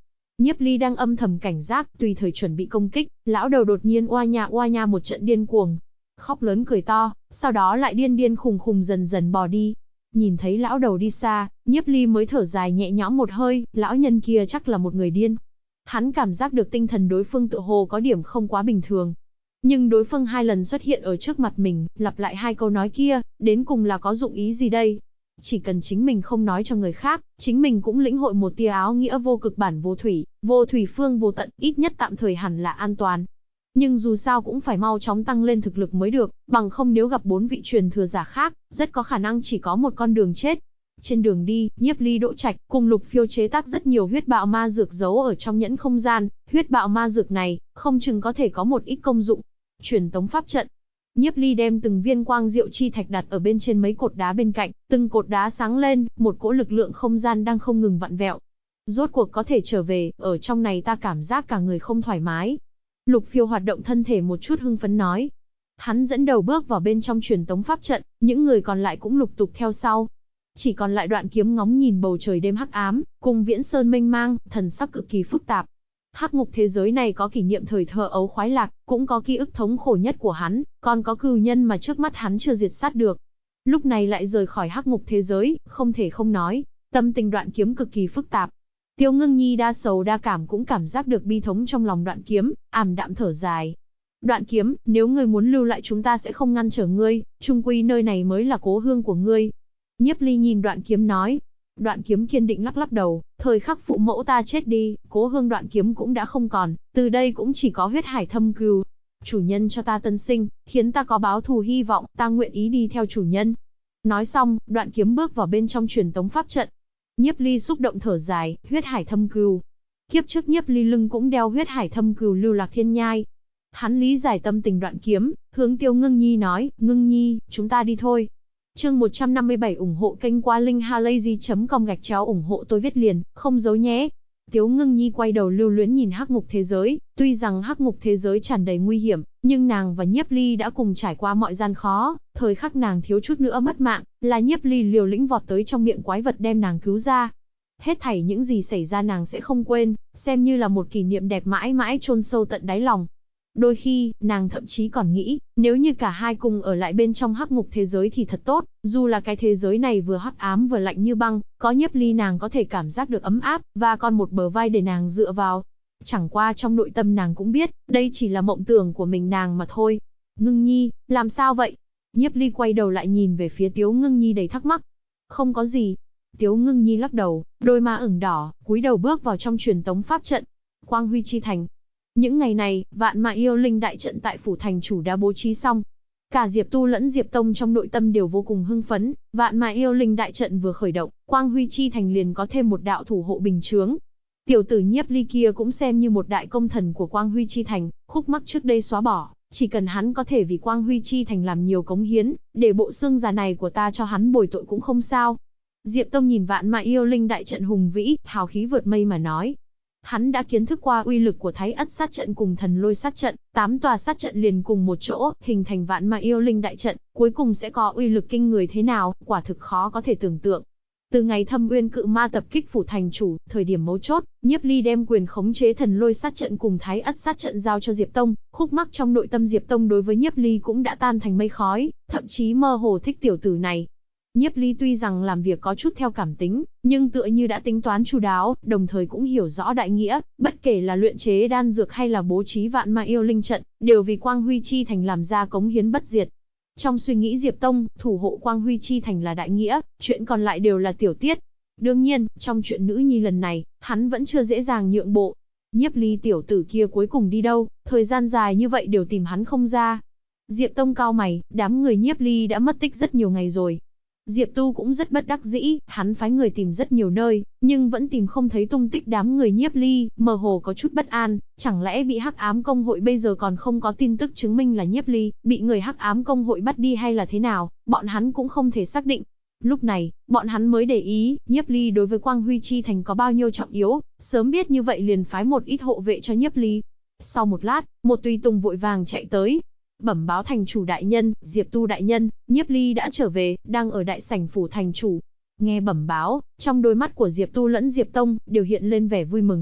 Nhiếp Ly đang âm thầm cảnh giác, tùy thời chuẩn bị công kích, lão đầu đột nhiên oa nha một trận điên cuồng, khóc lớn cười to, sau đó lại điên điên khùng khùng dần dần bò đi. Nhìn thấy lão đầu đi xa, Nhiếp Ly mới thở dài nhẹ nhõm một hơi, lão nhân kia chắc là một người điên. Hắn cảm giác được tinh thần đối phương tựa hồ có điểm không quá bình thường. Nhưng đối phương 2 lần xuất hiện ở trước mặt mình, lặp lại 2 câu nói kia, đến cùng là có dụng ý gì đây? Chỉ cần chính mình không nói cho người khác, chính mình cũng lĩnh hội một tia áo nghĩa vô cực bản vô thủy phương vô tận, ít nhất tạm thời hẳn là an toàn. Nhưng dù sao cũng phải mau chóng tăng lên thực lực mới được, bằng không nếu gặp 4 vị truyền thừa giả khác, rất có khả năng chỉ có một con đường chết. Trên đường đi, Nhiếp Ly Đỗ Trạch cùng Lục Phiêu chế tác rất nhiều huyết bạo ma dược giấu ở trong nhẫn không gian, huyết bạo ma dược này, không chừng có thể có một ít công dụng. Truyền tống pháp trận. Nhiếp Ly đem từng viên quang diệu chi thạch đặt ở bên trên mấy cột đá bên cạnh, từng cột đá sáng lên, một cỗ lực lượng không gian đang không ngừng vặn vẹo. Rốt cuộc có thể trở về, ở trong này ta cảm giác cả người không thoải mái. Lục Phiêu hoạt động thân thể một chút hưng phấn nói. Hắn dẫn đầu bước vào bên trong truyền tống pháp trận, những người còn lại cũng lục tục theo sau. Chỉ còn lại Đoạn Kiếm ngóng nhìn bầu trời đêm hắc ám, cùng Viễn Sơn mênh mang, thần sắc cực kỳ phức tạp. Hắc ngục thế giới này có kỷ niệm thời thơ ấu khoái lạc, cũng có ký ức thống khổ nhất của hắn, còn có cừu nhân mà trước mắt hắn chưa diệt sát được. Lúc này lại rời khỏi hắc ngục thế giới, không thể không nói, tâm tình Đoạn Kiếm cực kỳ phức tạp. Tiêu Ngưng Nhi đa sầu đa cảm cũng cảm giác được bi thống trong lòng Đoạn Kiếm, ảm đạm thở dài. Đoạn Kiếm, nếu ngươi muốn lưu lại chúng ta sẽ không ngăn trở ngươi, chung quy nơi này mới là cố hương của ngươi. Nhiếp Ly nhìn Đoạn Kiếm nói. Đoạn Kiếm kiên định lắc lắc đầu, thời khắc phụ mẫu ta chết đi, cố hương Đoạn Kiếm cũng đã không còn, từ đây cũng chỉ có huyết hải thâm cừu. Chủ nhân cho ta tân sinh, khiến ta có báo thù hy vọng, ta nguyện ý đi theo chủ nhân. Nói xong, Đoạn Kiếm bước vào bên trong truyền tống pháp trận. Nhiếp Ly xúc động thở dài, huyết hải thâm cừu. Kiếp trước Nhiếp Ly lưng cũng đeo huyết hải thâm cừu lưu lạc thiên nhai. Hắn lý giải tâm tình Đoạn Kiếm, hướng Tiêu Ngưng Nhi nói, Ngưng Nhi, chúng ta đi thôi. Chương 157 ủng hộ kênh qua linkhalazy.com ủng hộ tôi viết liền, không giấu nhé. Tiếu Ngưng Nhi quay đầu lưu luyến nhìn hắc ngục thế giới, tuy rằng hắc ngục thế giới tràn đầy nguy hiểm, nhưng nàng và Nhiếp Ly đã cùng trải qua mọi gian khó, thời khắc nàng thiếu chút nữa mất mạng, là Nhiếp Ly liều lĩnh vọt tới trong miệng quái vật đem nàng cứu ra. Hết thảy những gì xảy ra nàng sẽ không quên, xem như là một kỷ niệm đẹp mãi mãi chôn sâu tận đáy lòng. Đôi khi, nàng thậm chí còn nghĩ, nếu như cả hai cùng ở lại bên trong hắc ngục thế giới thì thật tốt, dù là cái thế giới này vừa hắc ám vừa lạnh như băng, có Nhiếp Ly nàng có thể cảm giác được ấm áp, và còn một bờ vai để nàng dựa vào. Chẳng qua trong nội tâm nàng cũng biết, đây chỉ là mộng tưởng của mình nàng mà thôi. Ngưng Nhi, làm sao vậy? Nhiếp Ly quay đầu lại nhìn về phía Tiếu Ngưng Nhi đầy thắc mắc. Không có gì. Tiếu Ngưng Nhi lắc đầu, đôi má ửng đỏ, cúi đầu bước vào trong truyền tống pháp trận. Quang Huy Chi Thành. Những ngày này, Vạn Mã Yêu Linh đại trận tại phủ thành chủ đã bố trí xong. Cả Diệp Tu lẫn Diệp Tông trong nội tâm đều vô cùng hưng phấn, Vạn Mã Yêu Linh đại trận vừa khởi động, Quang Huy Chi Thành liền có thêm một đạo thủ hộ bình chướng. Tiểu tử Nhiếp Ly kia cũng xem như một đại công thần của Quang Huy Chi Thành, khúc mắc trước đây xóa bỏ, chỉ cần hắn có thể vì Quang Huy Chi Thành làm nhiều cống hiến, để bộ xương già này của ta cho hắn bồi tội cũng không sao. Diệp Tông nhìn Vạn Mã Yêu Linh đại trận hùng vĩ, hào khí vượt mây mà nói. Hắn đã kiến thức qua uy lực của Thái Ất sát trận cùng Thần Lôi sát trận, 8 tòa sát trận liền cùng một chỗ, hình thành Vạn Mã Yêu Linh đại trận, cuối cùng sẽ có uy lực kinh người thế nào, quả thực khó có thể tưởng tượng. Từ ngày Thâm Uyên Cự Ma tập kích phủ thành chủ, thời điểm mấu chốt, Nhiếp Ly đem quyền khống chế Thần Lôi sát trận cùng Thái Ất sát trận giao cho Diệp Tông, khúc mắc trong nội tâm Diệp Tông đối với Nhiếp Ly cũng đã tan thành mây khói, thậm chí mơ hồ thích tiểu tử này. Nhiếp Ly tuy rằng làm việc có chút theo cảm tính, nhưng tựa như đã tính toán chu đáo, đồng thời cũng hiểu rõ đại nghĩa, bất kể là luyện chế đan dược hay là bố trí Vạn Mã Yêu Linh trận, đều vì Quang Huy Chi Thành làm ra cống hiến bất diệt. Trong suy nghĩ Diệp Tông, thủ hộ Quang Huy Chi Thành là đại nghĩa, chuyện còn lại đều là tiểu tiết. Đương nhiên, trong chuyện nữ nhi lần này, hắn vẫn chưa dễ dàng nhượng bộ. Nhiếp Ly tiểu tử kia cuối cùng đi đâu, thời gian dài như vậy đều tìm hắn không ra. Diệp Tông cau mày, đám người Nhiếp Ly đã mất tích rất nhiều ngày rồi. Diệp Tu cũng rất bất đắc dĩ, hắn phái người tìm rất nhiều nơi, nhưng vẫn tìm không thấy tung tích đám người Nhiếp Ly, mơ hồ có chút bất an, chẳng lẽ bị Hắc Ám Công hội bây giờ còn không có tin tức chứng minh là Nhiếp Ly, bị người Hắc Ám Công hội bắt đi hay là thế nào, bọn hắn cũng không thể xác định. Lúc này, bọn hắn mới để ý, Nhiếp Ly đối với Quang Huy Chi Thành có bao nhiêu trọng yếu, sớm biết như vậy liền phái một ít hộ vệ cho Nhiếp Ly. Sau một lát, một tùy tùng vội vàng chạy tới. Bẩm báo thành chủ đại nhân, Diệp Tu đại nhân, Nhiếp Ly đã trở về, đang ở đại sảnh phủ thành chủ. Nghe bẩm báo, trong đôi mắt của Diệp Tu lẫn Diệp Tông, đều hiện lên vẻ vui mừng.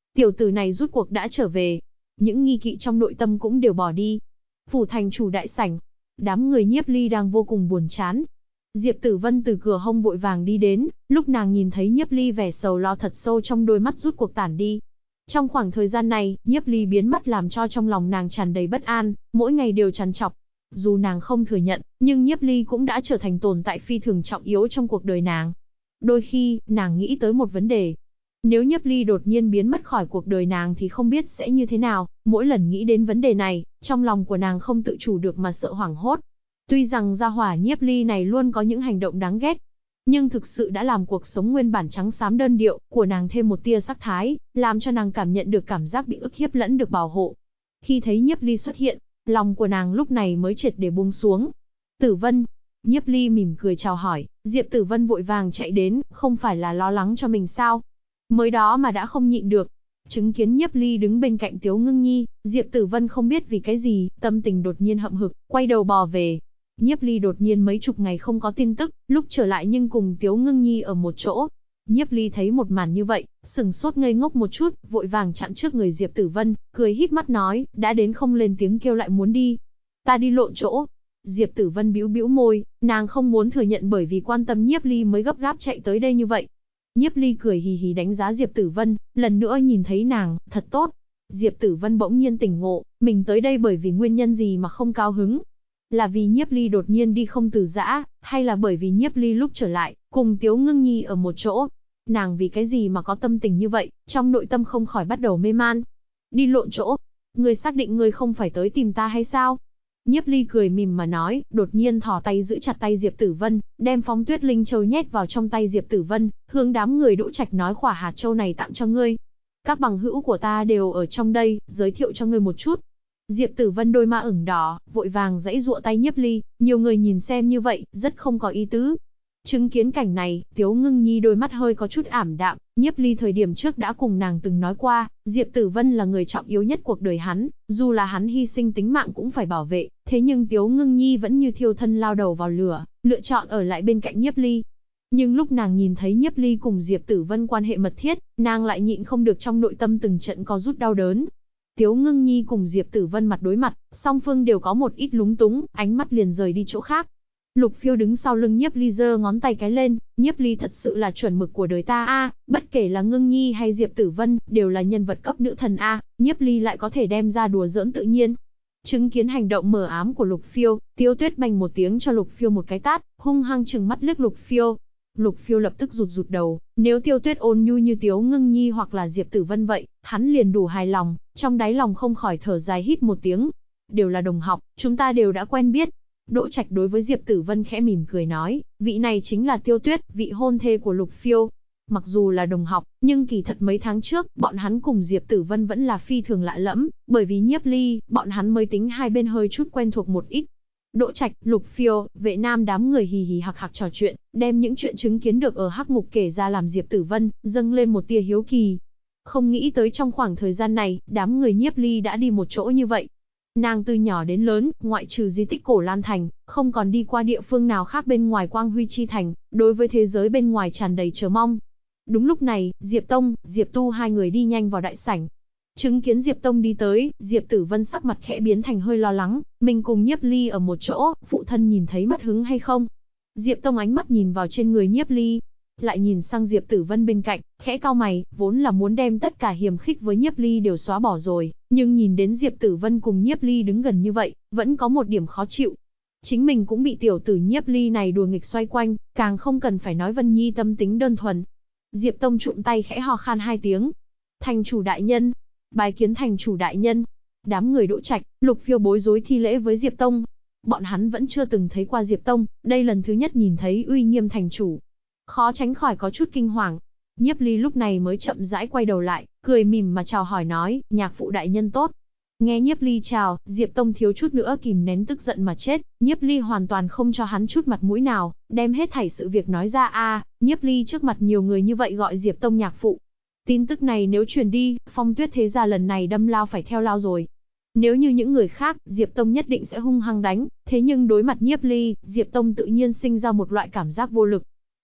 Tiểu tử này rút cuộc đã trở về. Những nghi kỵ trong nội tâm cũng đều bỏ đi. Phủ thành chủ đại sảnh. Đám người Nhiếp Ly đang vô cùng buồn chán. Diệp Tử Vân từ cửa hông vội vàng đi đến, lúc nàng nhìn thấy Nhiếp Ly vẻ sầu lo thật sâu trong đôi mắt rút cuộc tản đi. Trong khoảng thời gian này, Nhiếp Ly biến mất làm cho trong lòng nàng tràn đầy bất an, mỗi ngày đều trằn trọc. Dù nàng không thừa nhận, nhưng Nhiếp Ly cũng đã trở thành tồn tại phi thường trọng yếu trong cuộc đời nàng. Đôi khi, nàng nghĩ tới một vấn đề. Nếu Nhiếp Ly đột nhiên biến mất khỏi cuộc đời nàng thì không biết sẽ như thế nào, mỗi lần nghĩ đến vấn đề này, trong lòng của nàng không tự chủ được mà sợ hoảng hốt. Tuy rằng gia hỏa Nhiếp Ly này luôn có những hành động đáng ghét, nhưng thực sự đã làm cuộc sống nguyên bản trắng xám đơn điệu của nàng thêm một tia sắc thái, làm cho nàng cảm nhận được cảm giác bị ức hiếp lẫn được bảo hộ. Khi thấy Nhiếp Ly xuất hiện, lòng của nàng lúc này mới triệt để buông xuống. Tử Vân. Nhiếp Ly mỉm cười chào hỏi, Diệp Tử Vân vội vàng chạy đến, không phải là lo lắng cho mình sao? Mới đó mà đã không nhịn được. Chứng kiến Nhiếp Ly đứng bên cạnh Tiếu Ngưng Nhi, Diệp Tử Vân không biết vì cái gì, tâm tình đột nhiên hậm hực, quay đầu bò về. Nhiếp Ly đột nhiên mấy chục ngày không có tin tức, lúc trở lại nhưng cùng Tiếu Ngưng Nhi ở một chỗ. Nhiếp Ly thấy một màn như vậy, sừng sốt ngây ngốc một chút, vội vàng chặn trước người Diệp Tử Vân, cười híp mắt nói, đã đến không lên tiếng kêu lại muốn đi. Ta đi lộn chỗ. Diệp Tử Vân bĩu bĩu môi, nàng không muốn thừa nhận bởi vì quan tâm Nhiếp Ly mới gấp gáp chạy tới đây như vậy. Nhiếp Ly cười hì hì đánh giá Diệp Tử Vân, lần nữa nhìn thấy nàng, thật tốt. Diệp Tử Vân bỗng nhiên tỉnh ngộ, mình tới đây bởi vì nguyên nhân gì mà không cao hứng. Là vì Nhiếp Ly đột nhiên đi không từ giã, hay là bởi vì Nhiếp Ly lúc trở lại, cùng Tiếu Ngưng Nhi ở một chỗ. Nàng vì cái gì mà có tâm tình như vậy, trong nội tâm không khỏi bắt đầu mê man. Đi lộn chỗ. Ngươi xác định ngươi không phải tới tìm ta hay sao? Nhiếp Ly cười mỉm mà nói, đột nhiên thò tay giữ chặt tay Diệp Tử Vân, đem Phong Tuyết Linh Châu nhét vào trong tay Diệp Tử Vân, hướng đám người Đỗ Trạch nói khỏa hạt châu này tặng cho ngươi. Các bằng hữu của ta đều ở trong đây, giới thiệu cho ngươi một chút. Diệp Tử Vân đôi má ửng đỏ, vội vàng giãy giụa tay Nhiếp Ly, nhiều người nhìn xem như vậy, rất không có ý tứ. Chứng kiến cảnh này, Tiếu Ngưng Nhi đôi mắt hơi có chút ảm đạm, Nhiếp Ly thời điểm trước đã cùng nàng từng nói qua, Diệp Tử Vân là người trọng yếu nhất cuộc đời hắn, dù là hắn hy sinh tính mạng cũng phải bảo vệ, thế nhưng Tiếu Ngưng Nhi vẫn như thiêu thân lao đầu vào lửa, lựa chọn ở lại bên cạnh Nhiếp Ly. Nhưng lúc nàng nhìn thấy Nhiếp Ly cùng Diệp Tử Vân quan hệ mật thiết, nàng lại nhịn không được trong nội tâm từng trận co rút đau đớn. Tiếu Ngưng Nhi cùng Diệp Tử Vân mặt đối mặt, song phương đều có một ít lúng túng, ánh mắt liền rời đi chỗ khác. Lục Phiêu đứng sau lưng Nhiếp Ly giơ ngón tay cái lên, Nhiếp Ly thật sự là chuẩn mực của đời ta a, bất kể là Ngưng Nhi hay Diệp Tử Vân, đều là nhân vật cấp nữ thần a, Nhiếp Ly lại có thể đem ra đùa giỡn tự nhiên. Chứng kiến hành động mờ ám của Lục Phiêu, Tiêu Tuyết bành một tiếng cho Lục Phiêu một cái tát, hung hăng trừng mắt liếc Lục Phiêu. Lục Phiêu lập tức rụt rụt đầu, nếu Tiêu Tuyết ôn nhu như Tiếu Ngưng Nhi hoặc là Diệp Tử Vân vậy, hắn liền đủ hài lòng, trong đáy lòng không khỏi thở dài hít một tiếng. Đều là đồng học, chúng ta đều đã quen biết. Đỗ Trạch đối với Diệp Tử Vân khẽ mỉm cười nói, vị này chính là Tiêu Tuyết, vị hôn thê của Lục Phiêu. Mặc dù là đồng học, nhưng kỳ thật mấy tháng trước, bọn hắn cùng Diệp Tử Vân vẫn là phi thường lạ lẫm, bởi vì Nhiếp Ly, bọn hắn mới tính hai bên hơi chút quen thuộc một ít. Đỗ Trạch, Lục Phiêu, Vệ Nam đám người hì hì hặc hặc trò chuyện, đem những chuyện chứng kiến được ở Hắc Ngục kể ra làm Diệp Tử Vân dâng lên một tia hiếu kỳ. Không nghĩ tới trong khoảng thời gian này, đám người Nhiếp Ly đã đi một chỗ như vậy. Nàng từ nhỏ đến lớn, ngoại trừ di tích Cổ Lan Thành, không còn đi qua địa phương nào khác bên ngoài Quang Huy Chi Thành, đối với thế giới bên ngoài tràn đầy chờ mong. Đúng lúc này, Diệp Tông, Diệp Tu hai người đi nhanh vào đại sảnh. Chứng kiến Diệp Tông đi tới, Diệp Tử Vân sắc mặt khẽ biến thành hơi lo lắng, mình cùng Nhiếp Ly ở một chỗ, phụ thân nhìn thấy mất hứng hay không? Diệp Tông ánh mắt nhìn vào trên người Nhiếp Ly, lại nhìn sang Diệp Tử Vân bên cạnh, khẽ cau mày, vốn là muốn đem tất cả hiềm khích với Nhiếp Ly đều xóa bỏ rồi, nhưng nhìn đến Diệp Tử Vân cùng Nhiếp Ly đứng gần như vậy, vẫn có một điểm khó chịu. Chính mình cũng bị tiểu tử Nhiếp Ly này đùa nghịch xoay quanh, càng không cần phải nói Vân Nhi tâm tính đơn thuần. Diệp Tông trụm tay khẽ ho khan hai tiếng. Thành chủ đại nhân, bái kiến thành chủ đại nhân. Đám người Đỗ Trạch, Lục Phiêu bối rối thi lễ với Diệp Tông. Bọn hắn vẫn chưa từng thấy qua Diệp Tông, đây lần thứ nhất nhìn thấy uy nghiêm thành chủ. Khó tránh khỏi có chút kinh hoàng. Nhiếp Ly lúc này mới chậm rãi quay đầu lại, cười mỉm mà chào hỏi nói, nhạc phụ đại nhân tốt. Nghe Nhiếp Ly chào, Diệp Tông thiếu chút nữa kìm nén tức giận mà chết, Nhiếp Ly hoàn toàn không cho hắn chút mặt mũi nào, đem hết thảy sự việc nói ra Nhiếp Ly trước mặt nhiều người như vậy gọi Diệp Tông nhạc phụ. Tin tức này nếu truyền đi, Phong Tuyết thế gia lần này đâm lao phải theo lao rồi. Nếu như những người khác, Diệp Tông nhất định sẽ hung hăng đánh, thế nhưng đối mặt Nhiếp Ly, Diệp Tông tự nhiên sinh ra một loại cảm giác vô lực.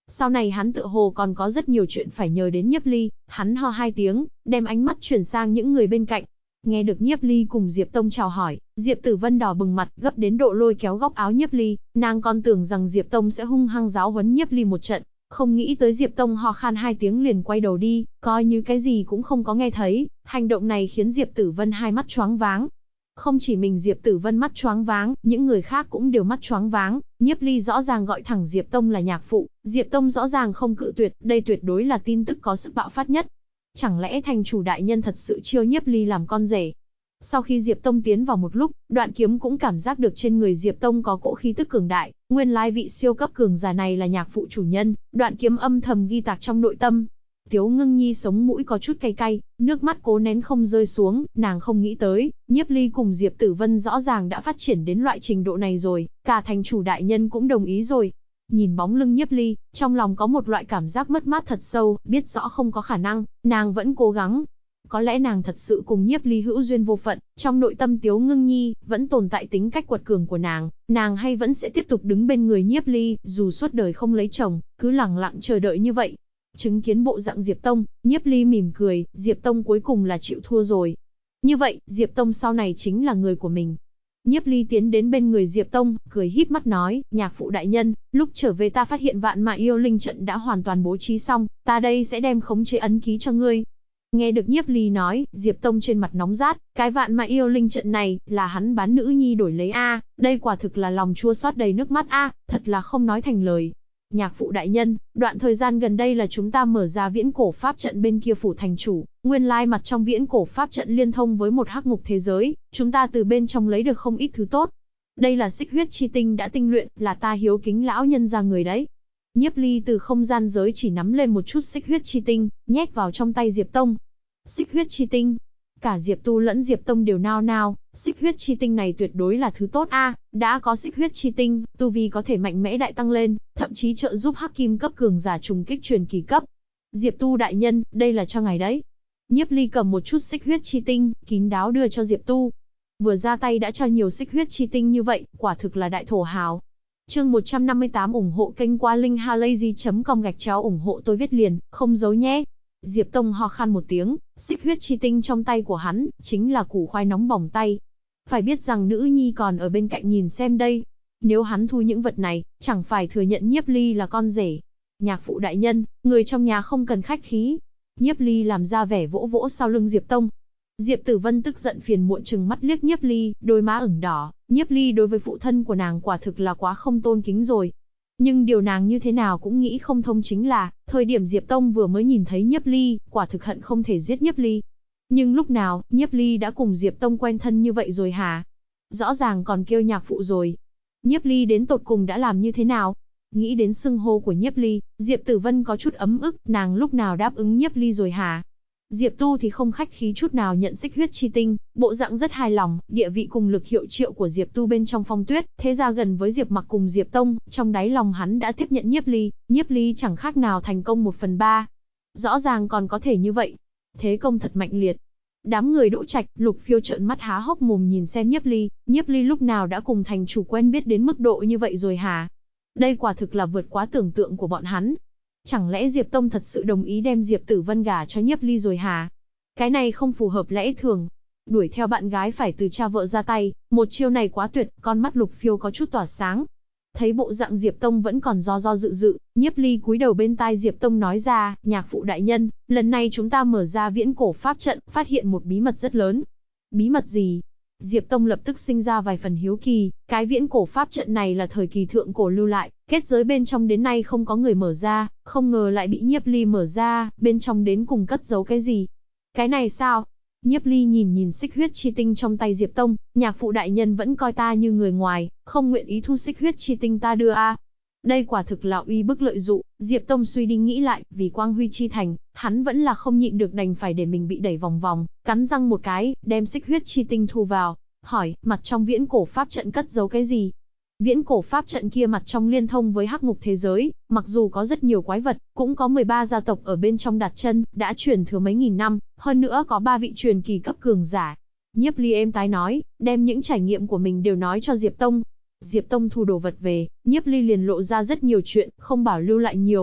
Sau này hắn tựa hồ còn có rất nhiều chuyện phải nhờ đến Nhiếp Ly, hắn ho hai tiếng, đem ánh mắt chuyển sang những người bên cạnh. Nghe được Nhiếp Ly cùng Diệp Tông chào hỏi, Diệp Tử Vân đỏ bừng mặt, gấp đến độ lôi kéo góc áo Nhiếp Ly, nàng còn tưởng rằng Diệp Tông sẽ hung hăng giáo huấn Nhiếp Ly một trận, không nghĩ tới Diệp Tông ho khan hai tiếng liền quay đầu đi, coi như cái gì cũng không có nghe thấy. Hành động này khiến Diệp Tử Vân hai mắt choáng váng. Không chỉ mình Diệp Tử Vân mắt choáng váng, những người khác cũng đều mắt choáng váng. Nhiếp Ly rõ ràng gọi thẳng Diệp Tông là nhạc phụ, Diệp Tông rõ ràng không cự tuyệt, đây tuyệt đối là tin tức có sức bạo phát nhất. Chẳng lẽ thành chủ đại nhân thật sự chiêu Nhiếp Ly làm con rể? Sau khi Diệp Tông tiến vào một lúc, Đoạn Kiếm cũng cảm giác được trên người Diệp Tông có cỗ khí tức cường đại, nguyên lai vị siêu cấp cường giả này là nhạc phụ chủ nhân, Đoạn Kiếm âm thầm ghi tạc trong nội tâm. Tiếu Ngưng Nhi sống mũi có chút cay cay, nước mắt cố nén không rơi xuống, nàng không nghĩ tới, Nhiếp Ly cùng Diệp Tử Vân rõ ràng đã phát triển đến loại trình độ này rồi, cả thành chủ đại nhân cũng đồng ý rồi. Nhìn bóng lưng Nhiếp Ly, trong lòng có một loại cảm giác mất mát thật sâu, biết rõ không có khả năng, nàng vẫn cố gắng. Có lẽ nàng thật sự cùng Nhiếp Ly hữu duyên vô phận, trong nội tâm Tiếu Ngưng Nhi vẫn tồn tại tính cách quật cường của nàng hay vẫn sẽ tiếp tục đứng bên người Nhiếp Ly, dù suốt đời không lấy chồng, cứ lẳng lặng chờ đợi như vậy. Chứng kiến bộ dạng Diệp Tông, Nhiếp Ly mỉm cười, Diệp Tông cuối cùng là chịu thua rồi. Như vậy, Diệp Tông sau này chính là người của mình. Nhiếp Ly tiến đến bên người Diệp Tông, cười híp mắt nói, nhạc phụ đại nhân, lúc trở về ta phát hiện vạn mã yêu linh trận đã hoàn toàn bố trí xong, ta đây sẽ đem khống chế ấn ký cho ngươi. Nghe được Nhiếp Ly nói, Diệp Tông trên mặt nóng rát, cái vạn mã yêu linh trận này, là hắn bán nữ nhi đổi lấy a, đây quả thực là lòng chua xót đầy nước mắt a, thật là không nói thành lời. Nhạc phụ đại nhân, đoạn thời gian gần đây là chúng ta mở ra viễn cổ pháp trận bên kia phủ thành chủ, nguyên lai mặt trong viễn cổ pháp trận liên thông với một hắc ngục thế giới, chúng ta từ bên trong lấy được không ít thứ tốt. Đây là xích huyết chi tinh đã tinh luyện, là ta hiếu kính lão nhân ra người đấy. Nhiếp Ly từ không gian giới chỉ nắm lên một chút xích huyết chi tinh, nhét vào trong tay Diệp Tông. Xích huyết chi tinh. Cả Diệp Tu lẫn Diệp Tông đều nao nao, xích huyết chi tinh này tuyệt đối là thứ tốt a, đã có xích huyết chi tinh, tu vi có thể mạnh mẽ đại tăng lên, thậm chí trợ giúp hắc kim cấp cường giả trùng kích truyền kỳ cấp. Diệp Tu đại nhân, đây là cho ngài đấy. Nhiếp Ly cầm một chút xích huyết chi tinh, kín đáo đưa cho Diệp Tu. Vừa ra tay đã cho nhiều xích huyết chi tinh như vậy, quả thực là đại thổ hào. Chương 158 ủng hộ kênh qua linkhalazy.com ủng hộ tôi viết liền, không giấu nhé. Diệp Tông ho khan một tiếng, xích huyết chi tinh trong tay của hắn, chính là củ khoai nóng bỏng tay. Phải biết rằng nữ nhi còn ở bên cạnh nhìn xem đây. Nếu hắn thu những vật này, chẳng phải thừa nhận Nhiếp Ly là con rể. Nhạc phụ đại nhân, người trong nhà không cần khách khí. Nhiếp Ly làm ra vẻ vỗ vỗ sau lưng Diệp Tông. Diệp Tử Vân tức giận phiền muộn trừng mắt liếc Nhiếp Ly, đôi má ửng đỏ. Nhiếp Ly đối với phụ thân của nàng quả thực là quá không tôn kính rồi. Nhưng điều nàng như thế nào cũng nghĩ không thông chính là, thời điểm Diệp Tông vừa mới nhìn thấy Nhiếp Ly, quả thực hận không thể giết Nhiếp Ly. Nhưng lúc nào, Nhiếp Ly đã cùng Diệp Tông quen thân như vậy rồi hả? Rõ ràng còn kêu nhạc phụ rồi. Nhiếp Ly đến tột cùng đã làm như thế nào? Nghĩ đến xưng hô của Nhiếp Ly, Diệp Tử Vân có chút ấm ức, nàng lúc nào đáp ứng Nhiếp Ly rồi hả? Diệp Tu thì không khách khí chút nào nhận xích huyết chi tinh, bộ dạng rất hài lòng, địa vị cùng lực hiệu triệu của Diệp Tu bên trong Phong Tuyết, thế ra gần với Diệp Mặc cùng Diệp Tông, trong đáy lòng hắn đã tiếp nhận Nhiếp Ly chẳng khác nào thành công 1/3. Rõ ràng còn có thể như vậy. Thế công thật mạnh liệt. Đám người Đỗ Trạch, Lục Phiêu trợn mắt há hốc mồm nhìn xem Nhiếp Ly lúc nào đã cùng thành chủ quen biết đến mức độ như vậy rồi hả? Đây quả thực là vượt quá tưởng tượng của bọn hắn. Chẳng lẽ Diệp Tông thật sự đồng ý đem Diệp Tử Vân gả cho Nhiếp Ly rồi hả? Cái này không phù hợp lẽ thường. Đuổi theo bạn gái phải từ cha vợ ra tay, một chiêu này quá tuyệt, con mắt Lục Phiêu có chút tỏa sáng. Thấy bộ dạng Diệp Tông vẫn còn do dự, Nhiếp Ly cúi đầu bên tai Diệp Tông nói ra, nhạc phụ đại nhân, lần này chúng ta mở ra viễn cổ pháp trận, phát hiện một bí mật rất lớn. Bí mật gì? Diệp Tông lập tức sinh ra vài phần hiếu kỳ, cái viễn cổ pháp trận này là thời kỳ thượng cổ lưu lại, kết giới bên trong đến nay không có người mở ra, không ngờ lại bị Nhiếp Ly mở ra, bên trong đến cùng cất giấu cái gì? Cái này sao? Nhiếp Ly nhìn xích huyết chi tinh trong tay Diệp Tông, nhạc phụ đại nhân vẫn coi ta như người ngoài, không nguyện ý thu xích huyết chi tinh ta đưa a. Đây quả thực là uy bức lợi dụ, Diệp Tông suy đi nghĩ lại, vì quang huy chi thành, hắn vẫn là không nhịn được đành phải để mình bị đẩy vòng vòng, cắn răng một cái, đem xích huyết chi tinh thu vào, hỏi, mặt trong viễn cổ pháp trận cất giấu cái gì? Viễn cổ pháp trận kia mặt trong liên thông với hắc ngục thế giới, mặc dù có rất nhiều quái vật, cũng có 13 gia tộc ở bên trong đặt chân, đã truyền thừa mấy nghìn năm, hơn nữa có 3 vị truyền kỳ cấp cường giả. Nhiếp Ly êm tái nói, đem những trải nghiệm của mình đều nói cho Diệp Tông. Diệp Tông thu đồ vật về, Nhiếp Ly liền lộ ra rất nhiều chuyện, không bảo lưu lại nhiều,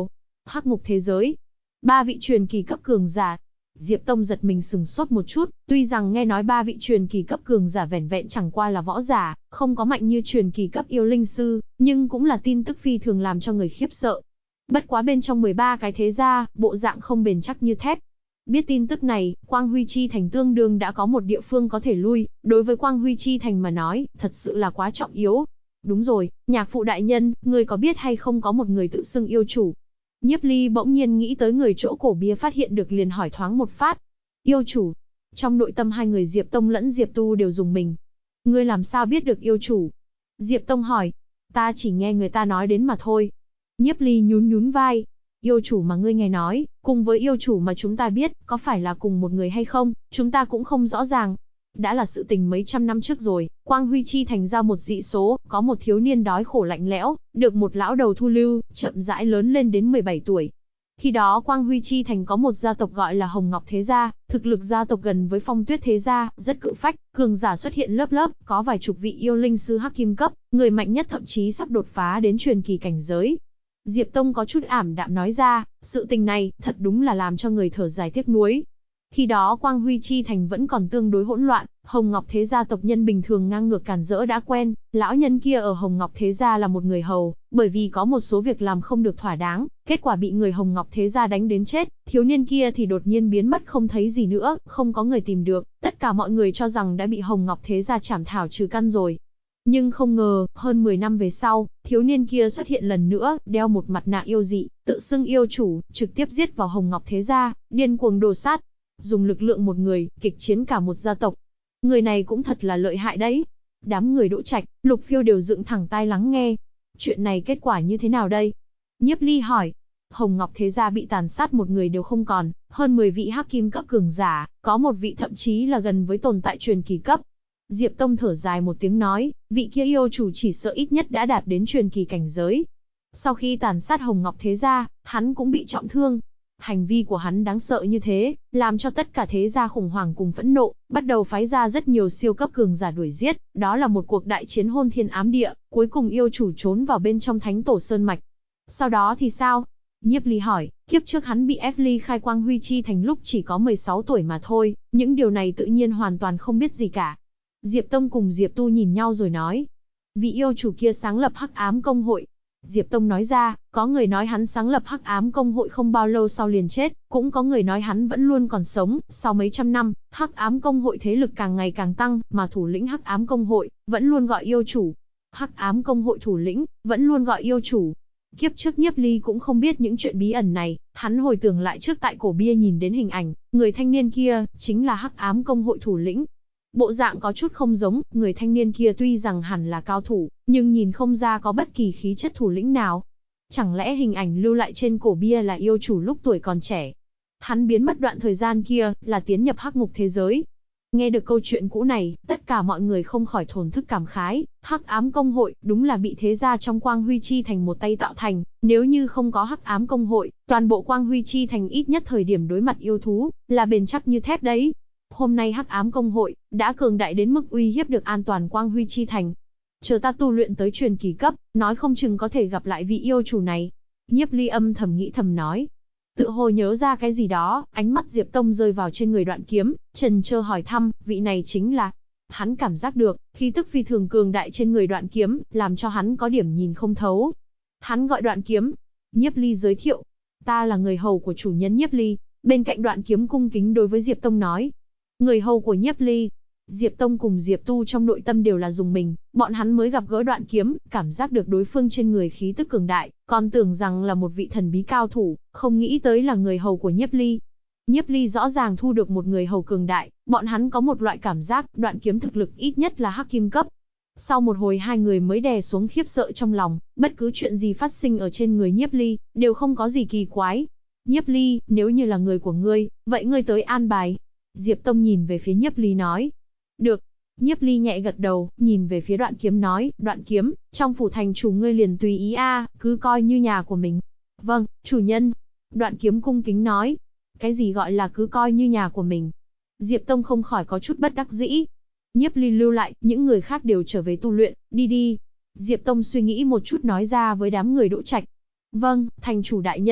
Hắc ngục thế giới. 3 vị truyền kỳ cấp cường giả. Diệp Tông giật mình sừng sốt một chút, tuy rằng nghe nói 3 vị truyền kỳ cấp cường giả vẻn vẹn chẳng qua là võ giả, không có mạnh như truyền kỳ cấp yêu linh sư, nhưng cũng là tin tức phi thường làm cho người khiếp sợ. Bất quá bên trong 13 cái thế gia, bộ dạng không bền chắc như thép. Biết tin tức này, Quang Huy Chi Thành tương đương đã có một địa phương có thể lui, đối với Quang Huy Chi Thành mà nói, thật sự là quá trọng yếu. Đúng rồi, nhạc phụ đại nhân, người có biết hay không có một người tự xưng yêu chủ? Nhiếp Ly bỗng nhiên nghĩ tới người chỗ cổ bia phát hiện được liền hỏi thoáng một phát. Yêu chủ? Trong nội tâm hai người Diệp Tông lẫn Diệp Tu đều rùng mình. Ngươi làm sao biết được yêu chủ? Diệp Tông hỏi. Ta chỉ nghe người ta nói đến mà thôi. Nhiếp Ly nhún nhún vai. Yêu chủ mà ngươi nghe nói, cùng với yêu chủ mà chúng ta biết, có phải là cùng một người hay không, chúng ta cũng không rõ ràng. Đã là sự tình mấy trăm năm trước rồi, Quang Huy Chi Thành ra một dị số, có một thiếu niên đói khổ lạnh lẽo, được một lão đầu thu lưu, chậm rãi lớn lên đến 17 tuổi. Khi đó Quang Huy Chi Thành có một gia tộc gọi là Hồng Ngọc Thế Gia, thực lực gia tộc gần với Phong Tuyết Thế Gia, rất cự phách, cường giả xuất hiện lớp lớp, có vài chục vị yêu linh sư hắc kim cấp, người mạnh nhất thậm chí sắp đột phá đến truyền kỳ cảnh giới. Diệp Tông có chút ảm đạm nói ra, sự tình này, thật đúng là làm cho người thở dài tiếc nuối. Khi đó Quang Huy Chi Thành vẫn còn tương đối hỗn loạn, Hồng Ngọc Thế Gia tộc nhân bình thường ngang ngược càn rỡ đã quen, lão nhân kia ở Hồng Ngọc Thế Gia là một người hầu, bởi vì có một số việc làm không được thỏa đáng, kết quả bị người Hồng Ngọc Thế Gia đánh đến chết, thiếu niên kia thì đột nhiên biến mất không thấy gì nữa, không có người tìm được, tất cả mọi người cho rằng đã bị Hồng Ngọc Thế Gia trảm thảo trừ căn rồi. Nhưng không ngờ, hơn 10 năm về sau, thiếu niên kia xuất hiện lần nữa, đeo một mặt nạ yêu dị, tự xưng yêu chủ, trực tiếp giết vào Hồng Ngọc Thế Gia, điên cuồng đồ sát. Dùng lực lượng một người, kịch chiến cả một gia tộc. Người này cũng thật là lợi hại đấy. Đám người Đỗ Trạch, Lục Phiêu đều dựng thẳng tai lắng nghe. Chuyện này kết quả như thế nào đây? Nhiếp Ly hỏi. Hồng Ngọc Thế Gia bị tàn sát một người đều không còn, hơn 10 vị hắc kim cấp cường giả, có một vị thậm chí là gần với tồn tại truyền kỳ cấp. Diệp Tông thở dài một tiếng nói, vị kia yêu chủ chỉ sợ ít nhất đã đạt đến truyền kỳ cảnh giới. Sau khi tàn sát Hồng Ngọc Thế Gia, hắn cũng bị trọng thương. Hành vi của hắn đáng sợ như thế, làm cho tất cả thế gia khủng hoảng cùng phẫn nộ, bắt đầu phái ra rất nhiều siêu cấp cường giả đuổi giết, đó là một cuộc đại chiến hôn thiên ám địa, cuối cùng yêu chủ trốn vào bên trong Thánh Tổ Sơn Mạch. Sau đó thì sao? Nhiếp Ly hỏi, kiếp trước hắn bị ép ly khai Quang Huy Chi Thành lúc chỉ có 16 tuổi mà thôi, những điều này tự nhiên hoàn toàn không biết gì cả. Diệp Tông cùng Diệp Tu nhìn nhau rồi nói, vị yêu chủ kia sáng lập Hắc Ám Công Hội. Diệp Tông nói ra, có người nói hắn sáng lập Hắc Ám Công Hội không bao lâu sau liền chết, cũng có người nói hắn vẫn luôn còn sống, sau mấy trăm năm, Hắc Ám Công Hội thế lực càng ngày càng tăng, mà thủ lĩnh Hắc Ám Công Hội vẫn luôn gọi yêu chủ. Hắc Ám Công Hội thủ lĩnh vẫn luôn gọi yêu chủ. Kiếp trước Nhiếp Ly cũng không biết những chuyện bí ẩn này, hắn hồi tưởng lại trước tại cổ bia nhìn đến hình ảnh, người thanh niên kia chính là Hắc Ám Công Hội thủ lĩnh. Bộ dạng có chút không giống, người thanh niên kia tuy rằng hẳn là cao thủ, nhưng nhìn không ra có bất kỳ khí chất thủ lĩnh nào. Chẳng lẽ hình ảnh lưu lại trên cổ bia là yêu chủ lúc tuổi còn trẻ? Hắn biến mất đoạn thời gian kia, là tiến nhập hắc ngục thế giới. Nghe được câu chuyện cũ này, tất cả mọi người không khỏi thổn thức cảm khái, Hắc Ám Công Hội đúng là bị thế gia trong Quang Huy Chi Thành một tay tạo thành, nếu như không có Hắc Ám Công Hội, toàn bộ Quang Huy Chi Thành ít nhất thời điểm đối mặt yêu thú, là bền chắc như thép đấy. Hôm nay Hắc Ám Công Hội đã cường đại đến mức uy hiếp được an toàn Quang Huy Chi Thành. Chờ ta tu luyện tới truyền kỳ cấp, nói không chừng có thể gặp lại vị yêu chủ này. Nhiếp Ly âm thầm nghĩ thầm nói. Tự hồ nhớ ra cái gì đó, ánh mắt Diệp Tông rơi vào trên người Đoạn Kiếm, chần chờ hỏi thăm, vị này chính là... Hắn cảm giác được, khí tức phi thường cường đại trên người Đoạn Kiếm, làm cho hắn có điểm nhìn không thấu. Hắn gọi Đoạn Kiếm. Nhiếp Ly giới thiệu. Ta là người hầu của chủ nhân Nhiếp Ly. Bên cạnh Đoạn Kiếm cung kính đối với Diệp Tông nói. Người hầu của Nhiếp Ly. Diệp Tông cùng Diệp Tu trong nội tâm đều là dùng mình, bọn hắn mới gặp gỡ Đoạn Kiếm, cảm giác được đối phương trên người khí tức cường đại, còn tưởng rằng là một vị thần bí cao thủ, không nghĩ tới là người hầu của Nhiếp Ly. Nhiếp Ly rõ ràng thu được một người hầu cường đại, bọn hắn có một loại cảm giác, Đoạn Kiếm thực lực ít nhất là hắc kim cấp. Sau một hồi hai người mới đè xuống khiếp sợ trong lòng, bất cứ chuyện gì phát sinh ở trên người Nhiếp Ly, đều không có gì kỳ quái. Nhiếp Ly, nếu như là người của ngươi, vậy ngươi tới an bài. Diệp Tông nhìn về phía Nhiếp Ly nói. Được. Nhiếp Ly nhẹ gật đầu, nhìn về phía Đoạn Kiếm nói, Đoạn Kiếm, trong phủ thành chủ ngươi liền tùy ý cứ coi như nhà của mình. Vâng, chủ nhân. Đoạn Kiếm cung kính nói. Cái gì gọi là cứ coi như nhà của mình? Diệp Tông không khỏi có chút bất đắc dĩ. Nhiếp Ly lưu lại, những người khác đều trở về tu luyện, đi. Diệp Tông suy nghĩ một chút nói ra với đám người Đỗ Trạch. Vâng, thành chủ đại nhân.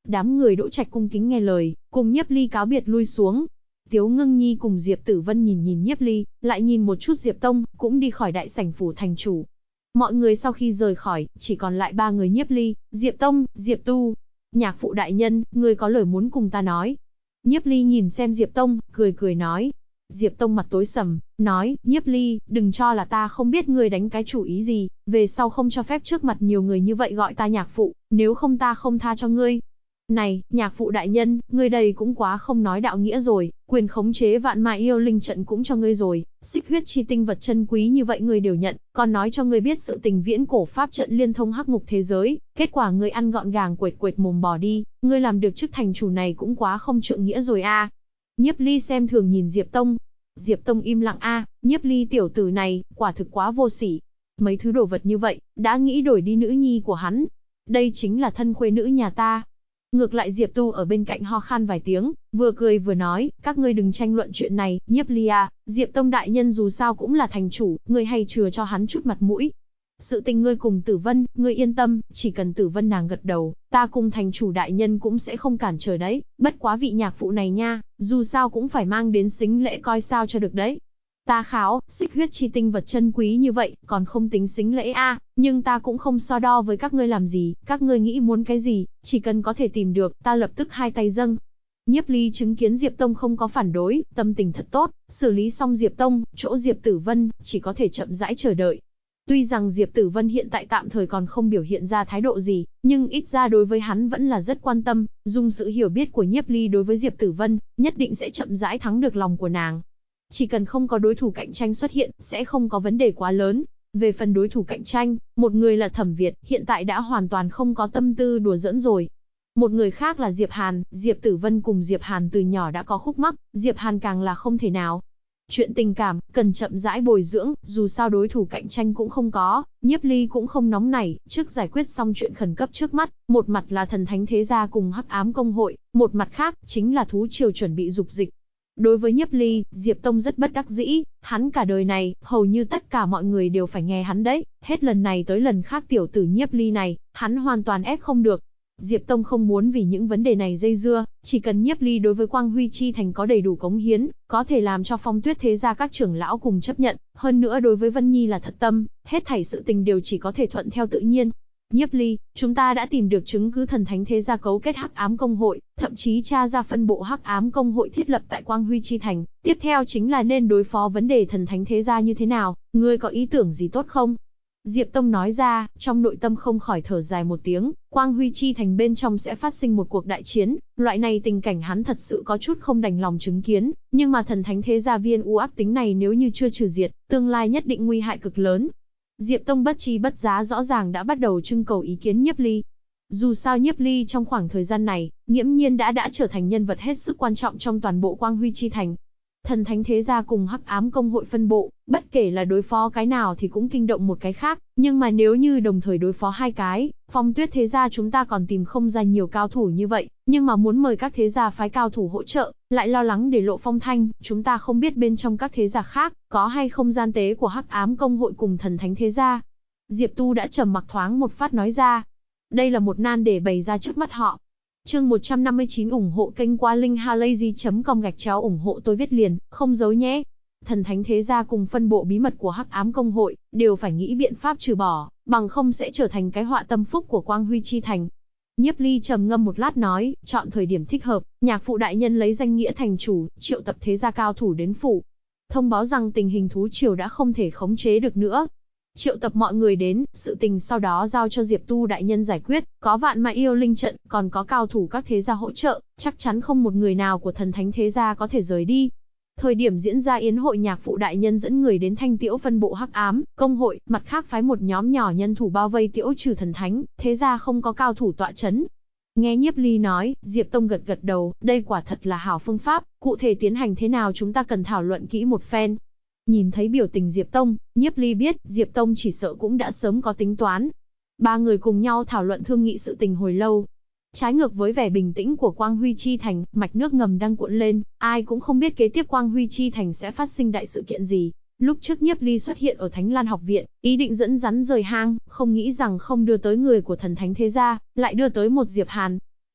Đám người Đỗ Trạch cung kính nghe lời, cùng Nhiếp Ly cáo biệt lui xuống. Tiếu Ngưng Nhi cùng Diệp Tử Vân nhìn Nhiếp Ly, lại nhìn một chút Diệp Tông, cũng đi khỏi đại sảnh phủ thành chủ. Mọi người sau khi rời khỏi, chỉ còn lại 3 người Nhiếp Ly, Diệp Tông, Diệp Tu. Nhạc phụ đại nhân, người có lời muốn cùng ta nói. Nhiếp Ly nhìn xem Diệp Tông, cười nói. Diệp Tông mặt tối sầm, nói, Nhiếp Ly, đừng cho là ta không biết ngươi đánh cái chủ ý gì, về sau không cho phép trước mặt nhiều người như vậy gọi ta nhạc phụ, nếu không ta không tha cho ngươi. Này, nhạc phụ đại nhân, ngươi đây cũng quá không nói đạo nghĩa rồi, quyền khống chế vạn ma yêu linh trận cũng cho ngươi rồi, xích huyết chi tinh vật chân quý như vậy ngươi đều nhận, còn nói cho ngươi biết sự tình viễn cổ pháp trận liên thông hắc ngục thế giới, kết quả ngươi ăn gọn gàng quệt mồm bỏ đi, ngươi làm được chức thành chủ này cũng quá không trượng nghĩa rồi a. Nhiếp Ly xem thường nhìn Diệp Tông. Diệp Tông im lặng Nhiếp Ly tiểu tử này, quả thực quá vô sỉ. Mấy thứ đồ vật như vậy, đã nghĩ đổi đi nữ nhi của hắn. Đây chính là thân khuê nữ nhà ta. Ngược lại Diệp Tu ở bên cạnh ho khan vài tiếng, vừa cười vừa nói, các ngươi đừng tranh luận chuyện này, Nhiếp Ly Diệp Tông đại nhân dù sao cũng là thành chủ, ngươi hay chừa cho hắn chút mặt mũi. Sự tình ngươi cùng Tử Vân, ngươi yên tâm, chỉ cần Tử Vân nàng gật đầu, ta cùng thành chủ đại nhân cũng sẽ không cản trở đấy, bất quá vị nhạc phụ này nha, dù sao cũng phải mang đến sính lễ coi sao cho được đấy. Ta kháo, xích huyết chi tinh vật chân quý như vậy, còn không tính sính lễ nhưng ta cũng không so đo với các ngươi làm gì, các ngươi nghĩ muốn cái gì, chỉ cần có thể tìm được, ta lập tức hai tay dâng. Nhiếp Ly chứng kiến Diệp Tông không có phản đối, tâm tình thật tốt, xử lý xong Diệp Tông, chỗ Diệp Tử Vân, chỉ có thể chậm rãi chờ đợi. Tuy rằng Diệp Tử Vân hiện tại tạm thời còn không biểu hiện ra thái độ gì, nhưng ít ra đối với hắn vẫn là rất quan tâm, dùng sự hiểu biết của Nhiếp Ly đối với Diệp Tử Vân, nhất định sẽ chậm rãi thắng được lòng của nàng. Chỉ cần không có đối thủ cạnh tranh xuất hiện, sẽ không có vấn đề quá lớn. Về phần đối thủ cạnh tranh, một người là Thẩm Việt, hiện tại đã hoàn toàn không có tâm tư đùa giỡn rồi. Một người khác là Diệp Hàn, Diệp Tử Vân cùng Diệp Hàn từ nhỏ đã có khúc mắc, Diệp Hàn càng là không thể nào. Chuyện tình cảm, cần chậm rãi bồi dưỡng, dù sao đối thủ cạnh tranh cũng không có, Nhiếp Ly cũng không nóng nảy, trước giải quyết xong chuyện khẩn cấp trước mắt, một mặt là Thần Thánh Thế Gia cùng Hắc Ám Công Hội, một mặt khác, chính là thú triều chuẩn bị dục dịch. Đối với Nhiếp Ly, Diệp Tông rất bất đắc dĩ, hắn cả đời này, hầu như tất cả mọi người đều phải nghe hắn đấy, hết lần này tới lần khác tiểu tử Nhiếp Ly này, hắn hoàn toàn ép không được. Diệp Tông không muốn vì những vấn đề này dây dưa, chỉ cần Nhiếp Ly đối với Quang Huy Chi Thành có đầy đủ cống hiến, có thể làm cho Phong Tuyết Thế Gia các trưởng lão cùng chấp nhận, hơn nữa đối với Vân Nhi là thật tâm, hết thảy sự tình đều chỉ có thể thuận theo tự nhiên. Nhiếp Ly, chúng ta đã tìm được chứng cứ Thần Thánh Thế Gia cấu kết Hắc Ám Công Hội, thậm chí tra ra phân bộ Hắc Ám Công Hội thiết lập tại Quang Huy Chi Thành, tiếp theo chính là nên đối phó vấn đề Thần Thánh Thế Gia như thế nào, ngươi có ý tưởng gì tốt không? Diệp Tông nói ra, trong nội tâm không khỏi thở dài một tiếng, Quang Huy Chi Thành bên trong sẽ phát sinh một cuộc đại chiến, loại này tình cảnh hắn thật sự có chút không đành lòng chứng kiến, nhưng mà Thần Thánh Thế Gia viên u ác tính này nếu như chưa trừ diệt, tương lai nhất định nguy hại cực lớn. Diệp Tông bất chi bất giá rõ ràng đã bắt đầu trưng cầu ý kiến Nhiếp Ly. Dù sao Nhiếp Ly trong khoảng thời gian này, nghiễm nhiên đã trở thành nhân vật hết sức quan trọng trong toàn bộ Quang Huy Chi Thành. Thần Thánh Thế Gia cùng Hắc Ám Công Hội phân bộ, bất kể là đối phó cái nào thì cũng kinh động một cái khác, nhưng mà nếu như đồng thời đối phó hai cái, Phong Tuyết Thế Gia chúng ta còn tìm không ra nhiều cao thủ như vậy, nhưng mà muốn mời các thế gia phái cao thủ hỗ trợ, lại lo lắng để lộ phong thanh, chúng ta không biết bên trong các thế gia khác, có hay không gian tế của Hắc Ám Công Hội cùng Thần Thánh Thế Gia. Diệp Tu đã trầm mặc thoáng một phát nói ra. Đây là một nan đề bày ra trước mắt họ. Chương 159 ủng hộ kênh qua linkhalazy.com ủng hộ tôi viết liền, không giấu nhé. Thần Thánh Thế Gia cùng phân bộ bí mật của Hắc Ám Công Hội, đều phải nghĩ biện pháp trừ bỏ, bằng không sẽ trở thành cái họa tâm phúc của Quang Huy Chi Thành. Nhiếp Ly trầm ngâm một lát nói, chọn thời điểm thích hợp, nhạc phụ đại nhân lấy danh nghĩa thành chủ, triệu tập thế gia cao thủ đến phủ. Thông báo rằng tình hình thú triều đã không thể khống chế được nữa. Triệu tập mọi người đến, sự tình sau đó giao cho Diệp Tu đại nhân giải quyết, có vạn ma yêu linh trận, còn có cao thủ các thế gia hỗ trợ, chắc chắn không một người nào của Thần Thánh Thế Gia có thể rời đi. Thời điểm diễn ra yến hội nhạc phụ đại nhân dẫn người đến Thanh Tiễu phân bộ Hắc Ám Công Hội, mặt khác phái một nhóm nhỏ nhân thủ bao vây Tiễu trừ Thần Thánh Thế Gia không có cao thủ tọa chấn. Nghe Nhiếp Ly nói, Diệp Tông gật đầu, đây quả thật là hảo phương pháp, cụ thể tiến hành thế nào chúng ta cần thảo luận kỹ một phen. Nhìn thấy biểu tình Diệp Tông, Nhiếp Ly biết, Diệp Tông chỉ sợ cũng đã sớm có tính toán. Ba người cùng nhau thảo luận thương nghị sự tình hồi lâu. Trái ngược với vẻ bình tĩnh của Quang Huy Chi Thành, mạch nước ngầm đang cuộn lên, ai cũng không biết kế tiếp Quang Huy Chi Thành sẽ phát sinh đại sự kiện gì. Lúc trước Nhiếp Ly xuất hiện ở Thánh Lan học viện, ý định dẫn rắn rời hang, không nghĩ rằng không đưa tới người của Thần Thánh Thế Gia, lại đưa tới một Diệp Hàn.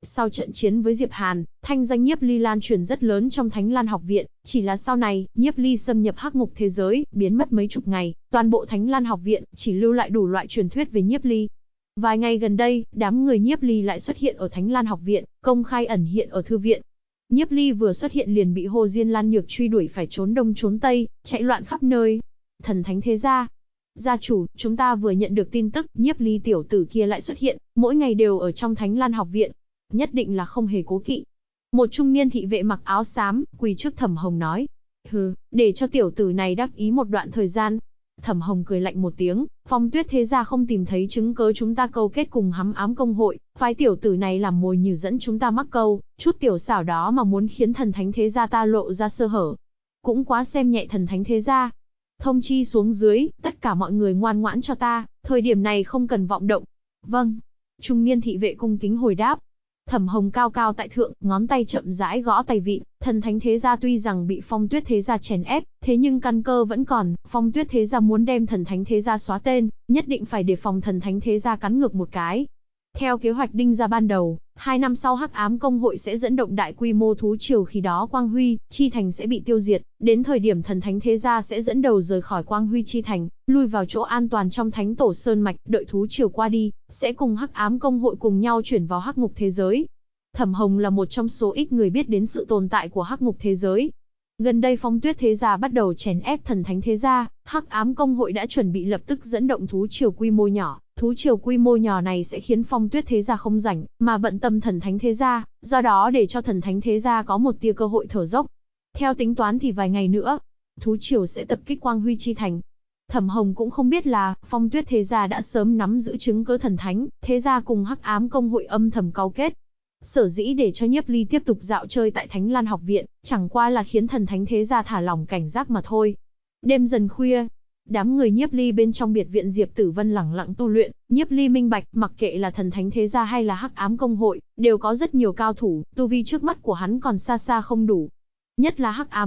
Sau trận chiến với Diệp Hàn, thanh danh Nhiếp Ly lan truyền rất lớn trong Thánh Lan học viện, chỉ là sau này, Nhiếp Ly xâm nhập hắc ngục thế giới, biến mất mấy chục ngày, toàn bộ Thánh Lan học viện chỉ lưu lại đủ loại truyền thuyết về Nhiếp Ly. Vài ngày gần đây, đám người Nhiếp Ly lại xuất hiện ở Thánh Lan học viện, công khai ẩn hiện ở thư viện. Nhiếp Ly vừa xuất hiện liền bị Hồ Diên Lan Nhược truy đuổi phải trốn đông trốn tây, chạy loạn khắp nơi. Thần thánh thế gia. Gia chủ, chúng ta vừa nhận được tin tức, Nhiếp Ly tiểu tử kia lại xuất hiện, mỗi ngày đều ở trong Thánh Lan học viện. Nhất định là không hề cố kỵ. Một trung niên thị vệ mặc áo xám, quỳ trước Thẩm Hồng nói. Hừ, để cho tiểu tử này đắc ý một đoạn thời gian. Thẩm Hồng cười lạnh một tiếng, Phong Tuyết thế gia không tìm thấy chứng cớ chúng ta câu kết cùng Hắc Ám công hội, phái tiểu tử này làm mồi nhử dẫn chúng ta mắc câu, chút tiểu xảo đó mà muốn khiến thần thánh thế gia ta lộ ra sơ hở. Cũng quá xem nhẹ thần thánh thế gia. Thông chi xuống dưới, tất cả mọi người ngoan ngoãn cho ta, thời điểm này không cần vọng động. Vâng. Trung niên thị vệ cung kính hồi đáp. Thẩm Hồng cao cao tại thượng, ngón tay chậm rãi gõ tay vịn, thần thánh thế gia tuy rằng bị Phong Tuyết thế gia chèn ép, thế nhưng căn cơ vẫn còn, Phong Tuyết thế gia muốn đem thần thánh thế gia xóa tên, nhất định phải đề phòng thần thánh thế gia cắn ngược một cái. Theo kế hoạch định ra ban đầu, 2 năm sau Hắc Ám công hội sẽ dẫn động đại quy mô thú triều, khi đó Quang Huy Chi thành sẽ bị tiêu diệt, đến thời điểm thần thánh thế gia sẽ dẫn đầu rời khỏi Quang Huy Chi thành, lui vào chỗ an toàn trong Thánh Tổ Sơn mạch, đợi thú triều qua đi, sẽ cùng Hắc Ám công hội cùng nhau chuyển vào Hắc ngục thế giới. Thẩm Hồng là một trong số ít người biết đến sự tồn tại của Hắc ngục thế giới. Gần đây Phong Tuyết thế gia bắt đầu chèn ép thần thánh thế gia, Hắc Ám công hội đã chuẩn bị lập tức dẫn động thú triều quy mô nhỏ. Thú triều quy mô nhỏ này sẽ khiến Phong Tuyết thế gia không rảnh mà bận tâm thần thánh thế gia, do đó để cho thần thánh thế gia có một tia cơ hội thở dốc. Theo tính toán thì vài ngày nữa, thú triều sẽ tập kích Quang Huy Chi thành. Thẩm Hồng cũng không biết là Phong Tuyết thế gia đã sớm nắm giữ chứng cứ thần thánh thế gia cùng Hắc Ám công hội âm thầm cấu kết. Sở dĩ để cho Nhiếp Ly tiếp tục dạo chơi tại Thánh Lan học viện, chẳng qua là khiến thần thánh thế gia thả lỏng cảnh giác mà thôi. Đêm dần khuya, đám người Nhiếp Ly bên trong biệt viện Diệp Tử Vân lẳng lặng tu luyện, Nhiếp Ly minh bạch, mặc kệ là thần thánh thế gia hay là Hắc Ám công hội, đều có rất nhiều cao thủ, tu vi trước mắt của hắn còn xa xa không đủ. Nhất là Hắc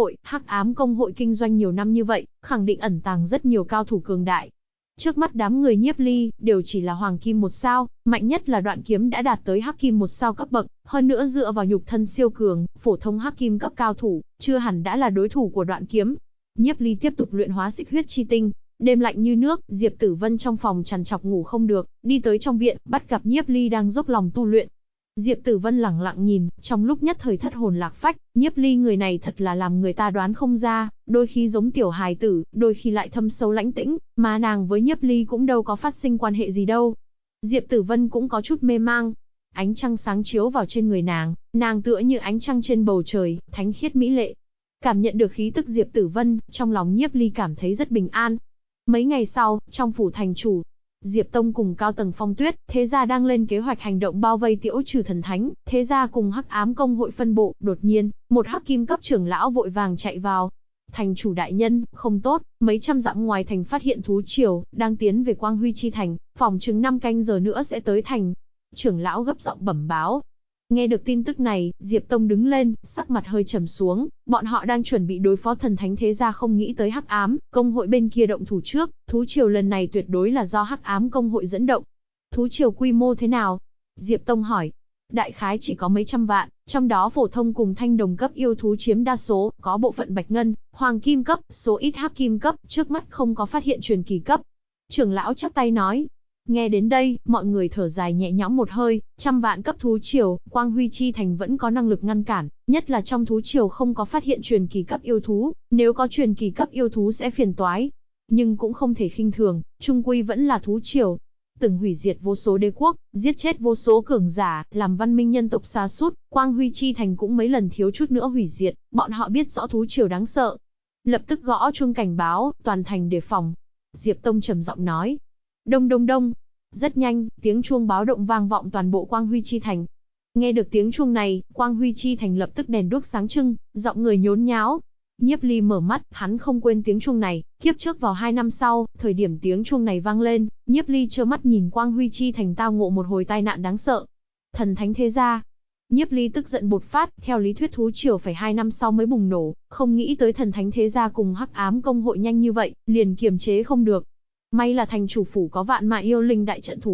Ám công hội kinh doanh nhiều năm như vậy, khẳng định ẩn tàng rất nhiều cao thủ cường đại. Trước mắt đám người Nhiếp Ly đều chỉ là Hoàng Kim 1 sao, mạnh nhất là Đoạn Kiếm đã đạt tới Hắc Kim 1 sao cấp bậc, hơn nữa dựa vào nhục thân siêu cường, phổ thông Hắc Kim cấp cao thủ, chưa hẳn đã là đối thủ của Đoạn Kiếm. Nhiếp Ly tiếp tục luyện hóa xích huyết chi tinh. Đêm lạnh như nước, Diệp Tử Vân trong phòng trằn trọc ngủ không được, đi tới trong viện, bắt gặp Nhiếp Ly đang dốc lòng tu luyện. Diệp Tử Vân lẳng lặng nhìn, trong lúc nhất thời thất hồn lạc phách, Nhiếp Ly người này thật là làm người ta đoán không ra, đôi khi giống tiểu hài tử, đôi khi lại thâm sâu lãnh tĩnh, mà nàng với Nhiếp Ly cũng đâu có phát sinh quan hệ gì đâu. Diệp Tử Vân cũng có chút mê mang. Ánh trăng sáng chiếu vào trên người nàng tựa như ánh trăng trên bầu trời, thánh khiết mỹ lệ. Cảm nhận được khí tức Diệp Tử Vân, trong lòng Nhiếp Ly cảm thấy rất bình an. Mấy ngày sau, trong phủ thành chủ, Diệp Tông cùng cao tầng Phong Tuyết thế gia đang lên kế hoạch hành động bao vây tiễu trừ thần thánh thế gia cùng Hắc Ám công hội phân bộ. Đột nhiên, một Hắc Kim cấp trưởng lão vội vàng chạy vào. Thành chủ đại nhân, không tốt, mấy trăm dặm ngoài thành phát hiện thú triều đang tiến về Quang Huy Chi thành, phòng chừng 5 canh giờ nữa sẽ tới thành. Trưởng lão gấp giọng bẩm báo. Nghe được tin tức này, Diệp Tông đứng lên, sắc mặt hơi trầm xuống, bọn họ đang chuẩn bị đối phó thần thánh thế gia, không nghĩ tới Hắc Ám công hội bên kia động thủ trước, thú triều lần này tuyệt đối là do Hắc Ám công hội dẫn động. Thú triều quy mô thế nào? Diệp Tông hỏi. Đại khái chỉ có mấy trăm vạn, trong đó phổ thông cùng thanh đồng cấp yêu thú chiếm đa số, có bộ phận bạch ngân, hoàng kim cấp, số ít hắc kim cấp, trước mắt không có phát hiện truyền kỳ cấp. Trưởng lão chắp tay nói. Nghe đến đây, mọi người thở dài nhẹ nhõm một hơi, 100 vạn cấp thú triều, Quang Huy Chi thành vẫn có năng lực ngăn cản, nhất là trong thú triều không có phát hiện truyền kỳ cấp yêu thú, nếu có truyền kỳ cấp yêu thú sẽ phiền toái. Nhưng cũng không thể khinh thường, chung quy vẫn là thú triều. Từng hủy diệt vô số đế quốc, giết chết vô số cường giả, làm văn minh nhân tộc sa sút, Quang Huy Chi thành cũng mấy lần thiếu chút nữa hủy diệt, bọn họ biết rõ thú triều đáng sợ. Lập tức gõ chuông cảnh báo, toàn thành đề phòng. Diệp Tông trầm giọng nói. Đông đông đông. Rất nhanh, tiếng chuông báo động vang vọng toàn bộ Quang Huy Chi thành. Nghe được tiếng chuông này, Quang Huy Chi thành lập tức đèn đuốc sáng trưng, giọng người nhốn nháo. Nhiếp Ly mở mắt, hắn không quên tiếng chuông này, kiếp trước vào 2 năm sau, thời điểm tiếng chuông này vang lên, Nhiếp Ly trơ mắt nhìn Quang Huy Chi thành tao ngộ một hồi tai nạn đáng sợ. Thần thánh thế gia. Nhiếp Ly tức giận bột phát, theo lý thuyết thú triều phải 2 năm sau mới bùng nổ, không nghĩ tới thần thánh thế gia cùng Hắc Ám công hội nhanh như vậy, liền kiềm chế không được. May là thành chủ phủ có vạn mã yêu linh đại trận thủ hộ,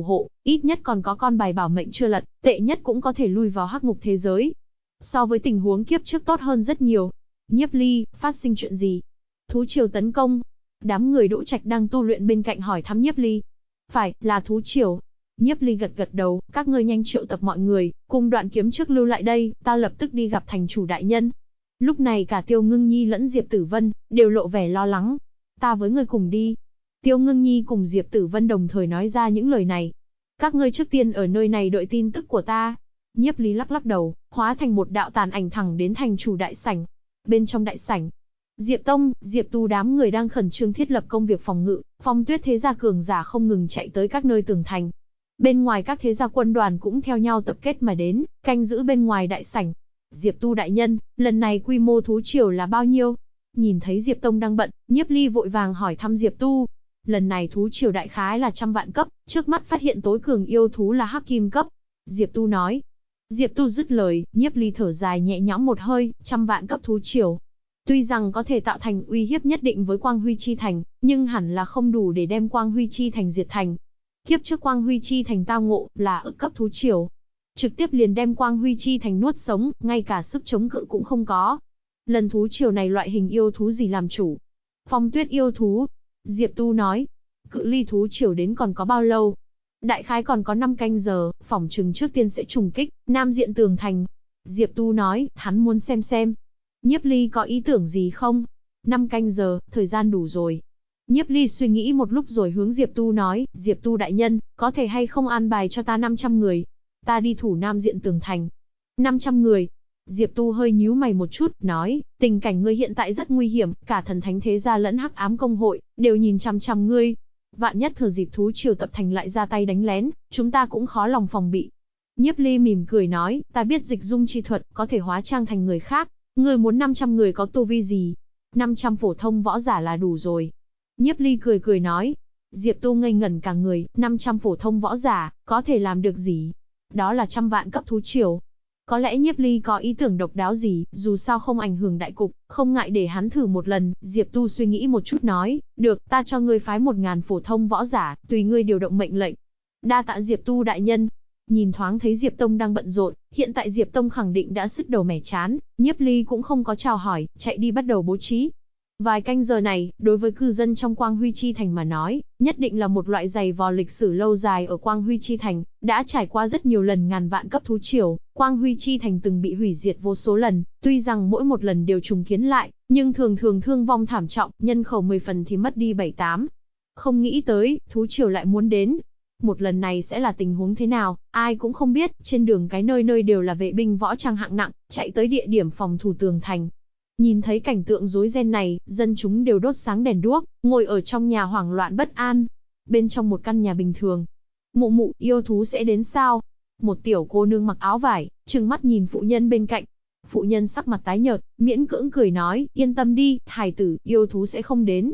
Ít nhất còn có con bài bảo mệnh chưa lật, tệ nhất cũng có thể lui vào hắc ngục thế giới. So với tình huống kiếp trước tốt hơn rất nhiều. Nhiếp Ly, phát sinh chuyện gì? Thú triều tấn công. Đám người Đỗ Trạch đang tu luyện bên cạnh hỏi thăm Nhiếp Ly. Phải, là thú triều. Nhiếp Ly gật gật đầu, các ngươi nhanh triệu tập mọi người, cùng Đoạn Kiếm trước lưu lại đây, ta lập tức đi gặp thành chủ đại nhân. Lúc này cả Tiêu Ngưng Nhi lẫn Diệp Tử Vân đều lộ vẻ lo lắng. Ta với ngươi cùng đi. Tiêu Ngưng Nhi cùng Diệp Tử Vân đồng thời nói ra những lời này. Các ngươi trước tiên ở nơi này đợi tin tức của ta. Nhiếp Ly lắc lắc đầu, hóa thành một đạo tàn ảnh thẳng đến thành chủ đại sảnh. Bên trong đại sảnh, Diệp Tông, Diệp Tu đám người đang khẩn trương thiết lập công việc phòng ngự, Phong Tuyết thế gia cường giả không ngừng chạy tới các nơi tường thành. Bên ngoài các thế gia quân đoàn cũng theo nhau tập kết mà đến, canh giữ bên ngoài đại sảnh. Diệp Tu đại nhân, lần này quy mô thú triều là bao nhiêu? Nhìn thấy Diệp Tông đang bận, Nhiếp Ly vội vàng hỏi thăm Diệp Tu. Lần này thú triều đại khái là 100 vạn cấp, trước mắt phát hiện tối cường yêu thú là hắc kim cấp. Diệp Tu nói. Diệp Tu dứt lời, Nhiếp Ly thở dài nhẹ nhõm một hơi, 100 vạn cấp thú triều. Tuy rằng có thể tạo thành uy hiếp nhất định với Quang Huy Chi Thành, nhưng hẳn là không đủ để đem Quang Huy Chi Thành diệt thành. Kiếp trước Quang Huy Chi Thành tao ngộ là ở cấp thú triều. Trực tiếp liền đem Quang Huy Chi Thành nuốt sống, ngay cả sức chống cự cũng không có. Lần thú triều này loại hình yêu thú gì làm chủ? Phong Tuyết yêu thú. Diệp Tu nói. Cự ly thú triều đến còn có bao lâu? Đại khái còn có 5 canh giờ, phỏng chừng trước tiên sẽ trùng kích nam diện tường thành. Diệp Tu nói, hắn muốn xem. Nhiếp Ly có ý tưởng gì không? 5 canh giờ, thời gian đủ rồi. Nhiếp Ly suy nghĩ một lúc rồi hướng Diệp Tu nói, Diệp Tu đại nhân, có thể hay không an bài cho ta 500 người? Ta đi thủ nam diện tường thành. 500 người. Diệp Tu hơi nhíu mày một chút, nói, tình cảnh ngươi hiện tại rất nguy hiểm, cả thần thánh thế gia lẫn hắc ám công hội, đều nhìn chằm chằm ngươi. Vạn nhất thừa dịp thú triều tập thành lại ra tay đánh lén, chúng ta cũng khó lòng phòng bị. Nhiếp Ly mỉm cười nói, ta biết dịch dung chi thuật, có thể hóa trang thành người khác. Ngươi muốn 500 người có tu vi gì? 500 phổ thông võ giả là đủ rồi. Nhiếp Ly cười nói. Diệp Tu ngây ngẩn cả người, 500 phổ thông võ giả, có thể làm được gì? Đó là 100 vạn cấp thú triều. Có lẽ Nhiếp Ly có ý tưởng độc đáo gì, dù sao không ảnh hưởng đại cục, không ngại để hắn thử một lần. Diệp Tu suy nghĩ một chút nói, được, ta cho ngươi phái 1000 phổ thông võ giả, tùy ngươi điều động mệnh lệnh. Đa tạ Diệp Tu đại nhân. Nhìn thoáng thấy Diệp Tông đang bận rộn, hiện tại Diệp Tông khẳng định đã sứt đầu mẻ chán, Nhiếp Ly cũng không có chào hỏi, chạy đi bắt đầu bố trí. Vài canh giờ này, đối với cư dân trong Quang Huy Chi Thành mà nói, nhất định là một loại giày vò lịch sử lâu dài ở Quang Huy Chi Thành, đã trải qua rất nhiều lần ngàn vạn cấp thú triều, Quang Huy Chi Thành từng bị hủy diệt vô số lần, tuy rằng mỗi một lần đều trùng kiến lại, nhưng thường thường thương vong thảm trọng, nhân khẩu 10 phần thì mất đi 7-8. Không nghĩ tới, thú triều lại muốn đến. Một lần này sẽ là tình huống thế nào, ai cũng không biết, trên đường cái nơi nơi đều là vệ binh võ trang hạng nặng, chạy tới địa điểm phòng thủ tường thành. Nhìn thấy cảnh tượng rối ren này, dân chúng đều đốt sáng đèn đuốc, ngồi ở trong nhà hoảng loạn bất an. Bên trong một căn nhà bình thường, mụ mụ, yêu thú sẽ đến sao? Một tiểu cô nương mặc áo vải, trừng mắt nhìn phụ nhân bên cạnh. Phụ nhân sắc mặt tái nhợt, miễn cưỡng cười nói, yên tâm đi, hài tử, yêu thú sẽ không đến.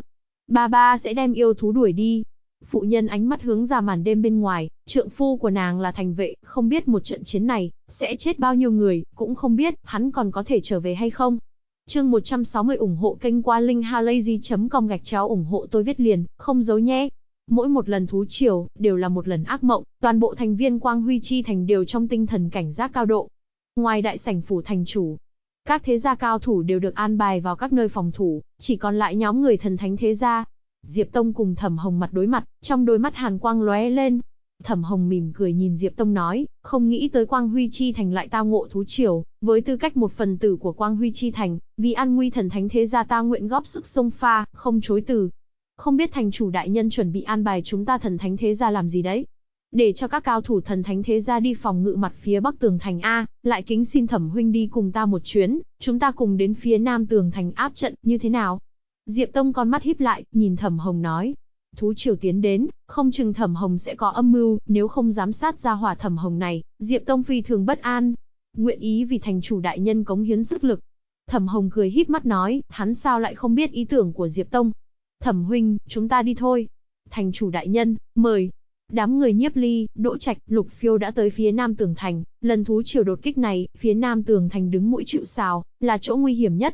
Ba sẽ đem yêu thú đuổi đi. Phụ nhân ánh mắt hướng ra màn đêm bên ngoài, trượng phu của nàng là thành vệ, không biết một trận chiến này, sẽ chết bao nhiêu người, cũng không biết, hắn còn có thể trở về hay không. Chương 160 ủng hộ kênh qua linkhalazy.com ủng hộ tôi viết liền, không giấu nhé. Mỗi một lần thú triều, đều là một lần ác mộng, toàn bộ thành viên Quang Huy Chi Thành đều trong tinh thần cảnh giác cao độ. Ngoài đại sảnh phủ thành chủ, các thế gia cao thủ đều được an bài vào các nơi phòng thủ, chỉ còn lại nhóm người thần thánh thế gia. Diệp Tông cùng Thẩm Hồng mặt đối mặt, trong đôi mắt hàn quang lóe lên. Thẩm Hồng mỉm cười nhìn Diệp Tông nói, không nghĩ tới Quang Huy Chi Thành lại tao ngộ thú triều, với tư cách một phần tử của Quang Huy Chi Thành, vì an nguy thần thánh thế gia ta nguyện góp sức xông pha, không chối từ. Không biết thành chủ đại nhân chuẩn bị an bài chúng ta thần thánh thế gia làm gì đấy? Để cho các cao thủ thần thánh thế gia đi phòng ngự mặt phía bắc tường thành A, lại kính xin Thẩm huynh đi cùng ta một chuyến, chúng ta cùng đến phía nam tường thành áp trận, như thế nào? Diệp Tông con mắt híp lại, nhìn Thẩm Hồng nói. Thú triều tiến đến, không chừng Thẩm Hồng sẽ có âm mưu, nếu không giám sát ra hỏa Thẩm Hồng này, Diệp Tông phi thường bất an. Nguyện ý vì thành chủ đại nhân cống hiến sức lực. Thẩm Hồng cười híp mắt nói, hắn sao lại không biết ý tưởng của Diệp Tông. Thẩm huynh, chúng ta đi thôi. Thành chủ đại nhân, mời. Đám người Nhiếp Ly, Đỗ Trạch, Lục Phiêu đã tới phía nam tường thành. Lần thú triều đột kích này, phía nam tường thành đứng mũi chịu sào, là chỗ nguy hiểm nhất.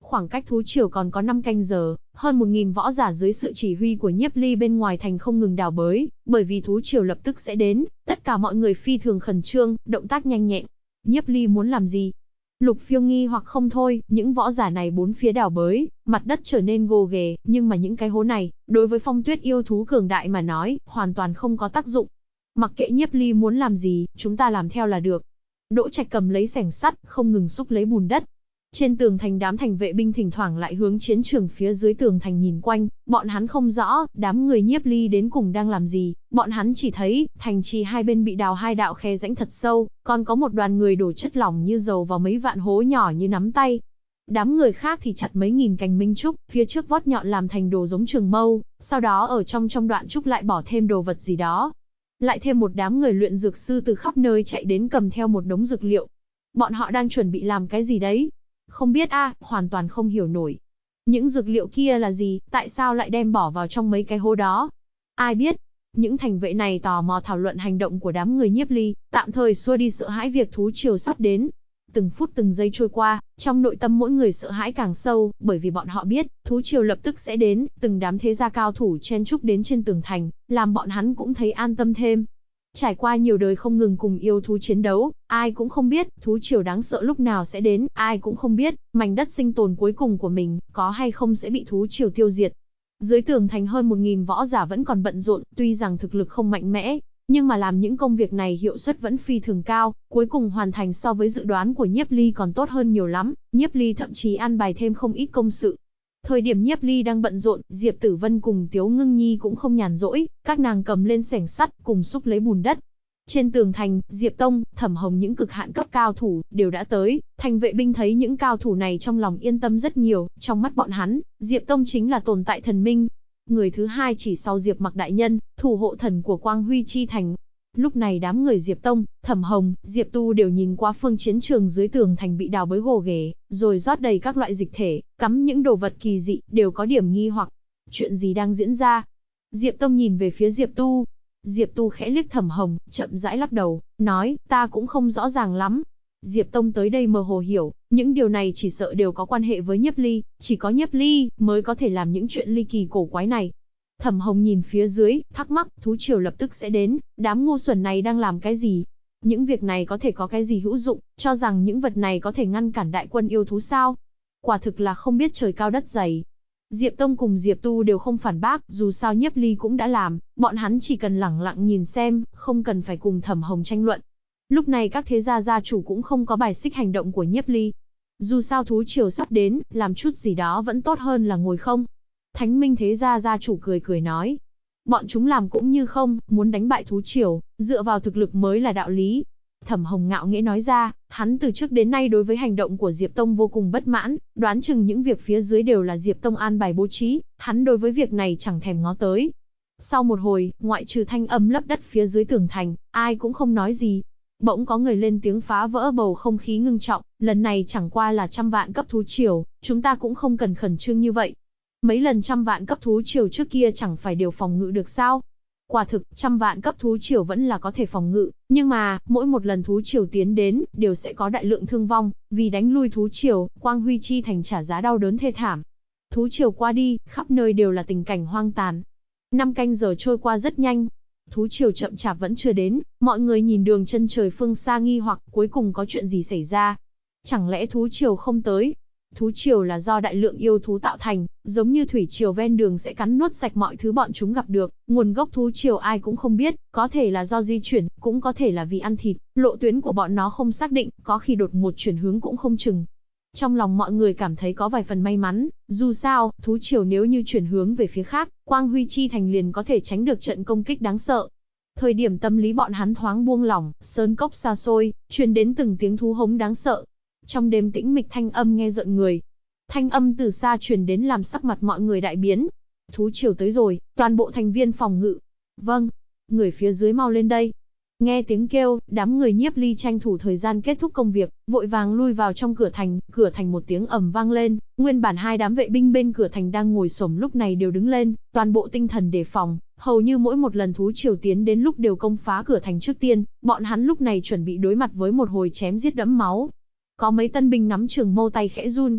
Khoảng cách thú triều còn có 5 canh giờ, hơn 1000 võ giả dưới sự chỉ huy của Nhiếp Ly bên ngoài thành không ngừng đào bới, bởi vì thú triều lập tức sẽ đến, tất cả mọi người phi thường khẩn trương, động tác nhanh nhẹn. Nhiếp Ly muốn làm gì? Lục Phiêu nghi hoặc không thôi, những võ giả này bốn phía đào bới, mặt đất trở nên gồ ghề, nhưng mà những cái hố này, đối với Phong Tuyết yêu thú cường đại mà nói, hoàn toàn không có tác dụng. Mặc kệ Nhiếp Ly muốn làm gì, chúng ta làm theo là được. Đỗ Trạch cầm lấy xẻng sắt, không ngừng xúc lấy bùn đất. Trên tường thành đám thành vệ binh thỉnh thoảng lại hướng chiến trường phía dưới tường thành nhìn quanh, bọn hắn không rõ, đám người Nhiếp Ly đến cùng đang làm gì, bọn hắn chỉ thấy, thành trì hai bên bị đào hai đạo khe rãnh thật sâu, còn có một đoàn người đổ chất lỏng như dầu vào mấy vạn hố nhỏ như nắm tay. Đám người khác thì chặt mấy nghìn cành minh trúc, phía trước vót nhọn làm thành đồ giống trường mâu, sau đó ở trong đoạn trúc lại bỏ thêm đồ vật gì đó. Lại thêm một đám người luyện dược sư từ khắp nơi chạy đến cầm theo một đống dược liệu. Bọn họ đang chuẩn bị làm cái gì đấy? Không biết hoàn toàn không hiểu nổi. Những dược liệu kia là gì, tại sao lại đem bỏ vào trong mấy cái hố đó? Ai biết? Những thành vệ này tò mò thảo luận hành động của đám người Nhiếp Ly, tạm thời xua đi sợ hãi việc thú triều sắp đến. Từng phút từng giây trôi qua, trong nội tâm mỗi người sợ hãi càng sâu, bởi vì bọn họ biết, thú triều lập tức sẽ đến, từng đám thế gia cao thủ chen chúc đến trên tường thành, làm bọn hắn cũng thấy an tâm thêm. Trải qua nhiều đời không ngừng cùng yêu thú chiến đấu, ai cũng không biết, thú triều đáng sợ lúc nào sẽ đến, ai cũng không biết, mảnh đất sinh tồn cuối cùng của mình, có hay không sẽ bị thú triều tiêu diệt. Dưới tường thành hơn 1000 võ giả vẫn còn bận rộn, tuy rằng thực lực không mạnh mẽ, nhưng mà làm những công việc này hiệu suất vẫn phi thường cao, cuối cùng hoàn thành so với dự đoán của Nhiếp Ly còn tốt hơn nhiều lắm, Nhiếp Ly thậm chí an bài thêm không ít công sự. Thời điểm Nhiếp Ly đang bận rộn, Diệp Tử Vân cùng Tiếu Ngưng Nhi cũng không nhàn rỗi, các nàng cầm lên xẻng sắt, cùng xúc lấy bùn đất. Trên tường thành, Diệp Tông, Thẩm Hồng những cực hạn cấp cao thủ đều đã tới, thành vệ binh thấy những cao thủ này trong lòng yên tâm rất nhiều, trong mắt bọn hắn, Diệp Tông chính là tồn tại thần minh. Người thứ hai chỉ sau Diệp Mặc đại nhân, thủ hộ thần của Quang Huy chi thành. Lúc này đám người Diệp Tông, Thẩm Hồng, Diệp Tu đều nhìn qua phương chiến trường dưới tường thành bị đào bới gồ ghề, rồi rót đầy các loại dịch thể, cắm những đồ vật kỳ dị, đều có điểm nghi hoặc. Chuyện gì đang diễn ra? Diệp Tông nhìn về phía Diệp Tu. Diệp Tu khẽ liếc Thẩm Hồng, chậm rãi lắc đầu, nói, ta cũng không rõ ràng lắm. Diệp Tông tới đây mơ hồ hiểu, những điều này chỉ sợ đều có quan hệ với Nhiếp Ly, chỉ có Nhiếp Ly mới có thể làm những chuyện ly kỳ cổ quái này. Thẩm Hồng nhìn phía dưới, thắc mắc, thú triều lập tức sẽ đến, đám ngu xuẩn này đang làm cái gì? Những việc này có thể có cái gì hữu dụng, cho rằng những vật này có thể ngăn cản đại quân yêu thú sao? Quả thực là không biết trời cao đất dày. Diệp Tông cùng Diệp Tu đều không phản bác, dù sao Nhiếp Ly cũng đã làm, bọn hắn chỉ cần lẳng lặng nhìn xem, không cần phải cùng Thẩm Hồng tranh luận. Lúc này các thế gia gia chủ cũng không có bài xích hành động của Nhiếp Ly. Dù sao thú triều sắp đến, làm chút gì đó vẫn tốt hơn là ngồi không. Thánh Minh thế gia gia chủ cười cười nói. Bọn chúng làm cũng như không, muốn đánh bại thú triều, dựa vào thực lực mới là đạo lý. Thẩm Hồng ngạo nghễ nói ra, hắn từ trước đến nay đối với hành động của Diệp Tông vô cùng bất mãn, đoán chừng những việc phía dưới đều là Diệp Tông an bài bố trí, hắn đối với việc này chẳng thèm ngó tới. Sau một hồi, ngoại trừ thanh âm lấp đất phía dưới tường thành, ai cũng không nói gì. Bỗng có người lên tiếng phá vỡ bầu không khí ngưng trọng, lần này chẳng qua là 100 vạn cấp thú triều, chúng ta cũng không cần khẩn trương như vậy. Mấy lần 100 vạn cấp thú triều trước kia chẳng phải đều phòng ngự được sao? Quả thực, 100 vạn cấp thú triều vẫn là có thể phòng ngự, nhưng mà, mỗi một lần thú triều tiến đến, đều sẽ có đại lượng thương vong, vì đánh lui thú triều, Quang Huy chi thành trả giá đau đớn thê thảm. Thú triều qua đi, khắp nơi đều là tình cảnh hoang tàn. 5 canh giờ trôi qua rất nhanh. Thú triều chậm chạp vẫn chưa đến, mọi người nhìn đường chân trời phương xa nghi hoặc cuối cùng có chuyện gì xảy ra. Chẳng lẽ thú triều không tới? Thú triều là do đại lượng yêu thú tạo thành, giống như thủy triều ven đường sẽ cắn nuốt sạch mọi thứ bọn chúng gặp được. Nguồn gốc thú triều ai cũng không biết, có thể là do di chuyển, cũng có thể là vì ăn thịt. Lộ tuyến của bọn nó không xác định, có khi đột ngột chuyển hướng cũng không chừng. Trong lòng mọi người cảm thấy có vài phần may mắn, dù sao, thú triều nếu như chuyển hướng về phía khác, Quang Huy chi thành liền có thể tránh được trận công kích đáng sợ. Thời điểm tâm lý bọn hắn thoáng buông lỏng, sơn cốc xa xôi, truyền đến từng tiếng thú hống đáng sợ. Trong đêm tĩnh mịch thanh âm nghe rợn người. Thanh âm từ xa truyền đến làm sắc mặt mọi người đại biến. Thú triều tới rồi, toàn bộ thành viên phòng ngự. Vâng, người phía dưới mau lên đây. Nghe tiếng kêu, đám người Nhiếp Ly tranh thủ thời gian kết thúc công việc, vội vàng lui vào trong cửa thành một tiếng ầm vang lên, nguyên bản hai đám vệ binh bên cửa thành đang ngồi xổm lúc này đều đứng lên, toàn bộ tinh thần đề phòng, hầu như mỗi một lần thú triều tiến đến lúc đều công phá cửa thành trước tiên, bọn hắn lúc này chuẩn bị đối mặt với một hồi chém giết đẫm máu. Có mấy tân binh nắm trường mâu tay khẽ run.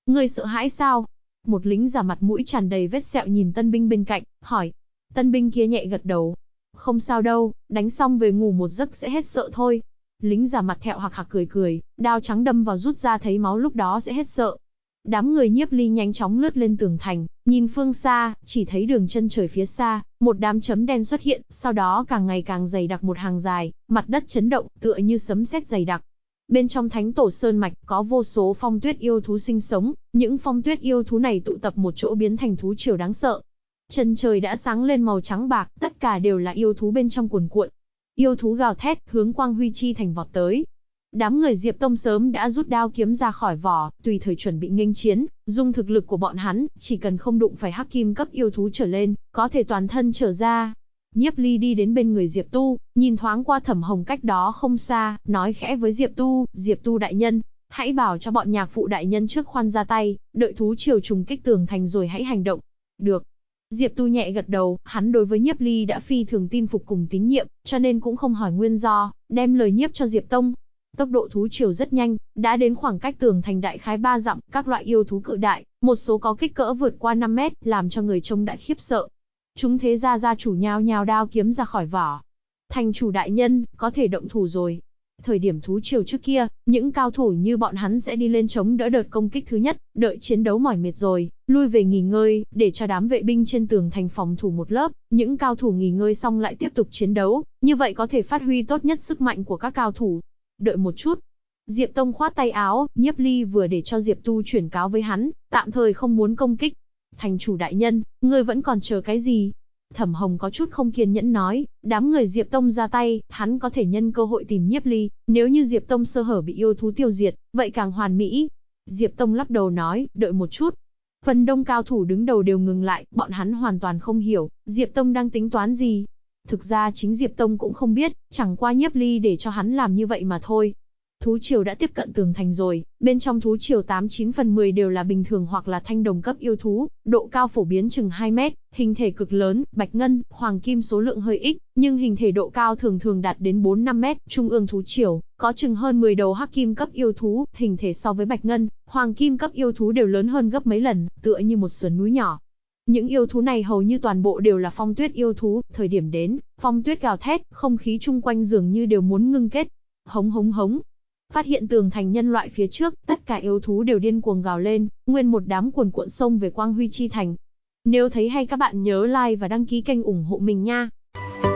Ngươi sợ hãi sao? Một lính già mặt mũi tràn đầy vết sẹo nhìn tân binh bên cạnh, hỏi. Tân binh kia nhẹ gật đầu. Không sao đâu, đánh xong về ngủ một giấc sẽ hết sợ thôi. Lính già mặt thẹo hạc hạc cười cười, đao trắng đâm vào rút ra thấy máu lúc đó sẽ hết sợ. Đám người Nhiếp Ly nhanh chóng lướt lên tường thành, nhìn phương xa, chỉ thấy đường chân trời phía xa, một đám chấm đen xuất hiện, sau đó càng ngày càng dày đặc một hàng dài, mặt đất chấn động, tựa như sấm sét dày đặc. Bên trong Thánh Tổ Sơn Mạch có vô số phong tuyết yêu thú sinh sống, những phong tuyết yêu thú này tụ tập một chỗ biến thành thú triều đáng sợ. Chân trời đã sáng lên màu trắng bạc, tất cả đều là yêu thú bên trong cuồn cuộn. Yêu thú gào thét, hướng Quang Huy Chi thành vọt tới. Đám người Diệp Tông sớm đã rút đao kiếm ra khỏi vỏ, tùy thời chuẩn bị nghênh chiến, dùng thực lực của bọn hắn, chỉ cần không đụng phải hắc kim cấp yêu thú trở lên, có thể toàn thân trở ra. Nhiếp Ly đi đến bên người Diệp Tu, nhìn thoáng qua Thẩm Hồng cách đó không xa, nói khẽ với Diệp Tu đại nhân, hãy bảo cho bọn nhạc phụ đại nhân trước khoan ra tay, đợi thú triều trùng kích tường thành rồi hãy hành động. Được. Diệp Tu nhẹ gật đầu, hắn đối với Nhiếp Ly đã phi thường tin phục cùng tín nhiệm, cho nên cũng không hỏi nguyên do, đem lời nhiếp cho Diệp Tông. Tốc độ thú triều rất nhanh, đã đến khoảng cách tường thành đại khái 3 dặm, các loại yêu thú cự đại, một số có kích cỡ vượt qua 5 mét, làm cho người trông đại khiếp sợ. Chúng thế gia chủ nhao nhao đao kiếm ra khỏi vỏ. Thành chủ đại nhân, có thể động thủ rồi. Thời điểm thú triều trước kia, những cao thủ như bọn hắn sẽ đi lên chống đỡ đợt công kích thứ nhất, đợi chiến đấu mỏi mệt rồi, lui về nghỉ ngơi, để cho đám vệ binh trên tường thành phòng thủ một lớp, những cao thủ nghỉ ngơi xong lại tiếp tục chiến đấu, như vậy có thể phát huy tốt nhất sức mạnh của các cao thủ. Đợi một chút. Diệp Tông khoát tay áo, Nhiếp Ly vừa để cho Diệp Tu chuyển cáo với hắn, tạm thời không muốn công kích. Thành chủ đại nhân, ngươi vẫn còn chờ cái gì? Thẩm Hồng có chút không kiên nhẫn nói, đám người Diệp Tông ra tay, hắn có thể nhân cơ hội tìm Nhiếp Ly, nếu như Diệp Tông sơ hở bị yêu thú tiêu diệt, vậy càng hoàn mỹ. Diệp Tông lắc đầu nói, đợi một chút. Phần đông cao thủ đứng đầu đều ngừng lại, bọn hắn hoàn toàn không hiểu, Diệp Tông đang tính toán gì. Thực ra chính Diệp Tông cũng không biết, chẳng qua Nhiếp Ly để cho hắn làm như vậy mà thôi. Thú triều đã tiếp cận tường thành rồi, bên trong thú triều 89 phần 10 đều là bình thường hoặc là thanh đồng cấp yêu thú, độ cao phổ biến chừng 2 mét, hình thể cực lớn, bạch ngân, hoàng kim số lượng hơi ít, nhưng hình thể độ cao thường thường đạt đến 4-5 mét, trung ương thú triều, có chừng hơn 10 đầu hắc kim cấp yêu thú, hình thể so với bạch ngân, hoàng kim cấp yêu thú đều lớn hơn gấp mấy lần, tựa như một sườn núi nhỏ. Những yêu thú này hầu như toàn bộ đều là phong tuyết yêu thú, thời điểm đến, phong tuyết gào thét, không khí chung quanh dường như đều muốn ngưng kết. Hống hống hống. Phát hiện tường thành nhân loại phía trước, tất cả yêu thú đều điên cuồng gào lên, nguyên một đám cuồn cuộn xông về Quang Huy Chi thành. Nếu thấy hay các bạn nhớ like và đăng ký kênh ủng hộ mình nha.